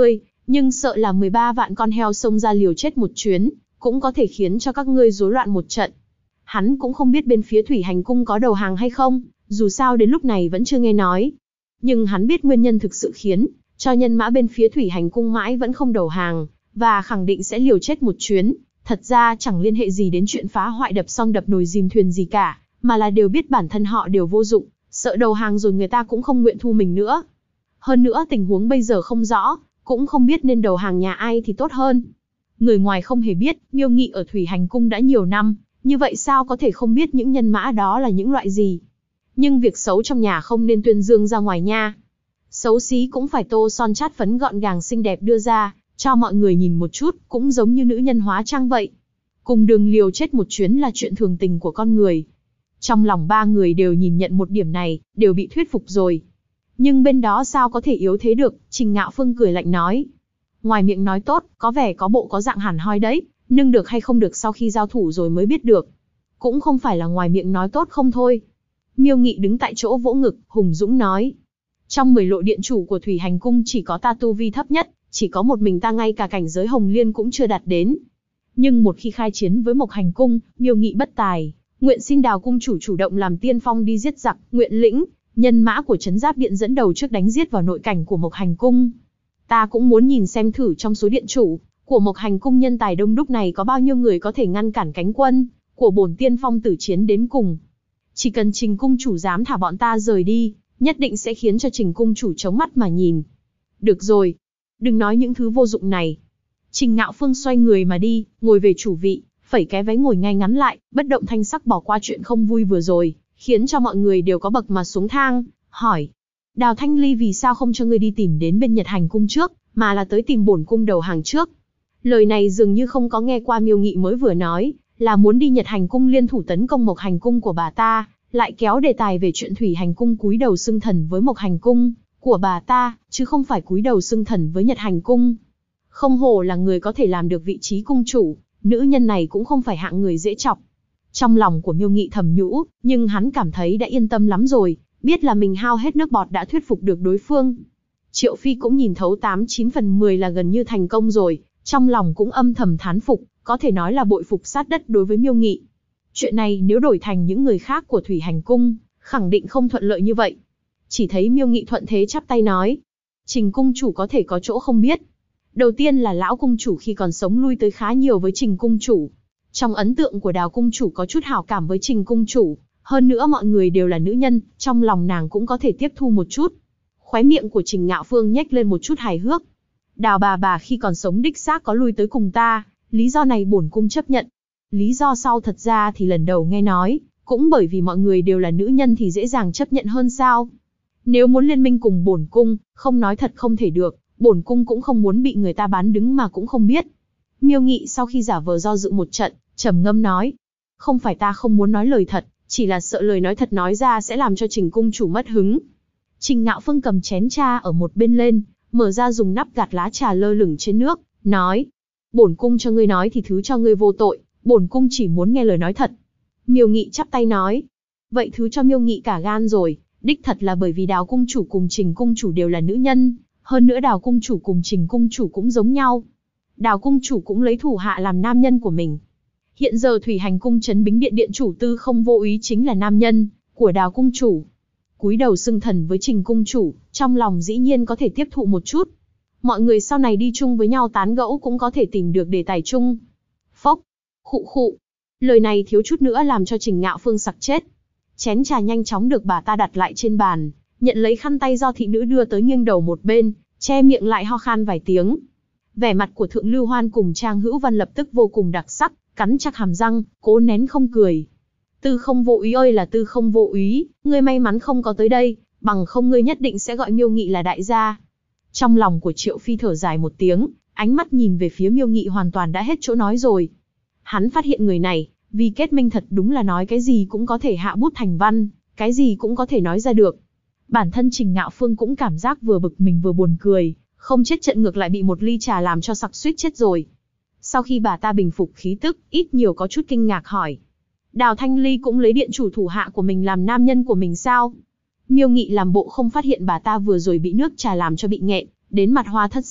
nhưng sợ là 13 vạn con heo xông ra liều chết một chuyến, cũng có thể khiến cho các ngươi rối loạn một trận. Hắn cũng không biết bên phía Thủy Hành Cung có đầu hàng hay không, dù sao đến lúc này vẫn chưa nghe nói. Nhưng hắn biết nguyên nhân thực sự khiến cho nhân mã bên phía Thủy Hành Cung mãi vẫn không đầu hàng, và khẳng định sẽ liều chết một chuyến. Thật ra chẳng liên hệ gì đến chuyện phá hoại đập xong đập nồi dìm thuyền gì cả, mà là đều biết bản thân họ đều vô dụng, sợ đầu hàng rồi người ta cũng không nguyện thu mình nữa. Hơn nữa tình huống bây giờ không rõ, cũng không biết nên đầu hàng nhà ai thì tốt hơn. Người ngoài không hề biết, Miêu Nghị ở Thủy Hành Cung đã nhiều năm, như vậy sao có thể không biết những nhân mã đó là những loại gì. Nhưng việc xấu trong nhà không nên tuyên dương ra ngoài nha. Xấu xí cũng phải tô son chát phấn gọn gàng xinh đẹp đưa ra, cho mọi người nhìn một chút, cũng giống như nữ nhân hóa trang vậy. Cùng đường liều chết một chuyến là chuyện thường tình của con người. Trong lòng ba người đều nhìn nhận một điểm này, đều bị thuyết phục rồi. Nhưng bên đó sao có thể yếu thế được, Trình Ngạo Phương cười lạnh nói. Ngoài miệng nói tốt, có vẻ có bộ có dạng hẳn hoi đấy, nhưng được hay không được sau khi giao thủ rồi mới biết được. Cũng không phải là ngoài miệng nói tốt không thôi. Miêu Nghị đứng tại chỗ vỗ ngực, hùng dũng nói. Trong 10 lộ điện chủ của Thủy Hành Cung chỉ có ta tu vi thấp nhất, chỉ có một mình ta ngay cả cảnh giới Hồng Liên cũng chưa đạt đến. Nhưng một khi khai chiến với Mộc Hành Cung, Miêu Nghị bất tài, nguyện xin Đào cung chủ chủ động làm tiên phong đi giết giặc, nguyện lĩnh nhân mã của Trấn Giáp Điện dẫn đầu trước đánh giết vào nội cảnh của Mộc Hành Cung. Ta cũng muốn nhìn xem thử trong số điện chủ của Mộc Hành Cung nhân tài đông đúc này có bao nhiêu người có thể ngăn cản cánh quân của bổn tiên phong tử chiến đến cùng. Chỉ cần Trình cung chủ dám thả bọn ta rời đi, nhất định sẽ khiến cho Trình cung chủ chống mắt mà nhìn. Được rồi, đừng nói những thứ vô dụng này. Trình Ngạo Phương xoay người mà đi, ngồi về chủ vị, phẩy cái váy ngồi ngay ngắn lại, bất động thanh sắc bỏ qua chuyện không vui vừa rồi, khiến cho mọi người đều có bậc mà xuống thang, hỏi. Đào Thanh Ly vì sao không cho ngươi đi tìm đến bên Nhật Hành Cung trước, mà là tới tìm bổn cung đầu hàng trước? Lời này dường như không có nghe qua Miêu Nghị mới vừa nói, là muốn đi Nhật Hành Cung liên thủ tấn công Mộc Hành Cung của bà ta, lại kéo đề tài về chuyện Thủy Hành Cung cúi đầu xưng thần với Mộc Hành Cung của bà ta, chứ không phải cúi đầu xưng thần với Nhật Hành Cung. Không hổ là người có thể làm được vị trí cung chủ, nữ nhân này cũng không phải hạng người dễ chọc. Trong lòng của Miêu Nghị thầm nhũ, nhưng hắn cảm thấy đã yên tâm lắm rồi, biết là mình hao hết nước bọt đã thuyết phục được đối phương. Triệu Phi cũng nhìn thấu 89 phần 10 là gần như thành công rồi, trong lòng cũng âm thầm thán phục, có thể nói là bội phục sát đất đối với Miêu Nghị. Chuyện này nếu đổi thành những người khác của Thủy Hành Cung, khẳng định không thuận lợi như vậy. Chỉ thấy Miêu Nghị thuận thế chắp tay nói, Trình cung chủ có thể có chỗ không biết. Đầu tiên là lão cung chủ khi còn sống lui tới khá nhiều với Trình cung chủ. Trong ấn tượng của Đào cung chủ có chút hảo cảm với Trình cung chủ, hơn nữa mọi người đều là nữ nhân, trong lòng nàng cũng có thể tiếp thu một chút. Khóe miệng của Trình Ngạo Phương nhếch lên một chút hài hước. Đào bà khi còn sống đích xác có lui tới cùng ta, lý do này bổn cung chấp nhận. Lý do sau thật ra thì lần đầu nghe nói, cũng bởi vì mọi người đều là nữ nhân thì dễ dàng chấp nhận hơn sao. Nếu muốn liên minh cùng bổn cung, không nói thật không thể được, bổn cung cũng không muốn bị người ta bán đứng mà cũng không biết. Miêu Nghị sau khi giả vờ do dự một trận, trầm ngâm nói, không phải ta không muốn nói lời thật, chỉ là sợ lời nói thật nói ra sẽ làm cho Trình cung chủ mất hứng. Trình Ngạo Phương cầm chén trà ở một bên lên, mở ra dùng nắp gạt lá trà lơ lửng trên nước, nói, bổn cung cho ngươi nói thì thứ cho ngươi vô tội, bổn cung chỉ muốn nghe lời nói thật. Miêu Nghị chắp tay nói, vậy thứ cho Miêu Nghị cả gan rồi, đích thật là bởi vì Đào cung chủ cùng Trình cung chủ đều là nữ nhân, hơn nữa Đào cung chủ cùng Trình cung chủ cũng giống nhau. Đào cung chủ cũng lấy thủ hạ làm nam nhân của mình. Hiện giờ Thủy Hành Cung Trấn Bính Điện điện chủ Tư Không Vô Úy chính là nam nhân của Đào cung chủ. Cúi đầu xưng thần với Trình cung chủ, trong lòng dĩ nhiên có thể tiếp thụ một chút. Mọi người sau này đi chung với nhau tán gẫu cũng có thể tìm được đề tài chung. Phốc, khụ khụ. Lời này thiếu chút nữa làm cho Trình Ngạo Phương sặc chết. Chén trà nhanh chóng được bà ta đặt lại trên bàn, nhận lấy khăn tay do thị nữ đưa tới nghiêng đầu một bên, che miệng lại ho khan vài tiếng. Vẻ mặt của Thượng Lưu Hoan cùng Trang Hữu Văn lập tức vô cùng đặc sắc, cắn chặt hàm răng, cố nén không cười. Tư Không Vô Úy ơi là Tư Không Vô Úy, ngươi may mắn không có tới đây, bằng không ngươi nhất định sẽ gọi Miêu Nghị là đại gia. Trong lòng của Triệu Phi thở dài một tiếng, ánh mắt nhìn về phía Miêu Nghị hoàn toàn đã hết chỗ nói rồi. Hắn phát hiện người này, vì kết minh thật đúng là nói cái gì cũng có thể hạ bút thành văn, cái gì cũng có thể nói ra được. Bản thân Trình Ngạo Phương cũng cảm giác vừa bực mình vừa buồn cười, không chết trận ngược lại bị một ly trà làm cho sặc suýt chết rồi. Sau khi bà ta bình phục khí tức, ít nhiều có chút kinh ngạc hỏi. Đào Thanh Ly cũng lấy điện chủ thủ hạ của mình làm nam nhân của mình sao? Miêu Nghị làm bộ không phát hiện bà ta vừa rồi bị nước trà làm cho bị nghẹn, đến mặt hoa thất sắc,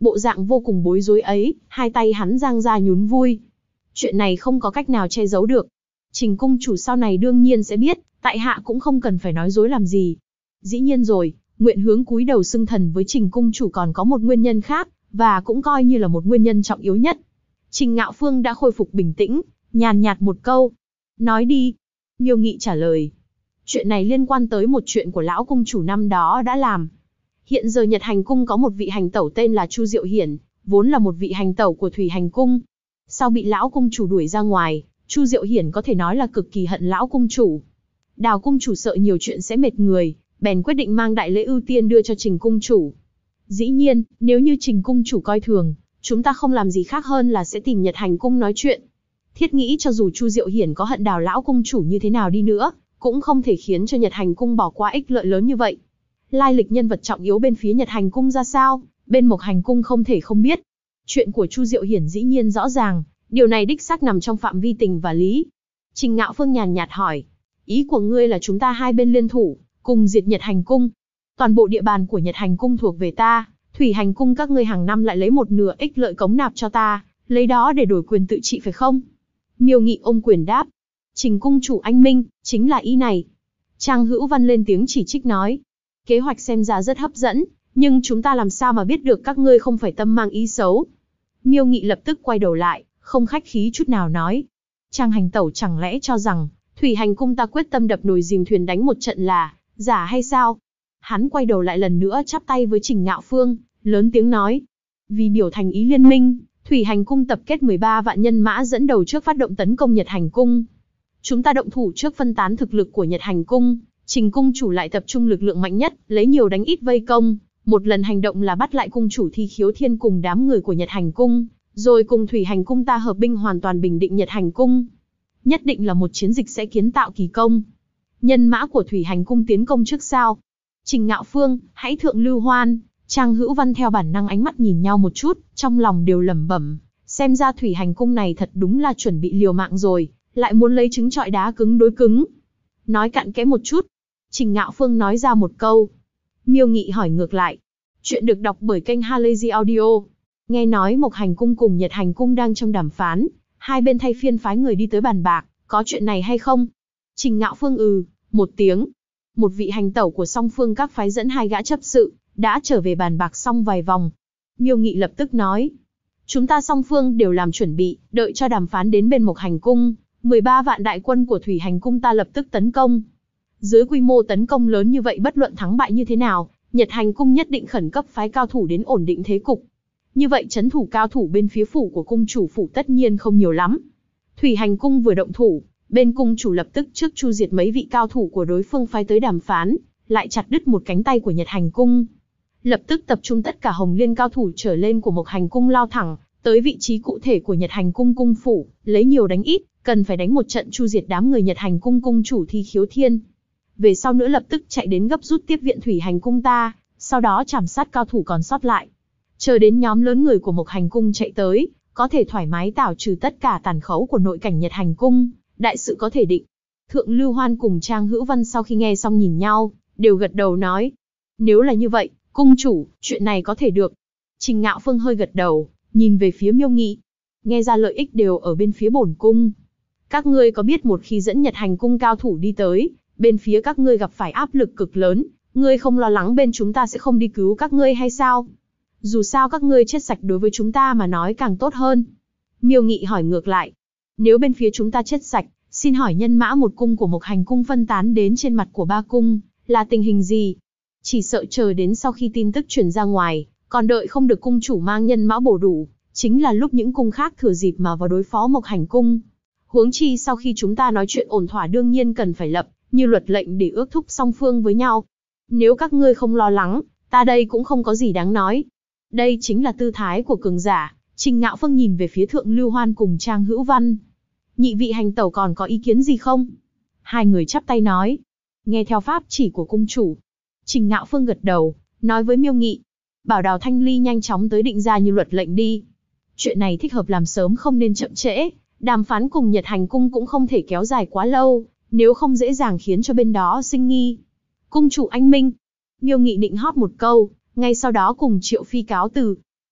Bộ dạng vô cùng bối rối ấy, hai tay hắn giang ra nhún vui. Chuyện này không có cách nào che giấu được. Trình cung chủ sau này đương nhiên sẽ biết, tại hạ cũng không cần phải nói dối làm gì. Dĩ nhiên rồi, Nguyện Hướng cúi đầu xưng thần với Trình cung chủ còn có một nguyên nhân khác, và cũng coi như là một nguyên nhân trọng yếu nhất. Trình Ngạo Phương đã khôi phục bình tĩnh, nhàn nhạt một câu. Nói đi. Miêu Nghị trả lời. Chuyện này liên quan tới một chuyện của lão cung chủ năm đó đã làm. Hiện giờ Nhật Hành Cung có một vị hành tẩu tên là Chu Diệu Hiển, vốn là một vị hành tẩu của Thủy Hành Cung. Sau bị lão cung chủ đuổi ra ngoài, Chu Diệu Hiển có thể nói là cực kỳ hận lão cung chủ. Đào cung chủ sợ nhiều chuyện sẽ mệt người, bèn quyết định mang đại lễ ưu tiên đưa cho Trình cung chủ. Dĩ nhiên, nếu như Trình cung chủ coi thường, chúng ta không làm gì khác hơn là sẽ tìm Nhật Hành Cung nói chuyện. Thiết nghĩ cho dù Chu Diệu Hiển có hận Đào lão cung chủ như thế nào đi nữa, cũng không thể khiến cho Nhật Hành Cung bỏ qua ích lợi lớn như vậy. Lai lịch nhân vật trọng yếu bên phía Nhật Hành Cung ra sao, bên Mộc Hành Cung không thể không biết. Chuyện của Chu Diệu Hiển dĩ nhiên rõ ràng, điều này đích xác nằm trong phạm vi tình và lý. Trình Ngạo Phương nhàn nhạt hỏi, ý của ngươi là chúng ta hai bên liên thủ, cùng diệt Nhật Hành Cung. Toàn bộ địa bàn của Nhật Hành Cung thuộc về ta, Thủy Hành Cung các ngươi hàng năm lại lấy một nửa ích lợi cống nạp cho ta, lấy đó để đổi quyền tự trị phải không? Miêu Nghị ôm quyền đáp, Trình cung chủ anh minh, chính là ý này. Trang Hữu Văn lên tiếng chỉ trích nói, kế hoạch xem ra rất hấp dẫn, nhưng chúng ta làm sao mà biết được các ngươi không phải tâm mang ý xấu? Miêu Nghị lập tức quay đầu lại, không khách khí chút nào nói, Trang hành tẩu chẳng lẽ cho rằng Thủy Hành Cung ta quyết tâm đập nồi dìm thuyền đánh một trận là giả hay sao? Hắn quay đầu lại lần nữa chắp tay với Trình Ngạo Phương, lớn tiếng nói, vì biểu thành ý liên minh, Thủy Hành Cung tập kết 13 vạn nhân mã dẫn đầu trước phát động tấn công Nhật Hành Cung. Chúng ta động thủ trước phân tán thực lực của Nhật Hành Cung, Trình cung chủ lại tập trung lực lượng mạnh nhất, lấy nhiều đánh ít vây công, một lần hành động là bắt lại cung chủ Thi Khiếu Thiên cùng đám người của Nhật Hành Cung, rồi cùng Thủy Hành Cung ta hợp binh hoàn toàn bình định Nhật Hành Cung. Nhất định là một chiến dịch sẽ kiến tạo kỳ công. Nhân mã của Thủy Hành Cung tiến công trước sao? Trình Ngạo Phương, hãy thượng lưu hoan. Trang Hữu Văn theo bản năng ánh mắt nhìn nhau một chút, trong lòng đều lẩm bẩm, xem ra Thủy Hành Cung này thật đúng là chuẩn bị liều mạng rồi, lại muốn lấy trứng trọi đá cứng đối cứng. Nói cặn kẽ một chút. Trình Ngạo Phương nói ra một câu. Miêu Nghị hỏi ngược lại. Chuyện được đọc bởi kênh Halazy Audio. Nghe nói Mộc Hành Cung cùng Nhật Hành Cung đang trong đàm phán, hai bên thay phiên phái người đi tới bàn bạc, có chuyện này hay không? Trình Ngạo Phương một tiếng. Một vị hành tẩu của song phương các phái dẫn hai gã chấp sự, đã trở về bàn bạc xong vài vòng. Miêu Nghị lập tức nói. Chúng ta song phương đều làm chuẩn bị, đợi cho đàm phán đến bên Mộc Hành Cung, 13 vạn đại quân của Thủy Hành Cung ta lập tức tấn công. Dưới quy mô tấn công lớn như vậy bất luận thắng bại như thế nào, Nhật Hành Cung nhất định khẩn cấp phái cao thủ đến ổn định thế cục. Như vậy trấn thủ cao thủ bên phía phủ của cung chủ phủ tất nhiên không nhiều lắm. Thủy Hành Cung vừa động thủ, bên cung chủ lập tức trước chu diệt mấy vị cao thủ của đối phương phái tới đàm phán, lại chặt đứt một cánh tay của Nhật Hành Cung. Lập tức tập trung tất cả Hồng Liên cao thủ trở lên của Mộc Hành Cung lao thẳng tới vị trí cụ thể của Nhật Hành Cung cung phủ, lấy nhiều đánh ít, cần phải đánh một trận chu diệt đám người Nhật Hành Cung cung chủ Thi Khiếu Thiên. Về sau nữa lập tức chạy đến gấp rút tiếp viện Thủy Hành Cung ta, sau đó trảm sát cao thủ còn sót lại. Chờ đến nhóm lớn người của Mộc Hành Cung chạy tới, có thể thoải mái tảo trừ tất cả tàn khấu của nội cảnh Nhật Hành Cung, đại sự có thể định. Thượng Lưu Hoan cùng Trang Hữu Văn sau khi nghe xong nhìn nhau, đều gật đầu nói. Nếu là như vậy, cung chủ, chuyện này có thể được. Trình Ngạo Phương hơi gật đầu, nhìn về phía Miêu Nghị. Nghe ra lợi ích đều ở bên phía bổn cung. Các ngươi có biết một khi dẫn Nhật Hành Cung cao thủ đi tới, bên phía các ngươi gặp phải áp lực cực lớn, ngươi không lo lắng bên chúng ta sẽ không đi cứu các ngươi hay sao? Dù sao các ngươi chết sạch đối với chúng ta mà nói càng tốt hơn. Miêu Nghị hỏi ngược lại. Nếu bên phía chúng ta chết sạch, xin hỏi nhân mã một cung của Mộc Hành Cung phân tán đến trên mặt của ba cung, là tình hình gì? Chỉ sợ chờ đến sau khi tin tức truyền ra ngoài, còn đợi không được cung chủ mang nhân mã bổ đủ, chính là lúc những cung khác thừa dịp mà vào đối phó Mộc Hành Cung. Huống chi sau khi chúng ta nói chuyện ổn thỏa đương nhiên cần phải lập như luật lệnh để ước thúc song phương với nhau. Nếu các ngươi không lo lắng, ta đây cũng không có gì đáng nói. Đây chính là tư thái của cường giả. Trình Ngạo Phương nhìn về phía Thượng Lưu Hoan cùng Trang Hữu Văn. Nhị vị hành tẩu còn có ý kiến gì không? Hai người chắp tay nói. Nghe theo pháp chỉ của cung chủ. Trình Ngạo Phương gật đầu, nói với Miêu Nghị. Bảo Đào Thanh Ly nhanh chóng tới định ra như luật lệnh đi. Chuyện này thích hợp làm sớm không nên chậm trễ. Đàm phán cùng Nhật Hành Cung cũng không thể kéo dài quá lâu, nếu không dễ dàng khiến cho bên đó sinh nghi. Cung chủ anh minh. Miêu Nghị định hót một câu, ngay sau đó cùng Triệu Phi cáo từ.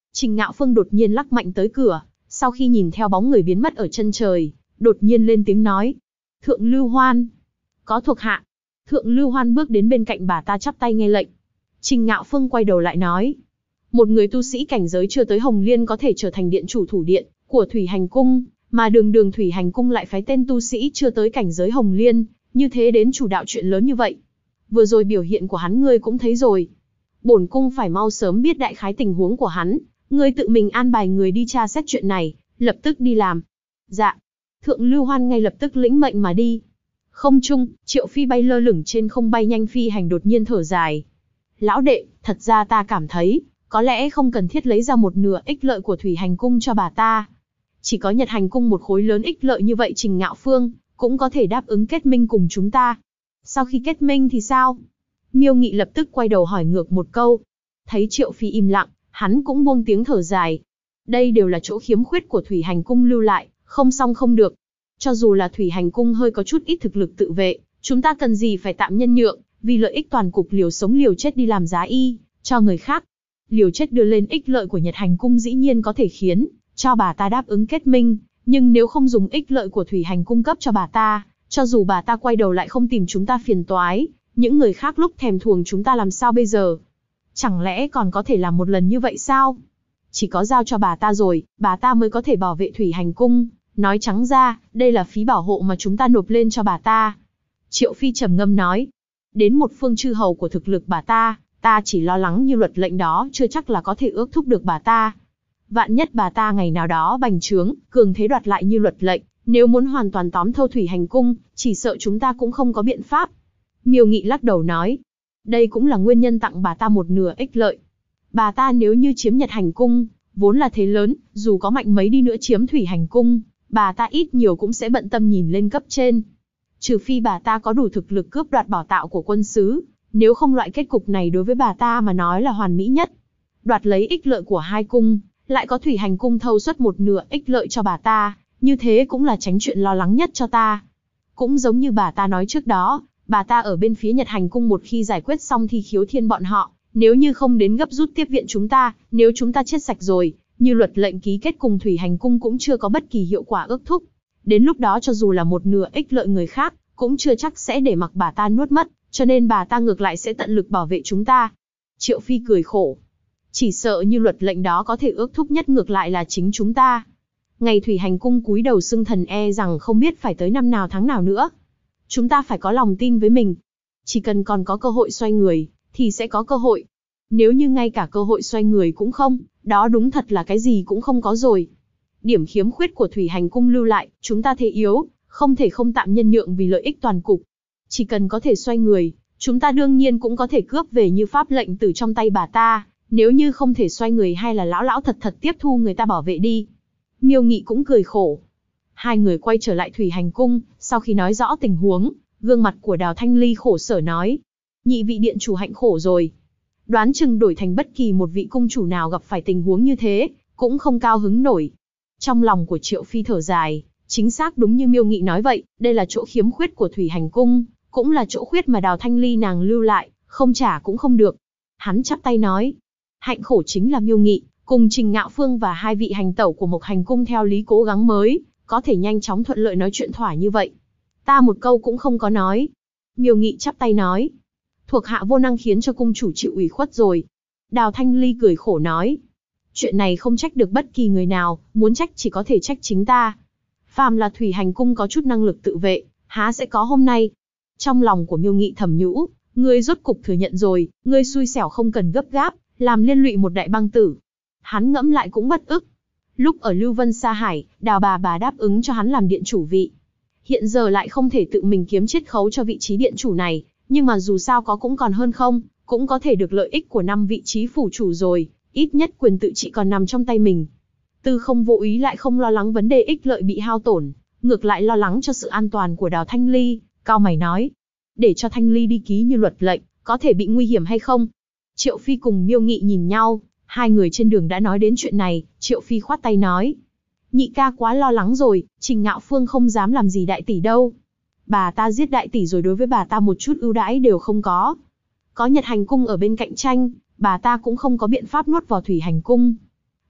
Trình Ngạo Phương đột nhiên lắc mạnh tới cửa, sau khi nhìn theo bóng người biến mất ở chân trời, đột nhiên lên tiếng nói. Thượng Lưu Hoan. Có thuộc hạ. Thượng Lưu Hoan bước đến bên cạnh bà ta chắp tay nghe lệnh. Trình Ngạo Phương quay đầu lại nói. Một người tu sĩ cảnh giới chưa tới Hồng Liên có thể trở thành điện chủ thủ điện của Thủy Hành Cung, mà đường Thủy Hành Cung lại phái tên tu sĩ chưa tới cảnh giới Hồng Liên, như thế đến chủ đạo chuyện lớn như vậy. Vừa rồi biểu hiện của hắn ngươi cũng thấy rồi. Bổn cung phải mau sớm biết đại khái tình huống của hắn, ngươi tự mình an bài người đi tra xét chuyện này, lập tức đi làm. Dạ. Thượng Lưu Hoan ngay lập tức lĩnh mệnh mà đi. Không trung, Triệu Phi bay lơ lửng trên không bay nhanh phi hành đột nhiên thở dài. Lão đệ, thật ra ta cảm thấy, có lẽ không cần thiết lấy ra một nửa ích lợi của Thủy Hành Cung cho bà ta. Chỉ có Nhật Hành Cung một khối lớn ích lợi như vậy Trình Ngạo Phương cũng có thể đáp ứng kết minh cùng chúng ta. Sau khi kết minh thì sao? Miêu Nghị lập tức quay đầu hỏi ngược một câu. Thấy Triệu Phi im lặng, hắn cũng buông tiếng thở dài. Đây đều là chỗ khiếm khuyết của Thủy Hành Cung lưu lại, không xong không được. Cho dù là Thủy Hành Cung hơi có chút ít thực lực tự vệ, chúng ta cần gì phải tạm nhân nhượng, vì lợi ích toàn cục liều sống liều chết đi làm giá y, cho người khác. Liều chết đưa lên ích lợi của Nhật Hành Cung dĩ nhiên có thể khiến cho bà ta đáp ứng kết minh, nhưng nếu không dùng ích lợi của Thủy Hành cung cấp cho bà ta, cho dù bà ta quay đầu lại không tìm chúng ta phiền toái, những người khác lúc thèm thuồng chúng ta làm sao bây giờ? Chẳng lẽ còn có thể làm một lần như vậy sao? Chỉ có giao cho bà ta rồi, bà ta mới có thể bảo vệ Thủy Hành cung. Nói trắng ra, đây là phí bảo hộ mà chúng ta nộp lên cho bà ta. Triệu Phi trầm ngâm nói. Đến một phương chư hầu của thực lực bà ta chỉ lo lắng như luật lệnh đó chưa chắc là có thể ước thúc được bà ta. Vạn nhất bà ta ngày nào đó bành trướng, cường thế đoạt lại như luật lệnh, nếu muốn hoàn toàn tóm thâu Thủy Hành cung, chỉ sợ chúng ta cũng không có biện pháp. Miêu Nghị lắc đầu nói. Đây cũng là nguyên nhân tặng bà ta một nửa ích lợi. Bà ta nếu như chiếm Nhật Hành cung, vốn là thế lớn, dù có mạnh mấy đi nữa chiếm Thủy Hành cung, bà ta ít nhiều cũng sẽ bận tâm nhìn lên cấp trên. Trừ phi bà ta có đủ thực lực cướp đoạt bảo tạo của quân sứ, nếu không loại kết cục này đối với bà ta mà nói là hoàn mỹ nhất. Đoạt lấy ích lợi của hai cung, lại có Thủy Hành cung thâu suất một nửa ích lợi cho bà ta, như thế cũng là tránh chuyện lo lắng nhất cho ta. Cũng giống như bà ta nói trước đó, bà ta ở bên phía Nhật Hành cung một khi giải quyết xong Thi Khiếu Thiên bọn họ, nếu như không đến gấp rút tiếp viện chúng ta, nếu chúng ta chết sạch rồi, như luật lệnh ký kết cùng Thủy Hành cung cũng chưa có bất kỳ hiệu quả ước thúc. Đến lúc đó cho dù là một nửa ích lợi người khác, cũng chưa chắc sẽ để mặc bà ta nuốt mất, cho nên bà ta ngược lại sẽ tận lực bảo vệ chúng ta. Triệu Phi cười khổ. Chỉ sợ như luật lệnh đó có thể ước thúc nhất ngược lại là chính chúng ta. Ngày Thủy Hành cung cúi đầu xưng thần e rằng không biết phải tới năm nào tháng nào nữa. Chúng ta phải có lòng tin với mình. Chỉ cần còn có cơ hội xoay người, thì sẽ có cơ hội. Nếu như ngay cả cơ hội xoay người cũng không, đó đúng thật là cái gì cũng không có rồi. Điểm khiếm khuyết của Thủy Hành cung lưu lại, chúng ta thế yếu, không thể không tạm nhân nhượng vì lợi ích toàn cục. Chỉ cần có thể xoay người, chúng ta đương nhiên cũng có thể cướp về như pháp lệnh từ trong tay bà ta. Nếu như không thể xoay người hay là lão thật tiếp thu người ta bảo vệ đi. Miêu Nghị cũng cười khổ. Hai người quay trở lại Thủy Hành cung, sau khi nói rõ tình huống, gương mặt của Đào Thanh Ly khổ sở nói. Nhị vị điện chủ hạnh khổ rồi. Đoán chừng đổi thành bất kỳ một vị cung chủ nào gặp phải tình huống như thế, cũng không cao hứng nổi. Trong lòng của Triệu Phi thở dài, chính xác đúng như Miêu Nghị nói vậy, đây là chỗ khiếm khuyết của Thủy Hành cung, cũng là chỗ khuyết mà Đào Thanh Ly nàng lưu lại, không trả cũng không được. Hắn chắp tay nói. Hạnh khổ chính là Miêu Nghị, cùng Trình Ngạo Phương và hai vị hành tẩu của Mộc Hành cung theo lý cố gắng mới, có thể nhanh chóng thuận lợi nói chuyện thỏa như vậy. Ta một câu cũng không có nói. Miêu Nghị chắp tay nói. Thuộc hạ vô năng khiến cho cung chủ chịu ủy khuất rồi. Đào Thanh Ly cười khổ nói. Chuyện này không trách được bất kỳ người nào, muốn trách chỉ có thể trách chính ta. Phàm là Thủy Hành cung có chút năng lực tự vệ, há sẽ có hôm nay. Trong lòng của Miêu Nghị thầm nhũ, ngươi rốt cục thừa nhận rồi, ngươi xui xẻo không cần gấp gáp, làm liên lụy một đại bang tử. Hắn ngẫm lại cũng bất ức. Lúc ở Lưu Vân Sa Hải, Đào bà đáp ứng cho hắn làm điện chủ vị. Hiện giờ lại không thể tự mình kiếm chiết khấu cho vị trí điện chủ này, nhưng mà dù sao có cũng còn hơn không, cũng có thể được lợi ích của 5 vị trí phủ chủ rồi, ít nhất quyền tự trị còn nằm trong tay mình. Tư Không vô ý lại không lo lắng vấn đề ích lợi bị hao tổn, ngược lại lo lắng cho sự an toàn của Đào Thanh Ly, cau mày nói. Để cho Thanh Ly đi ký như luật lệnh, có thể bị nguy hiểm hay không? Triệu Phi cùng Miêu Nghị nhìn nhau, hai người trên đường đã nói đến chuyện này, Triệu Phi khoát tay nói. Nhị ca quá lo lắng rồi, Trình Ngạo Phương không dám làm gì đại tỷ đâu. Bà ta giết đại tỷ rồi đối với bà ta một chút ưu đãi đều không có. Có Nhật Hành cung ở bên cạnh tranh, bà ta cũng không có biện pháp nuốt vào Thủy Hành cung.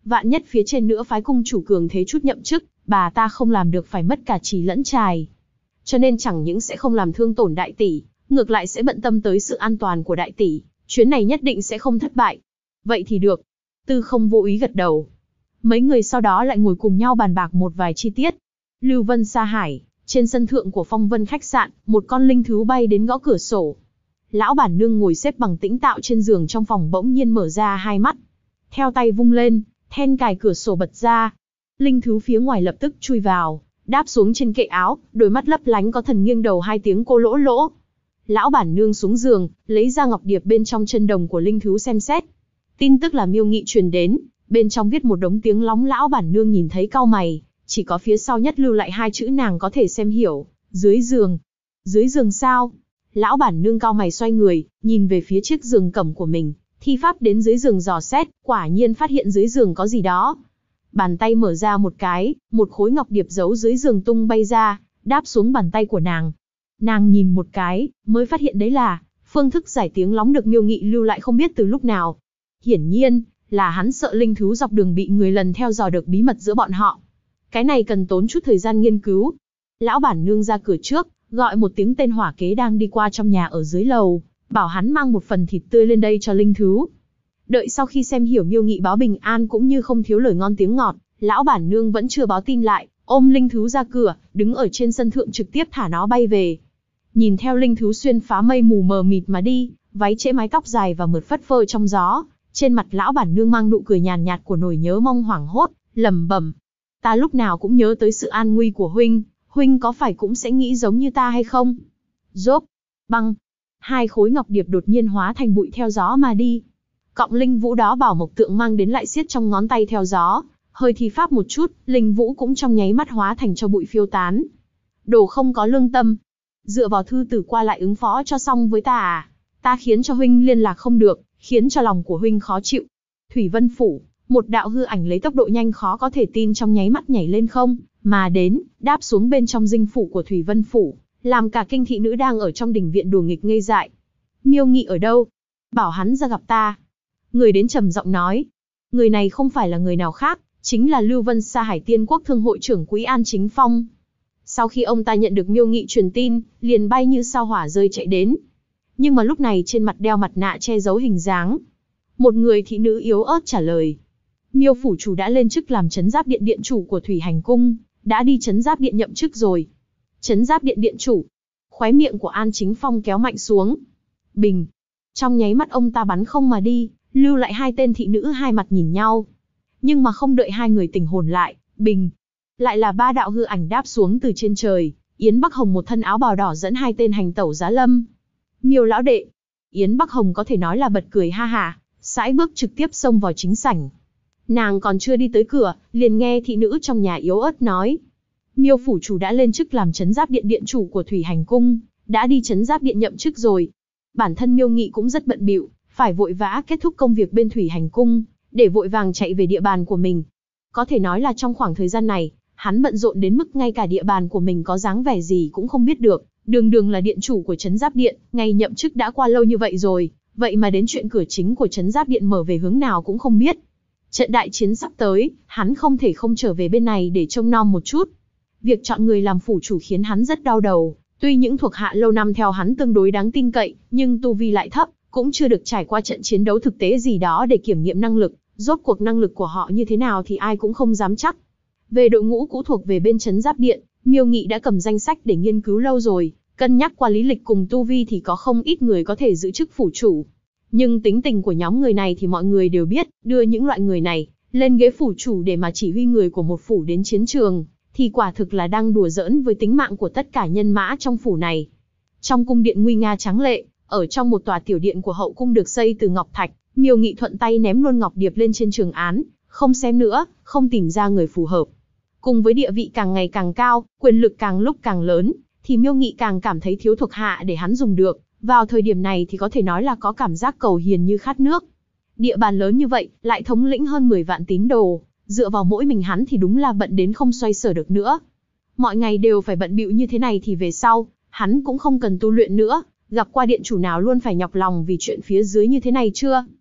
Vạn nhất phía trên nữa phái cung chủ cường thế chút nhậm chức, bà ta không làm được phải mất cả trì lẫn trài. Cho nên chẳng những sẽ không làm thương tổn đại tỷ, ngược lại sẽ bận tâm tới sự an toàn của đại tỷ, chuyến này nhất định sẽ không thất bại. Vậy thì được. Tư Không vô ý gật đầu. Mấy người sau đó lại ngồi cùng nhau bàn bạc một vài chi tiết. Lưu Vân Sa Hải, trên sân thượng của Phong Vân khách sạn, một con linh thú bay đến gõ cửa sổ. Lão bản nương ngồi xếp bằng tĩnh tạo trên giường trong phòng bỗng nhiên mở ra hai mắt. Theo tay vung lên, then cài cửa sổ bật ra. Linh thú phía ngoài lập tức chui vào, đáp xuống trên kệ áo, đôi mắt lấp lánh có thần nghiêng đầu hai tiếng cô lỗ lỗ. Lão bản nương xuống giường, lấy ra ngọc điệp bên trong chân đồng của linh thú xem xét. Tin tức là Miêu Nghị truyền đến, bên trong viết một đống tiếng lóng. Lão bản nương nhìn thấy cau mày, chỉ có phía sau nhất lưu lại hai chữ nàng có thể xem hiểu, dưới giường. Dưới giường sao? Lão bản nương cau mày xoay người, nhìn về phía chiếc giường cẩm của mình, thi pháp đến dưới giường dò xét, quả nhiên phát hiện dưới giường có gì đó. Bàn tay mở ra một cái, một khối ngọc điệp giấu dưới giường tung bay ra, đáp xuống bàn tay của nàng. Nàng nhìn một cái, mới phát hiện đấy là phương thức giải tiếng lóng được Miêu Nghị lưu lại không biết từ lúc nào. Hiển nhiên, là hắn sợ linh thú dọc đường bị người lần theo dò được bí mật giữa bọn họ. Cái này cần tốn chút thời gian nghiên cứu. Lão bản nương ra cửa trước, gọi một tiếng tên hỏa kế đang đi qua trong nhà ở dưới lầu, bảo hắn mang một phần thịt tươi lên đây cho linh thú. Đợi sau khi xem hiểu Miêu Nghị báo bình an cũng như không thiếu lời ngon tiếng ngọt, lão bản nương vẫn chưa báo tin lại, ôm linh thú ra cửa, đứng ở trên sân thượng trực tiếp thả nó bay về. Nhìn theo linh thú xuyên phá mây mù mờ mịt mà đi, váy trễ mái tóc dài và mượt phất phơ trong gió, trên mặt lão bản nương mang nụ cười nhàn nhạt của nỗi nhớ mong hoảng hốt, lẩm bẩm: ta lúc nào cũng nhớ tới sự an nguy của huynh, huynh có phải cũng sẽ nghĩ giống như ta hay không? Rốp, băng, hai khối ngọc điệp đột nhiên hóa thành bụi theo gió mà đi. Cọng linh vũ đó bảo mộc tượng mang đến lại siết trong ngón tay theo gió, hơi thi pháp một chút, linh vũ cũng trong nháy mắt hóa thành cho bụi phiêu tán. Đồ không có lương tâm, dựa vào thư tử qua lại ứng phó cho xong với ta à? Ta khiến cho huynh liên lạc không được, khiến cho lòng của huynh khó chịu. Thủy Vân Phủ, một đạo hư ảnh lấy tốc độ nhanh khó có thể tin trong nháy mắt nhảy lên không, mà đến, đáp xuống bên trong dinh phủ của Thủy Vân Phủ, làm cả kinh thị nữ đang ở trong đình viện đùa nghịch ngây dại. Miêu Nghị ở đâu? Bảo hắn ra gặp ta. Người đến trầm giọng nói. Người này không phải là người nào khác, chính là Lưu Vân Sa Hải Tiên Quốc Thương hội trưởng Quý An Chính Phong. Sau khi ông ta nhận được Miêu Nghị truyền tin, liền bay như sao hỏa rơi chạy đến. Nhưng mà lúc này trên mặt đeo mặt nạ che giấu hình dáng. Một người thị nữ yếu ớt trả lời. Miêu phủ chủ đã lên chức làm trấn giáp điện điện chủ của Thủy Hành Cung, đã đi trấn giáp điện nhậm chức rồi. Trấn giáp điện điện chủ. Khóe miệng của An Chính Phong kéo mạnh xuống. Bình. Trong nháy mắt ông ta bắn không mà đi, lưu lại hai tên thị nữ hai mặt nhìn nhau. Nhưng mà không đợi hai người tỉnh hồn lại, bình. Lại là ba đạo hư ảnh đáp xuống từ trên trời. Yến Bắc Hồng một thân áo bào đỏ dẫn hai tên hành tẩu giá lâm. Miêu lão đệ. Yến Bắc Hồng có thể nói là bật cười ha hả, sải bước trực tiếp xông vào chính sảnh. Nàng còn chưa đi tới cửa, liền nghe thị nữ trong nhà yếu ớt nói. Miêu phủ chủ đã lên chức làm trấn giáp điện điện chủ của Thủy Hành Cung, đã đi trấn giáp điện nhậm chức rồi. Bản thân Miêu Nghị cũng rất bận bịu, phải vội vã kết thúc công việc bên Thủy Hành Cung, để vội vàng chạy về địa bàn của mình. Có thể nói là trong khoảng thời gian này, hắn bận rộn đến mức ngay cả địa bàn của mình có dáng vẻ gì cũng không biết được. Đường đường là điện chủ của trấn giáp điện, ngày nhậm chức đã qua lâu như vậy rồi, vậy mà đến chuyện cửa chính của trấn giáp điện mở về hướng nào cũng không biết. Trận đại chiến sắp tới, hắn không thể không trở về bên này để trông nom một chút. Việc chọn người làm phủ chủ khiến hắn rất đau đầu, tuy những thuộc hạ lâu năm theo hắn tương đối đáng tin cậy, nhưng tu vi lại thấp, cũng chưa được trải qua trận chiến đấu thực tế gì đó để kiểm nghiệm năng lực, rốt cuộc năng lực của họ như thế nào thì ai cũng không dám chắc. Về đội ngũ cũ thuộc về bên trấn giáp điện, Miêu Nghị đã cầm danh sách để nghiên cứu lâu rồi, cân nhắc qua lý lịch cùng tu vi thì có không ít người có thể giữ chức phủ chủ. Nhưng tính tình của nhóm người này thì mọi người đều biết, đưa những loại người này lên ghế phủ chủ để mà chỉ huy người của một phủ đến chiến trường, thì quả thực là đang đùa giỡn với tính mạng của tất cả nhân mã trong phủ này. Trong cung điện nguy nga tráng lệ, ở trong một tòa tiểu điện của hậu cung được xây từ ngọc thạch, Miêu Nghị thuận tay ném luôn ngọc điệp lên trên trường án, không xem nữa, không tìm ra người phù hợp. Cùng với địa vị càng ngày càng cao, quyền lực càng lúc càng lớn, thì Miêu Nghị càng cảm thấy thiếu thuộc hạ để hắn dùng được. Vào thời điểm này thì có thể nói là có cảm giác cầu hiền như khát nước. Địa bàn lớn như vậy, lại thống lĩnh hơn 10 vạn tín đồ, dựa vào mỗi mình hắn thì đúng là bận đến không xoay sở được nữa. Mọi ngày đều phải bận bịu như thế này thì về sau, hắn cũng không cần tu luyện nữa, gặp qua điện chủ nào luôn phải nhọc lòng vì chuyện phía dưới như thế này chưa?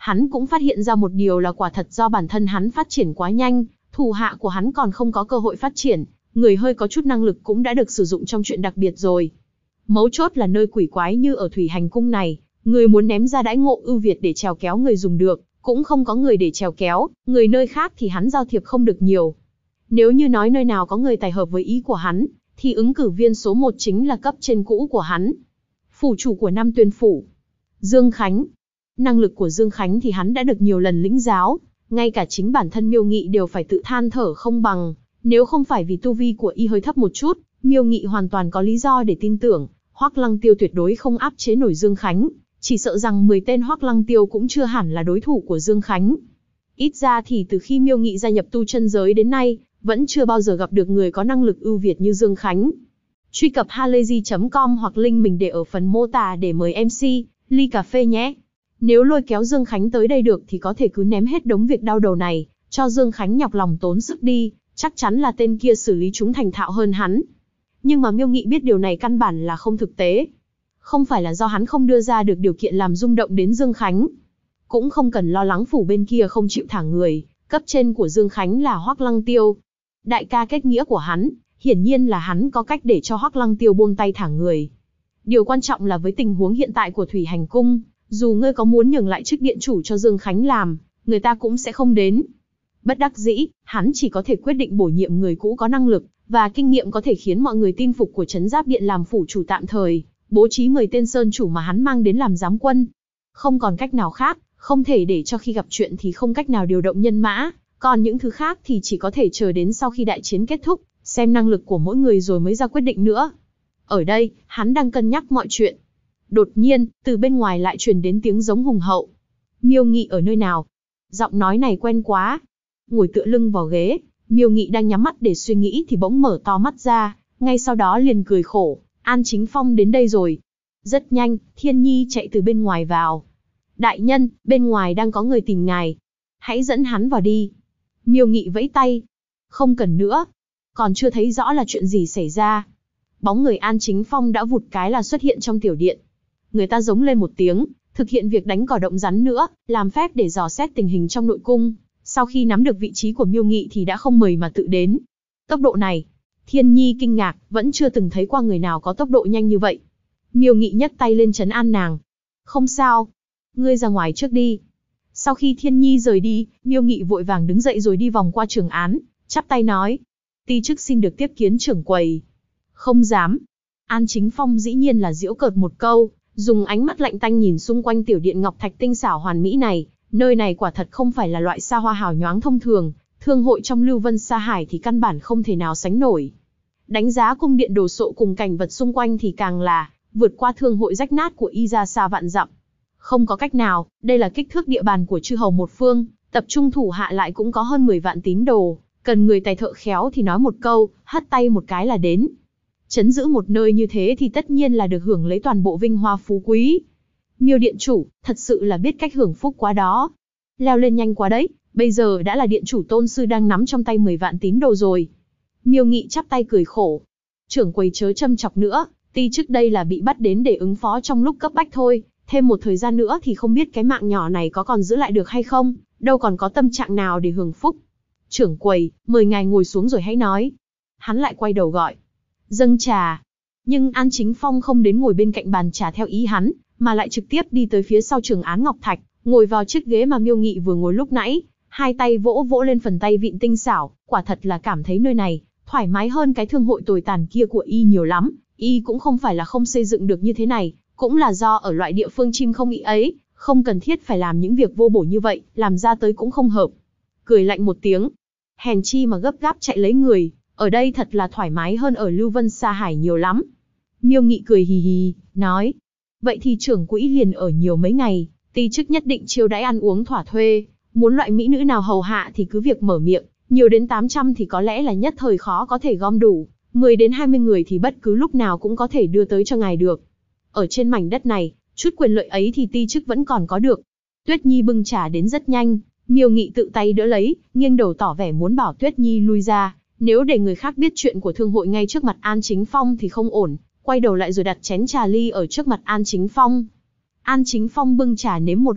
Hắn cũng phát hiện ra một điều là quả thật do bản thân hắn phát triển quá nhanh, thủ hạ của hắn còn không có cơ hội phát triển, người hơi có chút năng lực cũng đã được sử dụng trong chuyện đặc biệt rồi. Mấu chốt là nơi quỷ quái như ở Thủy Hành Cung này, người muốn ném ra đãi ngộ ưu việt để chèo kéo người dùng được, cũng không có người để chèo kéo, người nơi khác thì hắn giao thiệp không được nhiều. Nếu như nói nơi nào có người tài hợp với ý của hắn, thì ứng cử viên số 1 chính là cấp trên cũ của hắn. Phủ chủ của Nam Tuyên Phủ, Dương Khánh. Năng lực của Dương Khánh thì hắn đã được nhiều lần lĩnh giáo, ngay cả chính bản thân Miêu Nghị đều phải tự than thở không bằng, nếu không phải vì tu vi của y hơi thấp một chút, Miêu Nghị hoàn toàn có lý do để tin tưởng, Hoắc Lăng Tiêu tuyệt đối không áp chế nổi Dương Khánh, chỉ sợ rằng 10 tên Hoắc Lăng Tiêu cũng chưa hẳn là đối thủ của Dương Khánh. Ít ra thì từ khi Miêu Nghị gia nhập tu chân giới đến nay, vẫn chưa bao giờ gặp được người có năng lực ưu việt như Dương Khánh. Truy cập halayzi.com hoặc link mình để ở phần mô tả để mời MC, ly cà phê nhé. Nếu lôi kéo Dương Khánh tới đây được thì có thể cứ ném hết đống việc đau đầu này, cho Dương Khánh nhọc lòng tốn sức đi, chắc chắn là tên kia xử lý chúng thành thạo hơn hắn. Nhưng mà Miêu Nghị biết điều này căn bản là không thực tế. Không phải là do hắn không đưa ra được điều kiện làm rung động đến Dương Khánh. Cũng không cần lo lắng phủ bên kia không chịu thả người, cấp trên của Dương Khánh là Hoắc Lăng Tiêu. Đại ca kết nghĩa của hắn, hiển nhiên là hắn có cách để cho Hoắc Lăng Tiêu buông tay thả người. Điều quan trọng là với tình huống hiện tại của Thủy Hành Cung, dù ngươi có muốn nhường lại chức điện chủ cho Dương Khánh làm, người ta cũng sẽ không đến. Bất đắc dĩ, hắn chỉ có thể quyết định bổ nhiệm người cũ có năng lực và kinh nghiệm có thể khiến mọi người tin phục của Trấn Giáp Điện làm phủ chủ tạm thời, bố trí 10 tên sơn chủ mà hắn mang đến làm giám quân. Không còn cách nào khác, không thể để cho khi gặp chuyện thì không cách nào điều động nhân mã, còn những thứ khác thì chỉ có thể chờ đến sau khi đại chiến kết thúc, xem năng lực của mỗi người rồi mới ra quyết định nữa. Ở đây, hắn đang cân nhắc mọi chuyện. Đột nhiên, từ bên ngoài lại truyền đến tiếng giống hùng hậu. Miêu Nghị ở nơi nào? Giọng nói này quen quá. Ngồi tựa lưng vào ghế, Miêu Nghị đang nhắm mắt để suy nghĩ thì bỗng mở to mắt ra, ngay sau đó liền cười khổ. An Chính Phong đến đây rồi. Rất nhanh, Thiên Nhi chạy từ bên ngoài vào. Đại nhân, bên ngoài đang có người tìm ngài. Hãy dẫn hắn vào đi. Miêu Nghị vẫy tay. Không cần nữa. Còn chưa thấy rõ là chuyện gì xảy ra. Bóng người An Chính Phong đã vụt cái là xuất hiện trong tiểu điện. Người ta giống lên một tiếng, thực hiện việc đánh cỏ động rắn nữa, làm phép để dò xét tình hình trong nội cung. Sau khi nắm được vị trí của Miêu Nghị thì đã không mời mà tự đến. Tốc độ này, Thiên Nhi kinh ngạc, vẫn chưa từng thấy qua người nào có tốc độ nhanh như vậy. Miêu Nghị nhấc tay lên trấn an nàng. Không sao, ngươi ra ngoài trước đi. Sau khi Thiên Nhi rời đi, Miêu Nghị vội vàng đứng dậy rồi đi vòng qua trường án, chắp tay nói. Ti chức xin được tiếp kiến trưởng quầy. Không dám. An Chính Phong dĩ nhiên là giễu cợt một câu, dùng ánh mắt lạnh tanh nhìn xung quanh tiểu điện ngọc thạch tinh xảo hoàn mỹ này. Nơi này quả thật không phải là loại xa hoa hào nhoáng thông thường, thương hội trong Lưu Vân Sa Hải thì căn bản không thể nào sánh nổi. Đánh giá cung điện đồ sộ cùng cảnh vật xung quanh thì càng là vượt qua thương hội rách nát của y ra xa vạn dặm. Không có cách nào, đây là kích thước địa bàn của chư hầu một phương, tập trung thủ hạ lại cũng có hơn 10 vạn tín đồ, cần người tài thợ khéo thì nói một câu, hất tay một cái là đến. Trấn giữ một nơi như thế thì tất nhiên là được hưởng lấy toàn bộ vinh hoa phú quý. Miêu điện chủ, thật sự là biết cách hưởng phúc quá đó. Leo lên nhanh quá đấy, bây giờ đã là điện chủ tôn sư đang nắm trong tay 10 vạn tín đồ rồi. Miêu Nghị chắp tay cười khổ. Trưởng quầy chớ châm chọc nữa, ti trước đây là bị bắt đến để ứng phó trong lúc cấp bách thôi, thêm một thời gian nữa thì không biết cái mạng nhỏ này có còn giữ lại được hay không, đâu còn có tâm trạng nào để hưởng phúc. Trưởng quầy, mời ngài ngồi xuống rồi hãy nói. Hắn lại quay đầu gọi. Dâng trà. Nhưng An Chính Phong không đến ngồi bên cạnh bàn trà theo ý hắn, mà lại trực tiếp đi tới phía sau trường án ngọc thạch, ngồi vào chiếc ghế mà Miêu Nghị vừa ngồi lúc nãy, hai tay vỗ vỗ lên phần tay vịn tinh xảo, quả thật là cảm thấy nơi này thoải mái hơn cái thương hội tồi tàn kia của y nhiều lắm. Y cũng không phải là không xây dựng được như thế này, cũng là do ở loại địa phương chim không nghĩ ấy, không cần thiết phải làm những việc vô bổ như vậy, làm ra tới cũng không hợp. Cười lạnh một tiếng, hèn chi mà gấp gáp chạy lấy người, ở đây thật là thoải mái hơn ở Lưu Vân Sa Hải nhiều lắm. Miêu Nghị cười hì hì, nói, vậy thì trưởng quỹ liền ở nhiều mấy ngày, ti chức nhất định chiêu đãi ăn uống thỏa thuê, muốn loại mỹ nữ nào hầu hạ thì cứ việc mở miệng, nhiều đến 800 thì có lẽ là nhất thời khó có thể gom đủ, 10 đến 20 người thì bất cứ lúc nào cũng có thể đưa tới cho ngài được. Ở trên mảnh đất này, chút quyền lợi ấy thì ti chức vẫn còn có được. Tuyết Nhi bưng trà đến rất nhanh, Miêu Nghị tự tay đỡ lấy, nghiêng đầu tỏ vẻ muốn bảo Tuyết Nhi lui ra, nếu để người khác biết chuyện của thương hội ngay trước mặt An Chính Phong thì không ổn, quay đầu lại rồi đặt chén trà ly ở trước mặt An Chính Phong. An Chính Phong bưng trà nếm một hớp,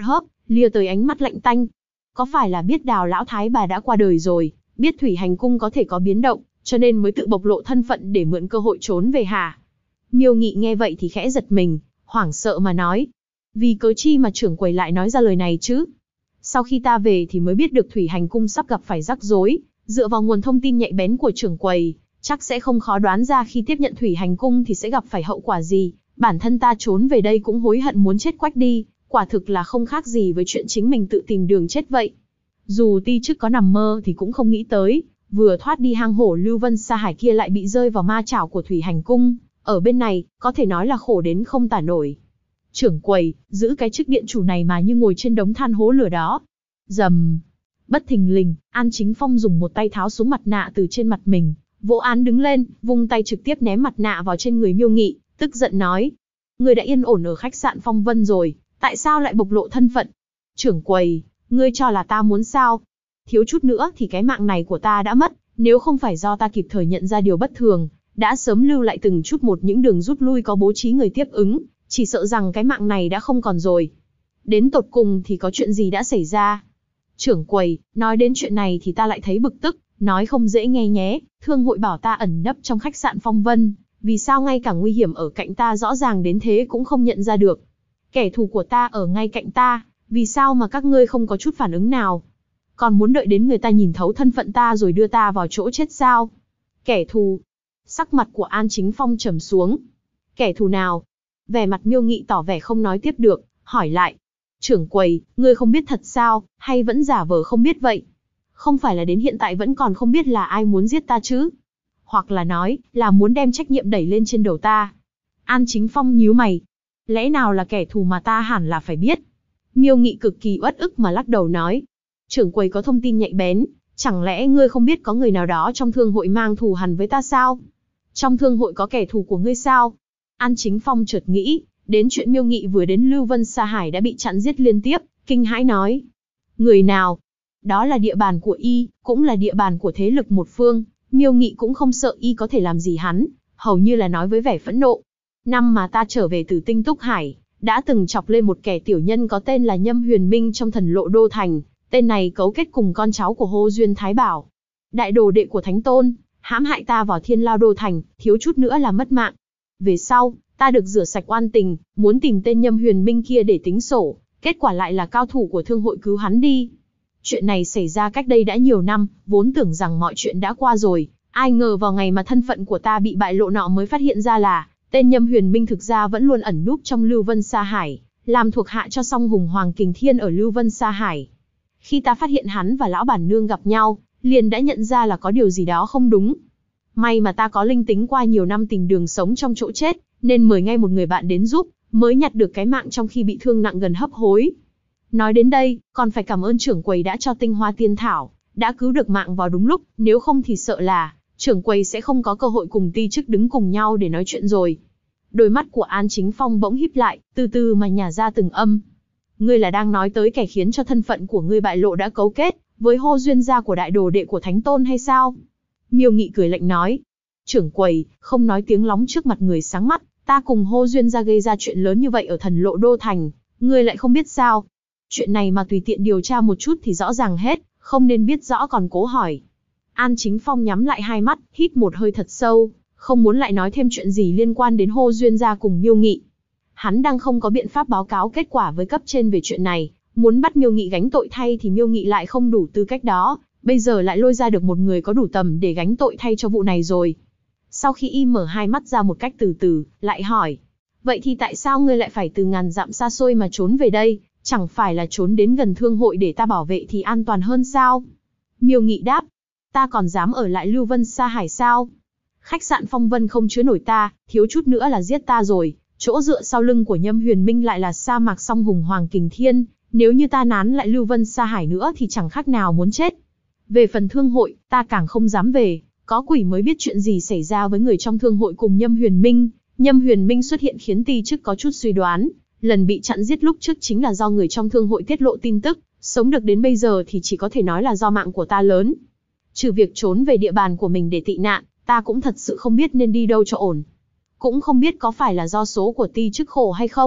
lia tới ánh mắt lạnh tanh. Có phải là biết Đào lão thái bà đã qua đời rồi, biết Thủy Hành cung có thể có biến động, cho nên mới tự bộc lộ thân phận để mượn cơ hội trốn về hả? Miêu Nghị nghe vậy thì khẽ giật mình, hoảng sợ mà nói. Vì cớ chi mà trưởng quầy lại nói ra lời này chứ? Sau khi ta về thì mới biết được Thủy Hành cung sắp gặp phải rắc rối, dựa vào nguồn thông tin nhạy bén của trưởng quầy, chắc sẽ không khó đoán ra khi tiếp nhận Thủy Hành cung thì sẽ gặp phải hậu quả gì. Bản thân ta trốn về đây cũng hối hận muốn chết quách đi, quả thực là không khác gì với chuyện chính mình tự tìm đường chết vậy. Dù ti chức có nằm mơ thì cũng không nghĩ tới, vừa thoát đi hang hổ Lưu Vân Sa Hải kia lại bị rơi vào ma chảo của Thủy Hành cung. Ở bên này, có thể nói là khổ đến không tả nổi. Trưởng quầy, giữ cái chức điện chủ này mà như ngồi trên đống than hố lửa đó. Rầm. Bất thình lình, An Chính Phong dùng một tay tháo xuống mặt nạ từ trên mặt mình, vỗ án đứng lên, vung tay trực tiếp ném mặt nạ vào trên người Miêu Nghị, tức giận nói. Ngươi đã yên ổn ở khách sạn Phong Vân rồi, tại sao lại bộc lộ thân phận? Trưởng quầy, ngươi cho là ta muốn sao? Thiếu chút nữa thì cái mạng này của ta đã mất, nếu không phải do ta kịp thời nhận ra điều bất thường, đã sớm lưu lại từng chút một những đường rút lui có bố trí người tiếp ứng, chỉ sợ rằng cái mạng này đã không còn rồi. Đến tột cùng thì có chuyện gì đã xảy ra? Trưởng quầy, nói đến chuyện này thì ta lại thấy bực tức, nói không dễ nghe nhé, thương hội bảo ta ẩn nấp trong khách sạn Phong Vân, vì sao ngay cả nguy hiểm ở cạnh ta rõ ràng đến thế cũng không nhận ra được? Kẻ thù của ta ở ngay cạnh ta, vì sao mà các ngươi không có chút phản ứng nào? Còn muốn đợi đến người ta nhìn thấu thân phận ta rồi đưa ta vào chỗ chết sao? Kẻ thù? Sắc mặt của An Chính Phong trầm xuống. Kẻ thù nào? Vẻ mặt Miêu Nghị tỏ vẻ không nói tiếp được, hỏi lại. Trưởng quầy, ngươi không biết thật sao, hay vẫn giả vờ không biết vậy? Không phải là đến hiện tại vẫn còn không biết là ai muốn giết ta chứ? Hoặc là nói, là muốn đem trách nhiệm đẩy lên trên đầu ta? An Chính Phong nhíu mày. Lẽ nào là kẻ thù mà ta hẳn là phải biết? Miêu Nghị cực kỳ uất ức mà lắc đầu nói. Trưởng quầy có thông tin nhạy bén, chẳng lẽ ngươi không biết có người nào đó trong thương hội mang thù hằn với ta sao? Trong thương hội có kẻ thù của ngươi sao? An Chính Phong chợt nghĩ, đến chuyện Miêu Nghị vừa đến Lưu Vân Sa Hải đã bị chặn giết liên tiếp, kinh hãi nói. Người nào? Đó là địa bàn của y, cũng là địa bàn của thế lực một phương, Miêu Nghị cũng không sợ y có thể làm gì hắn, hầu như là nói với vẻ phẫn nộ. Năm mà ta trở về từ Tinh Túc Hải, đã từng chọc lên một kẻ tiểu nhân có tên là Nhâm Huyền Minh trong Thần Lộ Đô Thành, tên này cấu kết cùng con cháu của Hô Duyên Thái Bảo, đại đồ đệ của Thánh Tôn, hãm hại ta vào Thiên Lao Đô Thành, thiếu chút nữa là mất mạng. Về sau, ta được rửa sạch oan tình, muốn tìm tên Nhâm Huyền Minh kia để tính sổ, kết quả lại là cao thủ của thương hội cứu hắn đi. Chuyện này xảy ra cách đây đã nhiều năm, vốn tưởng rằng mọi chuyện đã qua rồi, ai ngờ vào ngày mà thân phận của ta bị bại lộ nọ mới phát hiện ra là, tên Nhâm Huyền Minh thực ra vẫn luôn ẩn núp trong Lưu Vân Sa Hải, làm thuộc hạ cho Song Hùng Hoàng Kình Thiên ở Lưu Vân Sa Hải. Khi ta phát hiện hắn và lão bản nương gặp nhau, liền đã nhận ra là có điều gì đó không đúng. May mà ta có linh tính qua nhiều năm tìm đường sống trong chỗ chết, nên mời ngay một người bạn đến giúp, mới nhặt được cái mạng trong khi bị thương nặng gần hấp hối. Nói đến đây, còn phải cảm ơn trưởng quầy đã cho tinh hoa tiên thảo, đã cứu được mạng vào đúng lúc, nếu không thì sợ là trưởng quầy sẽ không có cơ hội cùng ti chức đứng cùng nhau để nói chuyện rồi. Đôi mắt của An Chính Phong bỗng híp lại, từ từ mà nhả ra từng âm. Ngươi là đang nói tới kẻ khiến cho thân phận của ngươi bại lộ đã cấu kết với Hô Duyên gia của đại đồ đệ của Thánh Tôn hay sao? Miêu Nghị cười lạnh nói. Trưởng quầy, không nói tiếng lóng trước mặt người sáng mắt, ta cùng Hô Duyên gia gây ra chuyện lớn như vậy ở Thần Lộ Đô Thành, ngươi lại không biết sao? Chuyện này mà tùy tiện điều tra một chút thì rõ ràng hết, không nên biết rõ còn cố hỏi. An Chính Phong nhắm lại hai mắt, hít một hơi thật sâu, không muốn lại nói thêm chuyện gì liên quan đến Hô Duyên gia cùng Miêu Nghị. Hắn đang không có biện pháp báo cáo kết quả với cấp trên về chuyện này, muốn bắt Miêu Nghị gánh tội thay thì Miêu Nghị lại không đủ tư cách đó, bây giờ lại lôi ra được một người có đủ tầm để gánh tội thay cho vụ này rồi. Sau khi y mở hai mắt ra một cách từ từ, lại hỏi, vậy thì tại sao ngươi lại phải từ ngàn dặm xa xôi mà trốn về đây, chẳng phải là trốn đến gần thương hội để ta bảo vệ thì an toàn hơn sao? Miêu Nghị đáp, ta còn dám ở lại Lưu Vân Sa Hải sao? Khách sạn Phong Vân không chứa nổi ta, thiếu chút nữa là giết ta rồi. Chỗ dựa sau lưng của Nhâm Huyền Minh lại là sa mạc Song Hùng Hoàng Kình Thiên, nếu như ta nán lại Lưu Vân Sa Hải nữa thì chẳng khác nào muốn chết. Về phần thương hội, ta càng không dám về, có quỷ mới biết chuyện gì xảy ra với người trong thương hội cùng Nhâm Huyền Minh. Nhâm Huyền Minh xuất hiện khiến ti chức có chút suy đoán, lần bị chặn giết lúc trước chính là do người trong thương hội tiết lộ tin tức, sống được đến bây giờ thì chỉ có thể nói là do mạng của ta lớn. Trừ việc trốn về địa bàn của mình để tị nạn, ta cũng thật sự không biết nên đi đâu cho ổn. Cũng không biết có phải là do số của ti chức khổ hay không,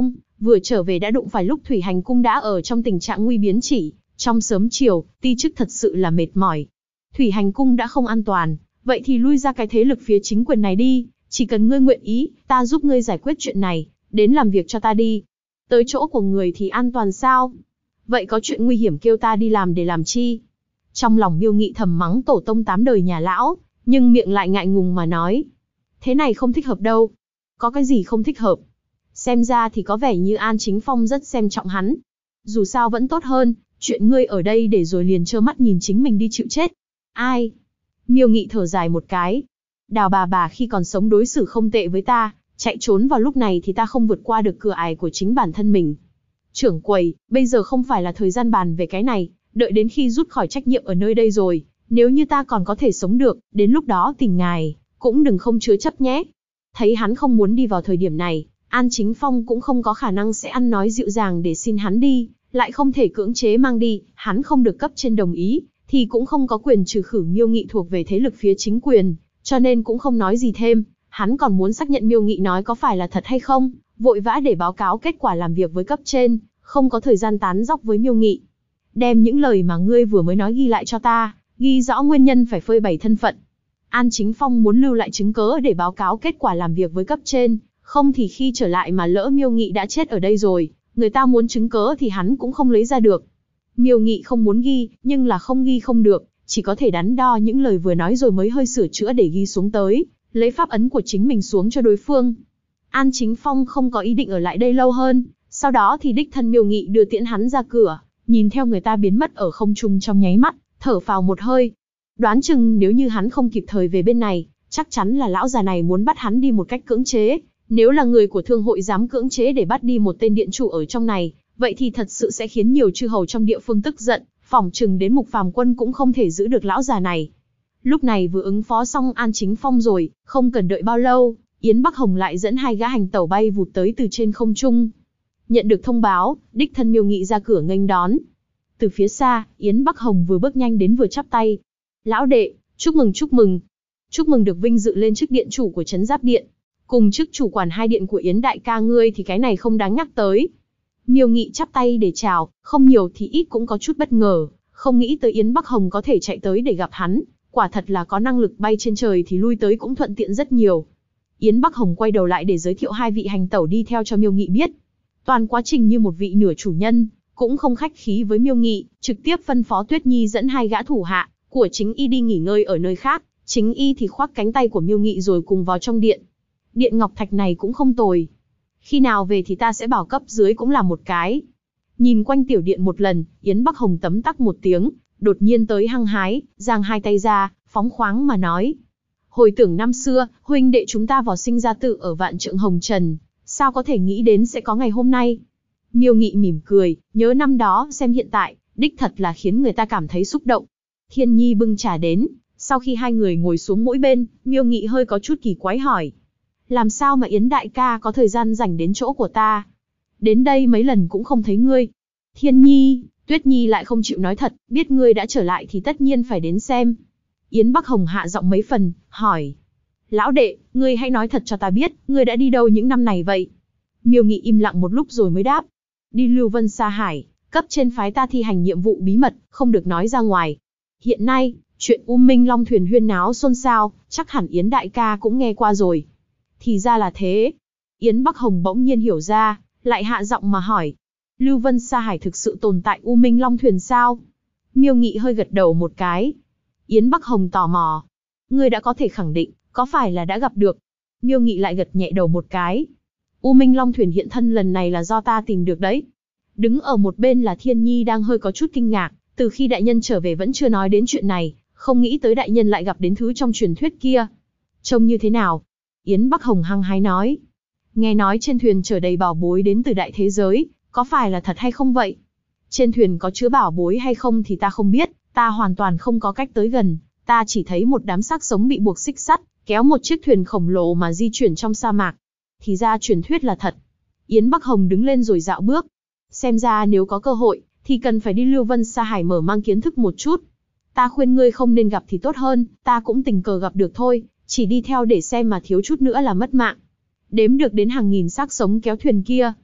vừa trở về đã đụng phải lúc Thủy Hành Cung đã ở trong tình trạng nguy biến chỉ, trong sớm chiều, ti chức thật sự là mệt mỏi. Thủy Hành Cung đã không an toàn, vậy thì lui ra cái thế lực phía chính quyền này đi, chỉ cần ngươi nguyện ý, ta giúp ngươi giải quyết chuyện này, đến làm việc cho ta đi. Tới chỗ của người thì an toàn sao? Vậy có chuyện nguy hiểm kêu ta đi làm để làm chi? Trong lòng Miêu Nghị thầm mắng tổ tông 8 đời nhà lão, nhưng miệng lại ngại ngùng mà nói. Thế này không thích hợp đâu. Có cái gì không thích hợp? Xem ra thì có vẻ như An Chính Phong rất xem trọng hắn. Dù sao vẫn tốt hơn, chuyện ngươi ở đây để rồi liền trơ mắt nhìn chính mình đi chịu chết. Ai? Miêu Nghị thở dài một cái. Đào bà khi còn sống đối xử không tệ với ta, chạy trốn vào lúc này thì ta không vượt qua được cửa ải của chính bản thân mình. Trưởng quầy, bây giờ không phải là thời gian bàn về cái này, đợi đến khi rút khỏi trách nhiệm ở nơi đây rồi, nếu như ta còn có thể sống được, đến lúc đó tìm ngài, cũng đừng không chứa chấp nhé. Thấy hắn không muốn đi vào thời điểm này, An Chính Phong cũng không có khả năng sẽ ăn nói dịu dàng để xin hắn đi, lại không thể cưỡng chế mang đi, hắn không được cấp trên đồng ý, thì cũng không có quyền trừ khử Miêu Nghị thuộc về thế lực phía chính quyền, cho nên cũng không nói gì thêm, hắn còn muốn xác nhận Miêu Nghị nói có phải là thật hay không, vội vã để báo cáo kết quả làm việc với cấp trên, không có thời gian tán dóc với Miêu Nghị. Đem những lời mà ngươi vừa mới nói ghi lại cho ta, ghi rõ nguyên nhân phải phơi bày thân phận. An Chính Phong muốn lưu lại chứng cớ để báo cáo kết quả làm việc với cấp trên, không thì khi trở lại mà lỡ Miêu Nghị đã chết ở đây rồi, người ta muốn chứng cớ thì hắn cũng không lấy ra được. Miêu Nghị không muốn ghi, nhưng là không ghi không được, chỉ có thể đắn đo những lời vừa nói rồi mới hơi sửa chữa để ghi xuống tới, lấy pháp ấn của chính mình xuống cho đối phương. An Chính Phong không có ý định ở lại đây lâu hơn, sau đó thì đích thân Miêu Nghị đưa tiễn hắn ra cửa, nhìn theo người ta biến mất ở không trung trong nháy mắt, thở phào một hơi. Đoán chừng nếu như hắn không kịp thời về bên này, chắc chắn là lão già này muốn bắt hắn đi một cách cưỡng chế. Nếu là người của thương hội dám cưỡng chế để bắt đi một tên điện chủ ở trong này, vậy thì thật sự sẽ khiến nhiều chư hầu trong địa phương tức giận, phỏng chừng đến Mục Phàm Quân cũng không thể giữ được lão già này. Lúc này vừa ứng phó xong An Chính Phong rồi, không cần đợi bao lâu, Yến Bắc Hồng lại dẫn 2 gã hành tẩu bay vụt tới từ trên không trung. Nhận được thông báo, đích thân Miêu Nghị ra cửa nghênh đón. Từ phía xa, Yến Bắc Hồng vừa bước nhanh đến vừa chắp tay. Lão đệ, chúc mừng chúc mừng. Chúc mừng được vinh dự lên chức điện chủ của Trấn Giáp Điện. Cùng chức chủ quản 2 điện của Yến đại ca ngươi thì cái này không đáng nhắc tới. Miêu Nghị chắp tay để chào, không nhiều thì ít cũng có chút bất ngờ, không nghĩ tới Yến Bắc Hồng có thể chạy tới để gặp hắn, quả thật là có năng lực bay trên trời thì lui tới cũng thuận tiện rất nhiều. Yến Bắc Hồng quay đầu lại để giới thiệu 2 vị hành tẩu đi theo cho Miêu Nghị biết. Toàn quá trình như một vị nửa chủ nhân, cũng không khách khí với Miêu Nghị, trực tiếp phân phó Tuyết Nhi dẫn 2 gã thủ hạ của chính y đi nghỉ ngơi ở nơi khác, chính y thì khoác cánh tay của Miêu Nghị rồi cùng vào trong điện. Điện ngọc thạch này cũng không tồi. Khi nào về thì ta sẽ bảo cấp dưới cũng làm một cái. Nhìn quanh tiểu điện một lần, Yến Bắc Hồng tấm tắc một tiếng, đột nhiên tới hăng hái, giang 2 tay ra, phóng khoáng mà nói. Hồi tưởng năm xưa, huynh đệ chúng ta vào sinh ra tự ở Vạn Trượng Hồng Trần, sao có thể nghĩ đến sẽ có ngày hôm nay. Miêu Nghị mỉm cười, nhớ năm đó xem hiện tại, đích thật là khiến người ta cảm thấy xúc động. Thiên Nhi bưng trà đến, sau khi 2 người ngồi xuống mỗi bên, Miêu Nghị hơi có chút kỳ quái hỏi. Làm sao mà Yến đại ca có thời gian rảnh đến chỗ của ta? Đến đây mấy lần cũng không thấy ngươi. Thiên Nhi, Tuyết Nhi lại không chịu nói thật, biết ngươi đã trở lại thì tất nhiên phải đến xem. Yến Bắc Hồng hạ giọng mấy phần, hỏi. Lão đệ, ngươi hãy nói thật cho ta biết, ngươi đã đi đâu những năm này vậy? Miêu Nghị im lặng một lúc rồi mới đáp. Đi Lưu Vân Sa Hải, cấp trên phái ta thi hành nhiệm vụ bí mật, không được nói ra ngoài. Hiện nay, chuyện U Minh Long thuyền huyên náo xôn xao, chắc hẳn Yến đại ca cũng nghe qua rồi. Thì ra là thế. Yến Bắc Hồng bỗng nhiên hiểu ra, lại hạ giọng mà hỏi. Lưu Vân Sa Hải thực sự tồn tại U Minh Long thuyền sao? Miêu Nghị hơi gật đầu một cái. Yến Bắc Hồng tò mò. Ngươi đã có thể khẳng định, có phải là đã gặp được? Miêu Nghị lại gật nhẹ đầu một cái. U Minh Long thuyền hiện thân lần này là do ta tìm được đấy. Đứng ở một bên là Thiên Nhi đang hơi có chút kinh ngạc, từ khi đại nhân trở về vẫn chưa nói đến chuyện này, không nghĩ tới đại nhân lại gặp đến thứ trong truyền thuyết kia. Trông như thế nào? Yến Bắc Hồng hăng hái nói. Nghe nói trên thuyền chở đầy bảo bối đến từ đại thế giới, có phải là thật hay không vậy? Trên thuyền có chứa bảo bối hay không thì ta không biết, ta hoàn toàn không có cách tới gần, ta chỉ thấy một đám xác sống bị buộc xích sắt, kéo một chiếc thuyền khổng lồ mà di chuyển trong sa mạc. Thì ra truyền thuyết là thật. Yến Bắc Hồng đứng lên rồi dạo bước. Xem ra nếu có cơ hội, thì cần phải đi Lưu Vân Sa Hải mở mang kiến thức một chút. Ta khuyên ngươi không nên gặp thì tốt hơn, ta cũng tình cờ gặp được thôi, chỉ đi theo để xem mà thiếu chút nữa là mất mạng. Đếm được đến hàng nghìn xác sống kéo thuyền kia.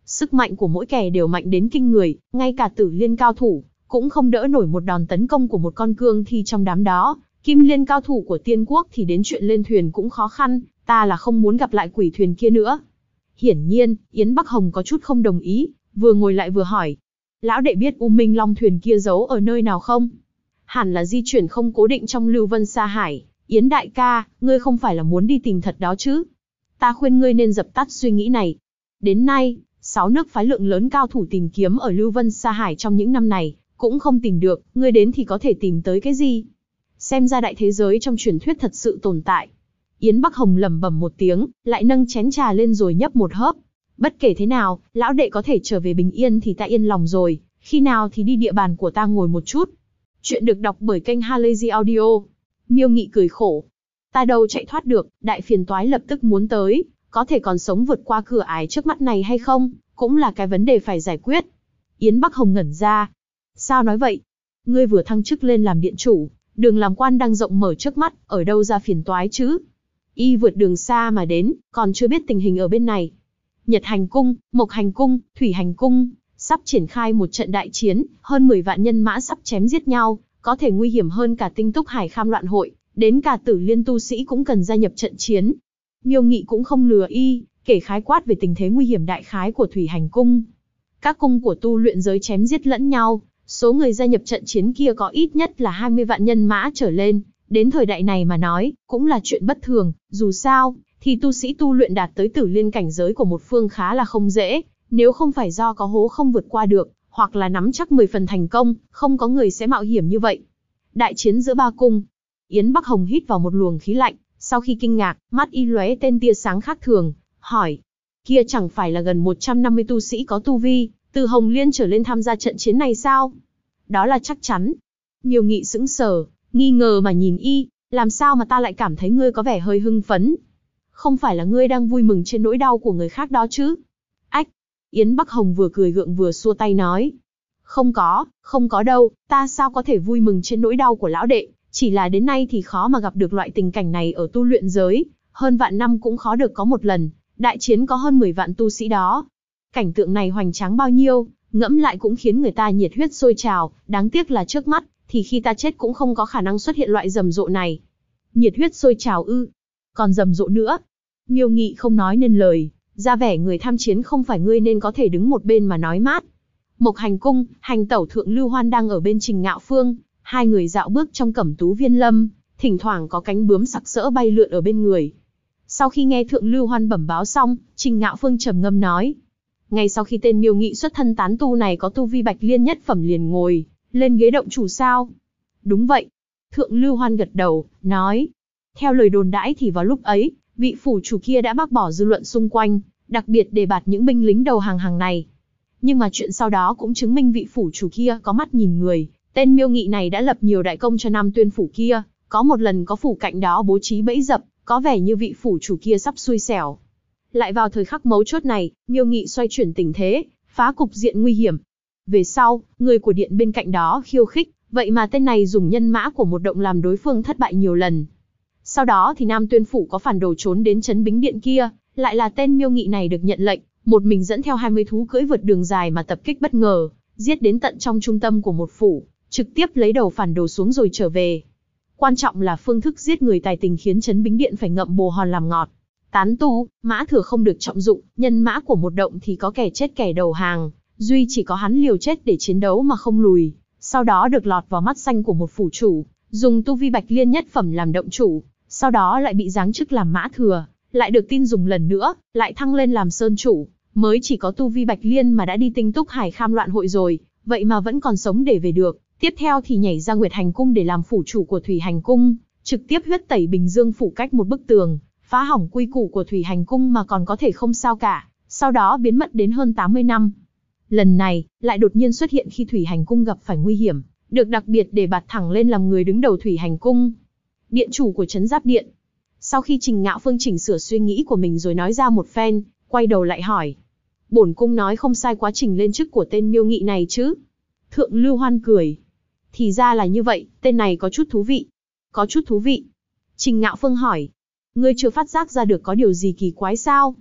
Sức mạnh của mỗi kẻ đều mạnh đến kinh người, ngay cả Tử Liên cao thủ cũng không đỡ nổi một đòn tấn công của một con cương thi trong đám đó. Kim Liên cao thủ của Tiên Quốc thì đến chuyện lên thuyền cũng khó khăn, ta là không muốn gặp lại quỷ thuyền kia nữa. Hiển nhiên, Yến Bắc Hồng có chút không đồng ý, vừa ngồi lại vừa hỏi. Lão đệ biết U Minh Long thuyền kia giấu ở nơi nào không? Hẳn là di chuyển không cố định trong Lưu Vân Sa Hải. Yến đại ca, ngươi không phải là muốn đi tìm thật đó chứ? Ta khuyên ngươi nên dập tắt suy nghĩ này. Đến nay, 6 nước phái lượng lớn cao thủ tìm kiếm ở Lưu Vân Sa Hải trong những năm này, cũng không tìm được, ngươi đến thì có thể tìm tới cái gì? Xem ra đại thế giới trong truyền thuyết thật sự tồn tại. Yến Bắc Hồng lẩm bẩm một tiếng, lại nâng chén trà lên rồi nhấp một hớp. Bất kể thế nào, lão đệ có thể trở về bình yên thì ta yên lòng rồi, khi nào thì đi địa bàn của ta ngồi một chút. Chuyện được đọc bởi kênh Halazy Audio. Miêu Nghị cười khổ. Ta đâu chạy thoát được, đại phiền toái lập tức muốn tới, có thể còn sống vượt qua cửa ải trước mắt này hay không, cũng là cái vấn đề phải giải quyết. Yến Bắc Hồng ngẩn ra. Sao nói vậy? Ngươi vừa thăng chức lên làm điện chủ, đường làm quan đang rộng mở trước mắt, ở đâu ra phiền toái chứ? Y vượt đường xa mà đến, còn chưa biết tình hình ở bên này. Nhật Hành Cung, Mộc Hành Cung, Thủy Hành Cung, sắp triển khai một trận đại chiến, hơn 10 vạn nhân mã sắp chém giết nhau, có thể nguy hiểm hơn cả Tinh Túc Hải Kham loạn hội, đến cả Tử Liên tu sĩ cũng cần gia nhập trận chiến. Miêu Nghị cũng không lừa y, kể khái quát về tình thế nguy hiểm đại khái của Thủy Hành Cung. Các cung của tu luyện giới chém giết lẫn nhau, số người gia nhập trận chiến kia có ít nhất là 20 vạn nhân mã trở lên, đến thời đại này mà nói, cũng là chuyện bất thường, dù sao, thì tu sĩ tu luyện đạt tới Tử Liên cảnh giới của một phương khá là không dễ, nếu không phải do có hố không vượt qua được, hoặc là nắm chắc 10 phần thành công, không có người sẽ mạo hiểm như vậy. Đại chiến giữa ba cung. Yến Bắc Hồng hít vào một luồng khí lạnh, sau khi kinh ngạc, mắt y lóe tên tia sáng khác thường, hỏi. Kia chẳng phải là gần 150 tu sĩ có tu vi, từ Hồng Liên trở lên tham gia trận chiến này sao? Đó là chắc chắn. Miêu Nghị sững sờ, nghi ngờ mà nhìn y, làm sao mà ta lại cảm thấy ngươi có vẻ hơi hưng phấn? Không phải là ngươi đang vui mừng trên nỗi đau của người khác đó chứ? Ách! Yến Bắc Hồng vừa cười gượng vừa xua tay nói. Không có đâu, ta sao có thể vui mừng trên nỗi đau của lão đệ, chỉ là đến nay thì khó mà gặp được loại tình cảnh này ở tu luyện giới, hơn vạn năm cũng khó được có một lần, đại chiến có hơn 10 vạn tu sĩ đó. Cảnh tượng này hoành tráng bao nhiêu, ngẫm lại cũng khiến người ta nhiệt huyết sôi trào, đáng tiếc là trước mắt, thì khi ta chết cũng không có khả năng xuất hiện loại rầm rộ này. Nhiệt huyết sôi trào ư? Còn rầm rộ nữa? Miêu Nghị không nói nên lời, ra vẻ người tham chiến không phải ngươi nên có thể đứng một bên mà nói mát. Mộc Hành Cung, Hành tẩu Thượng Lưu Hoan đang ở bên Trình Ngạo Phương, hai người dạo bước trong Cẩm Tú Viên Lâm, thỉnh thoảng có cánh bướm sặc sỡ bay lượn ở bên người. Sau khi nghe Thượng Lưu Hoan bẩm báo xong, Trình Ngạo Phương trầm ngâm nói. Ngay sau khi tên Miêu Nghị xuất thân tán tu này có tu vi Bạch Liên nhất phẩm liền ngồi lên ghế động chủ sao? Đúng vậy. Thượng Lưu Hoan gật đầu, nói. Theo lời đồn đãi thì vào lúc ấy, vị phủ chủ kia đã bác bỏ dư luận xung quanh, đặc biệt đề bạt những binh lính đầu hàng này. Nhưng mà chuyện sau đó cũng chứng minh vị phủ chủ kia có mắt nhìn người, tên Miêu Nghị này đã lập nhiều đại công cho Nam Tuyên phủ kia, có một lần có phủ cạnh đó bố trí bẫy dập, có vẻ như vị phủ chủ kia sắp xui xẻo. Lại vào thời khắc mấu chốt này, Miêu Nghị xoay chuyển tình thế, phá cục diện nguy hiểm. Về sau, người của điện bên cạnh đó khiêu khích, vậy mà tên này dùng nhân mã của một động làm đối phương thất bại nhiều lần. Sau đó thì Nam Tuyên phủ có phản đồ trốn đến trấn Bính Điện kia, lại là tên Miêu Nghị này được nhận lệnh, một mình dẫn theo 20 thú cưỡi vượt đường dài mà tập kích bất ngờ, giết đến tận trong trung tâm của một phủ, trực tiếp lấy đầu phản đồ xuống rồi trở về. Quan trọng là phương thức giết người tài tình khiến trấn Bính Điện phải ngậm bồ hòn làm ngọt. Tán tu, mã thừa không được trọng dụng, nhân mã của một động thì có kẻ chết kẻ đầu hàng, duy chỉ có hắn liều chết để chiến đấu mà không lùi, sau đó được lọt vào mắt xanh của một phủ chủ, dùng tu vi Bạch Liên nhất phẩm làm động chủ, sau đó lại bị giáng chức làm mã thừa, lại được tin dùng lần nữa, lại thăng lên làm sơn chủ, mới chỉ có tu vi Bạch Liên mà đã đi Tinh Túc Hải Kham loạn hội rồi, vậy mà vẫn còn sống để về được, tiếp theo thì nhảy ra Nguyệt Hành Cung để làm phủ chủ của Thủy Hành Cung, trực tiếp huyết tẩy Bình Dương phủ cách một bức tường, phá hỏng quy củ của Thủy Hành Cung mà còn có thể không sao cả, sau đó biến mất đến hơn 80 năm. Lần này, lại đột nhiên xuất hiện khi Thủy Hành Cung gặp phải nguy hiểm, được đặc biệt để bạt thẳng lên làm người đứng đầu Thủy Hành Cung. Điện chủ của Trấn Giáp Điện. Sau khi Trình Ngạo Phương chỉnh sửa suy nghĩ của mình rồi nói ra một phen, quay đầu lại hỏi. Bổn cung nói không sai quá trình lên chức của tên Miêu Nghị này chứ? Thượng Lưu Hoan cười. Thì ra là như vậy, tên này có chút thú vị. Có chút thú vị. Trình Ngạo Phương hỏi. Ngươi chưa phát giác ra được có điều gì kỳ quái sao?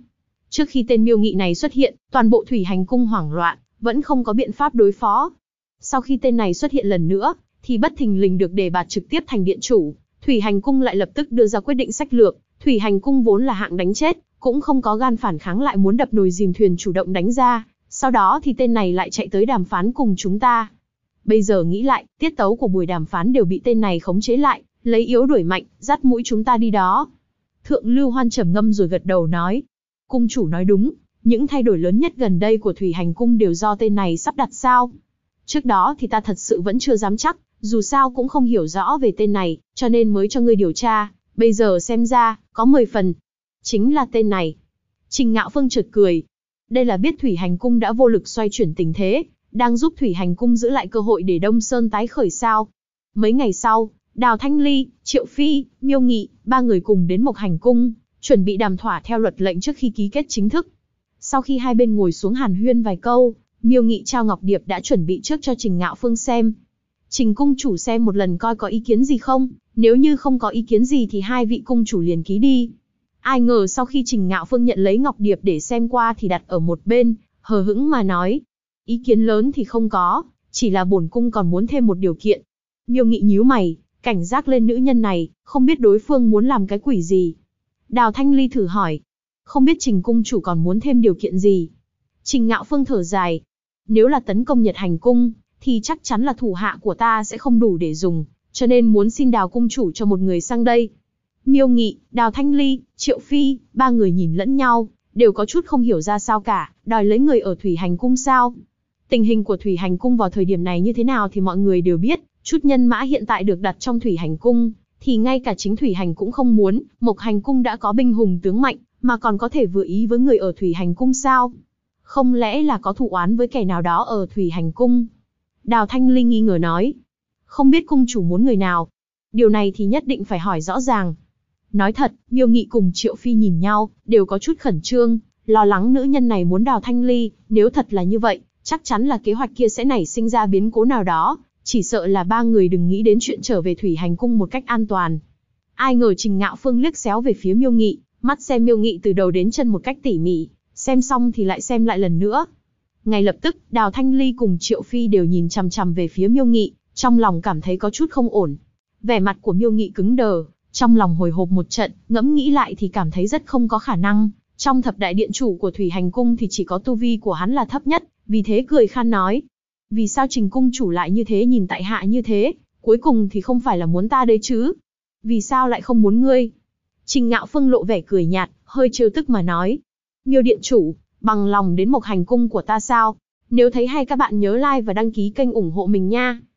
Trước khi tên Miêu Nghị này xuất hiện, toàn bộ thủy hành cung hoảng loạn, vẫn không có biện pháp đối phó. Sau khi tên này xuất hiện lần nữa, thì bất thình lình được đề bạt trực tiếp thành điện chủ, thủy hành cung lại lập tức đưa ra quyết định sách lược. Thủy hành cung vốn là hạng đánh chết, cũng không có gan phản kháng, lại muốn đập nồi dìm thuyền chủ động đánh ra. Sau đó thì tên này lại chạy tới đàm phán cùng chúng ta. Bây giờ nghĩ lại, tiết tấu của buổi đàm phán đều bị tên này khống chế lại, lấy yếu đuổi mạnh, dắt mũi chúng ta đi đó. Thượng Lưu Hoan trầm ngâm rồi gật đầu nói. Cung chủ nói đúng, những thay đổi lớn nhất gần đây của thủy hành cung đều do tên này sắp đặt sao. Trước đó thì ta thật sự vẫn chưa dám chắc, dù sao cũng không hiểu rõ về tên này, cho nên mới cho ngươi điều tra. Bây giờ xem ra, có 10 phần. Chính là tên này. Trình Ngạo Phương chợt cười. Đây là biết thủy hành cung đã vô lực xoay chuyển tình thế, đang giúp thủy hành cung giữ lại cơ hội để Đông Sơn tái khởi sao. Mấy ngày sau, Đào Thanh Ly, Triệu Phi, Miêu Nghị, ba người cùng đến Mộc Hành cung, chuẩn bị đàm thỏa theo luật lệnh trước khi ký kết chính thức. Sau khi hai bên ngồi xuống hàn huyên vài câu, Miêu Nghị trao ngọc điệp đã chuẩn bị trước cho Trình Ngạo Phương xem. Trình cung chủ xem một lần coi có ý kiến gì không, nếu như không có ý kiến gì thì hai vị cung chủ liền ký đi. Ai ngờ sau khi Trình Ngạo Phương nhận lấy ngọc điệp để xem qua thì đặt ở một bên, hờ hững mà nói. Ý kiến lớn thì không có, chỉ là bổn cung còn muốn thêm một điều kiện. Miêu Nghị nhíu mày, cảnh giác lên nữ nhân này, không biết đối phương muốn làm cái quỷ gì. Đào Thanh Ly thử hỏi, không biết Trình cung chủ còn muốn thêm điều kiện gì. Trình Ngạo Phương thở dài, nếu là tấn công Nhật Hành cung, thì chắc chắn là thủ hạ của ta sẽ không đủ để dùng, cho nên muốn xin Đào cung chủ cho một người sang đây. Miêu Nghị, Đào Thanh Ly, Triệu Phi, ba người nhìn lẫn nhau, đều có chút không hiểu ra sao cả, đòi lấy người ở thủy hành cung sao. Tình hình của thủy hành cung vào thời điểm này như thế nào thì mọi người đều biết, chút nhân mã hiện tại được đặt trong thủy hành cung, thì ngay cả chính thủy hành cũng không muốn. Mộc Hành cung đã có binh hùng tướng mạnh, mà còn có thể vừa ý với người ở thủy hành cung sao? Không lẽ là có thù oán với kẻ nào đó ở thủy hành cung? Đào Thanh Linh nghi ngờ nói, không biết cung chủ muốn người nào? Điều này thì nhất định phải hỏi rõ ràng. Nói thật, Miêu Nghị cùng Triệu Phi nhìn nhau, đều có chút khẩn trương, lo lắng nữ nhân này muốn Đào Thanh Ly. Nếu thật là như vậy, chắc chắn là kế hoạch kia sẽ nảy sinh ra biến cố nào đó, chỉ sợ là ba người đừng nghĩ đến chuyện trở về thủy hành cung một cách an toàn. Ai ngờ Trình Ngạo Phương liếc xéo về phía Miêu Nghị, mắt xem Miêu Nghị từ đầu đến chân một cách tỉ mỉ, xem xong thì lại xem lại lần nữa. Ngay lập tức, Đào Thanh Ly cùng Triệu Phi đều nhìn chằm chằm về phía Miêu Nghị, trong lòng cảm thấy có chút không ổn. Vẻ mặt của Miêu Nghị cứng đờ, trong lòng hồi hộp một trận, ngẫm nghĩ lại thì cảm thấy rất không có khả năng. Trong thập đại điện chủ của thủy hành cung thì chỉ có tu vi của hắn là thấp nhất, vì thế cười khan nói. Vì sao Trình cung chủ lại như thế, nhìn tại hạ như thế, cuối cùng thì không phải là muốn ta đấy chứ? Vì sao lại không muốn ngươi? Trình Ngạo Phương lộ vẻ cười nhạt, hơi trêu tức mà nói. Miêu điện chủ, bằng lòng đến Mộc Hành cung của ta sao? Nếu thấy hay các bạn nhớ like và đăng ký kênh ủng hộ mình nha.